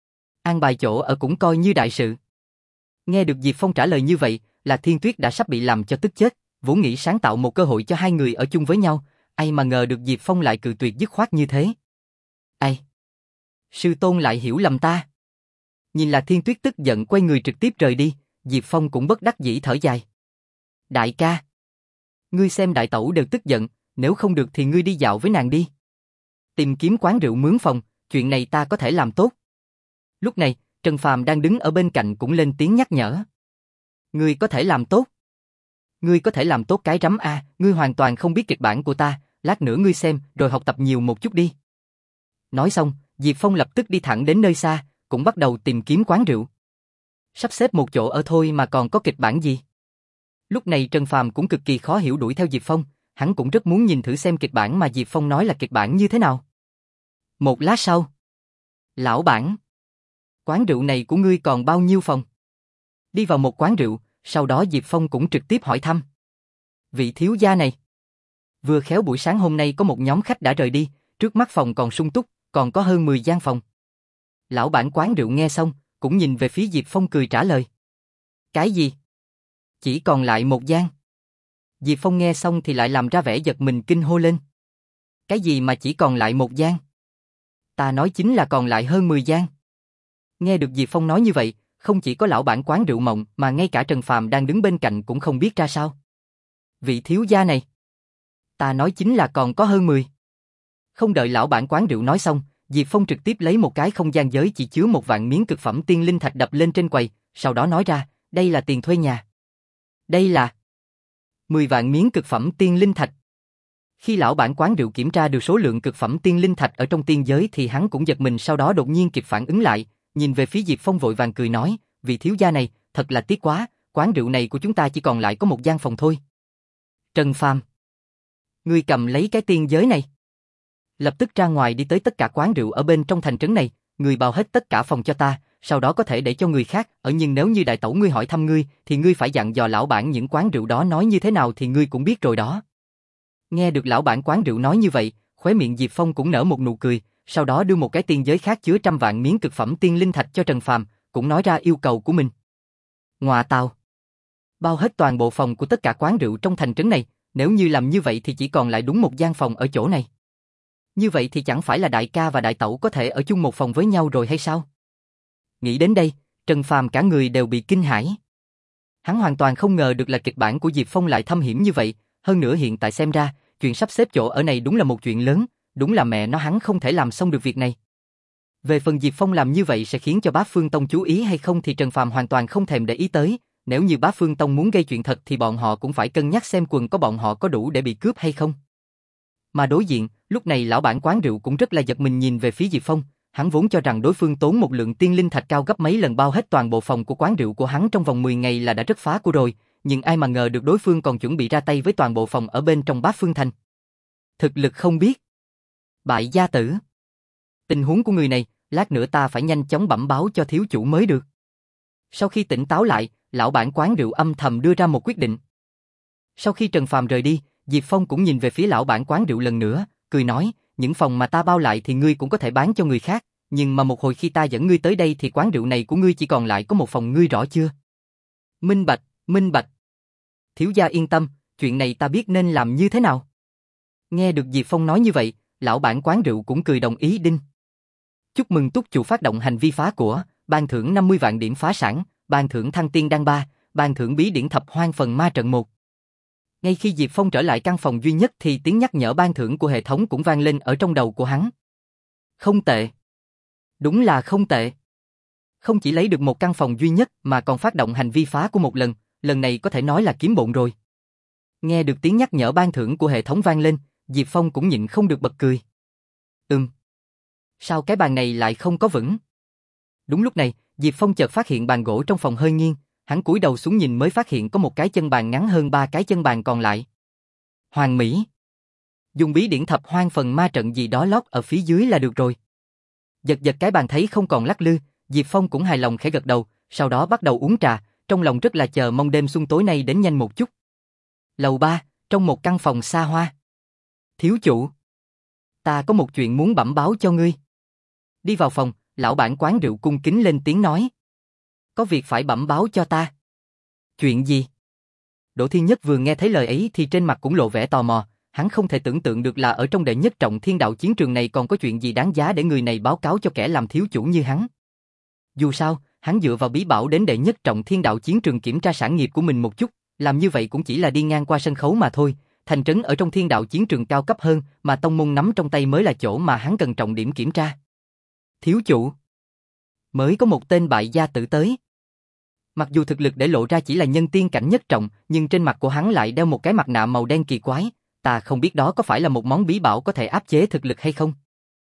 An bài chỗ ở cũng coi như đại sự. Nghe được Diệp Phong trả lời như vậy, Lạc Thiên Tuyết đã sắp bị làm cho tức chết, vốn nghĩ sáng tạo một cơ hội cho hai người ở chung với nhau, ai mà ngờ được Diệp Phong lại cự tuyệt dứt khoát như thế. Ai? Sư tôn lại hiểu lầm ta. Nhìn Lạc Thiên Tuyết tức giận quay người trực tiếp rời đi, Diệp Phong cũng bất đắc dĩ thở dài. Đại ca, ngươi xem đại tẩu đều tức giận, nếu không được thì ngươi đi dạo với nàng đi. Tìm kiếm quán rượu mướn phòng, chuyện này ta có thể làm tốt. Lúc này, Trần Phàm đang đứng ở bên cạnh cũng lên tiếng nhắc nhở. Ngươi có thể làm tốt. Ngươi có thể làm tốt cái rắm a, ngươi hoàn toàn không biết kịch bản của ta, lát nữa ngươi xem rồi học tập nhiều một chút đi. Nói xong, Diệp Phong lập tức đi thẳng đến nơi xa, cũng bắt đầu tìm kiếm quán rượu. Sắp xếp một chỗ ở thôi mà còn có kịch bản gì? Lúc này Trần Phàm cũng cực kỳ khó hiểu đuổi theo Diệp Phong, hắn cũng rất muốn nhìn thử xem kịch bản mà Diệp Phong nói là kịch bản như thế nào. Một lát sau. Lão bản, quán rượu này của ngươi còn bao nhiêu phòng? Đi vào một quán rượu, sau đó Diệp Phong cũng trực tiếp hỏi thăm. Vị thiếu gia này. Vừa khéo buổi sáng hôm nay có một nhóm khách đã rời đi, trước mắt phòng còn sung túc, còn có hơn mười gian phòng. Lão bản quán rượu nghe xong, cũng nhìn về phía Diệp Phong cười trả lời. Cái gì? Chỉ còn lại một gian. Diệp Phong nghe xong thì lại làm ra vẻ giật mình kinh hô lên. Cái gì mà chỉ còn lại một gian? Ta nói chính là còn lại hơn mười gian. Nghe được Diệp Phong nói như vậy, không chỉ có lão bản quán rượu mộng mà ngay cả Trần Phàm đang đứng bên cạnh cũng không biết ra sao. Vị thiếu gia này. Ta nói chính là còn có hơn mười. Không đợi lão bản quán rượu nói xong, Diệp Phong trực tiếp lấy một cái không gian giới chỉ chứa một vạn miếng cực phẩm tiên linh thạch đập lên trên quầy, sau đó nói ra, đây là tiền thuê nhà. Đây là mười vạn miếng cực phẩm tiên linh thạch. Khi lão bản quán rượu kiểm tra được số lượng cực phẩm tiên linh thạch ở trong tiên giới thì hắn cũng giật mình, sau đó đột nhiên kịp phản ứng lại, nhìn về phía Diệp Phong vội vàng cười nói, vị thiếu gia này, thật là tiếc quá, quán rượu này của chúng ta chỉ còn lại có một gian phòng thôi. Trần Phàm, ngươi cầm lấy cái tiên giới này. Lập tức ra ngoài đi tới tất cả quán rượu ở bên trong thành trấn này, người bao hết tất cả phòng cho ta, sau đó có thể để cho người khác ở, nhưng nếu như đại tẩu ngươi hỏi thăm ngươi, thì ngươi phải dặn dò lão bản những quán rượu đó nói như thế nào thì ngươi cũng biết rồi đó. Nghe được lão bản quán rượu nói như vậy, khóe miệng Diệp Phong cũng nở một nụ cười, sau đó đưa một cái tiên giới khác chứa trăm vạn miếng cực phẩm tiên linh thạch cho Trần Phàm, cũng nói ra yêu cầu của mình. Ngoà tào, bao hết toàn bộ phòng của tất cả quán rượu trong thành trấn này, nếu như làm như vậy thì chỉ còn lại đúng một gian phòng ở chỗ này. Như vậy thì chẳng phải là đại ca và đại tẩu có thể ở chung một phòng với nhau rồi hay sao? Nghĩ đến đây, Trần Phàm cả người đều bị kinh hãi. Hắn hoàn toàn không ngờ được là kịch bản của Diệp Phong lại thâm hiểm như vậy, hơn nữa hiện tại xem ra, chuyện sắp xếp chỗ ở này đúng là một chuyện lớn, đúng là mẹ nó hắn không thể làm xong được việc này. Về phần Diệp Phong làm như vậy sẽ khiến cho Bá Phương Tông chú ý hay không thì Trần Phàm hoàn toàn không thèm để ý tới, nếu như Bá Phương Tông muốn gây chuyện thật thì bọn họ cũng phải cân nhắc xem quần của bọn họ có đủ để bị cướp hay không. Mà đối diện, lúc này lão bản quán rượu cũng rất là giật mình nhìn về phía Diệp Phong, hắn vốn cho rằng đối phương tốn một lượng tiên linh thạch cao gấp mấy lần bao hết toàn bộ phòng của quán rượu của hắn trong vòng mười ngày là đã rất phá của rồi, nhưng ai mà ngờ được đối phương còn chuẩn bị ra tay với toàn bộ phòng ở bên trong Bá Phương Thành. Thực lực không biết. Bại gia tử. Tình huống của người này, lát nữa ta phải nhanh chóng bẩm báo cho thiếu chủ mới được. Sau khi tỉnh táo lại, lão bản quán rượu âm thầm đưa ra một quyết định. Sau khi Trần Phàm rời đi, Diệp Phong cũng nhìn về phía lão bản quán rượu lần nữa, cười nói, những phòng mà ta bao lại thì ngươi cũng có thể bán cho người khác, nhưng mà một hồi khi ta dẫn ngươi tới đây thì quán rượu này của ngươi chỉ còn lại có một phòng, ngươi rõ chưa? Minh bạch, minh bạch. Thiếu gia yên tâm, chuyện này ta biết nên làm như thế nào. Nghe được Diệp Phong nói như vậy, lão bản quán rượu cũng cười đồng ý đinh. Chúc mừng túc chủ phát động hành vi phá của, ban thưởng năm mươi vạn điểm phá sản, ban thưởng thăng tiên đan ba, ban thưởng bí điển thập hoang phần ma trận một. Ngay khi Diệp Phong trở lại căn phòng duy nhất thì tiếng nhắc nhở ban thưởng của hệ thống cũng vang lên ở trong đầu của hắn. Không tệ. Đúng là không tệ. Không chỉ lấy được một căn phòng duy nhất mà còn phát động hành vi phá của một lần, lần này có thể nói là kiếm bộn rồi. Nghe được tiếng nhắc nhở ban thưởng của hệ thống vang lên, Diệp Phong cũng nhịn không được bật cười. Ừm. Sao cái bàn này lại không có vững? Đúng lúc này, Diệp Phong chợt phát hiện bàn gỗ trong phòng hơi nghiêng, hắn cúi đầu xuống nhìn mới phát hiện có một cái chân bàn ngắn hơn ba cái chân bàn còn lại. Hoàn mỹ. Dùng bí điển thập hoang phần ma trận gì đó lót ở phía dưới là được rồi. Giật giật cái bàn thấy không còn lắc lư, Diệp Phong cũng hài lòng khẽ gật đầu, sau đó bắt đầu uống trà, trong lòng rất là chờ mong đêm xuân tối nay đến nhanh một chút. Lầu ba, trong một căn phòng xa hoa. Thiếu chủ, ta có một chuyện muốn bẩm báo cho ngươi. Đi vào phòng, lão bản quán rượu cung kính lên tiếng nói. Có việc phải bẩm báo cho ta. Chuyện gì? Đỗ Thiên Nhất vừa nghe thấy lời ấy thì trên mặt cũng lộ vẻ tò mò, hắn không thể tưởng tượng được là ở trong đệ nhất trọng thiên đạo chiến trường này còn có chuyện gì đáng giá để người này báo cáo cho kẻ làm thiếu chủ như hắn. Dù sao, hắn dựa vào bí bảo đến đệ nhất trọng thiên đạo chiến trường kiểm tra sản nghiệp của mình một chút, làm như vậy cũng chỉ là đi ngang qua sân khấu mà thôi, thành trấn ở trong thiên đạo chiến trường cao cấp hơn mà tông môn nắm trong tay mới là chỗ mà hắn cần trọng điểm kiểm tra. Thiếu chủ, mới có một tên bại gia tử tới. Mặc dù thực lực để lộ ra chỉ là nhân tiên cảnh nhất trọng, nhưng trên mặt của hắn lại đeo một cái mặt nạ màu đen kỳ quái, ta không biết đó có phải là một món bí bảo có thể áp chế thực lực hay không.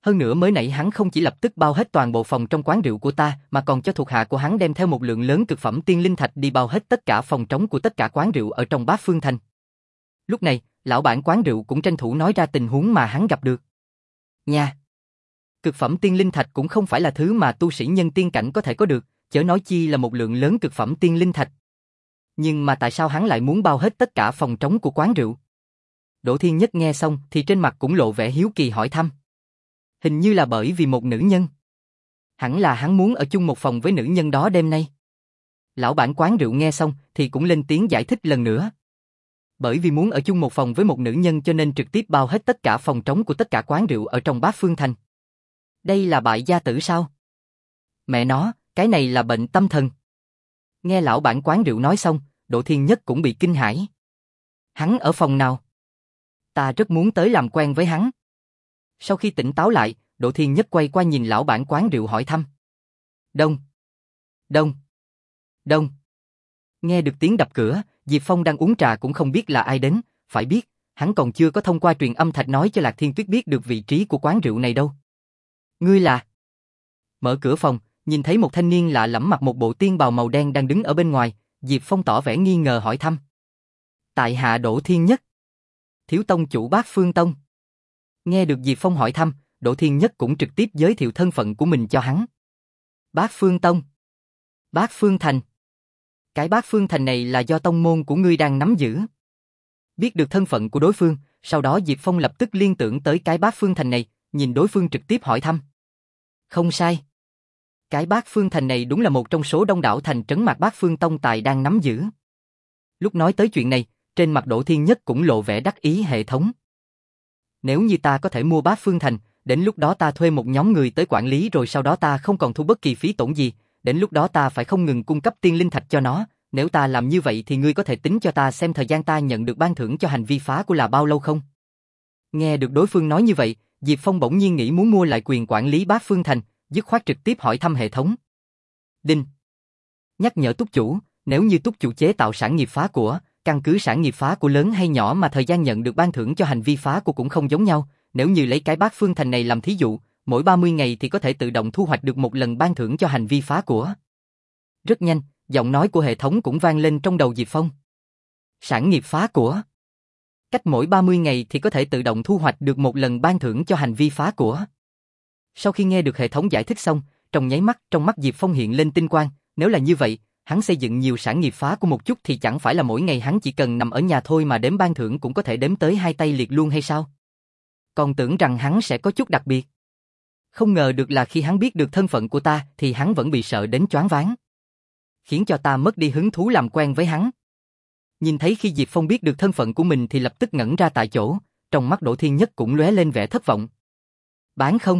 Hơn nữa mới nãy hắn không chỉ lập tức bao hết toàn bộ phòng trong quán rượu của ta, mà còn cho thuộc hạ của hắn đem theo một lượng lớn cực phẩm tiên linh thạch đi bao hết tất cả phòng trống của tất cả quán rượu ở trong Bát Phương Thành. Lúc này, lão bản quán rượu cũng tranh thủ nói ra tình huống mà hắn gặp được. Nha! Cực phẩm tiên linh thạch cũng không phải là thứ mà tu sĩ nhân tiên cảnh có thể có được, chớ nói chi là một lượng lớn cực phẩm tiên linh thạch. Nhưng mà tại sao hắn lại muốn bao hết tất cả phòng trống của quán rượu? Đỗ Thiên Nhất nghe xong thì trên mặt cũng lộ vẻ hiếu kỳ hỏi thăm. Hình như là bởi vì một nữ nhân. Hẳn là hắn muốn ở chung một phòng với nữ nhân đó đêm nay. Lão bản quán rượu nghe xong thì cũng lên tiếng giải thích lần nữa. Bởi vì muốn ở chung một phòng với một nữ nhân cho nên trực tiếp bao hết tất cả phòng trống của tất cả quán rượu ở trong Bát Phương Thành. Đây là bại gia tử sao? Mẹ nó, cái này là bệnh tâm thần. Nghe lão bản quán rượu nói xong, Đỗ Thiên Nhất cũng bị kinh hãi. Hắn ở phòng nào? Ta rất muốn tới làm quen với hắn. Sau khi tỉnh táo lại, Đỗ Thiên Nhất quay qua nhìn lão bản quán rượu hỏi thăm. Đông. Đông. Đông. Nghe được tiếng đập cửa, Diệp Phong đang uống trà cũng không biết là ai đến, phải biết, hắn còn chưa có thông qua truyền âm thạch nói cho Lạc Thiên Tuyết biết được vị trí của quán rượu này đâu. Ngươi là? Mở cửa phòng, nhìn thấy một thanh niên lạ lẫm mặc một bộ tiên bào màu đen đang đứng ở bên ngoài, Diệp Phong tỏ vẻ nghi ngờ hỏi thăm. Tại hạ Đỗ Thiên Nhất. Thiếu tông chủ Bát Phương Tông. Nghe được Diệp Phong hỏi thăm, Đỗ Thiên Nhất cũng trực tiếp giới thiệu thân phận của mình cho hắn. Bát Phương Tông. Bát Phương Thành. Cái Bát Phương Thành này là do tông môn của ngươi đang nắm giữ. Biết được thân phận của đối phương, sau đó Diệp Phong lập tức liên tưởng tới cái Bát Phương Thành này, nhìn đối phương trực tiếp hỏi thăm. Không sai. Cái Bát Phương Thành này đúng là một trong số đông đảo thành trấn mạc Bát Phương Tông tài đang nắm giữ. Lúc nói tới chuyện này, trên mặt Đỗ Thiên Nhất cũng lộ vẻ đắc ý hệ thống. Nếu như ta có thể mua Bát Phương Thành, đến lúc đó ta thuê một nhóm người tới quản lý rồi sau đó ta không còn thu bất kỳ phí tổn gì, đến lúc đó ta phải không ngừng cung cấp tiên linh thạch cho nó, nếu ta làm như vậy thì ngươi có thể tính cho ta xem thời gian ta nhận được ban thưởng cho hành vi phá của là bao lâu không? Nghe được đối phương nói như vậy, Diệp Phong bỗng nhiên nghĩ muốn mua lại quyền quản lý Bát Phương Thành, dứt khoát trực tiếp hỏi thăm hệ thống. Đinh. Nhắc nhở túc chủ, nếu như túc chủ chế tạo sản nghiệp phá của, căn cứ sản nghiệp phá của lớn hay nhỏ mà thời gian nhận được ban thưởng cho hành vi phá của cũng không giống nhau, nếu như lấy cái Bát Phương Thành này làm thí dụ, mỗi ba mươi ngày thì có thể tự động thu hoạch được một lần ban thưởng cho hành vi phá của. Rất nhanh, giọng nói của hệ thống cũng vang lên trong đầu Diệp Phong. Sản nghiệp phá của. Cách mỗi ba mươi ngày thì có thể tự động thu hoạch được một lần ban thưởng cho hành vi phá của. Sau khi nghe được hệ thống giải thích xong, trong nháy mắt trong mắt Diệp Phong hiện lên tinh quang, nếu là như vậy, hắn xây dựng nhiều sản nghiệp phá của một chút thì chẳng phải là mỗi ngày hắn chỉ cần nằm ở nhà thôi mà đếm ban thưởng cũng có thể đếm tới hai tay liệt luôn hay sao? Còn tưởng rằng hắn sẽ có chút đặc biệt. Không ngờ được là khi hắn biết được thân phận của ta thì hắn vẫn bị sợ đến choáng váng. Khiến cho ta mất đi hứng thú làm quen với hắn. Nhìn thấy khi Diệp Phong biết được thân phận của mình thì lập tức ngẩn ra tại chỗ, trong mắt Đỗ Thiên Nhất cũng lóe lên vẻ thất vọng. Bán không?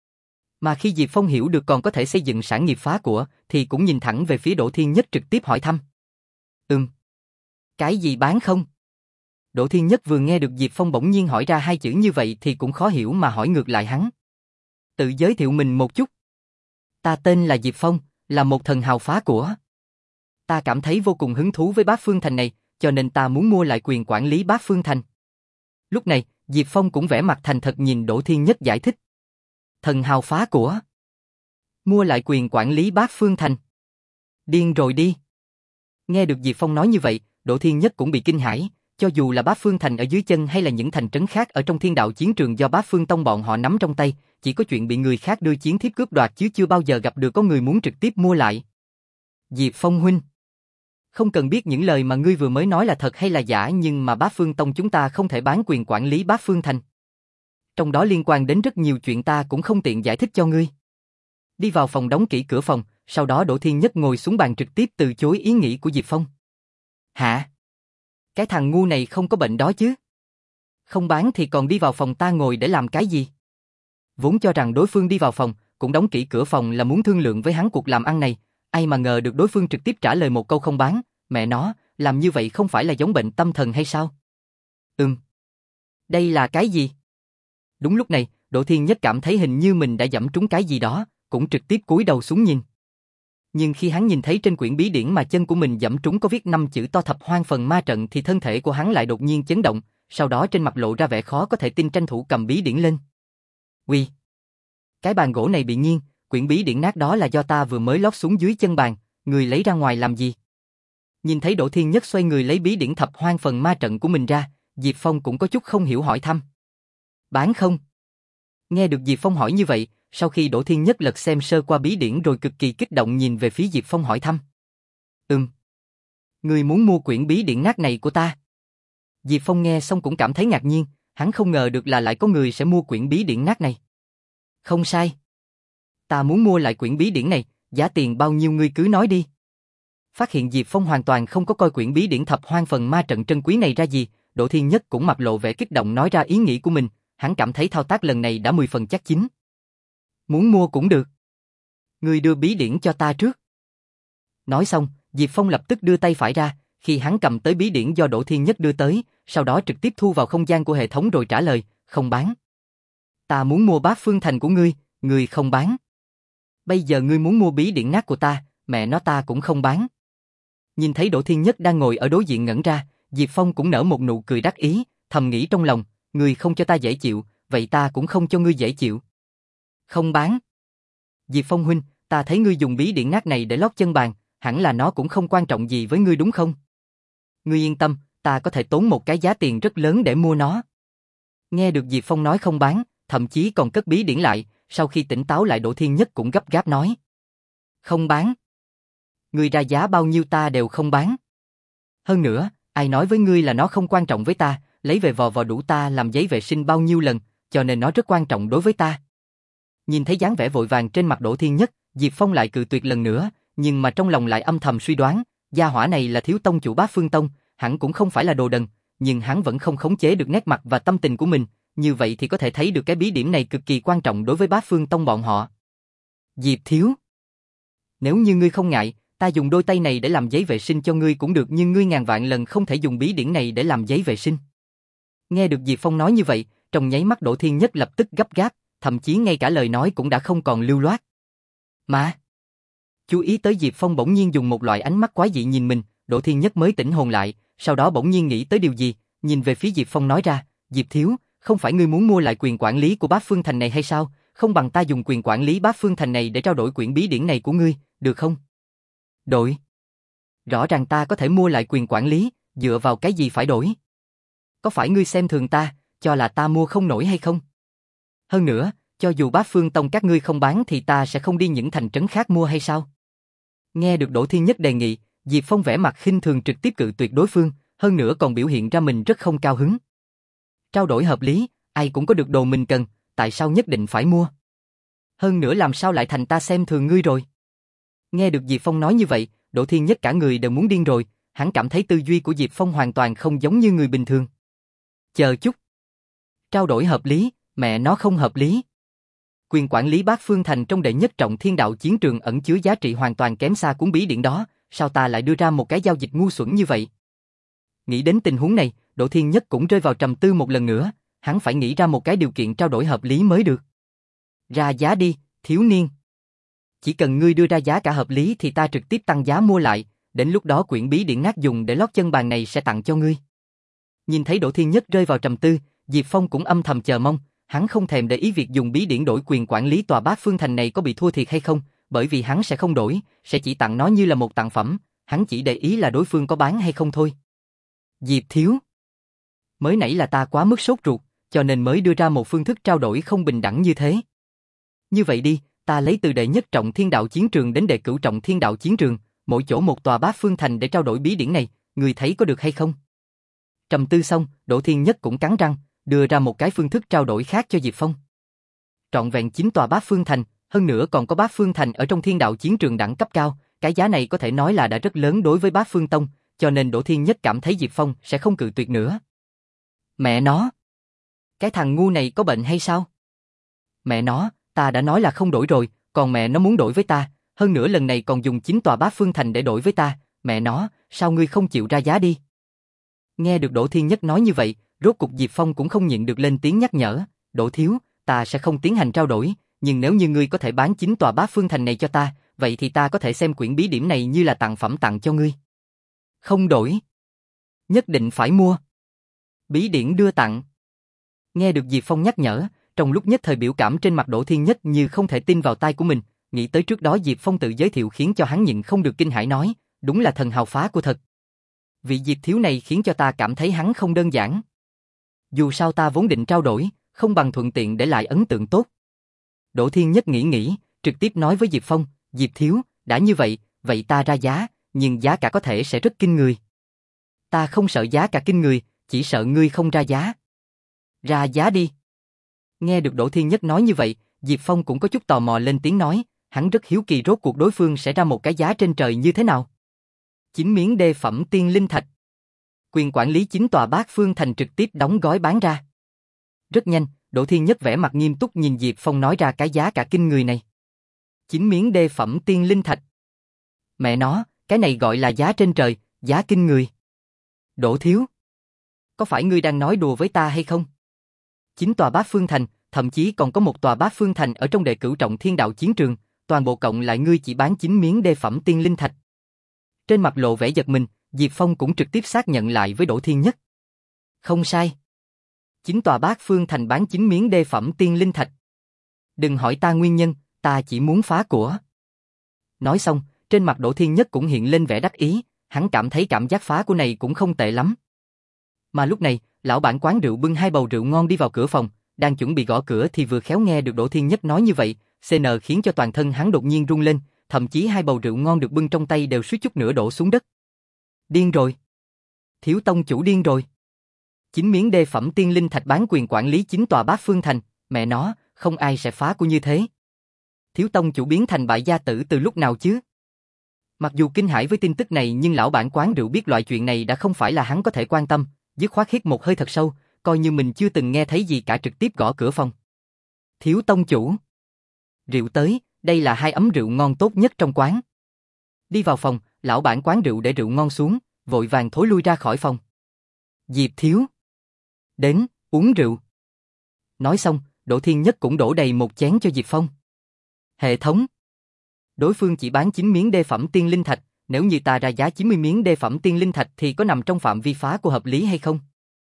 Mà khi Diệp Phong hiểu được còn có thể xây dựng sản nghiệp phá của thì cũng nhìn thẳng về phía Đỗ Thiên Nhất trực tiếp hỏi thăm. Ừm. Cái gì bán không? Đỗ Thiên Nhất vừa nghe được Diệp Phong bỗng nhiên hỏi ra hai chữ như vậy thì cũng khó hiểu mà hỏi ngược lại hắn. Tự giới thiệu mình một chút. Ta tên là Diệp Phong, là một thần hào phá của. Ta cảm thấy vô cùng hứng thú với Bát Phương Thành này, cho nên ta muốn mua lại quyền quản lý Bát Phương Thành. Lúc này, Diệp Phong cũng vẻ mặt thành thật nhìn Đỗ Thiên Nhất giải thích. Thần hào phá của. Mua lại quyền quản lý Bát Phương Thành. Điên rồi đi. Nghe được Diệp Phong nói như vậy, Đỗ Thiên Nhất cũng bị kinh hãi, cho dù là Bát Phương Thành ở dưới chân hay là những thành trấn khác ở trong thiên đạo chiến trường do Bát Phương Tông bọn họ nắm trong tay, chỉ có chuyện bị người khác đưa chiến thiếp cướp đoạt chứ chưa bao giờ gặp được có người muốn trực tiếp mua lại. Diệp Phong huynh, không cần biết những lời mà ngươi vừa mới nói là thật hay là giả nhưng mà Bát Phương Tông chúng ta không thể bán quyền quản lý Bát Phương Thành. Trong đó liên quan đến rất nhiều chuyện ta cũng không tiện giải thích cho ngươi. Đi vào phòng đóng kỹ cửa phòng, sau đó Đỗ Thiên Nhất ngồi xuống bàn trực tiếp từ chối ý nghĩ của Diệp Phong. Hả? Cái thằng ngu này không có bệnh đó chứ? Không bán thì còn đi vào phòng ta ngồi để làm cái gì? Vốn cho rằng đối phương đi vào phòng, cũng đóng kỹ cửa phòng là muốn thương lượng với hắn cuộc làm ăn này, ai mà ngờ được đối phương trực tiếp trả lời một câu không bán, mẹ nó, làm như vậy không phải là giống bệnh tâm thần hay sao? Ừm. Đây là cái gì? Đúng lúc này, Đỗ Thiên Nhất cảm thấy hình như mình đã giẫm trúng cái gì đó, cũng trực tiếp cúi đầu xuống nhìn. Nhưng khi hắn nhìn thấy trên quyển bí điển mà chân của mình giẫm trúng có viết năm chữ to thập hoang phần ma trận thì thân thể của hắn lại đột nhiên chấn động, sau đó trên mặt lộ ra vẻ khó có thể tin tranh thủ cầm bí điển lên. Quy! Cái bàn gỗ này bị nghiêng, quyển bí điển nát đó là do ta vừa mới lót xuống dưới chân bàn, người lấy ra ngoài làm gì? Nhìn thấy Đỗ Thiên Nhất xoay người lấy bí điển thập hoang phần ma trận của mình ra, Diệp Phong cũng có chút không hiểu hỏi thăm. Bán không? Nghe được Diệp Phong hỏi như vậy, sau khi Đỗ Thiên Nhất lật xem sơ qua bí điển rồi cực kỳ kích động nhìn về phía Diệp Phong hỏi thăm. Ừm. Người muốn mua quyển bí điển nát này của ta? Diệp Phong nghe xong cũng cảm thấy ngạc nhiên, hắn không ngờ được là lại có người sẽ mua quyển bí điển nát này. Không sai. Ta muốn mua lại quyển bí điển này, giá tiền bao nhiêu ngươi cứ nói đi. Phát hiện Diệp Phong hoàn toàn không có coi quyển bí điển thập hoang phần ma trận trân quý này ra gì, Đỗ Thiên Nhất cũng mặt lộ vẻ kích động nói ra ý nghĩ của mình, hắn cảm thấy thao tác lần này đã mười phần chắc chín. Muốn mua cũng được. Ngươi đưa bí điển cho ta trước. Nói xong, Diệp Phong lập tức đưa tay phải ra, khi hắn cầm tới bí điển do Đỗ Thiên Nhất đưa tới, sau đó trực tiếp thu vào không gian của hệ thống rồi trả lời, không bán. Ta muốn mua bát phương thành của ngươi, ngươi không bán. Bây giờ ngươi muốn mua bí điển nát của ta, mẹ nó ta cũng không bán. Nhìn thấy Đỗ Thiên Nhất đang ngồi ở đối diện ngẩn ra, Diệp Phong cũng nở một nụ cười đắc ý, thầm nghĩ trong lòng, ngươi không cho ta dễ chịu, vậy ta cũng không cho ngươi dễ chịu. Không bán. Diệp Phong huynh, ta thấy ngươi dùng bí điển nát này để lót chân bàn, hẳn là nó cũng không quan trọng gì với ngươi đúng không? Ngươi yên tâm, ta có thể tốn một cái giá tiền rất lớn để mua nó. Nghe được Diệp Phong nói không bán, thậm chí còn cất bí điển lại, sau khi tỉnh táo lại Đỗ Thiên Nhất cũng gấp gáp nói. Không bán. Ngươi ra giá bao nhiêu ta đều không bán. Hơn nữa, ai nói với ngươi là nó không quan trọng với ta, lấy về vò vò đủ ta làm giấy vệ sinh bao nhiêu lần, cho nên nó rất quan trọng đối với ta. Nhìn thấy dáng vẻ vội vàng trên mặt Đỗ Thiên Nhất, Diệp Phong lại cự tuyệt lần nữa, nhưng mà trong lòng lại âm thầm suy đoán, gia hỏa này là thiếu tông chủ Bát Phương Tông, hẳn cũng không phải là đồ đần, nhưng hắn vẫn không khống chế được nét mặt và tâm tình của mình, như vậy thì có thể thấy được cái bí điểm này cực kỳ quan trọng đối với Bát Phương Tông bọn họ. Diệp thiếu, nếu như ngươi không ngại, ta dùng đôi tay này để làm giấy vệ sinh cho ngươi cũng được, nhưng ngươi ngàn vạn lần không thể dùng bí điển này để làm giấy vệ sinh. Nghe được Diệp Phong nói như vậy, trong nháy mắt Đỗ Thiên Nhất lập tức gấp gáp, thậm chí ngay cả lời nói cũng đã không còn lưu loát. Mà, chú ý tới Diệp Phong bỗng nhiên dùng một loại ánh mắt quái dị nhìn mình, Đỗ Thiên Nhất mới tỉnh hồn lại, sau đó bỗng nhiên nghĩ tới điều gì, nhìn về phía Diệp Phong nói ra, Diệp thiếu, không phải ngươi muốn mua lại quyền quản lý của Bát Phương Thành này hay sao, không bằng ta dùng quyền quản lý Bát Phương Thành này để trao đổi quyển bí điển này của ngươi, được không? Đổi? Rõ ràng ta có thể mua lại quyền quản lý, dựa vào cái gì phải đổi? Có phải ngươi xem thường ta, cho là ta mua không nổi hay không? Hơn nữa, cho dù Bát Phương Tông các ngươi không bán thì ta sẽ không đi những thành trấn khác mua hay sao? Nghe được Đỗ Thiên Nhất đề nghị, Diệp Phong vẻ mặt khinh thường trực tiếp cự tuyệt đối phương, hơn nữa còn biểu hiện ra mình rất không cao hứng. Trao đổi hợp lý, ai cũng có được đồ mình cần, tại sao nhất định phải mua? Hơn nữa làm sao lại thành ta xem thường ngươi rồi? Nghe được Diệp Phong nói như vậy, Đỗ Thiên Nhất cả người đều muốn điên rồi, hắn cảm thấy tư duy của Diệp Phong hoàn toàn không giống như người bình thường. Chờ chút. Trao đổi hợp lý, mẹ nó không hợp lý. Quyền quản lý Bát Phương Thành trong đệ nhất trọng thiên đạo chiến trường ẩn chứa giá trị hoàn toàn kém xa cuốn bí điển đó, sao ta lại đưa ra một cái giao dịch ngu xuẩn như vậy? Nghĩ đến tình huống này, Đỗ Thiên Nhất cũng rơi vào trầm tư một lần nữa, hắn phải nghĩ ra một cái điều kiện trao đổi hợp lý mới được. Ra giá đi, thiếu niên. Chỉ cần ngươi đưa ra giá cả hợp lý thì ta trực tiếp tăng giá mua lại, đến lúc đó quyển bí điển nát dùng để lót chân bàn này sẽ tặng cho ngươi. Nhìn thấy Đỗ Thiên Nhất rơi vào trầm tư, Diệp Phong cũng âm thầm chờ mong, hắn không thèm để ý việc dùng bí điển đổi quyền quản lý tòa Bát Phương Thành này có bị thua thiệt hay không, bởi vì hắn sẽ không đổi, sẽ chỉ tặng nó như là một tặng phẩm, hắn chỉ để ý là đối phương có bán hay không thôi. Diệp thiếu, mới nãy là ta quá mức sốt ruột, cho nên mới đưa ra một phương thức trao đổi không bình đẳng như thế. Như vậy đi, ta lấy từ đệ nhất trọng thiên đạo chiến trường đến đệ cửu trọng thiên đạo chiến trường, mỗi chỗ một tòa Bát Phương Thành để trao đổi bí điển này, người thấy có được hay không? Trầm tư xong, Đỗ Thiên Nhất cũng cắn răng, đưa ra một cái phương thức trao đổi khác cho Diệp Phong. Trọn vẹn chín tòa Bát Phương Thành, hơn nữa còn có Bát Phương Thành ở trong thiên đạo chiến trường đẳng cấp cao, cái giá này có thể nói là đã rất lớn đối với Bát Phương Tông, cho nên Đỗ Thiên Nhất cảm thấy Diệp Phong sẽ không cự tuyệt nữa. Mẹ nó! Cái thằng ngu này có bệnh hay sao? Mẹ nó, ta đã nói là không đổi rồi, còn mẹ nó muốn đổi với ta, hơn nữa lần này còn dùng chín tòa Bát Phương Thành để đổi với ta, mẹ nó, sao ngươi không chịu ra giá đi? Nghe được Đỗ Thiên Nhất nói như vậy, rốt cục Diệp Phong cũng không nhịn được lên tiếng nhắc nhở, Đỗ thiếu, ta sẽ không tiến hành trao đổi, nhưng nếu như ngươi có thể bán chín tòa Bát Phương Thành này cho ta, vậy thì ta có thể xem quyển bí điển này như là tặng phẩm tặng cho ngươi. Không đổi. Nhất định phải mua. Bí điển đưa tặng. Nghe được Diệp Phong nhắc nhở, trong lúc nhất thời biểu cảm trên mặt Đỗ Thiên Nhất như không thể tin vào tai của mình, nghĩ tới trước đó Diệp Phong tự giới thiệu khiến cho hắn nhịn không được kinh hãi nói, đúng là thần hào phá của thật. Vị Diệp thiếu này khiến cho ta cảm thấy hắn không đơn giản. Dù sao ta vốn định trao đổi, không bằng thuận tiện để lại ấn tượng tốt. Đỗ Thiên Nhất nghĩ nghĩ, trực tiếp nói với Diệp Phong, Diệp thiếu, đã như vậy, vậy ta ra giá, nhưng giá cả có thể sẽ rất kinh người. Ta không sợ giá cả kinh người, chỉ sợ ngươi không ra giá. Ra giá đi. Nghe được Đỗ Thiên Nhất nói như vậy, Diệp Phong cũng có chút tò mò lên tiếng nói, hắn rất hiếu kỳ rốt cuộc đối phương sẽ ra một cái giá trên trời như thế nào. Chín miếng đê phẩm tiên linh thạch. Quyền quản lý chín tòa Bát Phương Thành trực tiếp đóng gói bán ra. Rất nhanh, Đỗ Thiên Nhất vẻ mặt nghiêm túc nhìn Diệp Phong nói ra cái giá cả kinh người này. Chín miếng đê phẩm tiên linh thạch. Mẹ nó, cái này gọi là giá trên trời, giá kinh người. Đỗ thiếu, có phải ngươi đang nói đùa với ta hay không? Chín tòa Bát Phương Thành, thậm chí còn có một tòa Bát Phương Thành ở trong đệ cửu trọng thiên đạo chiến trường, toàn bộ cộng lại ngươi chỉ bán chín miếng đê phẩm tiên linh thạch. Trên mặt lộ vẻ giật mình, Diệp Phong cũng trực tiếp xác nhận lại với Đỗ Thiên Nhất. Không sai. Chín tòa Bát Phương Thành bán chín miếng đê phẩm tiên linh thạch. Đừng hỏi ta nguyên nhân, ta chỉ muốn phá của. Nói xong, trên mặt Đỗ Thiên Nhất cũng hiện lên vẻ đắc ý, hắn cảm thấy cảm giác phá của này cũng không tệ lắm. Mà lúc này, lão bản quán rượu bưng hai bầu rượu ngon đi vào cửa phòng, đang chuẩn bị gõ cửa thì vừa khéo nghe được Đỗ Thiên Nhất nói như vậy, xê en khiến cho toàn thân hắn đột nhiên run lên, thậm chí hai bầu rượu ngon được bưng trong tay đều suýt chút nữa đổ xuống đất. Điên rồi. Thiếu tông chủ điên rồi. Chín miếng đê phẩm tiên linh thạch bán quyền quản lý chín tòa Bát Phương Thành, mẹ nó, không ai sẽ phá của như thế. Thiếu tông chủ biến thành bại gia tử từ lúc nào chứ? Mặc dù kinh hãi với tin tức này nhưng lão bản quán rượu biết loại chuyện này đã không phải là hắn có thể quan tâm, dứt khoát hít một hơi thật sâu, coi như mình chưa từng nghe thấy gì cả trực tiếp gõ cửa phòng. Thiếu tông chủ. Rượu tới, đây là hai ấm rượu ngon tốt nhất trong quán. Đi vào phòng, lão bản quán rượu để rượu ngon xuống, vội vàng thối lui ra khỏi phòng. Diệp thiếu. Đến, uống rượu. Nói xong, Đỗ Thiên Nhất cũng đổ đầy một chén cho Diệp Phong. Hệ thống. Đối phương chỉ bán chín miếng đê phẩm tiên linh thạch, nếu như ta ra giá chín mươi miếng đê phẩm tiên linh thạch thì có nằm trong phạm vi phá của hợp lý hay không?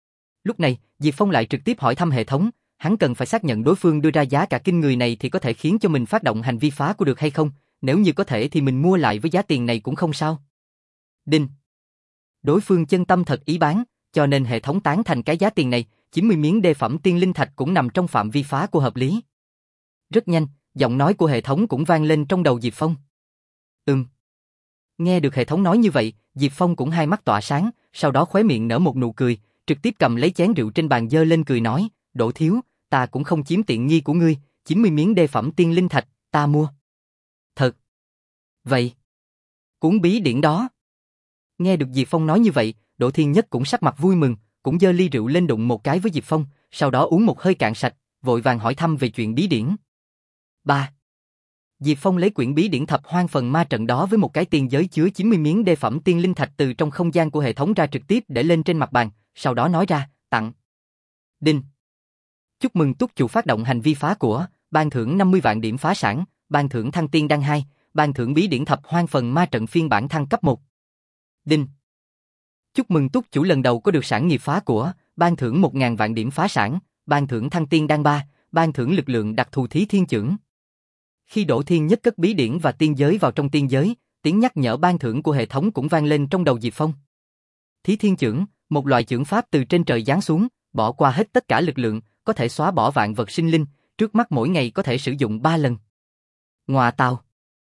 Lúc này, Diệp Phong lại trực tiếp hỏi thăm hệ thống, hắn cần phải xác nhận đối phương đưa ra giá cả kinh người này thì có thể khiến cho mình phát động hành vi phá của được hay không, nếu như có thể thì mình mua lại với giá tiền này cũng không sao. Đinh. Đối phương chân tâm thật ý bán, cho nên hệ thống tán thành cái giá tiền này, chín mươi miếng đê phẩm tiên linh thạch cũng nằm trong phạm vi phá của hợp lý. Rất nhanh, giọng nói của hệ thống cũng vang lên trong đầu Diệp Phong. Ừm. Nghe được hệ thống nói như vậy, Diệp Phong cũng hai mắt tỏa sáng, sau đó khóe miệng nở một nụ cười, trực tiếp cầm lấy chén rượu trên bàn dơ lên cười nói, Đỗ thiếu, ta cũng không chiếm tiện nghi của ngươi, chín mươi miếng đê phẩm tiên linh thạch, ta mua. Thật. Vậy. Cuốn bí điển đó. Nghe được Diệp Phong nói như vậy, Đỗ Thiên Nhất cũng sắc mặt vui mừng, cũng dơ ly rượu lên đụng một cái với Diệp Phong, sau đó uống một hơi cạn sạch, vội vàng hỏi thăm về chuyện bí điển. Ba. Diệp Phong lấy quyển bí điển thập hoang phần ma trận đó với một cái tiền giới chứa chín mươi miếng đê phẩm tiên linh thạch từ trong không gian của hệ thống ra trực tiếp để lên trên mặt bàn, sau đó nói ra, tặng. Đinh. Chúc mừng túc chủ phát động hành vi phá của, ban thưởng năm mươi vạn điểm phá sản, ban thưởng thăng tiên đăng hai, ban thưởng bí điển thập hoang phần ma trận phiên bản thăng cấp một. Đinh. Chúc mừng túc chủ lần đầu có được sản nghiệp phá của, ban thưởng một nghìn vạn điểm phá sản, ban thưởng thăng tiên đăng ba, ban thưởng lực lượng đặc thù thí thiên chưởng. Khi Đỗ Thiên Nhất cất bí điển và tiên giới vào trong tiên giới, tiếng nhắc nhở ban thưởng của hệ thống cũng vang lên trong đầu Diệp Phong. Thí thiên chưởng, một loại chưởng pháp từ trên trời giáng xuống, bỏ qua hết tất cả lực lượng, có thể xóa bỏ vạn vật sinh linh, trước mắt mỗi ngày có thể sử dụng ba lần. Ngoà tào.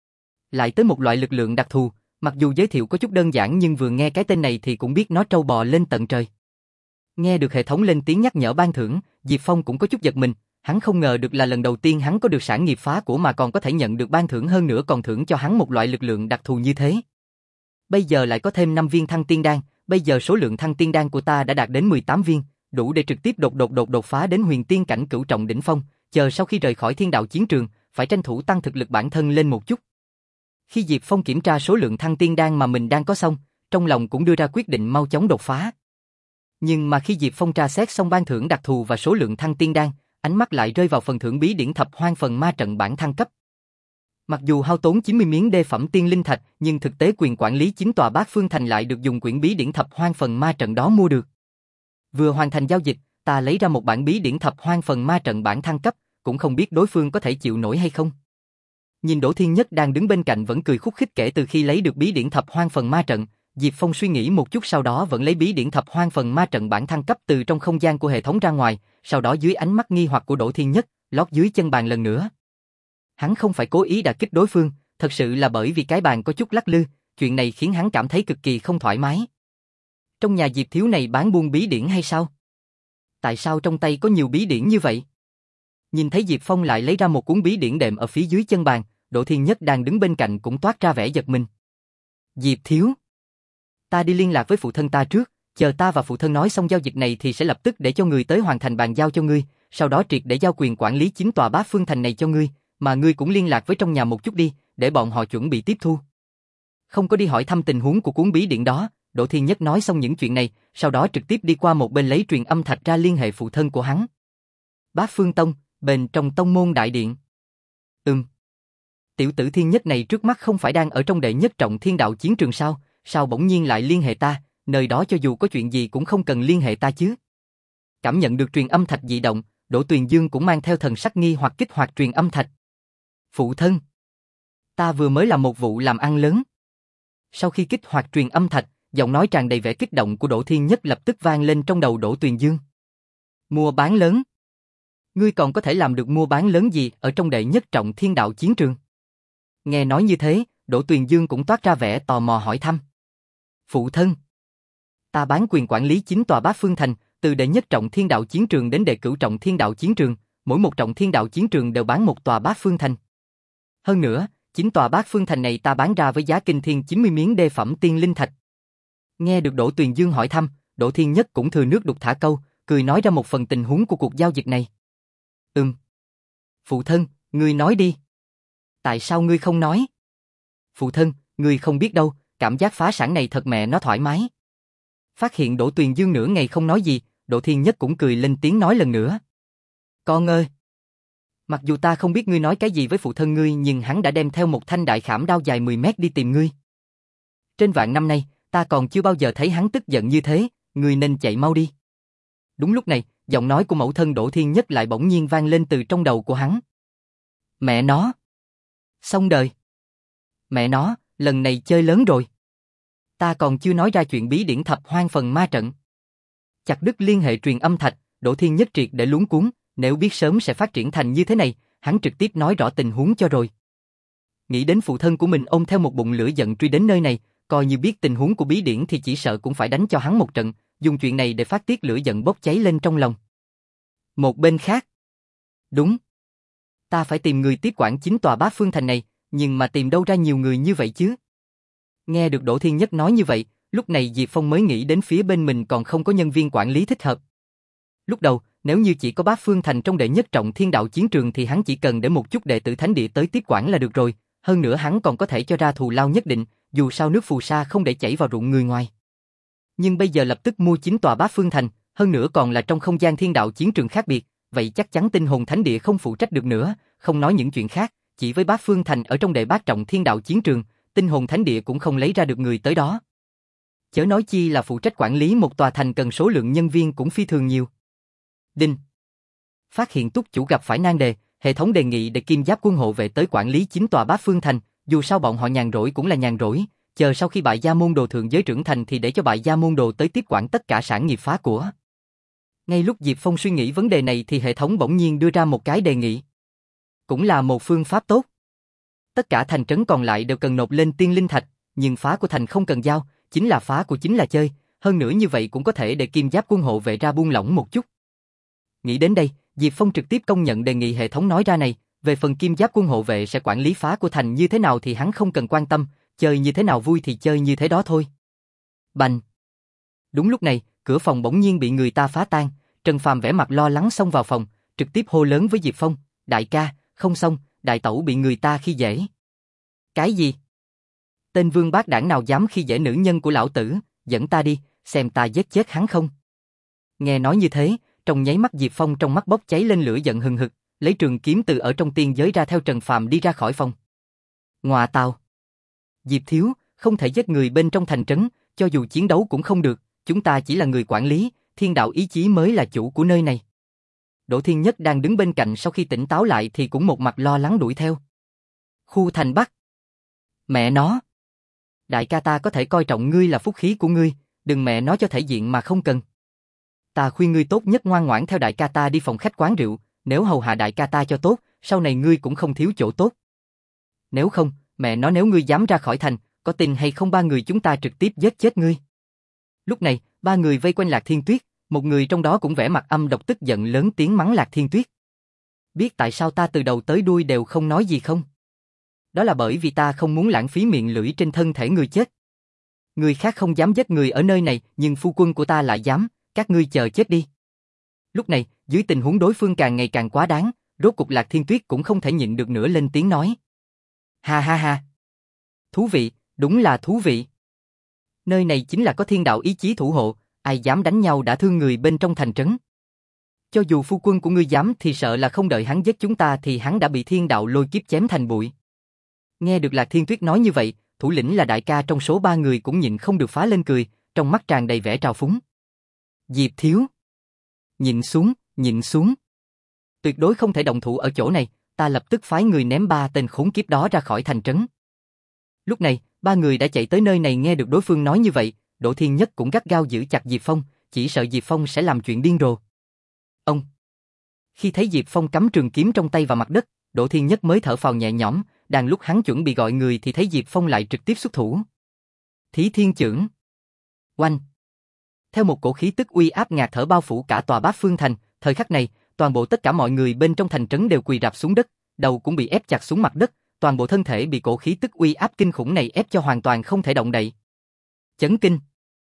Lại tới một loại lực lượng đặc thù, mặc dù giới thiệu có chút đơn giản nhưng vừa nghe cái tên này thì cũng biết nó trâu bò lên tận trời. Nghe được hệ thống lên tiếng nhắc nhở ban thưởng, Diệp Phong cũng có chút giật mình, hắn không ngờ được là lần đầu tiên hắn có được sản nghiệp phá của mà còn có thể nhận được ban thưởng, hơn nữa còn thưởng cho hắn một loại lực lượng đặc thù như thế. Bây giờ lại có thêm năm viên thăng tiên đan, bây giờ số lượng thăng tiên đan của ta đã đạt đến mười tám viên, đủ để trực tiếp đột đột đột đột phá đến huyền tiên cảnh cửu trọng đỉnh phong, chờ sau khi rời khỏi thiên đạo chiến trường, phải tranh thủ tăng thực lực bản thân lên một chút. Khi Diệp Phong kiểm tra số lượng thăng tiên đan mà mình đang có xong, trong lòng cũng đưa ra quyết định mau chóng đột phá. Nhưng mà khi Diệp Phong tra xét xong ban thưởng đặc thù và số lượng thăng tiên đan, ánh mắt lại rơi vào phần thưởng bí điển thập hoang phần ma trận bản thăng cấp. Mặc dù hao tốn chín mươi miếng đê phẩm tiên linh thạch, nhưng thực tế quyền quản lý chín tòa Bát Phương Thành lại được dùng quyển bí điển thập hoang phần ma trận đó mua được. Vừa hoàn thành giao dịch, ta lấy ra một bản bí điển thập hoang phần ma trận bản thăng cấp, cũng không biết đối phương có thể chịu nổi hay không. Nhìn Đỗ Thiên Nhất đang đứng bên cạnh vẫn cười khúc khích kể từ khi lấy được bí điển thập hoang phần ma trận, Diệp Phong suy nghĩ một chút sau đó vẫn lấy bí điển thập hoang phần ma trận bản thăng cấp từ trong không gian của hệ thống ra ngoài, sau đó dưới ánh mắt nghi hoặc của Đỗ Thiên Nhất, lót dưới chân bàn lần nữa. Hắn không phải cố ý đả kích đối phương, thật sự là bởi vì cái bàn có chút lắc lư, chuyện này khiến hắn cảm thấy cực kỳ không thoải mái. Trong nhà Diệp thiếu này bán buôn bí điển hay sao? Tại sao trong tay có nhiều bí điển như vậy? Nhìn thấy Diệp Phong lại lấy ra một cuốn bí điển đệm ở phía dưới chân bàn, Đỗ Thiên Nhất đang đứng bên cạnh cũng toát ra vẻ giật mình. Diệp thiếu, ta đi liên lạc với phụ thân ta trước, chờ ta và phụ thân nói xong giao dịch này thì sẽ lập tức để cho người tới hoàn thành bàn giao cho ngươi, sau đó triệt để giao quyền quản lý chính tòa Bá Phương Thành này cho ngươi, mà ngươi cũng liên lạc với trong nhà một chút đi, để bọn họ chuẩn bị tiếp thu. Không có đi hỏi thăm tình huống của cuốn bí điển đó, Đỗ Thiên Nhất nói xong những chuyện này, sau đó trực tiếp đi qua một bên lấy truyền âm thạch ra liên hệ phụ thân của hắn. Bá Phương Tông, bên trong tông môn đại điện. Ừm. Tiểu tử Thiên Nhất này trước mắt không phải đang ở trong đệ nhất trọng thiên đạo chiến trường sao, sao bỗng nhiên lại liên hệ ta, nơi đó cho dù có chuyện gì cũng không cần liên hệ ta chứ. Cảm nhận được truyền âm thạch dị động, Đỗ Tuyền Dương cũng mang theo thần sắc nghi hoặc kích hoạt truyền âm thạch. Phụ thân, ta vừa mới làm một vụ làm ăn lớn. Sau khi kích hoạt truyền âm thạch, giọng nói tràn đầy vẻ kích động của Đỗ Thiên Nhất lập tức vang lên trong đầu Đỗ Tuyền Dương. Mua bán lớn? Ngươi còn có thể làm được mua bán lớn gì ở trong đệ nhất trọng thiên đạo chiến trường? Nghe nói như thế, Đỗ Tuyền Dương cũng toát ra vẻ tò mò hỏi thăm. Phụ thân, ta bán quyền quản lý chính tòa Bá Phương Thành, từ đệ nhất trọng thiên đạo chiến trường đến đệ cửu trọng thiên đạo chiến trường, mỗi một trọng thiên đạo chiến trường đều bán một tòa Bá Phương Thành. Hơn nữa, chính tòa Bá Phương Thành này ta bán ra với giá kinh thiên chín mươi miếng đê phẩm tiên linh thạch. Nghe được Đỗ Tuyền Dương hỏi thăm, Đỗ Thiên Nhất cũng thừa nước đục thả câu, cười nói ra một phần tình huống của cuộc giao dịch này. Ừm. Phụ thân, ngươi nói đi. Tại sao ngươi không nói? Phụ thân, ngươi không biết đâu, cảm giác phá sản này thật mẹ nó thoải mái. Phát hiện Đỗ Tuyền Dương nửa ngày không nói gì, Đỗ Thiên Nhất cũng cười lên tiếng nói lần nữa. Con ơi! Mặc dù ta không biết ngươi nói cái gì với phụ thân ngươi nhưng hắn đã đem theo một thanh đại khảm đao dài mười mét đi tìm ngươi. Trên vạn năm nay, ta còn chưa bao giờ thấy hắn tức giận như thế, ngươi nên chạy mau đi. Đúng lúc này, giọng nói của mẫu thân Đỗ Thiên Nhất lại bỗng nhiên vang lên từ trong đầu của hắn. Mẹ nó! Xong đời! Mẹ nó, lần này chơi lớn rồi. Ta còn chưa nói ra chuyện bí điển thập hoang phần ma trận. Chặt đứt liên hệ truyền âm thạch, Đỗ Thiên Nhất triệt để luống cuống, nếu biết sớm sẽ phát triển thành như thế này, hắn trực tiếp nói rõ tình huống cho rồi. Nghĩ đến phụ thân của mình ôm theo một bụng lửa giận truy đến nơi này, coi như biết tình huống của bí điển thì chỉ sợ cũng phải đánh cho hắn một trận, dùng chuyện này để phát tiết lửa giận bốc cháy lên trong lòng. Một bên khác. Đúng. Ta phải tìm người tiếp quản chính tòa Bá Phương Thành này, nhưng mà tìm đâu ra nhiều người như vậy chứ? Nghe được Đỗ Thiên Nhất nói như vậy, lúc này Diệp Phong mới nghĩ đến phía bên mình còn không có nhân viên quản lý thích hợp. Lúc đầu, nếu như chỉ có Bá Phương Thành trong đệ nhất trọng thiên đạo chiến trường thì hắn chỉ cần để một chút đệ tử thánh địa tới tiếp quản là được rồi, hơn nữa hắn còn có thể cho ra thù lao nhất định, dù sao nước phù sa không để chảy vào ruộng người ngoài. Nhưng bây giờ lập tức mua chính tòa Bá Phương Thành, hơn nữa còn là trong không gian thiên đạo chiến trường khác biệt, vậy chắc chắn tinh hồn thánh địa không phụ trách được nữa, không nói những chuyện khác, chỉ với Bá Phương Thành ở trong đệ bát trọng thiên đạo chiến trường, tinh hồn thánh địa cũng không lấy ra được người tới đó. Chớ nói chi là phụ trách quản lý một tòa thành cần số lượng nhân viên cũng phi thường nhiều. Đinh. Phát hiện túc chủ gặp phải nan đề, hệ thống đề nghị để Kim Giáp quân hộ vệ tới quản lý chính tòa Bá Phương Thành, dù sao bọn họ nhàn rỗi cũng là nhàn rỗi, chờ sau khi bại gia môn đồ thượng giới trưởng thành thì để cho bại gia môn đồ tới tiếp quản tất cả sản nghiệp phá của. Ngay lúc Diệp Phong suy nghĩ vấn đề này thì hệ thống bỗng nhiên đưa ra một cái đề nghị. Cũng là một phương pháp tốt. Tất cả thành trấn còn lại đều cần nộp lên tiên linh thạch, nhưng phá của thành không cần giao, chính là phá của chính là chơi, hơn nữa như vậy cũng có thể để Kim Giáp quân hộ vệ ra buông lỏng một chút. Nghĩ đến đây, Diệp Phong trực tiếp công nhận đề nghị hệ thống nói ra này, về phần Kim Giáp quân hộ vệ sẽ quản lý phá của thành như thế nào thì hắn không cần quan tâm, chơi như thế nào vui thì chơi như thế đó thôi. Bành! Đúng lúc này, cửa phòng bỗng nhiên bị người ta phá tan, Trần Phàm vẻ mặt lo lắng xông vào phòng, trực tiếp hô lớn với Diệp Phong, đại ca, không xong, đại tẩu bị người ta khi dễ. Cái gì? Tên vương bát đảng nào dám khi dễ nữ nhân của lão tử, dẫn ta đi, xem ta giết chết hắn không. Nghe nói như thế, trong nháy mắt Diệp Phong trong mắt bốc cháy lên lửa giận hừng hực, lấy trường kiếm từ ở trong tiên giới ra theo Trần Phàm đi ra khỏi phòng. Ngoà tào! Diệp thiếu, không thể giết người bên trong thành trấn, cho dù chiến đấu cũng không được, chúng ta chỉ là người quản lý, thiên đạo ý chí mới là chủ của nơi này. Đỗ Thiên Nhất đang đứng bên cạnh sau khi tỉnh táo lại thì cũng một mặt lo lắng đuổi theo. Khu thành Bắc. Mẹ nó. Đại ca ta có thể coi trọng ngươi là phúc khí của ngươi, đừng mẹ nó cho thể diện mà không cần. Ta khuyên ngươi tốt nhất ngoan ngoãn theo đại ca ta đi phòng khách quán rượu, nếu hầu hạ đại ca ta cho tốt, sau này ngươi cũng không thiếu chỗ tốt. Nếu không, mẹ nó nếu ngươi dám ra khỏi thành, có tin hay không ba người chúng ta trực tiếp giết chết ngươi. Lúc này, ba người vây quanh Lạc Thiên Tuyết, một người trong đó cũng vẻ mặt âm độc tức giận lớn tiếng mắng Lạc Thiên Tuyết. Biết tại sao ta từ đầu tới đuôi đều không nói gì không? Đó là bởi vì ta không muốn lãng phí miệng lưỡi trên thân thể người chết. Người khác không dám giết người ở nơi này, nhưng phu quân của ta lại dám, các ngươi chờ chết đi. Lúc này, dưới tình huống đối phương càng ngày càng quá đáng, rốt cục Lạc Thiên Tuyết cũng không thể nhịn được nữa lên tiếng nói. Ha ha ha. Thú vị, đúng là thú vị. Nơi này chính là có thiên đạo ý chí thủ hộ, ai dám đánh nhau đã thương người bên trong thành trấn. Cho dù phu quân của ngươi dám thì sợ là không đợi hắn giết chúng ta thì hắn đã bị thiên đạo lôi kiếp chém thành bụi. Nghe được Lạc Thiên Tuyết nói như vậy, thủ lĩnh là đại ca trong số ba người cũng nhịn không được phá lên cười, trong mắt tràn đầy vẻ trào phúng. Diệp Thiếu. Nhịn xuống, nhịn xuống. Tuyệt đối không thể động thủ ở chỗ này, ta lập tức phái người ném ba tên khốn kiếp đó ra khỏi thành trấn. Lúc này, ba người đã chạy tới nơi này nghe được đối phương nói như vậy, Đỗ Thiên Nhất cũng gắt gao giữ chặt Diệp Phong, chỉ sợ Diệp Phong sẽ làm chuyện điên rồ. Ông. Khi thấy Diệp Phong cắm trường kiếm trong tay vào mặt đất, Đỗ Thiên Nhất mới thở phào nhẹ nhõm, đang lúc hắn chuẩn bị gọi người thì thấy Diệp Phong lại trực tiếp xuất thủ. Thí Thiên Chưởng. Oanh. Theo một cổ khí tức uy áp ngạt thở bao phủ cả tòa Bát Phương thành, thời khắc này, toàn bộ tất cả mọi người bên trong thành trấn đều quỳ rạp xuống đất, đầu cũng bị ép chặt xuống mặt đất, toàn bộ thân thể bị cổ khí tức uy áp kinh khủng này ép cho hoàn toàn không thể động đậy. Chấn kinh,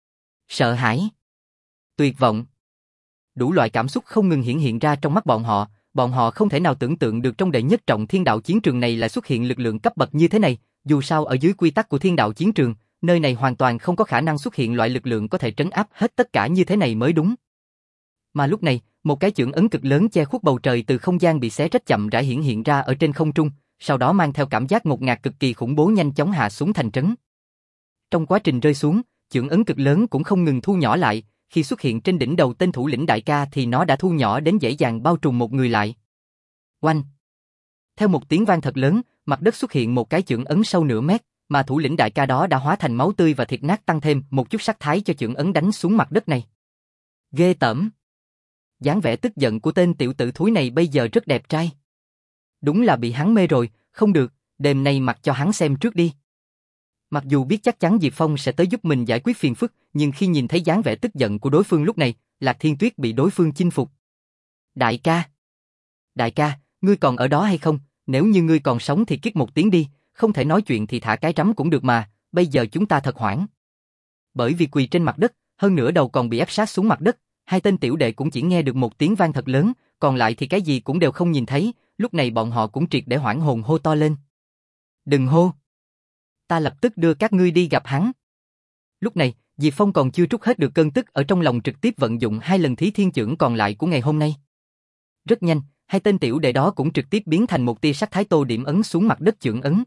sợ hãi, tuyệt vọng, đủ loại cảm xúc không ngừng hiển hiện ra trong mắt bọn họ, bọn họ không thể nào tưởng tượng được trong đệ nhất trọng thiên đạo chiến trường này lại xuất hiện lực lượng cấp bậc như thế này, dù sao ở dưới quy tắc của thiên đạo chiến trường, nơi này hoàn toàn không có khả năng xuất hiện loại lực lượng có thể trấn áp hết tất cả như thế này mới đúng. Mà lúc này, một cái chưởng ấn cực lớn che khuất bầu trời từ không gian bị xé rách chậm rãi hiển hiện ra ở trên không trung, sau đó mang theo cảm giác ngột ngạt cực kỳ khủng bố nhanh chóng hạ xuống thành trấn. Trong quá trình rơi xuống, chưởng ấn cực lớn cũng không ngừng thu nhỏ lại, khi xuất hiện trên đỉnh đầu tên thủ lĩnh đại ca thì nó đã thu nhỏ đến dễ dàng bao trùm một người lại. Oanh! Theo một tiếng vang thật lớn, mặt đất xuất hiện một cái chưởng ấn sâu nửa mét, mà thủ lĩnh đại ca đó đã hóa thành máu tươi và thịt nát tăng thêm một chút sắc thái cho chưởng ấn đánh xuống mặt đất này. Ghê tởm! Dáng vẻ tức giận của tên tiểu tử thúi này bây giờ rất đẹp trai. Đúng là bị hắn mê rồi, không được, đêm nay mặc cho hắn xem trước đi. Mặc dù biết chắc chắn Diệp Phong sẽ tới giúp mình giải quyết phiền phức, nhưng khi nhìn thấy dáng vẻ tức giận của đối phương lúc này, Lạc Thiên Tuyết bị đối phương chinh phục. Đại ca! Đại ca, ngươi còn ở đó hay không? Nếu như ngươi còn sống thì kích một tiếng đi, không thể nói chuyện thì thả cái rắm cũng được mà, bây giờ chúng ta thật hoảng. Bởi vì quỳ trên mặt đất, hơn nữa đầu còn bị ép sát xuống mặt đất, hai tên tiểu đệ cũng chỉ nghe được một tiếng vang thật lớn, còn lại thì cái gì cũng đều không nhìn thấy, lúc này bọn họ cũng triệt để hoảng hồn hô to lên. Đừng hô! Ta lập tức đưa các ngươi đi gặp hắn. Lúc này, Diệp Phong còn chưa trút hết được cơn tức ở trong lòng trực tiếp vận dụng hai lần thí thiên chưởng còn lại của ngày hôm nay. Rất nhanh, hai tên tiểu đệ đó cũng trực tiếp biến thành một tia sắc thái tô điểm ấn xuống mặt đất chưởng ấn.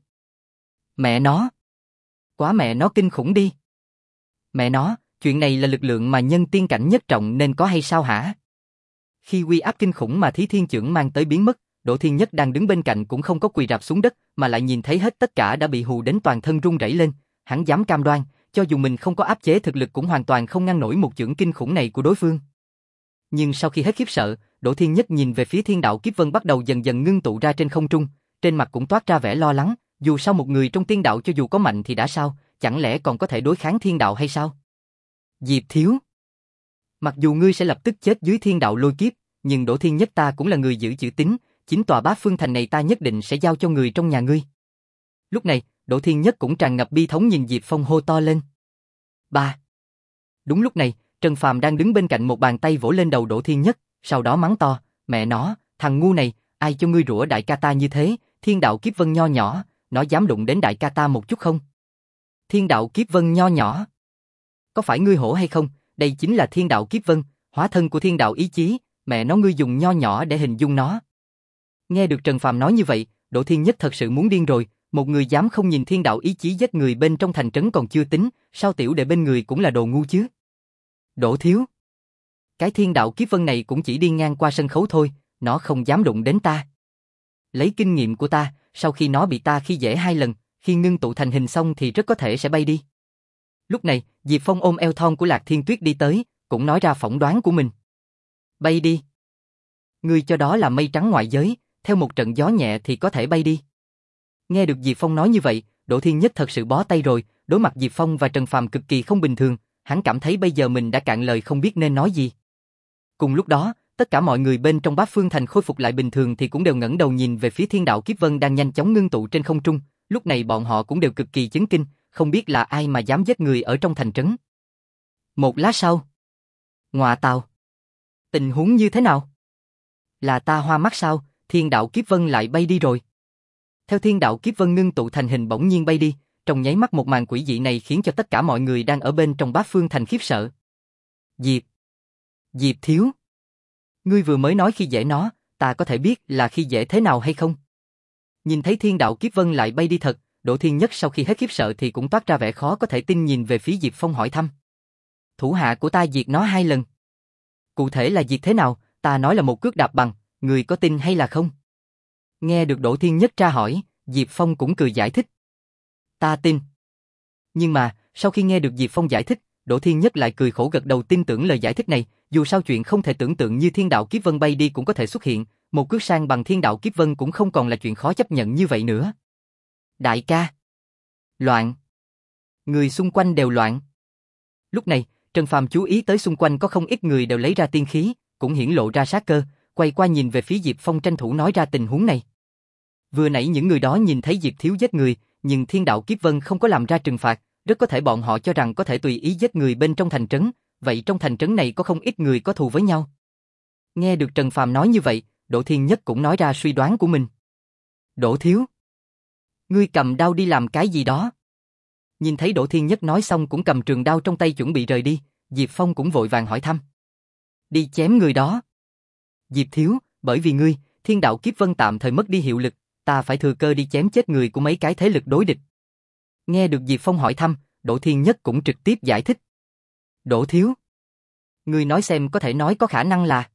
Mẹ nó! Quá mẹ nó kinh khủng đi! Mẹ nó, chuyện này là lực lượng mà nhân tiên cảnh nhất trọng nên có hay sao hả? Khi uy áp kinh khủng mà thí thiên chưởng mang tới biến mất, Đỗ Thiên Nhất đang đứng bên cạnh cũng không có quỳ rạp xuống đất, mà lại nhìn thấy hết tất cả đã bị hù đến toàn thân run rẩy lên, hắn dám cam đoan, cho dù mình không có áp chế thực lực cũng hoàn toàn không ngăn nổi một chưởng kinh khủng này của đối phương. Nhưng sau khi hết khiếp sợ, Đỗ Thiên Nhất nhìn về phía thiên đạo kiếp vân bắt đầu dần dần ngưng tụ ra trên không trung, trên mặt cũng toát ra vẻ lo lắng, dù sao một người trong tiên đạo cho dù có mạnh thì đã sao, chẳng lẽ còn có thể đối kháng thiên đạo hay sao? Diệp Thiếu! Mặc dù ngươi sẽ lập tức chết dưới thiên đạo lôi kiếp, nhưng Đỗ Thiên Nhất ta cũng là người giữ chữ tín, chính tòa Bát Phương thành này ta nhất định sẽ giao cho người trong nhà ngươi. Lúc này, Đỗ Thiên Nhất cũng tràn ngập bi thống nhìn Diệp Phong hô to lên. Ba. Đúng lúc này, Trần Phàm đang đứng bên cạnh một bàn tay vỗ lên đầu Đỗ Thiên Nhất, sau đó mắng to, mẹ nó, thằng ngu này, ai cho ngươi rủa đại ca ta như thế, thiên đạo kiếp vân nho nhỏ, nó dám đụng đến đại ca ta một chút không? Thiên đạo kiếp vân nho nhỏ. Có phải ngươi hổ hay không, đây chính là thiên đạo kiếp vân, hóa thân của thiên đạo ý chí, mẹ nó ngươi dùng nho nhỏ để hình dung nó. Nghe được Trần Phàm nói như vậy, Đỗ Thiên Nhất thật sự muốn điên rồi, một người dám không nhìn thiên đạo ý chí giết người bên trong thành trấn còn chưa tính, sao tiểu đệ bên người cũng là đồ ngu chứ? Đỗ thiếu! Cái thiên đạo kiếp vân này cũng chỉ đi ngang qua sân khấu thôi, nó không dám đụng đến ta. Lấy kinh nghiệm của ta, sau khi nó bị ta khi dễ hai lần, khi ngưng tụ thành hình xong thì rất có thể sẽ bay đi. Lúc này, Diệp Phong ôm eo thon của Lạc Thiên Tuyết đi tới, cũng nói ra phỏng đoán của mình. Bay đi. Ngươi cho đó là mây trắng ngoại giới, theo một trận gió nhẹ thì có thể bay đi. Nghe được Diệp Phong nói như vậy, Đỗ Thiên Nhất thật sự bó tay rồi, đối mặt Diệp Phong và Trần Phàm cực kỳ không bình thường, hắn cảm thấy bây giờ mình đã cạn lời không biết nên nói gì. Cùng lúc đó, tất cả mọi người bên trong Bát Phương Thành khôi phục lại bình thường thì cũng đều ngẩng đầu nhìn về phía thiên đạo kiếp vân đang nhanh chóng ngưng tụ trên không trung, lúc này bọn họ cũng đều cực kỳ chấn kinh, không biết là ai mà dám giết người ở trong thành trấn. Một lát sau, ngọa tào, tình huống như thế nào? Là ta hoa mắt sao, thiên đạo kiếp vân lại bay đi rồi. Theo thiên đạo kiếp vân ngưng tụ thành hình bỗng nhiên bay đi, trong nháy mắt một màn quỷ dị này khiến cho tất cả mọi người đang ở bên trong Bát Phương Thành khiếp sợ. Diệp, Diệp thiếu, ngươi vừa mới nói khi dễ nó, ta có thể biết là khi dễ thế nào hay không? Nhìn thấy thiên đạo kiếp vân lại bay đi thật, Đỗ Thiên Nhất sau khi hết khiếp sợ thì cũng toát ra vẻ khó có thể tin nhìn về phía Diệp Phong hỏi thăm. Thủ hạ của ta diệt nó hai lần. Cụ thể là diệt thế nào, ta nói là một cước đạp bằng, người có tin hay là không? Nghe được Đỗ Thiên Nhất tra hỏi, Diệp Phong cũng cười giải thích. Ta tin. Nhưng mà, sau khi nghe được Diệp Phong giải thích, Đỗ Thiên Nhất lại cười khổ gật đầu tin tưởng lời giải thích này, dù sao chuyện không thể tưởng tượng như thiên đạo kiếp vân bay đi cũng có thể xuất hiện, một cước sang bằng thiên đạo kiếp vân cũng không còn là chuyện khó chấp nhận như vậy nữa. Đại ca. Loạn. Người xung quanh đều loạn. Lúc này, Trần Phàm chú ý tới xung quanh có không ít người đều lấy ra tiên khí, cũng hiển lộ ra sát cơ, quay qua nhìn về phía Diệp Phong tranh thủ nói ra tình huống này. Vừa nãy những người đó nhìn thấy Diệp thiếu giết người, nhưng thiên đạo kiếp vân không có làm ra trừng phạt, rất có thể bọn họ cho rằng có thể tùy ý giết người bên trong thành trấn, vậy trong thành trấn này có không ít người có thù với nhau. Nghe được Trần Phàm nói như vậy, Đỗ Thiên Nhất cũng nói ra suy đoán của mình. Đỗ thiếu, ngươi cầm đao đi làm cái gì đó? Nhìn thấy Đỗ Thiên Nhất nói xong cũng cầm trường đao trong tay chuẩn bị rời đi, Diệp Phong cũng vội vàng hỏi thăm. Đi chém người đó. Diệp thiếu, bởi vì ngươi, thiên đạo kiếp vân tạm thời mất đi hiệu lực, ta phải thừa cơ đi chém chết người của mấy cái thế lực đối địch. Nghe được Diệp Phong hỏi thăm, Đỗ Thiên Nhất cũng trực tiếp giải thích. Đỗ thiếu, ngươi nói xem có thể nói có khả năng là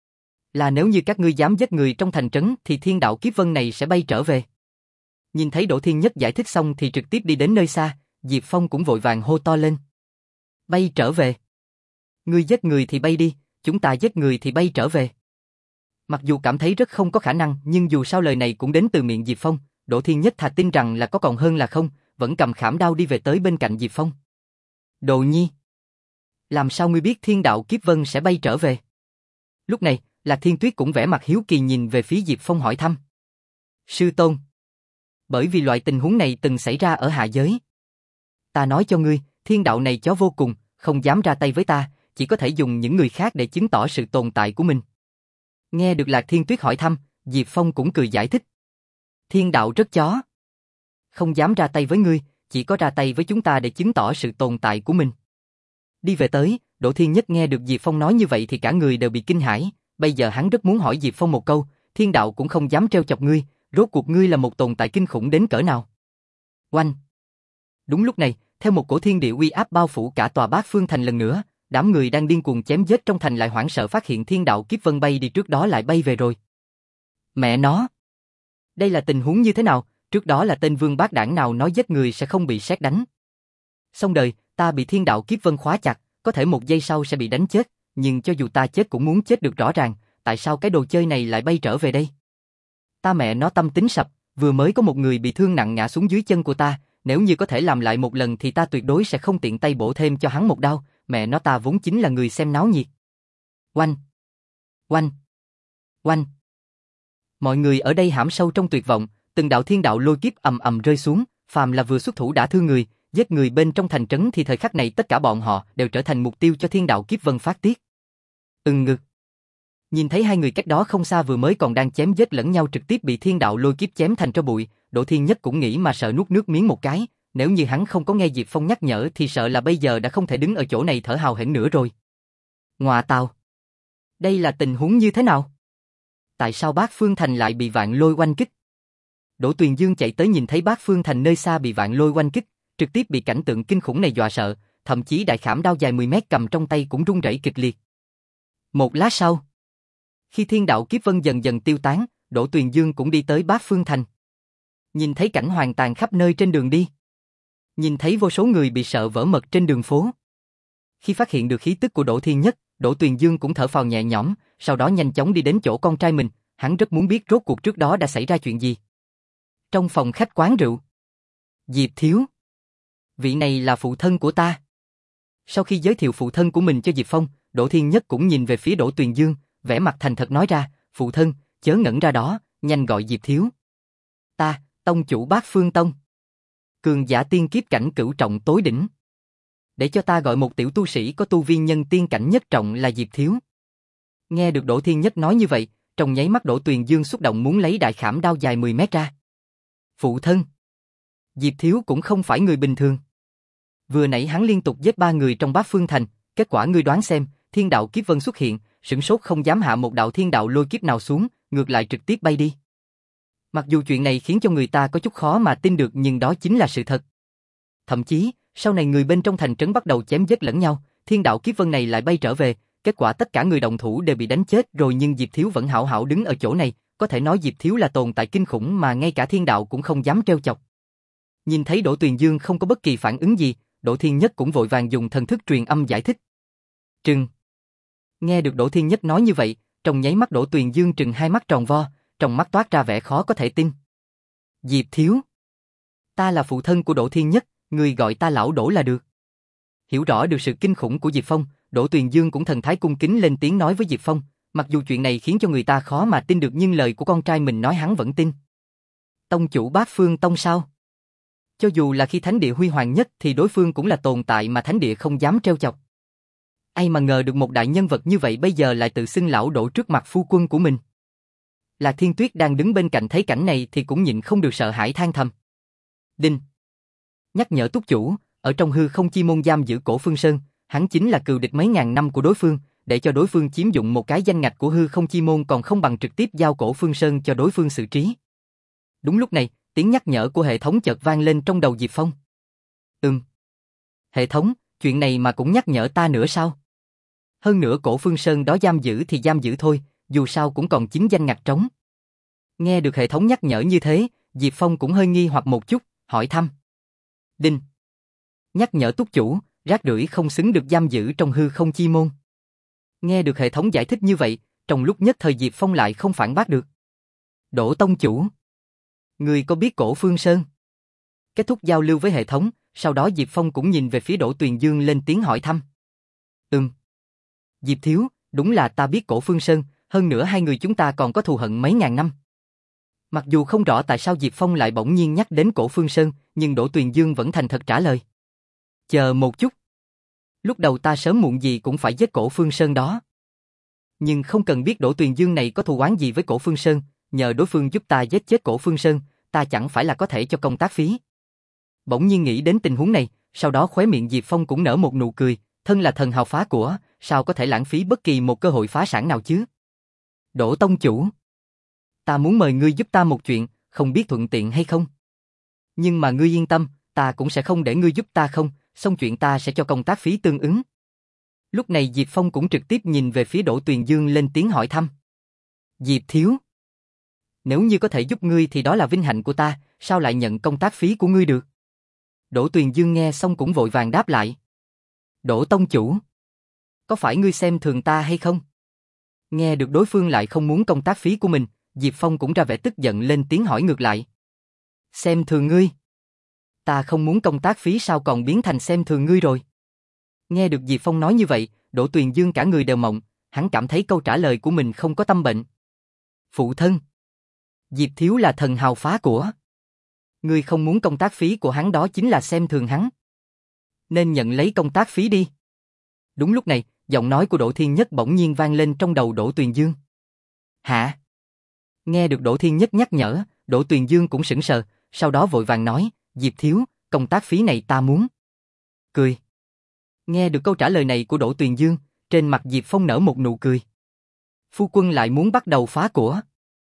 là nếu như các ngươi dám giết người trong thành trấn thì thiên đạo kiếp vân này sẽ bay trở về. Nhìn thấy Đỗ Thiên Nhất giải thích xong thì trực tiếp đi đến nơi xa, Diệp Phong cũng vội vàng hô to lên. Bay trở về. Ngươi giết người thì bay đi, chúng ta giết người thì bay trở về. Mặc dù cảm thấy rất không có khả năng, nhưng dù sao lời này cũng đến từ miệng Diệp Phong, Đỗ Thiên Nhất thà tin rằng là có còn hơn là không, vẫn cầm khảm đao đi về tới bên cạnh Diệp Phong. Đồ nhi, làm sao ngươi biết thiên đạo kiếp vân sẽ bay trở về? Lúc này, Lạc Thiên Tuyết cũng vẻ mặt hiếu kỳ nhìn về phía Diệp Phong hỏi thăm. Sư tôn, bởi vì loại tình huống này từng xảy ra ở hạ giới. Ta nói cho ngươi, thiên đạo này chó vô cùng, không dám ra tay với ta, chỉ có thể dùng những người khác để chứng tỏ sự tồn tại của mình. Nghe được Lạc Thiên Tuyết hỏi thăm, Diệp Phong cũng cười giải thích. Thiên đạo rất chó. Không dám ra tay với ngươi, chỉ có ra tay với chúng ta để chứng tỏ sự tồn tại của mình. Đi về tới, Đỗ Thiên Nhất nghe được Diệp Phong nói như vậy thì cả người đều bị kinh hãi, bây giờ hắn rất muốn hỏi Diệp Phong một câu, thiên đạo cũng không dám trêu chọc ngươi, rốt cuộc ngươi là một tồn tại kinh khủng đến cỡ nào. Oanh! Đúng lúc này, theo một cổ thiên địa uy áp bao phủ cả tòa Bát Phương Thành lần nữa, đám người đang điên cuồng chém giết trong thành lại hoảng sợ phát hiện thiên đạo kiếp vân bay đi trước đó lại bay về rồi. Mẹ nó! Đây là tình huống như thế nào? Trước đó là tên vương bát đảng nào nói giết người sẽ không bị sét đánh. Xong đời, ta bị thiên đạo kiếp vân khóa chặt, có thể một giây sau sẽ bị đánh chết, nhưng cho dù ta chết cũng muốn chết được rõ ràng, tại sao cái đồ chơi này lại bay trở về đây? Ta mẹ nó tâm tính sập, vừa mới có một người bị thương nặng ngã xuống dưới chân của ta, nếu như có thể làm lại một lần thì ta tuyệt đối sẽ không tiện tay bổ thêm cho hắn một đao, mẹ nó ta vốn chính là người xem náo nhiệt. Oanh! Oanh! Oanh! Mọi người ở đây hãm sâu trong tuyệt vọng, từng đạo thiên đạo lôi kiếp ầm ầm rơi xuống, phàm là vừa xuất thủ đã thương người, giết người bên trong thành trấn thì thời khắc này tất cả bọn họ đều trở thành mục tiêu cho thiên đạo kiếp vân phát tiết. Ừng ngực. Nhìn thấy hai người cách đó không xa vừa mới còn đang chém giết lẫn nhau trực tiếp bị thiên đạo lôi kiếp chém thành tro bụi, Đỗ Thiên Nhất cũng nghĩ mà sợ nuốt nước miếng một cái, nếu như hắn không có nghe Diệp Phong nhắc nhở thì sợ là bây giờ đã không thể đứng ở chỗ này thở hào hển nữa rồi. Ngọa tào. Đây là tình huống như thế nào? Tại sao Bát Phương Thành lại bị vạn lôi oanh kích? Đỗ Tuyền Dương chạy tới nhìn thấy Bát Phương Thành nơi xa bị vạn lôi oanh kích, trực tiếp bị cảnh tượng kinh khủng này dọa sợ, thậm chí đại khảm đao dài mười mét cầm trong tay cũng run rẩy kịch liệt. Một lát sau, khi thiên đạo kiếp vân dần dần tiêu tán, Đỗ Tuyền Dương cũng đi tới Bát Phương Thành. Nhìn thấy cảnh hoang tàn khắp nơi trên đường đi. Nhìn thấy vô số người bị sợ vỡ mật trên đường phố. Khi phát hiện được khí tức của Đỗ Thiên Nhất, Đỗ Tuyền Dương cũng thở phào nhẹ nhõm, sau đó nhanh chóng đi đến chỗ con trai mình, hắn rất muốn biết rốt cuộc trước đó đã xảy ra chuyện gì. Trong phòng khách quán rượu. Diệp Thiếu. Vị này là phụ thân của ta. Sau khi giới thiệu phụ thân của mình cho Diệp Phong, Đỗ Thiên Nhất cũng nhìn về phía Đỗ Tuyền Dương, vẻ mặt thành thật nói ra, phụ thân, chớ ngẩn ra đó, nhanh gọi Diệp Thiếu. Ta, tông chủ Bát Phương Tông. Cường giả tiên kiếp cảnh cửu trọng tối đỉnh. Để cho ta gọi một tiểu tu sĩ có tu vi nhân tiên cảnh nhất trọng là Diệp Thiếu. Nghe được Đỗ Thiên Nhất nói như vậy, trong nháy mắt Đỗ Tuyền Dương xúc động muốn lấy đại khảm đao dài mười mét ra. Phụ thân. Diệp Thiếu cũng không phải người bình thường. Vừa nãy hắn liên tục giết ba người trong Bát Phương Thành, kết quả ngươi đoán xem, thiên đạo kiếp vân xuất hiện, sửng sốt không dám hạ một đạo thiên đạo lôi kiếp nào xuống, ngược lại trực tiếp bay đi. Mặc dù chuyện này khiến cho người ta có chút khó mà tin được nhưng đó chính là sự thật. Thậm chí, sau này người bên trong thành trấn bắt đầu chém giết lẫn nhau, thiên đạo kiếp vân này lại bay trở về, kết quả tất cả người đồng thủ đều bị đánh chết rồi nhưng Diệp Thiếu vẫn hảo hảo đứng ở chỗ này, có thể nói Diệp Thiếu là tồn tại kinh khủng mà ngay cả thiên đạo cũng không dám trêu chọc. Nhìn thấy Đỗ Tuyền Dương không có bất kỳ phản ứng gì, Đỗ Thiên Nhất cũng vội vàng dùng thần thức truyền âm giải thích. Trừng. Nghe được Đỗ Thiên Nhất nói như vậy, trong nháy mắt Đỗ Tuyền Dương trừng hai mắt tròn vo, trong mắt toát ra vẻ khó có thể tin. Diệp Thiếu. Ta là phụ thân của Đỗ Thiên Nhất, người gọi ta lão Đỗ là được. Hiểu rõ được sự kinh khủng của Diệp Phong, Đỗ Tuyền Dương cũng thần thái cung kính lên tiếng nói với Diệp Phong, mặc dù chuyện này khiến cho người ta khó mà tin được nhưng lời của con trai mình nói hắn vẫn tin. Tông chủ Bát Phương Tông sao? Cho dù là khi thánh địa huy hoàng nhất thì đối phương cũng là tồn tại mà thánh địa không dám trêu chọc. Ai mà ngờ được một đại nhân vật như vậy bây giờ lại tự xưng lão Đỗ trước mặt phu quân của mình. Lạc Thiên Tuyết đang đứng bên cạnh thấy cảnh này thì cũng nhịn không được sợ hãi than thầm. Đinh. Nhắc nhở túc chủ, ở trong hư không chi môn giam giữ Cổ Phương Sơn, hắn chính là cừu địch mấy ngàn năm của đối phương, để cho đối phương chiếm dụng một cái danh ngạch của hư không chi môn còn không bằng trực tiếp giao Cổ Phương Sơn cho đối phương xử trí. Đúng lúc này, tiếng nhắc nhở của hệ thống chợt vang lên trong đầu Diệp Phong. Ừm. Hệ thống, chuyện này mà cũng nhắc nhở ta nữa sao? Hơn nữa Cổ Phương Sơn đó giam giữ thì giam giữ thôi, dù sao cũng còn chín danh ngạch trống. Nghe được hệ thống nhắc nhở như thế, Diệp Phong cũng hơi nghi hoặc một chút, hỏi thăm. Đinh. Nhắc nhở túc chủ, rác rưởi không xứng được giam giữ trong hư không chi môn. Nghe được hệ thống giải thích như vậy, trong lúc nhất thời Diệp Phong lại không phản bác được. Đỗ tông chủ. Người có biết Cổ Phương Sơn? Kết thúc giao lưu với hệ thống, sau đó Diệp Phong cũng nhìn về phía Đỗ Tuyền Dương lên tiếng hỏi thăm. Ừm. Diệp Thiếu, đúng là ta biết Cổ Phương Sơn, hơn nữa hai người chúng ta còn có thù hận mấy ngàn năm. Mặc dù không rõ tại sao Diệp Phong lại bỗng nhiên nhắc đến Cổ Phương Sơn, nhưng Đỗ Tuyền Dương vẫn thành thật trả lời. Chờ một chút. Lúc đầu ta sớm muộn gì cũng phải giết Cổ Phương Sơn đó. Nhưng không cần biết Đỗ Tuyền Dương này có thù oán gì với Cổ Phương Sơn, nhờ đối phương giúp ta giết chết Cổ Phương Sơn, ta chẳng phải là có thể cho công tác phí. Bỗng nhiên nghĩ đến tình huống này, sau đó khóe miệng Diệp Phong cũng nở một nụ cười, thân là thần hào phá của, sao có thể lãng phí bất kỳ một cơ hội phá sản nào chứ? Đỗ tông chủ. Ta muốn mời ngươi giúp ta một chuyện, không biết thuận tiện hay không? Nhưng mà ngươi yên tâm, ta cũng sẽ không để ngươi giúp ta không, xong chuyện ta sẽ cho công tác phí tương ứng. Lúc này Diệp Phong cũng trực tiếp nhìn về phía Đỗ Tuyền Dương lên tiếng hỏi thăm. Diệp Thiếu. Nếu như có thể giúp ngươi thì đó là vinh hạnh của ta, sao lại nhận công tác phí của ngươi được? Đỗ Tuyền Dương nghe xong cũng vội vàng đáp lại. Đỗ tông chủ. Có phải ngươi xem thường ta hay không? Nghe được đối phương lại không muốn công tác phí của mình, Diệp Phong cũng ra vẻ tức giận lên tiếng hỏi ngược lại. Xem thường ngươi? Ta không muốn công tác phí sao còn biến thành xem thường ngươi rồi? Nghe được Diệp Phong nói như vậy, Đỗ Tuyền Dương cả người đều mộng, hắn cảm thấy câu trả lời của mình không có tâm bệnh. Phụ thân. Diệp Thiếu là thần hào phá của. Ngươi không muốn công tác phí của hắn đó chính là xem thường hắn. Nên nhận lấy công tác phí đi. Đúng lúc này, giọng nói của Đỗ Thiên Nhất bỗng nhiên vang lên trong đầu Đỗ Tuyền Dương. Hả? Nghe được Đỗ Thiên Nhất nhắc nhở, Đỗ Tuyền Dương cũng sững sờ, sau đó vội vàng nói, Diệp Thiếu, công tác phí này ta muốn. Cười. Nghe được câu trả lời này của Đỗ Tuyền Dương, trên mặt Diệp Phong nở một nụ cười. Phu quân lại muốn bắt đầu phá của.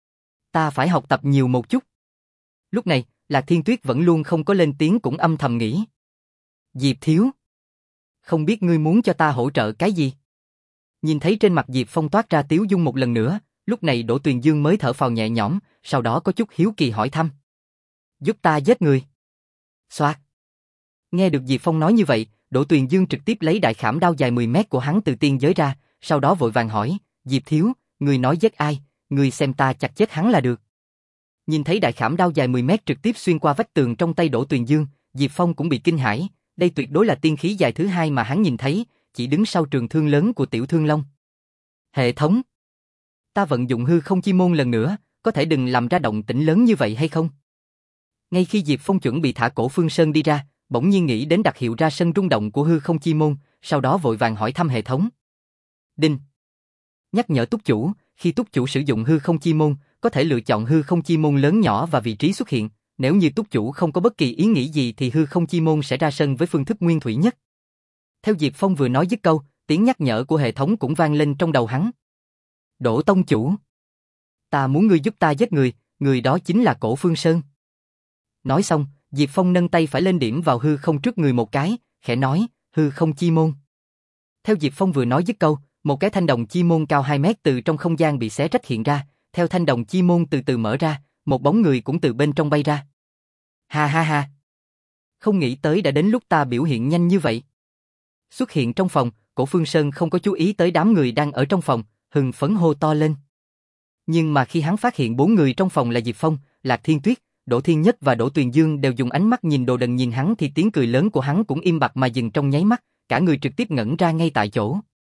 Ta phải học tập nhiều một chút. Lúc này, Lạc Thiên Tuyết vẫn luôn không có lên tiếng cũng âm thầm nghĩ. Diệp Thiếu. Không biết ngươi muốn cho ta hỗ trợ cái gì? Nhìn thấy trên mặt Diệp Phong toát ra tiếu dung một lần nữa, lúc này Đỗ Tuyền Dương mới thở phào nhẹ nhõm, sau đó có chút hiếu kỳ hỏi thăm. Giúp ta giết người. Xoạt. Nghe được Diệp Phong nói như vậy, Đỗ Tuyền Dương trực tiếp lấy đại khảm đao dài mười mét của hắn từ tiên giới ra, sau đó vội vàng hỏi, Diệp thiếu, người nói giết ai, người xem ta chặt chết hắn là được. Nhìn thấy đại khảm đao dài mười mét trực tiếp xuyên qua vách tường trong tay Đỗ Tuyền Dương, Diệp Phong cũng bị kinh hãi, đây tuyệt đối là tiên khí dài thứ hai mà hắn nhìn thấy, chỉ đứng sau trường thương lớn của Tiểu Thương Long. Hệ thống. Ta vận dụng hư không chi môn lần nữa, có thể đừng làm ra động tĩnh lớn như vậy hay không? Ngay khi Diệp Phong chuẩn bị thả Cổ Phương Sơn đi ra, bỗng nhiên nghĩ đến đặc hiệu ra sân rung động của hư không chi môn, sau đó vội vàng hỏi thăm hệ thống. Đinh. Nhắc nhở túc chủ, khi túc chủ sử dụng hư không chi môn, có thể lựa chọn hư không chi môn lớn nhỏ và vị trí xuất hiện, nếu như túc chủ không có bất kỳ ý nghĩ gì thì hư không chi môn sẽ ra sân với phương thức nguyên thủy nhất. Theo Diệp Phong vừa nói dứt câu, tiếng nhắc nhở của hệ thống cũng vang lên trong đầu hắn. Đỗ tông chủ. Ta muốn ngươi giúp ta giết người, người đó chính là Cổ Phương Sơn. Nói xong, Diệp Phong nâng tay phải lên điểm vào hư không trước người một cái, khẽ nói, hư không chi môn. Theo Diệp Phong vừa nói dứt câu, một cái thanh đồng chi môn cao hai mét từ trong không gian bị xé rách hiện ra, theo thanh đồng chi môn từ từ mở ra, một bóng người cũng từ bên trong bay ra. Ha ha ha. Không nghĩ tới đã đến lúc ta biểu hiện nhanh như vậy. Xuất hiện trong phòng, Cổ Phương Sơn không có chú ý tới đám người đang ở trong phòng, hưng phấn hô to lên. Nhưng mà khi hắn phát hiện bốn người trong phòng là Diệp Phong, Lạc Thiên Tuyết, Đỗ Thiên Nhất và Đỗ Tuyền Dương đều dùng ánh mắt nhìn đồ đần nhìn hắn thì tiếng cười lớn của hắn cũng im bặt mà dừng trong nháy mắt, cả người trực tiếp ngẩn ra ngay tại chỗ.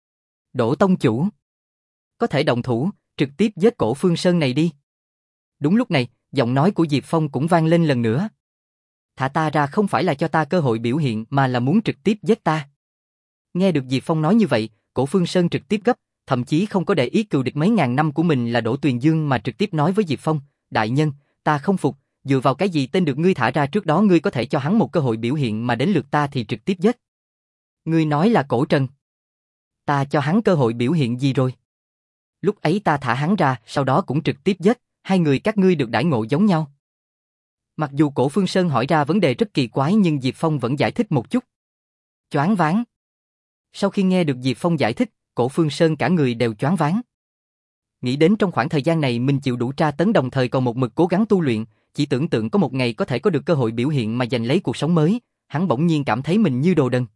Đỗ tông chủ. Có thể động thủ, trực tiếp giết Cổ Phương Sơn này đi. Đúng lúc này, giọng nói của Diệp Phong cũng vang lên lần nữa. Thả ta ra không phải là cho ta cơ hội biểu hiện mà là muốn trực tiếp giết ta. Nghe được Diệp Phong nói như vậy, Cổ Phương Sơn trực tiếp gấp, thậm chí không có để ý cừu địch mấy ngàn năm của mình là Đỗ Tuyền Dương mà trực tiếp nói với Diệp Phong, đại nhân, ta không phục, dựa vào cái gì tên được ngươi thả ra trước đó ngươi có thể cho hắn một cơ hội biểu hiện mà đến lượt ta thì trực tiếp giết. Ngươi nói là Cổ Trần. Ta cho hắn cơ hội biểu hiện gì rồi? Lúc ấy ta thả hắn ra, sau đó cũng trực tiếp giết, hai người các ngươi được đãi ngộ giống nhau. Mặc dù Cổ Phương Sơn hỏi ra vấn đề rất kỳ quái nhưng Diệp Phong vẫn giải thích một chút. Choáng váng. Sau khi nghe được Diệp Phong giải thích, Cổ Phương Sơn cả người đều choáng váng. Nghĩ đến trong khoảng thời gian này mình chịu đủ tra tấn đồng thời còn một mực cố gắng tu luyện, chỉ tưởng tượng có một ngày có thể có được cơ hội biểu hiện mà giành lấy cuộc sống mới, hắn bỗng nhiên cảm thấy mình như đồ đần.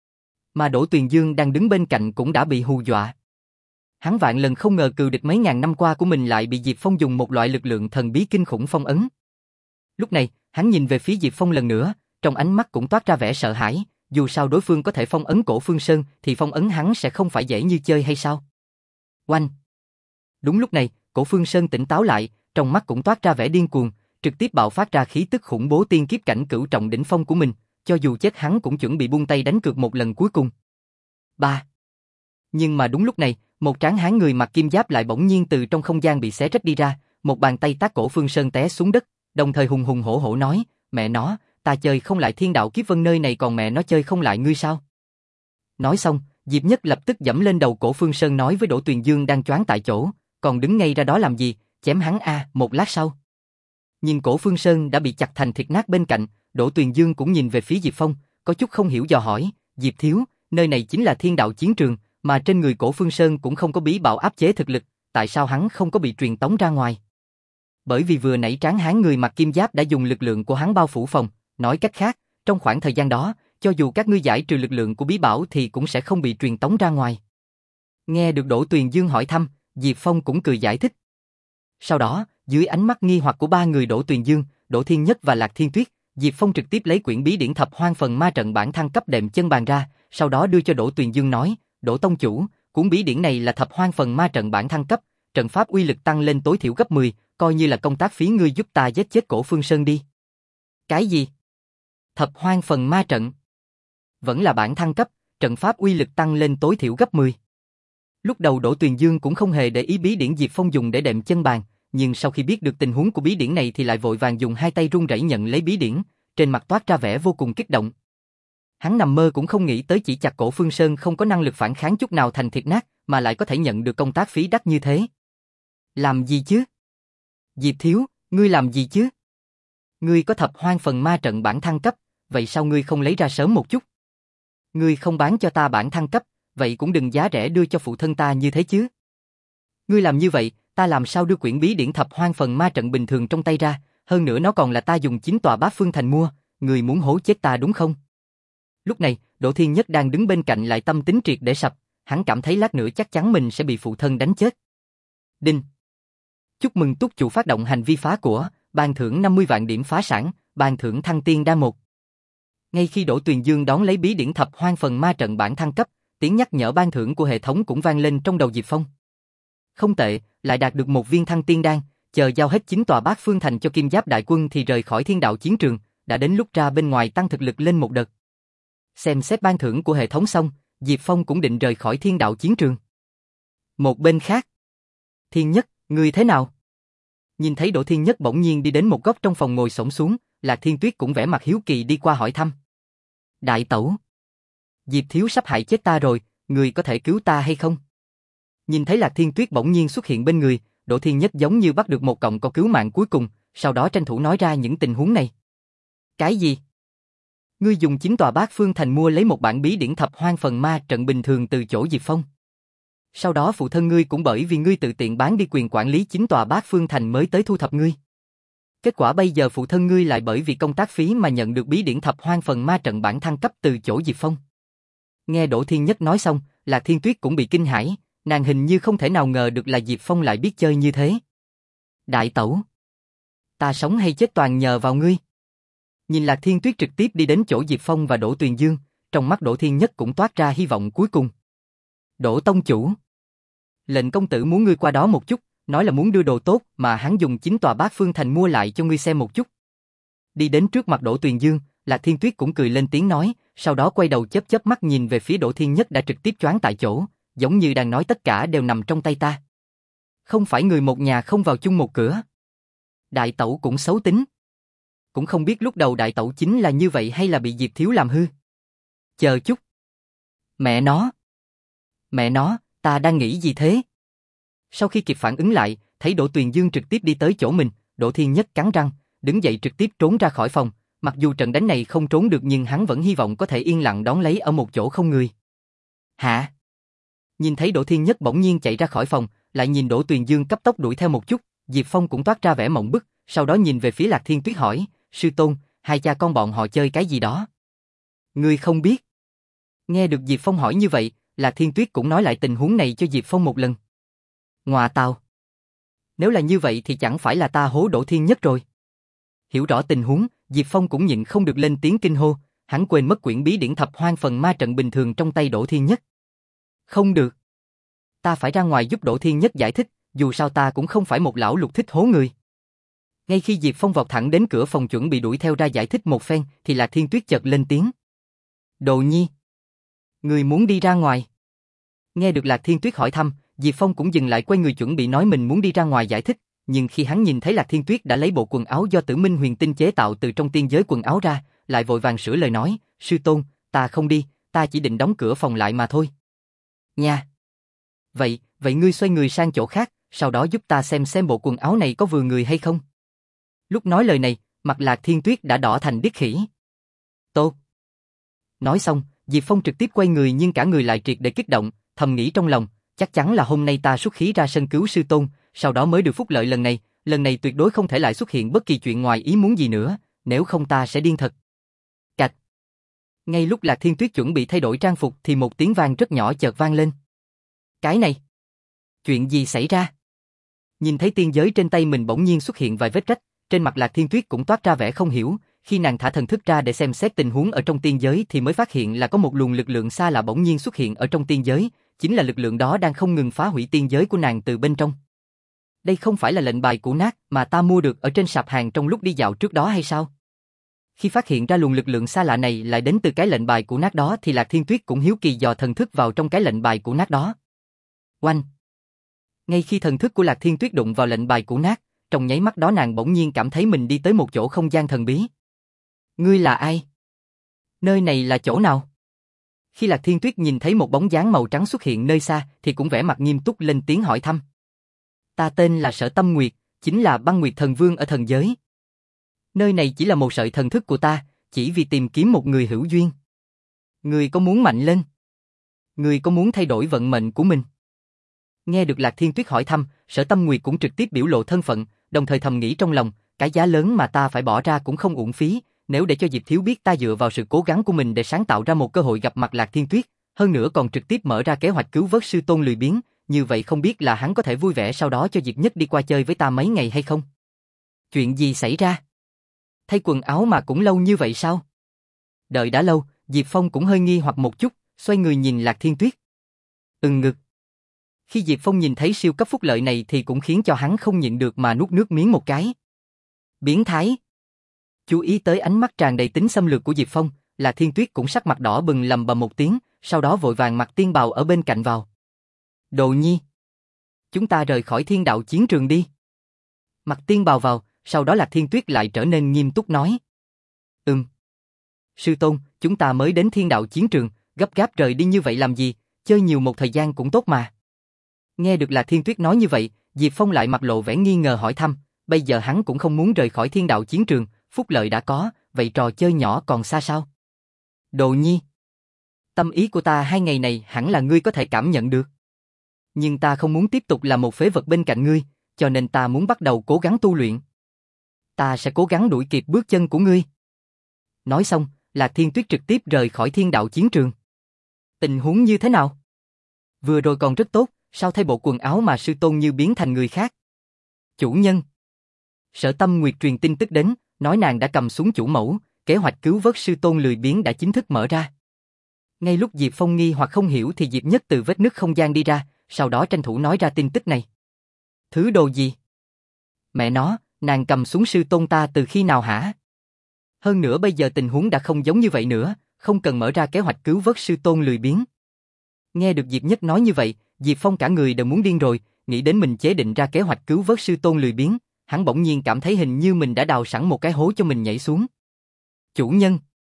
Mà Đỗ Tuyền Dương đang đứng bên cạnh cũng đã bị hù dọa. Hắn vạn lần không ngờ cừu địch mấy ngàn năm qua của mình lại bị Diệp Phong dùng một loại lực lượng thần bí kinh khủng phong ấn. Lúc này, hắn nhìn về phía Diệp Phong lần nữa, trong ánh mắt cũng toát ra vẻ sợ hãi, dù sao đối phương có thể phong ấn Cổ Phương Sơn thì phong ấn hắn sẽ không phải dễ như chơi hay sao? Oanh! Đúng lúc này, Cổ Phương Sơn tỉnh táo lại, trong mắt cũng toát ra vẻ điên cuồng, trực tiếp bạo phát ra khí tức khủng bố tiên kiếp cảnh cửu trọng đỉnh phong của mình, cho dù chết hắn cũng chuẩn bị buông tay đánh cược một lần cuối cùng. Ba. Nhưng mà đúng lúc này, một tráng hán người mặc kim giáp lại bỗng nhiên từ trong không gian bị xé rách đi ra, một bàn tay tát Cổ Phương Sơn té xuống đất, đồng thời hùng hùng hổ hổ nói, mẹ nó, ta chơi không lại thiên đạo kiếp vân nơi này còn mẹ nó chơi không lại ngươi sao? Nói xong, Diệp Nhất lập tức giẫm lên đầu Cổ Phương Sơn nói với Đỗ Tuyền Dương đang choáng tại chỗ, còn đứng ngay ra đó làm gì, chém hắn a. Một lát sau, nhìn Cổ Phương Sơn đã bị chặt thành thịt nát bên cạnh, Đỗ Tuyền Dương cũng nhìn về phía Diệp Phong, có chút không hiểu dò hỏi, Diệp thiếu, nơi này chính là thiên đạo chiến trường, mà trên người Cổ Phương Sơn cũng không có bí bảo áp chế thực lực, tại sao hắn không có bị truyền tống ra ngoài? Bởi vì vừa nãy tráng hán người mặc kim giáp đã dùng lực lượng của hắn bao phủ phòng, nói cách khác, trong khoảng thời gian đó, cho dù các ngươi giải trừ lực lượng của bí bảo thì cũng sẽ không bị truyền tống ra ngoài. Nghe được Đỗ Tuyền Dương hỏi thăm, Diệp Phong cũng cười giải thích. Sau đó, dưới ánh mắt nghi hoặc của ba người Đỗ Tuyền Dương, Đỗ Thiên Nhất và Lạc Thiên Tuyết, Diệp Phong trực tiếp lấy quyển bí điển thập hoang phần ma trận bản thăng cấp đệm chân bàn ra, sau đó đưa cho Đỗ Tuyền Dương nói, Đỗ tông chủ, cuốn bí điển này là thập hoang phần ma trận bản thăng cấp, trận pháp uy lực tăng lên tối thiểu gấp mười, coi như là công tác phí ngươi giúp ta giết chết Cổ Phương Sơn đi. Cái gì? Thập hoang phần ma trận? Vẫn là bản thăng cấp, trận pháp uy lực tăng lên tối thiểu gấp mười. Lúc đầu Đỗ Tuyền Dương cũng không hề để ý bí điển Diệp Phong dùng để đệm chân bàn, nhưng sau khi biết được tình huống của bí điển này thì lại vội vàng dùng hai tay run rẩy nhận lấy bí điển, trên mặt toát ra vẻ vô cùng kích động. Hắn nằm mơ cũng không nghĩ tới chỉ chặt Cổ Phương Sơn không có năng lực phản kháng chút nào thành thịt nát, mà lại có thể nhận được công tác phí đắt như thế. Làm gì chứ? Diệp thiếu, ngươi làm gì chứ? Ngươi có thập hoang phần ma trận bản thăng cấp, vậy sao ngươi không lấy ra sớm một chút? Ngươi không bán cho ta bản thăng cấp, vậy cũng đừng giá rẻ đưa cho phụ thân ta như thế chứ. Ngươi làm như vậy, ta làm sao đưa quyển bí điển thập hoang phần ma trận bình thường trong tay ra, hơn nữa nó còn là ta dùng chính tòa bát phương thành mua, ngươi muốn hố chết ta đúng không? Lúc này, Đỗ Thiên Nhất đang đứng bên cạnh lại tâm tính triệt để sập, hắn cảm thấy lát nữa chắc chắn mình sẽ bị phụ thân đánh chết. Đinh. Chúc mừng túc chủ phát động hành vi phá của, ban thưởng năm mươi vạn điểm phá sản, ban thưởng thăng tiên đan một. Ngay khi Đỗ Tuyền Dương đón lấy bí điển thập hoang phần ma trận bản thăng cấp, tiếng nhắc nhở ban thưởng của hệ thống cũng vang lên trong đầu Diệp Phong. Không tệ, lại đạt được một viên thăng tiên đan, chờ giao hết chín tòa bát phương thành cho Kim Giáp đại quân thì rời khỏi thiên đạo chiến trường, đã đến lúc ra bên ngoài tăng thực lực lên một đợt. Xem xét ban thưởng của hệ thống xong, Diệp Phong cũng định rời khỏi thiên đạo chiến trường. Một bên khác, Thiên Nhất, ngươi thế nào? Nhìn thấy Đỗ Thiên Nhất bỗng nhiên đi đến một góc trong phòng ngồi xổm xuống, Lạc Thiên Tuyết cũng vẻ mặt hiếu kỳ đi qua hỏi thăm. Đại tẩu, Diệp thiếu sắp hại chết ta rồi, ngươi có thể cứu ta hay không? Nhìn thấy Lạc Thiên Tuyết bỗng nhiên xuất hiện bên người, Đỗ Thiên Nhất giống như bắt được một cọng cỏ cứu mạng cuối cùng, sau đó tranh thủ nói ra những tình huống này. Cái gì? Ngươi dùng chính tòa bát phương thành mua lấy một bản bí điển thập hoang phần ma trận bình thường từ chỗ Diệp Phong. Sau đó phụ thân ngươi cũng bởi vì ngươi tự tiện bán đi quyền quản lý chính tòa bát phương thành mới tới thu thập ngươi. Kết quả bây giờ phụ thân ngươi lại bởi vì công tác phí mà nhận được bí điển thập hoang phần ma trận bản thăng cấp từ chỗ Diệp Phong. Nghe Đỗ Thiên Nhất nói xong, Lạc Thiên Tuyết cũng bị kinh hãi, nàng hình như không thể nào ngờ được là Diệp Phong lại biết chơi như thế. Đại tẩu, ta sống hay chết toàn nhờ vào ngươi. Nhìn Lạc Thiên Tuyết trực tiếp đi đến chỗ Diệp Phong và Đỗ Tuyền Dương, trong mắt Đỗ Thiên Nhất cũng toát ra hy vọng cuối cùng. Đỗ tông chủ, lệnh công tử muốn ngươi qua đó một chút, nói là muốn đưa đồ tốt mà hắn dùng chính tòa bát phương thành mua lại cho ngươi xem một chút. Đi đến trước mặt Đỗ Tuyền Dương, Lạc Thiên Tuyết cũng cười lên tiếng nói, sau đó quay đầu chớp chớp mắt nhìn về phía Đỗ Thiên Nhất đã trực tiếp choáng tại chỗ, giống như đang nói tất cả đều nằm trong tay ta. Không phải người một nhà không vào chung một cửa. Đại tẩu cũng xấu tính. Cũng không biết lúc đầu đại tẩu chính là như vậy hay là bị Diệp thiếu làm hư. Chờ chút. Mẹ nó. Mẹ nó, ta đang nghĩ gì thế? Sau khi kịp phản ứng lại, thấy Đỗ Tuyền Dương trực tiếp đi tới chỗ mình, Đỗ Thiên Nhất cắn răng, đứng dậy trực tiếp trốn ra khỏi phòng, mặc dù trận đánh này không trốn được nhưng hắn vẫn hy vọng có thể yên lặng đón lấy ở một chỗ không người. Hả? Nhìn thấy Đỗ Thiên Nhất bỗng nhiên chạy ra khỏi phòng, lại nhìn Đỗ Tuyền Dương cấp tốc đuổi theo một chút, Diệp Phong cũng toát ra vẻ mộng bức, sau đó nhìn về phía Lạc Thiên Tuyết hỏi, sư tôn, hai cha con bọn họ chơi cái gì đó? Ngươi không biết. Nghe được Diệp Phong hỏi như vậy, Lạc Thiên Tuyết cũng nói lại tình huống này cho Diệp Phong một lần. Ngoà tào. Nếu là như vậy thì chẳng phải là ta hố Đỗ Thiên Nhất rồi. Hiểu rõ tình huống, Diệp Phong cũng nhịn không được lên tiếng kinh hô, hắn quên mất quyển bí điển thập hoang phần ma trận bình thường trong tay Đỗ Thiên Nhất. Không được. Ta phải ra ngoài giúp Đỗ Thiên Nhất giải thích, dù sao ta cũng không phải một lão lục thích hố người. Ngay khi Diệp Phong vọt thẳng đến cửa phòng chuẩn bị đuổi theo ra giải thích một phen, thì Lạc Thiên Tuyết chợt lên tiếng. Đồ Nhi, người muốn đi ra ngoài. Nghe được Lạc Thiên Tuyết hỏi thăm, Diệp Phong cũng dừng lại quay người chuẩn bị nói mình muốn đi ra ngoài giải thích, nhưng khi hắn nhìn thấy Lạc Thiên Tuyết đã lấy bộ quần áo do Tử Minh Huyền Tinh chế tạo từ trong tiên giới quần áo ra, lại vội vàng sửa lời nói, sư tôn, ta không đi, ta chỉ định đóng cửa phòng lại mà thôi. Nha. Vậy, vậy ngươi xoay người sang chỗ khác, sau đó giúp ta xem xem bộ quần áo này có vừa người hay không. Lúc nói lời này, mặt Lạc Thiên Tuyết đã đỏ thành điếc khỉ. Tốt. Nói xong, Diệp Phong trực tiếp quay người nhưng cả người lại triệt để kích động, thầm nghĩ trong lòng, chắc chắn là hôm nay ta xuất khí ra sân cứu sư tôn, sau đó mới được phúc lợi lần này, lần này tuyệt đối không thể lại xuất hiện bất kỳ chuyện ngoài ý muốn gì nữa, nếu không ta sẽ điên thật. Cạch. Ngay lúc Lạc Thiên Tuyết chuẩn bị thay đổi trang phục thì một tiếng vang rất nhỏ chợt vang lên. Cái này, chuyện gì xảy ra? Nhìn thấy tiên giới trên tay mình bỗng nhiên xuất hiện vài vết rách, trên mặt Lạc Thiên Tuyết cũng toát ra vẻ không hiểu, khi nàng thả thần thức ra để xem xét tình huống ở trong tiên giới thì mới phát hiện là có một luồng lực lượng xa lạ bỗng nhiên xuất hiện ở trong tiên giới, chính là lực lượng đó đang không ngừng phá hủy tiên giới của nàng từ bên trong. Đây không phải là lệnh bài cũ nát mà ta mua được ở trên sạp hàng trong lúc đi dạo trước đó hay sao? Khi phát hiện ra luồng lực lượng xa lạ này lại đến từ cái lệnh bài cũ nát đó thì Lạc Thiên Tuyết cũng hiếu kỳ dò thần thức vào trong cái lệnh bài cũ nát đó. Oanh! Ngay khi thần thức của Lạc Thiên Tuyết đụng vào lệnh bài cũ nát, trong nháy mắt đó nàng bỗng nhiên cảm thấy mình đi tới một chỗ không gian thần bí. Ngươi là ai? Nơi này là chỗ nào? Khi Lạc Thiên Tuyết nhìn thấy một bóng dáng màu trắng xuất hiện nơi xa thì cũng vẻ mặt nghiêm túc lên tiếng hỏi thăm. Ta tên là Sở Tâm Nguyệt, chính là Băng Nguyệt Thần Vương ở thần giới. Nơi này chỉ là một sợi thần thức của ta, chỉ vì tìm kiếm một người hữu duyên. Ngươi có muốn mạnh lên? Ngươi có muốn thay đổi vận mệnh của mình? Nghe được Lạc Thiên Tuyết hỏi thăm, Sở Tâm Nguyệt cũng trực tiếp biểu lộ thân phận, đồng thời thầm nghĩ trong lòng, cái giá lớn mà ta phải bỏ ra cũng không uổng phí, nếu để cho Diệp Thiếu biết ta dựa vào sự cố gắng của mình để sáng tạo ra một cơ hội gặp mặt Lạc Thiên Tuyết, hơn nữa còn trực tiếp mở ra kế hoạch cứu vớt sư tôn lười biếng, như vậy không biết là hắn có thể vui vẻ sau đó cho Diệp Nhất đi qua chơi với ta mấy ngày hay không? Chuyện gì xảy ra? Thay quần áo mà cũng lâu như vậy sao? Đợi đã lâu, Diệp Phong cũng hơi nghi hoặc một chút, xoay người nhìn Lạc Thiên Tuyết. Ừm ngực. Khi Diệp Phong nhìn thấy siêu cấp phúc lợi này thì cũng khiến cho hắn không nhịn được mà nuốt nước miếng một cái. Biến thái. Chú ý tới ánh mắt tràn đầy tính xâm lược của Diệp Phong, Lạc Thiên Tuyết cũng sắc mặt đỏ bừng lầm bầm một tiếng, sau đó vội vàng mặc tiên bào ở bên cạnh vào. Đồ nhi. Chúng ta rời khỏi thiên đạo chiến trường đi. Mặc tiên bào vào, sau đó Lạc Thiên Tuyết lại trở nên nghiêm túc nói. Ừm. Sư tôn, chúng ta mới đến thiên đạo chiến trường, gấp gáp rời đi như vậy làm gì, chơi nhiều một thời gian cũng tốt mà. Nghe được Lạc Thiên Tuyết nói như vậy, Diệp Phong lại mặt lộ vẻ nghi ngờ hỏi thăm, bây giờ hắn cũng không muốn rời khỏi thiên đạo chiến trường, phúc lợi đã có, vậy trò chơi nhỏ còn xa sao? Đồ nhi. Tâm ý của ta hai ngày này hẳn là ngươi có thể cảm nhận được. Nhưng ta không muốn tiếp tục là một phế vật bên cạnh ngươi, cho nên ta muốn bắt đầu cố gắng tu luyện. Ta sẽ cố gắng đuổi kịp bước chân của ngươi. Nói xong, Lạc Thiên Tuyết trực tiếp rời khỏi thiên đạo chiến trường. Tình huống như thế nào? Vừa rồi còn rất tốt, sao thay bộ quần áo mà sư tôn như biến thành người khác? Chủ nhân. Sở Tâm Nguyệt truyền tin tức đến, nói nàng đã cầm súng chủ mẫu, kế hoạch cứu vớt sư tôn lười biếng đã chính thức mở ra. Ngay lúc Diệp Phong nghi hoặc không hiểu thì Diệp Nhất từ vết nứt không gian đi ra, sau đó tranh thủ nói ra tin tức này. Thứ đồ gì? Mẹ nó, nàng cầm súng sư tôn ta từ khi nào hả? Hơn nữa bây giờ tình huống đã không giống như vậy nữa, không cần mở ra kế hoạch cứu vớt sư tôn lười biếng. Nghe được Diệp Nhất nói như vậy, Diệp Phong cả người đều muốn điên rồi, nghĩ đến mình chế định ra kế hoạch cứu vớt sư tôn lười biếng, hắn bỗng nhiên cảm thấy hình như mình đã đào sẵn một cái hố cho mình nhảy xuống. Chủ nhân,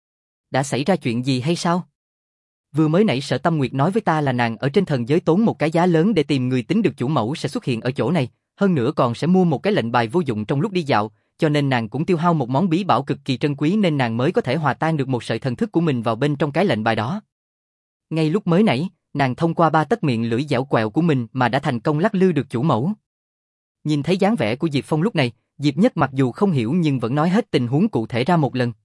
đã xảy ra chuyện gì hay sao? Vừa mới nãy Sở Tâm Nguyệt nói với ta là nàng ở trên thần giới tốn một cái giá lớn để tìm người tính được chủ mẫu sẽ xuất hiện ở chỗ này, hơn nữa còn sẽ mua một cái lệnh bài vô dụng trong lúc đi dạo, cho nên nàng cũng tiêu hao một món bí bảo cực kỳ trân quý nên nàng mới có thể hòa tan được một sợi thần thức của mình vào bên trong cái lệnh bài đó. Ngay lúc mới nãy, nàng thông qua ba tấc miệng lưỡi dẻo quẹo của mình mà đã thành công lắc lư được chủ mẫu. Nhìn thấy dáng vẻ của Diệp Phong lúc này, Diệp Nhất mặc dù không hiểu nhưng vẫn nói hết tình huống cụ thể ra một lần.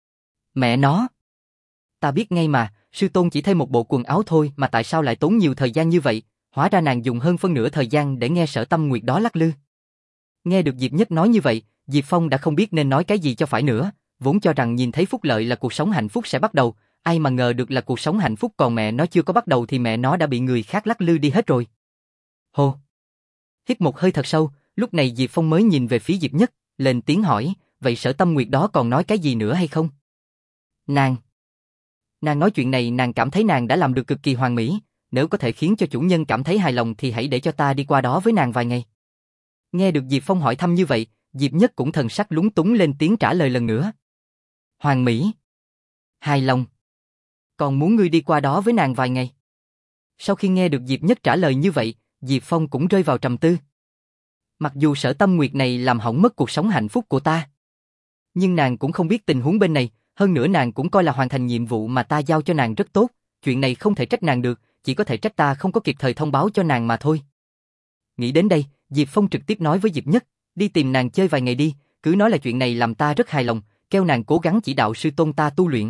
Mẹ nó! Ta biết ngay mà, sư tôn chỉ thay một bộ quần áo thôi mà tại sao lại tốn nhiều thời gian như vậy, hóa ra nàng dùng hơn phân nửa thời gian để nghe Sở Tâm Nguyệt đó lắc lư. Nghe được Diệp Nhất nói như vậy, Diệp Phong đã không biết nên nói cái gì cho phải nữa, vốn cho rằng nhìn thấy phúc lợi là cuộc sống hạnh phúc sẽ bắt đầu, ai mà ngờ được là cuộc sống hạnh phúc còn mẹ nó chưa có bắt đầu thì mẹ nó đã bị người khác lắc lư đi hết rồi. Hô! Hít một hơi thật sâu, lúc này Diệp Phong mới nhìn về phía Diệp Nhất, lên tiếng hỏi, vậy Sở Tâm Nguyệt đó còn nói cái gì nữa hay không? Nàng! Nàng nói chuyện này nàng cảm thấy nàng đã làm được cực kỳ hoàn mỹ, nếu có thể khiến cho chủ nhân cảm thấy hài lòng thì hãy để cho ta đi qua đó với nàng vài ngày. Nghe được Diệp Phong hỏi thăm như vậy, Diệp Nhất cũng thần sắc lúng túng lên tiếng trả lời lần nữa. Hoàn mỹ. Hài lòng. Còn muốn ngươi đi qua đó với nàng vài ngày. Sau khi nghe được Diệp Nhất trả lời như vậy, Diệp Phong cũng rơi vào trầm tư. Mặc dù Sở Tâm Nguyệt này làm hỏng mất cuộc sống hạnh phúc của ta, nhưng nàng cũng không biết tình huống bên này, hơn nữa nàng cũng coi là hoàn thành nhiệm vụ mà ta giao cho nàng rất tốt, chuyện này không thể trách nàng được, chỉ có thể trách ta không có kịp thời thông báo cho nàng mà thôi. Nghĩ đến đây, Diệp Phong trực tiếp nói với Diệp Nhất, đi tìm nàng chơi vài ngày đi, cứ nói là chuyện này làm ta rất hài lòng, kêu nàng cố gắng chỉ đạo sư tôn ta tu luyện.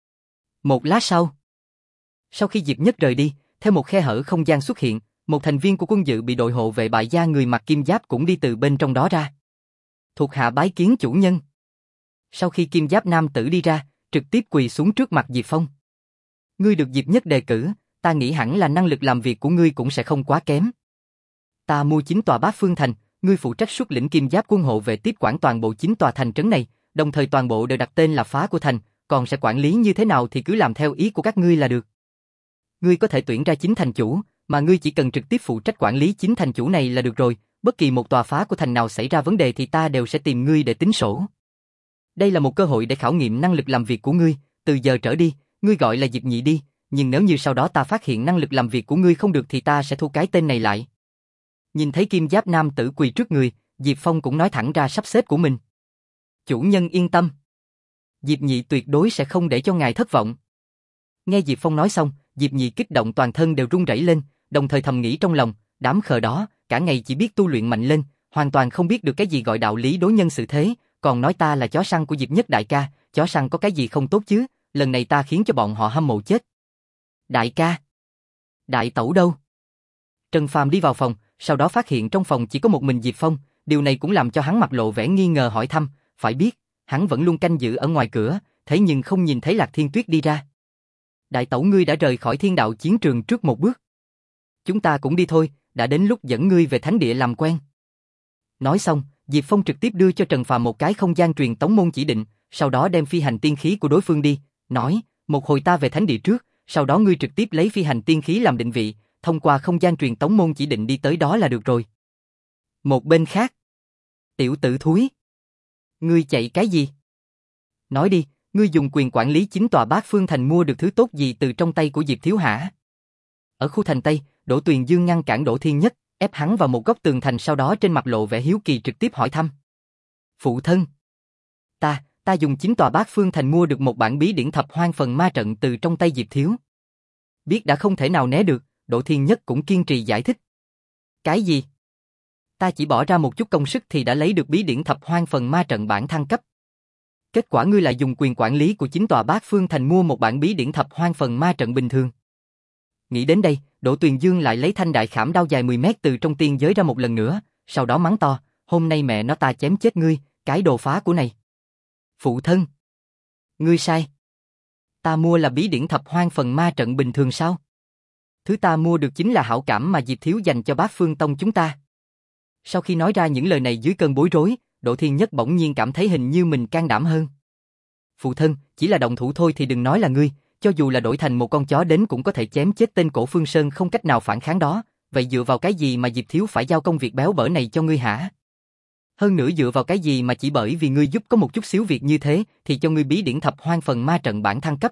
Một lát sau, sau khi Diệp Nhất rời đi, theo một khe hở không gian xuất hiện, một thành viên của quân dự bị đội hộ vệ bại gia người mặc kim giáp cũng đi từ bên trong đó ra. Thuộc hạ bái kiến chủ nhân. Sau khi kim giáp nam tử đi ra, trực tiếp quỳ xuống trước mặt Diệp Phong. Ngươi được Diệp Nhất đề cử, ta nghĩ hẳn là năng lực làm việc của ngươi cũng sẽ không quá kém. Ta mua chín tòa bát phương thành, ngươi phụ trách xuất lĩnh kim giáp quân hộ vệ tiếp quản toàn bộ chín tòa thành trấn này, đồng thời toàn bộ đều đặt tên là phá của thành, còn sẽ quản lý như thế nào thì cứ làm theo ý của các ngươi là được. Ngươi có thể tuyển ra chín thành chủ, mà ngươi chỉ cần trực tiếp phụ trách quản lý chín thành chủ này là được rồi, bất kỳ một tòa phá của thành nào xảy ra vấn đề thì ta đều sẽ tìm ngươi để tính sổ. Đây là một cơ hội để khảo nghiệm năng lực làm việc của ngươi, từ giờ trở đi, ngươi gọi là Diệp Nhị đi, nhưng nếu như sau đó ta phát hiện năng lực làm việc của ngươi không được thì ta sẽ thu cái tên này lại. Nhìn thấy kim giáp nam tử quỳ trước người, Diệp Phong cũng nói thẳng ra sắp xếp của mình. Chủ nhân yên tâm. Diệp Nhị tuyệt đối sẽ không để cho ngài thất vọng. Nghe Diệp Phong nói xong, Diệp Nhị kích động toàn thân đều run rẩy lên, đồng thời thầm nghĩ trong lòng, đám khờ đó, cả ngày chỉ biết tu luyện mạnh lên, hoàn toàn không biết được cái gì gọi đạo lý đối nhân xử thế, còn nói ta là chó săn của Diệp Nhất đại ca, chó săn có cái gì không tốt chứ, lần này ta khiến cho bọn họ hâm mộ chết. Đại ca, đại tẩu đâu? Trần Phàm đi vào phòng, sau đó phát hiện trong phòng chỉ có một mình Diệp Phong, điều này cũng làm cho hắn mặt lộ vẻ nghi ngờ hỏi thăm, phải biết, hắn vẫn luôn canh giữ ở ngoài cửa, thế nhưng không nhìn thấy Lạc Thiên Tuyết đi ra. Đại tẩu ngươi đã rời khỏi thiên đạo chiến trường trước một bước. Chúng ta cũng đi thôi, đã đến lúc dẫn ngươi về thánh địa làm quen. Nói xong, Diệp Phong trực tiếp đưa cho Trần Phàm một cái không gian truyền tống môn chỉ định, sau đó đem phi hành tiên khí của đối phương đi, nói, một hồi ta về thánh địa trước, sau đó ngươi trực tiếp lấy phi hành tiên khí làm định vị, thông qua không gian truyền tống môn chỉ định đi tới đó là được rồi. Một bên khác, tiểu tử thúi, ngươi chạy cái gì? Nói đi, ngươi dùng quyền quản lý chín tòa Bát Phương Thành mua được thứ tốt gì từ trong tay của Diệp Thiếu hả? Ở khu thành Tây, Đỗ Tuyền Dương ngăn cản Đỗ Thiên Nhất, ép hắn vào một góc tường thành, sau đó trên mặt lộ vẻ hiếu kỳ trực tiếp hỏi thăm. Phụ thân, ta, ta dùng chín tòa Bát Phương Thành mua được một bản bí điển thập hoang phần ma trận từ trong tay Diệp Thiếu. Biết đã không thể nào né được, Đỗ Thiên Nhất cũng kiên trì giải thích. Cái gì? Ta chỉ bỏ ra một chút công sức thì đã lấy được bí điển thập hoang phần ma trận bản thăng cấp. Kết quả ngươi lại dùng quyền quản lý của chín tòa Bát Phương Thành mua một bản bí điển thập hoang phần ma trận bình thường. Nghĩ đến đây, Đỗ Tuyền Dương lại lấy thanh đại khảm đao dài mười mét từ trong tiên giới ra một lần nữa, sau đó mắng to, hôm nay mẹ nó ta chém chết ngươi, cái đồ phá của này. Phụ thân, ngươi sai. Ta mua là bí điển thập hoang phần ma trận bình thường sao? Thứ ta mua được chính là hảo cảm mà Diệp Thiếu dành cho Bát Phương Tông chúng ta. Sau khi nói ra những lời này dưới cơn bối rối, Đỗ Thiên Nhất bỗng nhiên cảm thấy hình như mình can đảm hơn. Phụ thân, chỉ là động thủ thôi thì đừng nói là ngươi, cho dù là đổi thành một con chó đến cũng có thể chém chết tên Cổ Phương Sơn không cách nào phản kháng đó, vậy dựa vào cái gì mà Diệp Thiếu phải giao công việc béo bở này cho ngươi hả? Hơn nữa dựa vào cái gì mà chỉ bởi vì ngươi giúp có một chút xíu việc như thế thì cho ngươi bí điển thập hoang phần ma trận bản thăng cấp?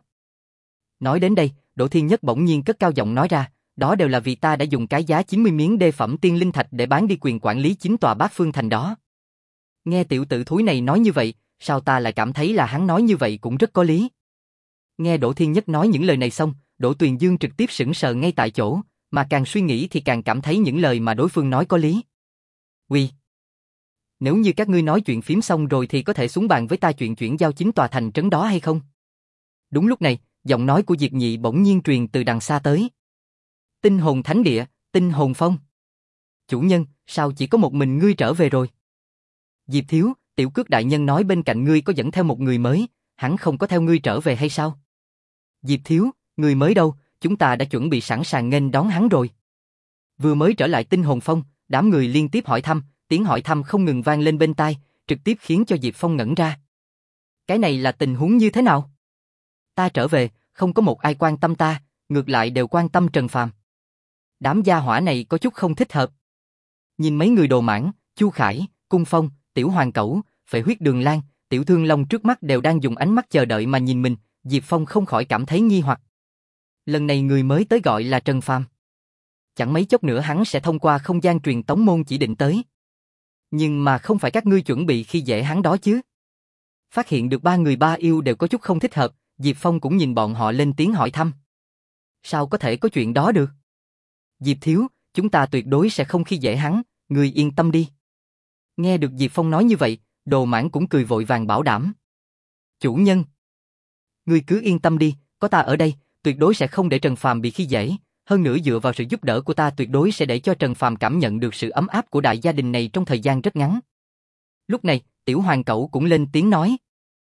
Nói đến đây, Đỗ Thiên Nhất bỗng nhiên cất cao giọng nói ra, đó đều là vì ta đã dùng cái giá chín mươi miếng đê phẩm tiên linh thạch để bán đi quyền quản lý chín tòa Bát Phương Thành đó. Nghe tiểu tử thúi này nói như vậy, sao ta lại cảm thấy là hắn nói như vậy cũng rất có lý. Nghe Đỗ Thiên Nhất nói những lời này xong, Đỗ Tuyền Dương trực tiếp sững sờ ngay tại chỗ, mà càng suy nghĩ thì càng cảm thấy những lời mà đối phương nói có lý. Uy, nếu như các ngươi nói chuyện phím xong rồi thì có thể xuống bàn với ta chuyện chuyển giao chín tòa thành trấn đó hay không? Đúng lúc này, giọng nói của Diệp Nhị bỗng nhiên truyền từ đằng xa tới. Tinh hồn thánh địa, Tinh hồn phong. Chủ nhân, sao chỉ có một mình ngươi trở về rồi? Diệp Thiếu, tiểu cước đại nhân nói bên cạnh ngươi có dẫn theo một người mới, hắn không có theo ngươi trở về hay sao? Diệp Thiếu, người mới đâu, chúng ta đã chuẩn bị sẵn sàng nghênh đón hắn rồi. Vừa mới trở lại Tinh hồn phong, đám người liên tiếp hỏi thăm, tiếng hỏi thăm không ngừng vang lên bên tai, trực tiếp khiến cho Diệp Phong ngẩn ra. Cái này là tình huống như thế nào? Ta trở về, không có một ai quan tâm ta, ngược lại đều quan tâm Trần Phàm. Đám gia hỏa này có chút không thích hợp. Nhìn mấy người Đồ Mãn, Chu Khải, Cung Phong, Tiểu Hoàng Cẩu, Phệ Huyết Đường Lan, Tiểu Thương Long trước mắt đều đang dùng ánh mắt chờ đợi mà nhìn mình, Diệp Phong không khỏi cảm thấy nghi hoặc. Lần này người mới tới gọi là Trần Phàm. Chẳng mấy chốc nữa hắn sẽ thông qua không gian truyền tống môn chỉ định tới. Nhưng mà không phải các ngươi chuẩn bị khi dễ hắn đó chứ? Phát hiện được ba người ba yêu đều có chút không thích hợp, Diệp Phong cũng nhìn bọn họ lên tiếng hỏi thăm. Sao có thể có chuyện đó được? Diệp Thiếu, chúng ta tuyệt đối sẽ không khi dễ hắn, ngươi yên tâm đi. Nghe được Diệp Phong nói như vậy, Đồ Mãn cũng cười vội vàng bảo đảm. Chủ nhân, ngươi cứ yên tâm đi, có ta ở đây, tuyệt đối sẽ không để Trần Phàm bị khi dễ, hơn nữa dựa vào sự giúp đỡ của ta tuyệt đối sẽ để cho Trần Phàm cảm nhận được sự ấm áp của đại gia đình này trong thời gian rất ngắn. Lúc này, Tiểu Hoàng Cẩu cũng lên tiếng nói.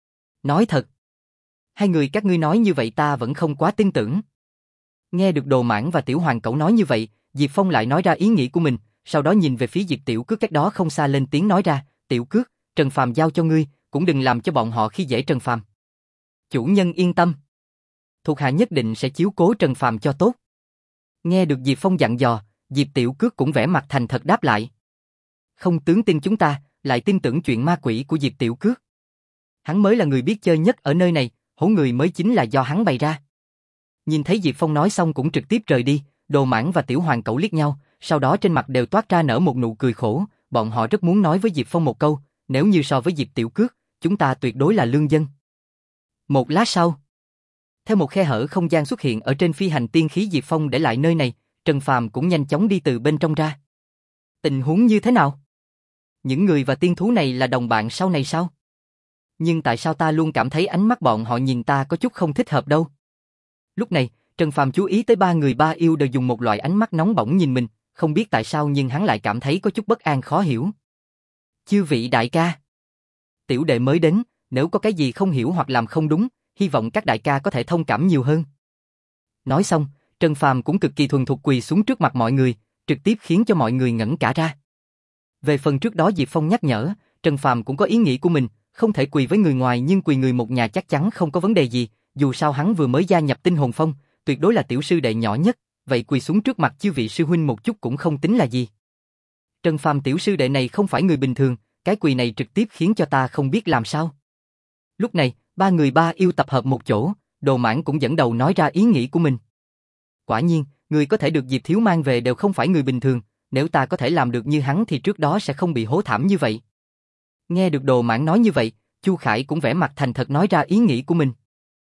Nói thật, hai người các ngươi nói như vậy ta vẫn không quá tin tưởng. Nghe được Đồ Mãn và Tiểu Hoàng Cẩu nói như vậy, Diệp Phong lại nói ra ý nghĩ của mình, sau đó nhìn về phía Diệp Tiểu Cước cách đó không xa lên tiếng nói ra, Tiểu Cước, Trần Phàm giao cho ngươi, cũng đừng làm cho bọn họ khi dễ Trần Phàm. Chủ nhân yên tâm, thuộc hạ nhất định sẽ chiếu cố Trần Phàm cho tốt. Nghe được Diệp Phong dặn dò, Diệp Tiểu Cước cũng vẻ mặt thành thật đáp lại. Không tướng tin chúng ta, lại tin tưởng chuyện ma quỷ của Diệp Tiểu Cước. Hắn mới là người biết chơi nhất ở nơi này, hổ người mới chính là do hắn bày ra. Nhìn thấy Diệp Phong nói xong cũng trực tiếp rời đi, Đồ Mãn và Tiểu Hoàng Cẩu liếc nhau, sau đó trên mặt đều toát ra nở một nụ cười khổ, bọn họ rất muốn nói với Diệp Phong một câu, nếu như so với Diệp Tiểu Cước, chúng ta tuyệt đối là lương dân. Một lát sau, Theo một khe hở không gian xuất hiện ở trên phi hành tiên khí Diệp Phong để lại nơi này, Trần Phàm cũng nhanh chóng đi từ bên trong ra. Tình huống như thế nào? Những người và tiên thú này là đồng bạn sau này sao? Nhưng tại sao ta luôn cảm thấy ánh mắt bọn họ nhìn ta có chút không thích hợp đâu? Lúc này, Trần Phàm chú ý tới ba người ba yêu đều dùng một loại ánh mắt nóng bỏng nhìn mình, không biết tại sao nhưng hắn lại cảm thấy có chút bất an khó hiểu. Chư vị đại ca. Tiểu đệ mới đến, nếu có cái gì không hiểu hoặc làm không đúng, hy vọng các đại ca có thể thông cảm nhiều hơn. Nói xong, Trần Phàm cũng cực kỳ thuần thục quỳ xuống trước mặt mọi người, trực tiếp khiến cho mọi người ngẩn cả ra. Về phần trước đó Diệp Phong nhắc nhở, Trần Phàm cũng có ý nghĩ của mình, không thể quỳ với người ngoài nhưng quỳ người một nhà chắc chắn không có vấn đề gì, dù sao hắn vừa mới gia nhập Tinh Hồn Phong, tuyệt đối là tiểu sư đệ nhỏ nhất, vậy quỳ xuống trước mặt chư vị sư huynh một chút cũng không tính là gì. Trần Phàm tiểu sư đệ này không phải người bình thường, cái quỳ này trực tiếp khiến cho ta không biết làm sao. Lúc này, ba người ba yêu tập hợp một chỗ, Đồ Mãn cũng dẫn đầu nói ra ý nghĩ của mình. Quả nhiên, người có thể được Diệp Thiếu mang về đều không phải người bình thường, nếu ta có thể làm được như hắn thì trước đó sẽ không bị hố thảm như vậy. Nghe được Đồ Mãn nói như vậy, Chu Khải cũng vẻ mặt thành thật nói ra ý nghĩ của mình.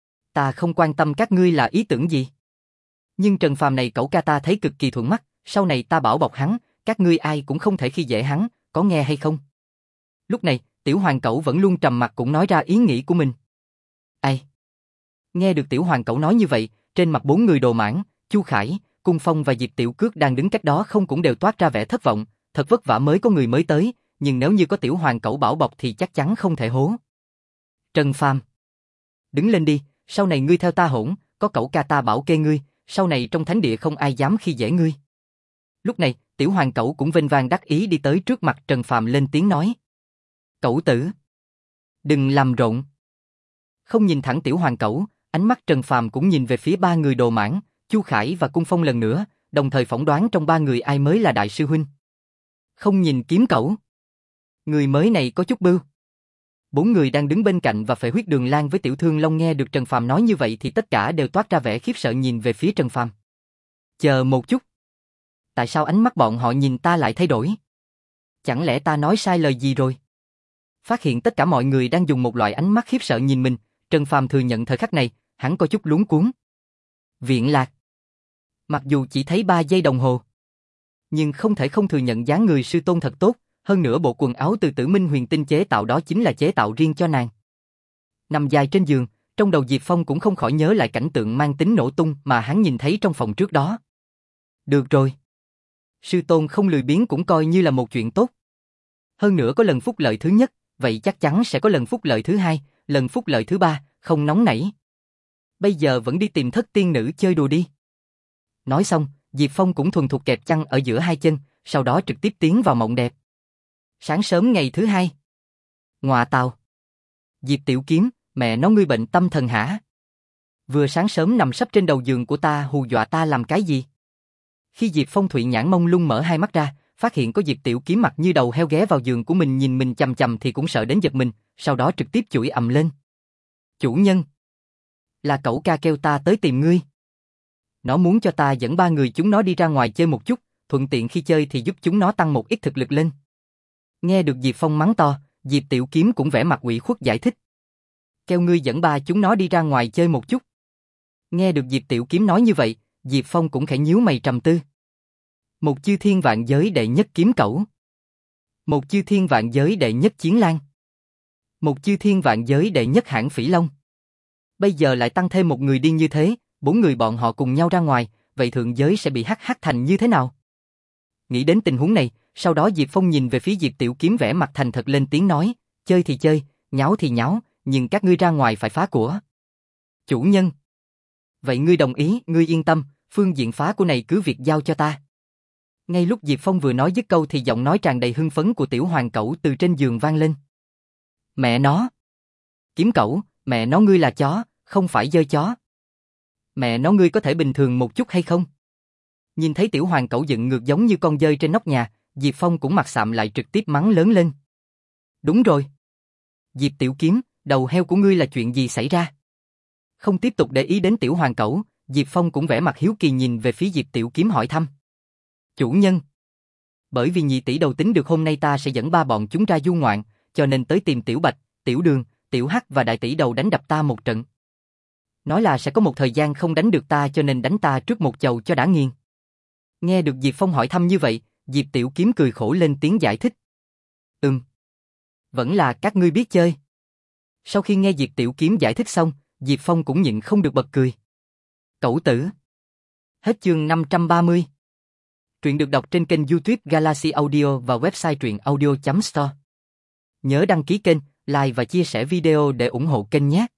Ta không quan tâm các ngươi là ý tưởng gì. Nhưng Trần Phàm này cậu ca ta thấy cực kỳ thuận mắt, sau này ta bảo bọc hắn, các ngươi ai cũng không thể khi dễ hắn, có nghe hay không? Lúc này, Tiểu Hoàng Cẩu vẫn luôn trầm mặc cũng nói ra ý nghĩ của mình. Ai? Nghe được Tiểu Hoàng Cẩu nói như vậy, trên mặt bốn người Đồ Mãn, Chu Khải, Cung Phong và Diệp Tiểu Cước đang đứng cách đó không cũng đều toát ra vẻ thất vọng, thật vất vả mới có người mới tới, nhưng nếu như có Tiểu Hoàng Cẩu bảo bọc thì chắc chắn không thể hố. Trần Phàm, đứng lên đi, sau này ngươi theo ta hỗn, có cẩu ca ta bảo kê ngươi, sau này trong thánh địa không ai dám khi dễ ngươi. Lúc này, Tiểu Hoàng Cẩu cũng vênh vang đắc ý đi tới trước mặt Trần Phàm lên tiếng nói. Cẩu tử, đừng làm rộn. Không nhìn thẳng Tiểu Hoàng Cẩu, ánh mắt Trần Phàm cũng nhìn về phía ba người Đồ Mãn, Chu Khải và Cung Phong lần nữa, đồng thời phỏng đoán trong ba người ai mới là đại sư huynh. Không nhìn Kiếm Cẩu. Người mới này có chút bưu. Bốn người đang đứng bên cạnh và Phệ Huyết Đường Lan với Tiểu Thương Long nghe được Trần Phàm nói như vậy thì tất cả đều toát ra vẻ khiếp sợ nhìn về phía Trần Phàm. Chờ một chút. Tại sao ánh mắt bọn họ nhìn ta lại thay đổi? Chẳng lẽ ta nói sai lời gì rồi? Phát hiện tất cả mọi người đang dùng một loại ánh mắt khiếp sợ nhìn mình, Trần Phàm thừa nhận thời khắc này, hắn có chút luống cuống. Viện Lạc. Mặc dù chỉ thấy ba giây đồng hồ, nhưng không thể không thừa nhận dáng người sư tôn thật tốt, hơn nữa bộ quần áo từ Tử Minh Huyền Tinh chế tạo đó chính là chế tạo riêng cho nàng. Nằm dài trên giường, trong đầu Diệp Phong cũng không khỏi nhớ lại cảnh tượng mang tính nổ tung mà hắn nhìn thấy trong phòng trước đó. Được rồi. Sư tôn không lười biếng cũng coi như là một chuyện tốt. Hơn nữa có lần phúc lợi thứ nhất, vậy chắc chắn sẽ có lần phúc lợi thứ hai, lần phúc lợi thứ ba, không nóng nảy. Bây giờ vẫn đi tìm thất tiên nữ chơi đùa đi. Nói xong, Diệp Phong cũng thuần thục kẹp chăn ở giữa hai chân, sau đó trực tiếp tiến vào mộng đẹp. Sáng sớm ngày thứ hai. Ngọa tào. Diệp Tiểu Kiếm, mẹ nó ngươi bệnh tâm thần hả? Vừa sáng sớm nằm sấp trên đầu giường của ta hù dọa ta làm cái gì? Khi Diệp Phong Thụy nhãn mông lung mở hai mắt ra, phát hiện có Diệp Tiểu Kiếm mặt như đầu heo ghé vào giường của mình nhìn mình chằm chằm thì cũng sợ đến giật mình, sau đó trực tiếp chửi ầm lên. Chủ nhân! Là cẩu ca kêu ta tới tìm ngươi. Nó muốn cho ta dẫn ba người chúng nó đi ra ngoài chơi một chút, thuận tiện khi chơi thì giúp chúng nó tăng một ít thực lực lên. Nghe được Diệp Phong mắng to, Diệp Tiểu Kiếm cũng vẻ mặt ủy khuất giải thích. Kêu ngươi dẫn ba chúng nó đi ra ngoài chơi một chút. Nghe được Diệp Tiểu Kiếm nói như vậy, Diệp Phong cũng khẽ nhíu mày trầm tư. Một chư thiên vạn giới đệ nhất kiếm cẩu. Một chư thiên vạn giới đệ nhất chiến lang. Một chư thiên vạn giới đệ nhất hãn phỉ long. Bây giờ lại tăng thêm một người điên như thế, bốn người bọn họ cùng nhau ra ngoài, vậy thượng giới sẽ bị hắc hắc thành như thế nào? Nghĩ đến tình huống này, sau đó Diệp Phong nhìn về phía Diệp Tiểu Kiếm vẻ mặt thành thật lên tiếng nói, chơi thì chơi, nháo thì nháo, nhưng các ngươi ra ngoài phải phá của. Chủ nhân. Vậy ngươi đồng ý, ngươi yên tâm, phương diện phá của này cứ việc giao cho ta. Ngay lúc Diệp Phong vừa nói dứt câu thì giọng nói tràn đầy hưng phấn của Tiểu Hoàng Cẩu từ trên giường vang lên. Mẹ nó. Kiếm Cẩu, mẹ nó ngươi là chó, không phải dơi chó. Mẹ nó ngươi có thể bình thường một chút hay không? Nhìn thấy Tiểu Hoàng Cẩu dựng ngược giống như con dơi trên nóc nhà, Diệp Phong cũng mặt sạm lại trực tiếp mắng lớn lên. Đúng rồi. Diệp Tiểu Kiếm, đầu heo của ngươi là chuyện gì xảy ra? Không tiếp tục để ý đến Tiểu Hoàng Cẩu, Diệp Phong cũng vẻ mặt hiếu kỳ nhìn về phía Diệp Tiểu Kiếm hỏi thăm. Chủ nhân. Bởi vì nhị tỷ đầu tính được hôm nay ta sẽ dẫn ba bọn chúng ra du ngoạn, cho nên tới tìm Tiểu Bạch, Tiểu Đường, Tiểu Hắc và đại tỷ đầu đánh đập ta một trận. Nói là sẽ có một thời gian không đánh được ta cho nên đánh ta trước một chầu cho đã nghiền. Nghe được Diệp Phong hỏi thăm như vậy, Diệp Tiểu Kiếm cười khổ lên tiếng giải thích. Ừm. Vẫn là các ngươi biết chơi. Sau khi nghe Diệp Tiểu Kiếm giải thích xong, Diệp Phong cũng nhịn không được bật cười. Cẩu tử. Hết chương năm trăm ba mươi. Truyện được đọc trên kênh YouTube Galaxy Audio và website truyện audio chấm store. Nhớ đăng ký kênh, like và chia sẻ video để ủng hộ kênh nhé.